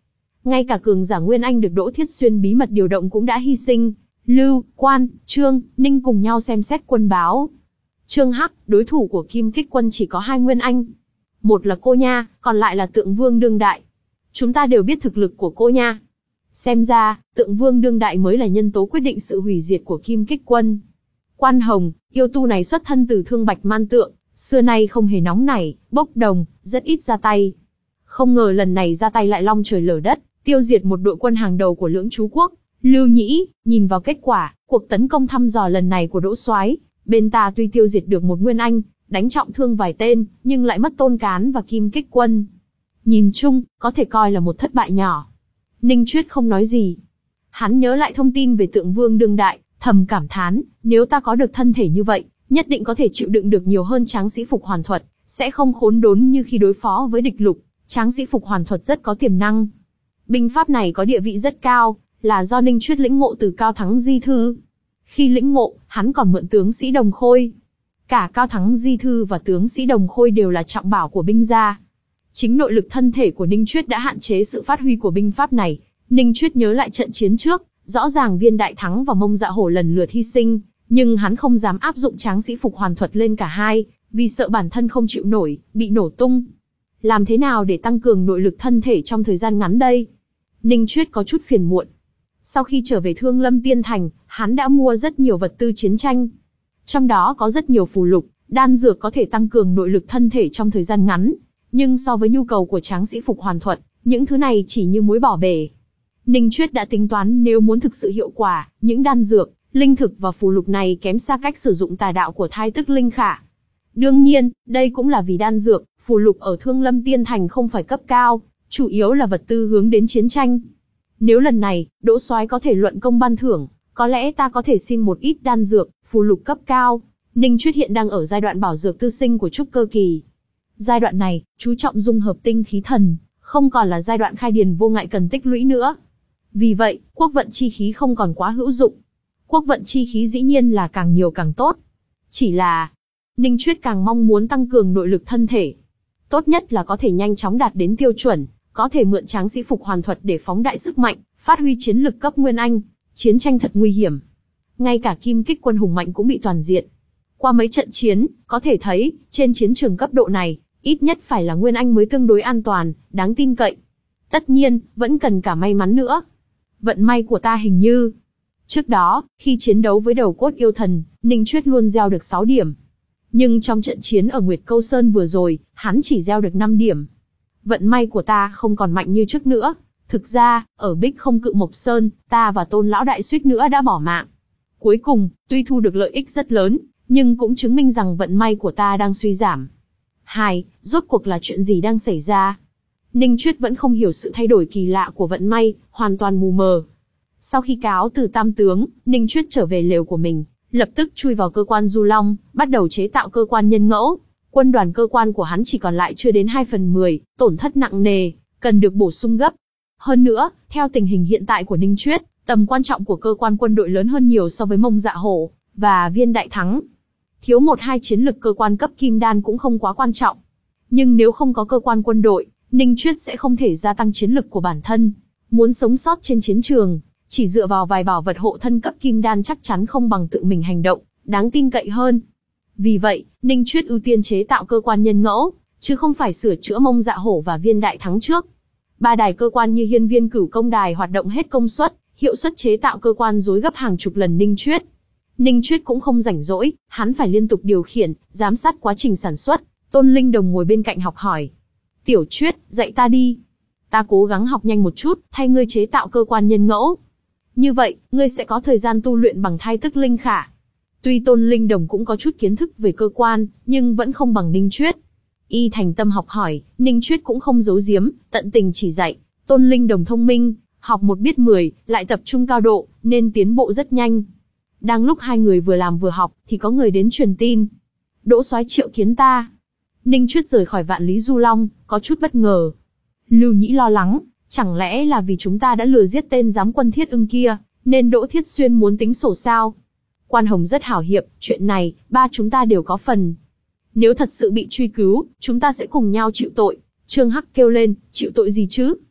Ngay cả cường giả Nguyên Anh được Đỗ Thiết Xuyên bí mật điều động cũng đã hy sinh. Lưu, Quan, Trương, Ninh cùng nhau xem xét quân báo. Trương Hắc, đối thủ của Kim Kích Quân chỉ có hai Nguyên Anh. Một là cô nha, còn lại là Tượng Vương đương đại. Chúng ta đều biết thực lực của cô nha. Xem ra, Tượng Vương đương đại mới là nhân tố quyết định sự hủy diệt của Kim Kích Quân. Quan Hồng, yêu tu này xuất thân từ Thương Bạch Man Tượng, xưa nay không hề nóng nảy, bốc đồng, rất ít ra tay. Không ngờ lần này ra tay lại long trời lở đất, tiêu diệt một đội quân hàng đầu của Lưỡng Chú Quốc. Lưu Nhĩ, nhìn vào kết quả, cuộc tấn công thăm dò lần này của Đỗ Soái, bên ta tuy tiêu diệt được một Nguyên Anh, đánh trọng thương vài tên, nhưng lại mất Tôn Cán và Kim Kích Quân. Nhìn chung, có thể coi là một thất bại nhỏ. Ninh Chuyết không nói gì. Hắn nhớ lại thông tin về Tượng Vương đương đại, thầm cảm thán, nếu ta có được thân thể như vậy, nhất định có thể chịu đựng được nhiều hơn Tráng Sĩ Phục Hoàn Thuật, sẽ không khốn đốn như khi đối phó với địch lục. Tráng Sĩ Phục Hoàn Thuật rất có tiềm năng. Binh pháp này có địa vị rất cao, là do Ninh Chuyết lĩnh ngộ từ Cao Thắng Di Thư. Khi lĩnh ngộ, hắn còn mượn tướng sĩ Đồng Khôi. Cả Cao Thắng Di Thư và tướng sĩ Đồng Khôi đều là trọng bảo của binh gia. Chính nội lực thân thể của Ninh Chuyết đã hạn chế sự phát huy của binh pháp này. Ninh Chuyết nhớ lại trận chiến trước, rõ ràng Viên Đại Thắng và Mông Dạ Hổ lần lượt hy sinh, nhưng hắn không dám áp dụng Tráng Sĩ Phục Hoàn Thuật lên cả hai, vì sợ bản thân không chịu nổi, bị nổ tung. Làm thế nào để tăng cường nội lực thân thể trong thời gian ngắn đây? Ninh Chuyết có chút phiền muộn. Sau khi trở về Thương Lâm Tiên Thành, hắn đã mua rất nhiều vật tư chiến tranh. Trong đó có rất nhiều phù lục, đan dược có thể tăng cường nội lực thân thể trong thời gian ngắn. Nhưng so với nhu cầu của Tráng Sĩ Phục Hoàn Thuật, những thứ này chỉ như muối bỏ bể. Ninh Chuyết đã tính toán nếu muốn thực sự hiệu quả, những đan dược, linh thực và phù lục này kém xa cách sử dụng tà đạo của Thai Tức Linh Khả. Đương nhiên, đây cũng là vì đan dược, phù lục ở Thương Lâm Tiên Thành không phải cấp cao, chủ yếu là vật tư hướng đến chiến tranh. Nếu lần này, Đỗ Soái có thể luận công ban thưởng, có lẽ ta có thể xin một ít đan dược, phù lục cấp cao. Ninh Chuyết hiện đang ở giai đoạn bảo dược tư sinh của trúc cơ kỳ. Giai đoạn này, chú trọng dung hợp tinh khí thần, không còn là giai đoạn khai điền vô ngại cần tích lũy nữa. Vì vậy, quốc vận chi khí không còn quá hữu dụng. Quốc vận chi khí dĩ nhiên là càng nhiều càng tốt. Chỉ là, Ninh Chuyết càng mong muốn tăng cường nội lực thân thể. Tốt nhất là có thể nhanh chóng đạt đến tiêu chuẩn, có thể mượn Tráng Sĩ Phục Hoàn Thuật để phóng đại sức mạnh, phát huy chiến lực cấp Nguyên Anh. Chiến tranh thật nguy hiểm. Ngay cả Kim Kích Quân hùng mạnh cũng bị toàn diện. Qua mấy trận chiến, có thể thấy, trên chiến trường cấp độ này, ít nhất phải là Nguyên Anh mới tương đối an toàn, đáng tin cậy. Tất nhiên, vẫn cần cả may mắn nữa. Vận may của ta hình như... Trước đó, khi chiến đấu với đầu cốt yêu thần, Ninh Chuyết luôn gieo được sáu điểm. Nhưng trong trận chiến ở Nguyệt Câu Sơn vừa rồi, hắn chỉ gieo được năm điểm. Vận may của ta không còn mạnh như trước nữa. Thực ra, ở Bích Không Cự Mộc Sơn, ta và Tôn Lão Đại suýt nữa đã bỏ mạng. Cuối cùng, tuy thu được lợi ích rất lớn, nhưng cũng chứng minh rằng vận may của ta đang suy giảm. Hai, rốt cuộc là chuyện gì đang xảy ra? Ninh Chuyết vẫn không hiểu sự thay đổi kỳ lạ của vận may, hoàn toàn mù mờ. Sau khi cáo từ Tam Tướng, Ninh Chuyết trở về lều của mình, lập tức chui vào cơ quan Du Long, bắt đầu chế tạo cơ quan nhân ngẫu. Quân đoàn cơ quan của hắn chỉ còn lại chưa đến hai phần mười, tổn thất nặng nề, cần được bổ sung gấp. Hơn nữa, theo tình hình hiện tại của Ninh Chuyết, tầm quan trọng của cơ quan quân đội lớn hơn nhiều so với Mông Dạ Hổ và Viên Đại Thắng. Thiếu một hai chiến lực cơ quan cấp kim đan cũng không quá quan trọng. Nhưng nếu không có cơ quan quân đội, Ninh Chuyết sẽ không thể gia tăng chiến lực của bản thân. Muốn sống sót trên chiến trường, chỉ dựa vào vài bảo vật hộ thân cấp kim đan chắc chắn không bằng tự mình hành động, đáng tin cậy hơn. Vì vậy, Ninh Chuyết ưu tiên chế tạo cơ quan nhân ngẫu, chứ không phải sửa chữa Mông Dạ Hổ và Viên Đại Thắng trước. Ba đài cơ quan như Hiên Viên Cửu Công Đài hoạt động hết công suất, hiệu suất chế tạo cơ quan rối gấp hàng chục lần Ninh Chuyết. Ninh Chuyết cũng không rảnh rỗi, hắn phải liên tục điều khiển, giám sát quá trình sản xuất. Tôn Linh Đồng ngồi bên cạnh học hỏi. Tiểu Chuyết, dạy ta đi. Ta cố gắng học nhanh một chút, thay ngươi chế tạo cơ quan nhân ngẫu. Như vậy, ngươi sẽ có thời gian tu luyện bằng Thai Tức Linh Khả. Tuy Tôn Linh Đồng cũng có chút kiến thức về cơ quan, nhưng vẫn không bằng Ninh Chuyết. Y thành tâm học hỏi, Ninh Chuyết cũng không giấu giếm, tận tình chỉ dạy. Tôn Linh Đồng thông minh, học một biết mười, lại tập trung cao độ, nên tiến bộ rất nhanh. Đang lúc hai người vừa làm vừa học, thì có người đến truyền tin. Đỗ Soái triệu kiến ta. Ninh Chuyết rời khỏi Vạn Lý Du Long, có chút bất ngờ. Lưu Nhĩ lo lắng, chẳng lẽ là vì chúng ta đã lừa giết tên giám quân Thiết Ưng kia, nên Đỗ Thiết Xuyên muốn tính sổ sao? Quan Hồng rất hảo hiệp, chuyện này, ba chúng ta đều có phần. Nếu thật sự bị truy cứu, chúng ta sẽ cùng nhau chịu tội. Trương Hắc kêu lên, chịu tội gì chứ?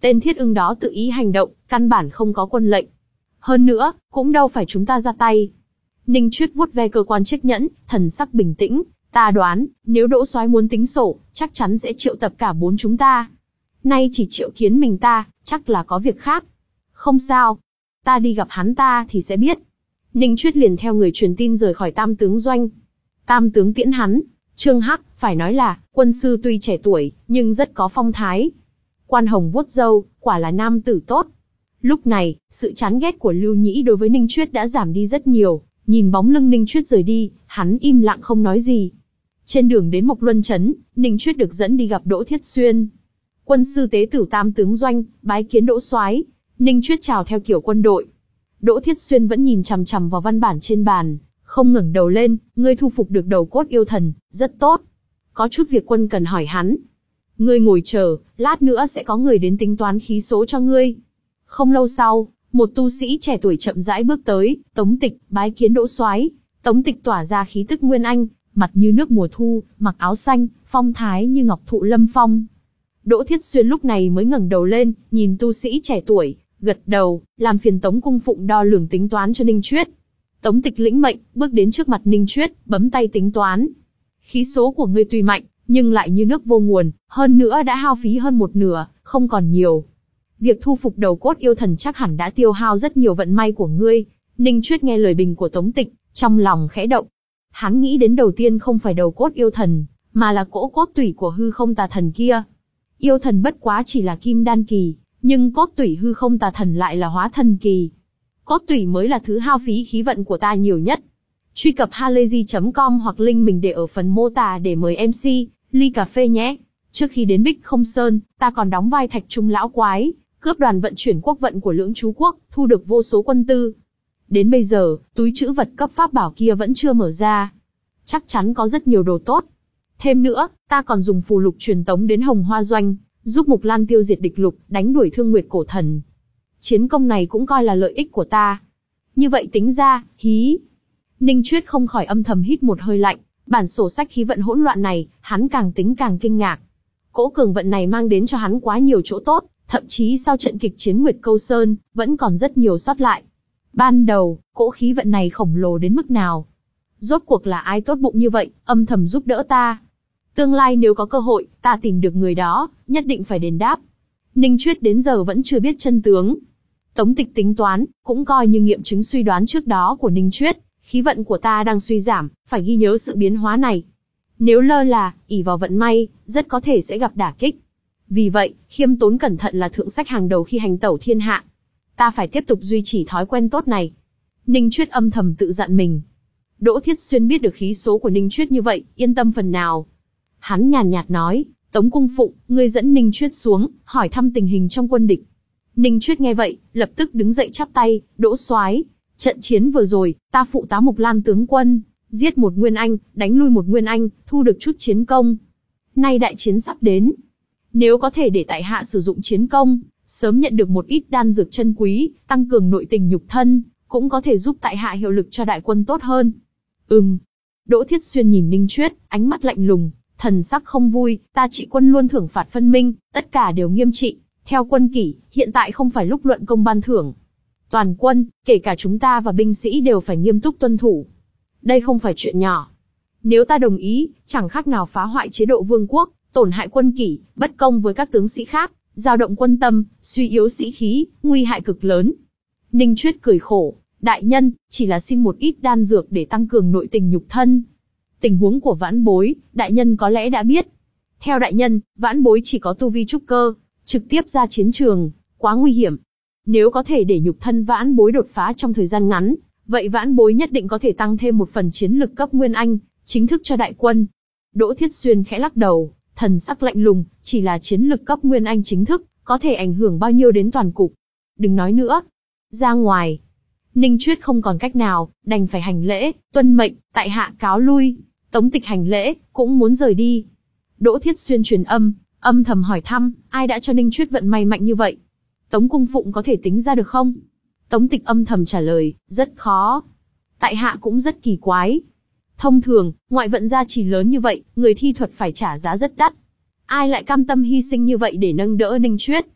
Tên thiết ưng đó tự ý hành động, căn bản không có quân lệnh. Hơn nữa, cũng đâu phải chúng ta ra tay. Ninh Chuyết vuốt ve cơ quan chiếc nhẫn, thần sắc bình tĩnh. Ta đoán, nếu Đỗ Soái muốn tính sổ, chắc chắn sẽ triệu tập cả bốn chúng ta. Nay chỉ triệu kiến mình ta, chắc là có việc khác. Không sao. Ta đi gặp hắn ta thì sẽ biết. Ninh Chuyết liền theo người truyền tin rời khỏi Tam tướng doanh. Tam tướng tiễn hắn. Trương Hắc, phải nói là, quân sư tuy trẻ tuổi, nhưng rất có phong thái. Quan Hồng vuốt râu, quả là nam tử tốt. Lúc này, sự chán ghét của Lưu Nhĩ đối với Ninh Chuyết đã giảm đi rất nhiều. Nhìn bóng lưng Ninh Chuyết rời đi, hắn im lặng không nói gì. Trên đường đến Mộc Luân Trấn, Ninh Chuyết được dẫn đi gặp Đỗ Thiết Xuyên. Quân sư tế tử Tam tướng doanh, bái kiến Đỗ Soái. Ninh Chuyết chào theo kiểu quân đội. Đỗ Thiết Xuyên vẫn nhìn chằm chằm vào văn bản trên bàn, không ngẩng đầu lên. Ngươi thu phục được đầu cốt yêu thần, rất tốt. Có chút việc quân cần hỏi hắn. Ngươi ngồi chờ, lát nữa sẽ có người đến tính toán khí số cho ngươi. Không lâu sau, một tu sĩ trẻ tuổi chậm rãi bước tới. Tống Tịch, bái kiến Đỗ Soái. Tống Tịch tỏa ra khí tức nguyên anh, mặt như nước mùa thu, mặc áo xanh, phong thái như ngọc thụ lâm phong. Đỗ Thiết Xuyên lúc này mới ngẩng đầu lên, nhìn tu sĩ trẻ tuổi, gật đầu, làm phiền Tống cung phụng đo lường tính toán cho Ninh Chuyết. Tống Tịch lĩnh mệnh, bước đến trước mặt Ninh Chuyết, bấm tay tính toán. Khí số của ngươi tuy mạnh, nhưng lại như nước vô nguồn, hơn nữa đã hao phí hơn một nửa, không còn nhiều. Việc thu phục đầu cốt yêu thần chắc hẳn đã tiêu hao rất nhiều vận may của ngươi. Ninh Chuyết nghe lời bình của Tống Tịch, trong lòng khẽ động. Hắn nghĩ đến đầu tiên không phải đầu cốt yêu thần, mà là cỗ cốt tủy của hư không tà thần kia. Yêu thần bất quá chỉ là kim đan kỳ, nhưng cốt tủy hư không tà thần lại là hóa thần kỳ. Cốt tủy mới là thứ hao phí khí vận của ta nhiều nhất. Truy cập halayzi chấm com hoặc link mình để ở phần mô tả để mời em xê, ly cà phê nhé. Trước khi đến Bích Không Sơn, ta còn đóng vai Thạch Trung lão quái, cướp đoàn vận chuyển quốc vận của Lưỡng Chú Quốc, thu được vô số quân tư. Đến bây giờ, túi trữ vật cấp pháp bảo kia vẫn chưa mở ra. Chắc chắn có rất nhiều đồ tốt. Thêm nữa, ta còn dùng phù lục truyền tống đến Hồng Hoa Doanh, giúp Mục Lan tiêu diệt địch lục, đánh đuổi Thương Nguyệt cổ thần. Chiến công này cũng coi là lợi ích của ta. Như vậy tính ra, hí. Ninh Chuyết không khỏi âm thầm hít một hơi lạnh, bản sổ sách khí vận hỗn loạn này, hắn càng tính càng kinh ngạc. Cỗ cường vận này mang đến cho hắn quá nhiều chỗ tốt, thậm chí sau trận kịch chiến Nguyệt Câu Sơn, vẫn còn rất nhiều sót lại. Ban đầu, cỗ khí vận này khổng lồ đến mức nào? Rốt cuộc là ai tốt bụng như vậy, âm thầm giúp đỡ ta? Tương lai nếu có cơ hội, ta tìm được người đó, nhất định phải đền đáp. Ninh Chuyết đến giờ vẫn chưa biết chân tướng. Tống Tịch tính toán, cũng coi như nghiệm chứng suy đoán trước đó của Ninh Chuyết, khí vận của ta đang suy giảm, phải ghi nhớ sự biến hóa này. Nếu lơ là, ỷ vào vận may, rất có thể sẽ gặp đả kích. Vì vậy, khiêm tốn cẩn thận là thượng sách hàng đầu khi hành tẩu thiên hạ. Ta phải tiếp tục duy trì thói quen tốt này. Ninh Chuyết âm thầm tự dặn mình. Đỗ Thiết Xuyên biết được khí số của Ninh Chuyết như vậy, yên tâm phần nào. Hắn nhàn nhạt nói, Tống cung phụng, ngươi dẫn Ninh Chuyết xuống, hỏi thăm tình hình trong quân địch. Ninh Chuyết nghe vậy, lập tức đứng dậy chắp tay, Đỗ Soái, trận chiến vừa rồi, ta phụ tá Mục Lan tướng quân, giết một Nguyên Anh, đánh lui một Nguyên Anh, thu được chút chiến công. Nay đại chiến sắp đến. Nếu có thể để tại hạ sử dụng chiến công, sớm nhận được một ít đan dược chân quý, tăng cường nội tình nhục thân, cũng có thể giúp tại hạ hiệu lực cho đại quân tốt hơn. Ừm. Đỗ Thiết Xuyên nhìn Ninh Chuyết, ánh mắt lạnh lùng, thần sắc không vui, ta trị quân luôn thưởng phạt phân minh, tất cả đều nghiêm trị. Theo quân kỷ, hiện tại không phải lúc luận công ban thưởng. Toàn quân, kể cả chúng ta và binh sĩ đều phải nghiêm túc tuân thủ. Đây không phải chuyện nhỏ. Nếu ta đồng ý, chẳng khác nào phá hoại chế độ vương quốc, tổn hại quân kỷ, bất công với các tướng sĩ khác, dao động quân tâm, suy yếu sĩ khí, nguy hại cực lớn. Ninh Chuyết cười khổ, đại nhân, chỉ là xin một ít đan dược để tăng cường nội tình nhục thân. Tình huống của vãn bối, đại nhân có lẽ đã biết. Theo đại nhân, vãn bối chỉ có tu vi trúc cơ, trực tiếp ra chiến trường, quá nguy hiểm. Nếu có thể để nhục thân vãn bối đột phá trong thời gian ngắn, vậy vãn bối nhất định có thể tăng thêm một phần chiến lực cấp Nguyên Anh, chính thức cho đại quân. Đỗ Thiết Xuyên khẽ lắc đầu, thần sắc lạnh lùng, chỉ là chiến lực cấp Nguyên Anh chính thức, có thể ảnh hưởng bao nhiêu đến toàn cục. Đừng nói nữa. Ra ngoài. Ninh Chuyết không còn cách nào, đành phải hành lễ, tuân mệnh, tại hạ cáo lui. Tống Tịch hành lễ, cũng muốn rời đi. Đỗ Thiết Xuyên truyền âm, âm thầm hỏi thăm, ai đã cho Ninh Chuyết vận may mạnh như vậy? Tống cung phụng có thể tính ra được không? Tống Tịch âm thầm trả lời, rất khó. Tại hạ cũng rất kỳ quái. Thông thường, ngoại vận gia trì lớn như vậy, người thi thuật phải trả giá rất đắt. Ai lại cam tâm hy sinh như vậy để nâng đỡ Ninh Chuyết?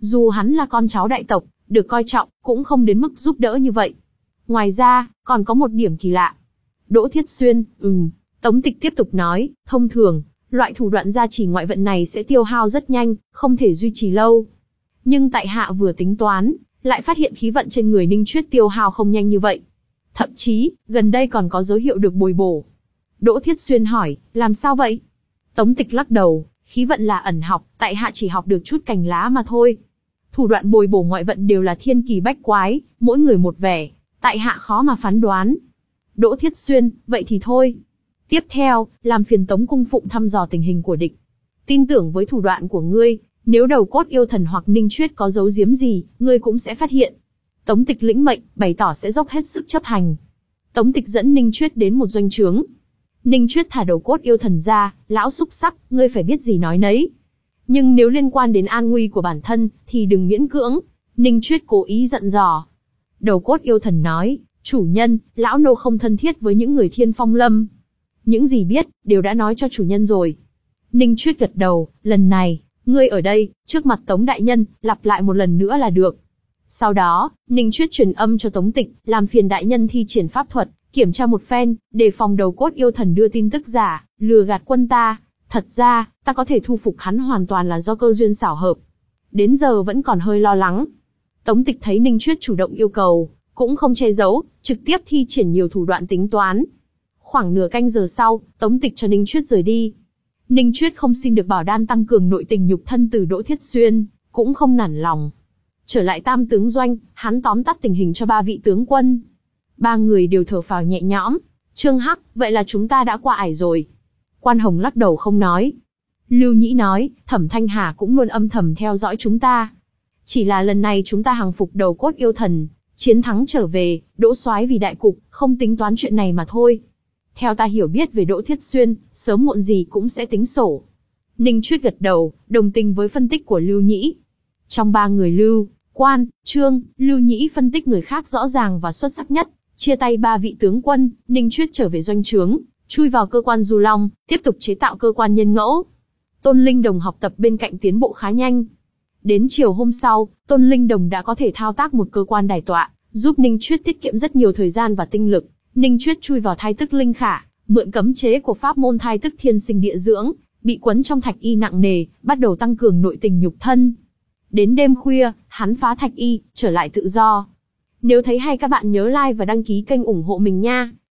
Dù hắn là con cháu đại tộc, được coi trọng, cũng không đến mức giúp đỡ như vậy. Ngoài ra, còn có một điểm kỳ lạ. Đỗ Thiết Xuyên, ừm, Tống Tịch tiếp tục nói, thông thường, loại thủ đoạn gia trì ngoại vận này sẽ tiêu hao rất nhanh, không thể duy trì lâu. Nhưng tại hạ vừa tính toán, lại phát hiện khí vận trên người Ninh Chuyết tiêu hao không nhanh như vậy. Thậm chí, gần đây còn có dấu hiệu được bồi bổ. Đỗ Thiết Xuyên hỏi, làm sao vậy? Tống Tịch lắc đầu, khí vận là ẩn học, tại hạ chỉ học được chút cành lá mà thôi. Thủ đoạn bồi bổ ngoại vận đều là thiên kỳ bách quái, mỗi người một vẻ, tại hạ khó mà phán đoán. Đỗ Thiết Xuyên, vậy thì thôi. Tiếp theo, làm phiền Tống Cung Phụng thăm dò tình hình của địch. Tin tưởng với thủ đoạn của ngươi, nếu đầu cốt yêu thần hoặc Ninh Chuyết có giấu giếm gì, ngươi cũng sẽ phát hiện. Tống Tịch lĩnh mệnh, bày tỏ sẽ dốc hết sức chấp hành. Tống Tịch dẫn Ninh Chuyết đến một doanh trướng. Ninh Chuyết thả đầu cốt yêu thần ra, lão xúc sắc, ngươi phải biết gì nói nấy. Nhưng nếu liên quan đến an nguy của bản thân, thì đừng miễn cưỡng. Ninh Chuyết cố ý dặn dò. Đầu cốt yêu thần nói, chủ nhân, lão nô không thân thiết với những người Thiên Phong Lâm. Những gì biết, đều đã nói cho chủ nhân rồi. Ninh Chuyết gật đầu, lần này, ngươi ở đây, trước mặt Tống đại nhân, lặp lại một lần nữa là được. Sau đó, Ninh Chuyết truyền âm cho Tống Tịch, làm phiền đại nhân thi triển pháp thuật, kiểm tra một phen, đề phòng đầu cốt yêu thần đưa tin tức giả, lừa gạt quân ta. Thật ra, ta có thể thu phục hắn hoàn toàn là do cơ duyên xảo hợp. Đến giờ vẫn còn hơi lo lắng. Tống Tịch thấy Ninh Chuyết chủ động yêu cầu, cũng không che giấu, trực tiếp thi triển nhiều thủ đoạn tính toán. Khoảng nửa canh giờ sau, Tống Tịch cho Ninh Chuyết rời đi. Ninh Chuyết không xin được bảo đan tăng cường nội tình nhục thân từ Đỗ Thiết Xuyên, cũng không nản lòng. Trở lại Tam tướng doanh, hắn tóm tắt tình hình cho ba vị tướng quân. Ba người đều thở phào nhẹ nhõm. Trương Hắc, vậy là chúng ta đã qua ải rồi. Quan Hồng lắc đầu không nói. Lưu Nhĩ nói, Thẩm Thanh Hà cũng luôn âm thầm theo dõi chúng ta. Chỉ là lần này chúng ta hàng phục đầu cốt yêu thần, chiến thắng trở về, Đỗ soái vì đại cục, không tính toán chuyện này mà thôi. Theo ta hiểu biết về Đỗ Thiết Xuyên, sớm muộn gì cũng sẽ tính sổ. Ninh Chuyết gật đầu, đồng tình với phân tích của Lưu Nhĩ. Trong ba người Lưu, Quan, Trương, Lưu Nhĩ phân tích người khác rõ ràng và xuất sắc nhất. Chia tay ba vị tướng quân, Ninh Chuyết trở về doanh trướng, chui vào cơ quan Du Long, tiếp tục chế tạo cơ quan nhân ngẫu. Tôn Linh Đồng học tập bên cạnh tiến bộ khá nhanh. Đến chiều hôm sau, Tôn Linh Đồng đã có thể thao tác một cơ quan đài tọa, giúp Ninh Chuyết tiết kiệm rất nhiều thời gian và tinh lực. Ninh Chuyết chui vào thai tức linh khả, mượn cấm chế của pháp môn thai tức thiên sinh địa dưỡng, bị quấn trong thạch y nặng nề, bắt đầu tăng cường nội tình nhục thân. Đến đêm khuya, hắn phá thạch y, trở lại tự do. Nếu thấy hay các bạn nhớ like và đăng ký kênh ủng hộ mình nha.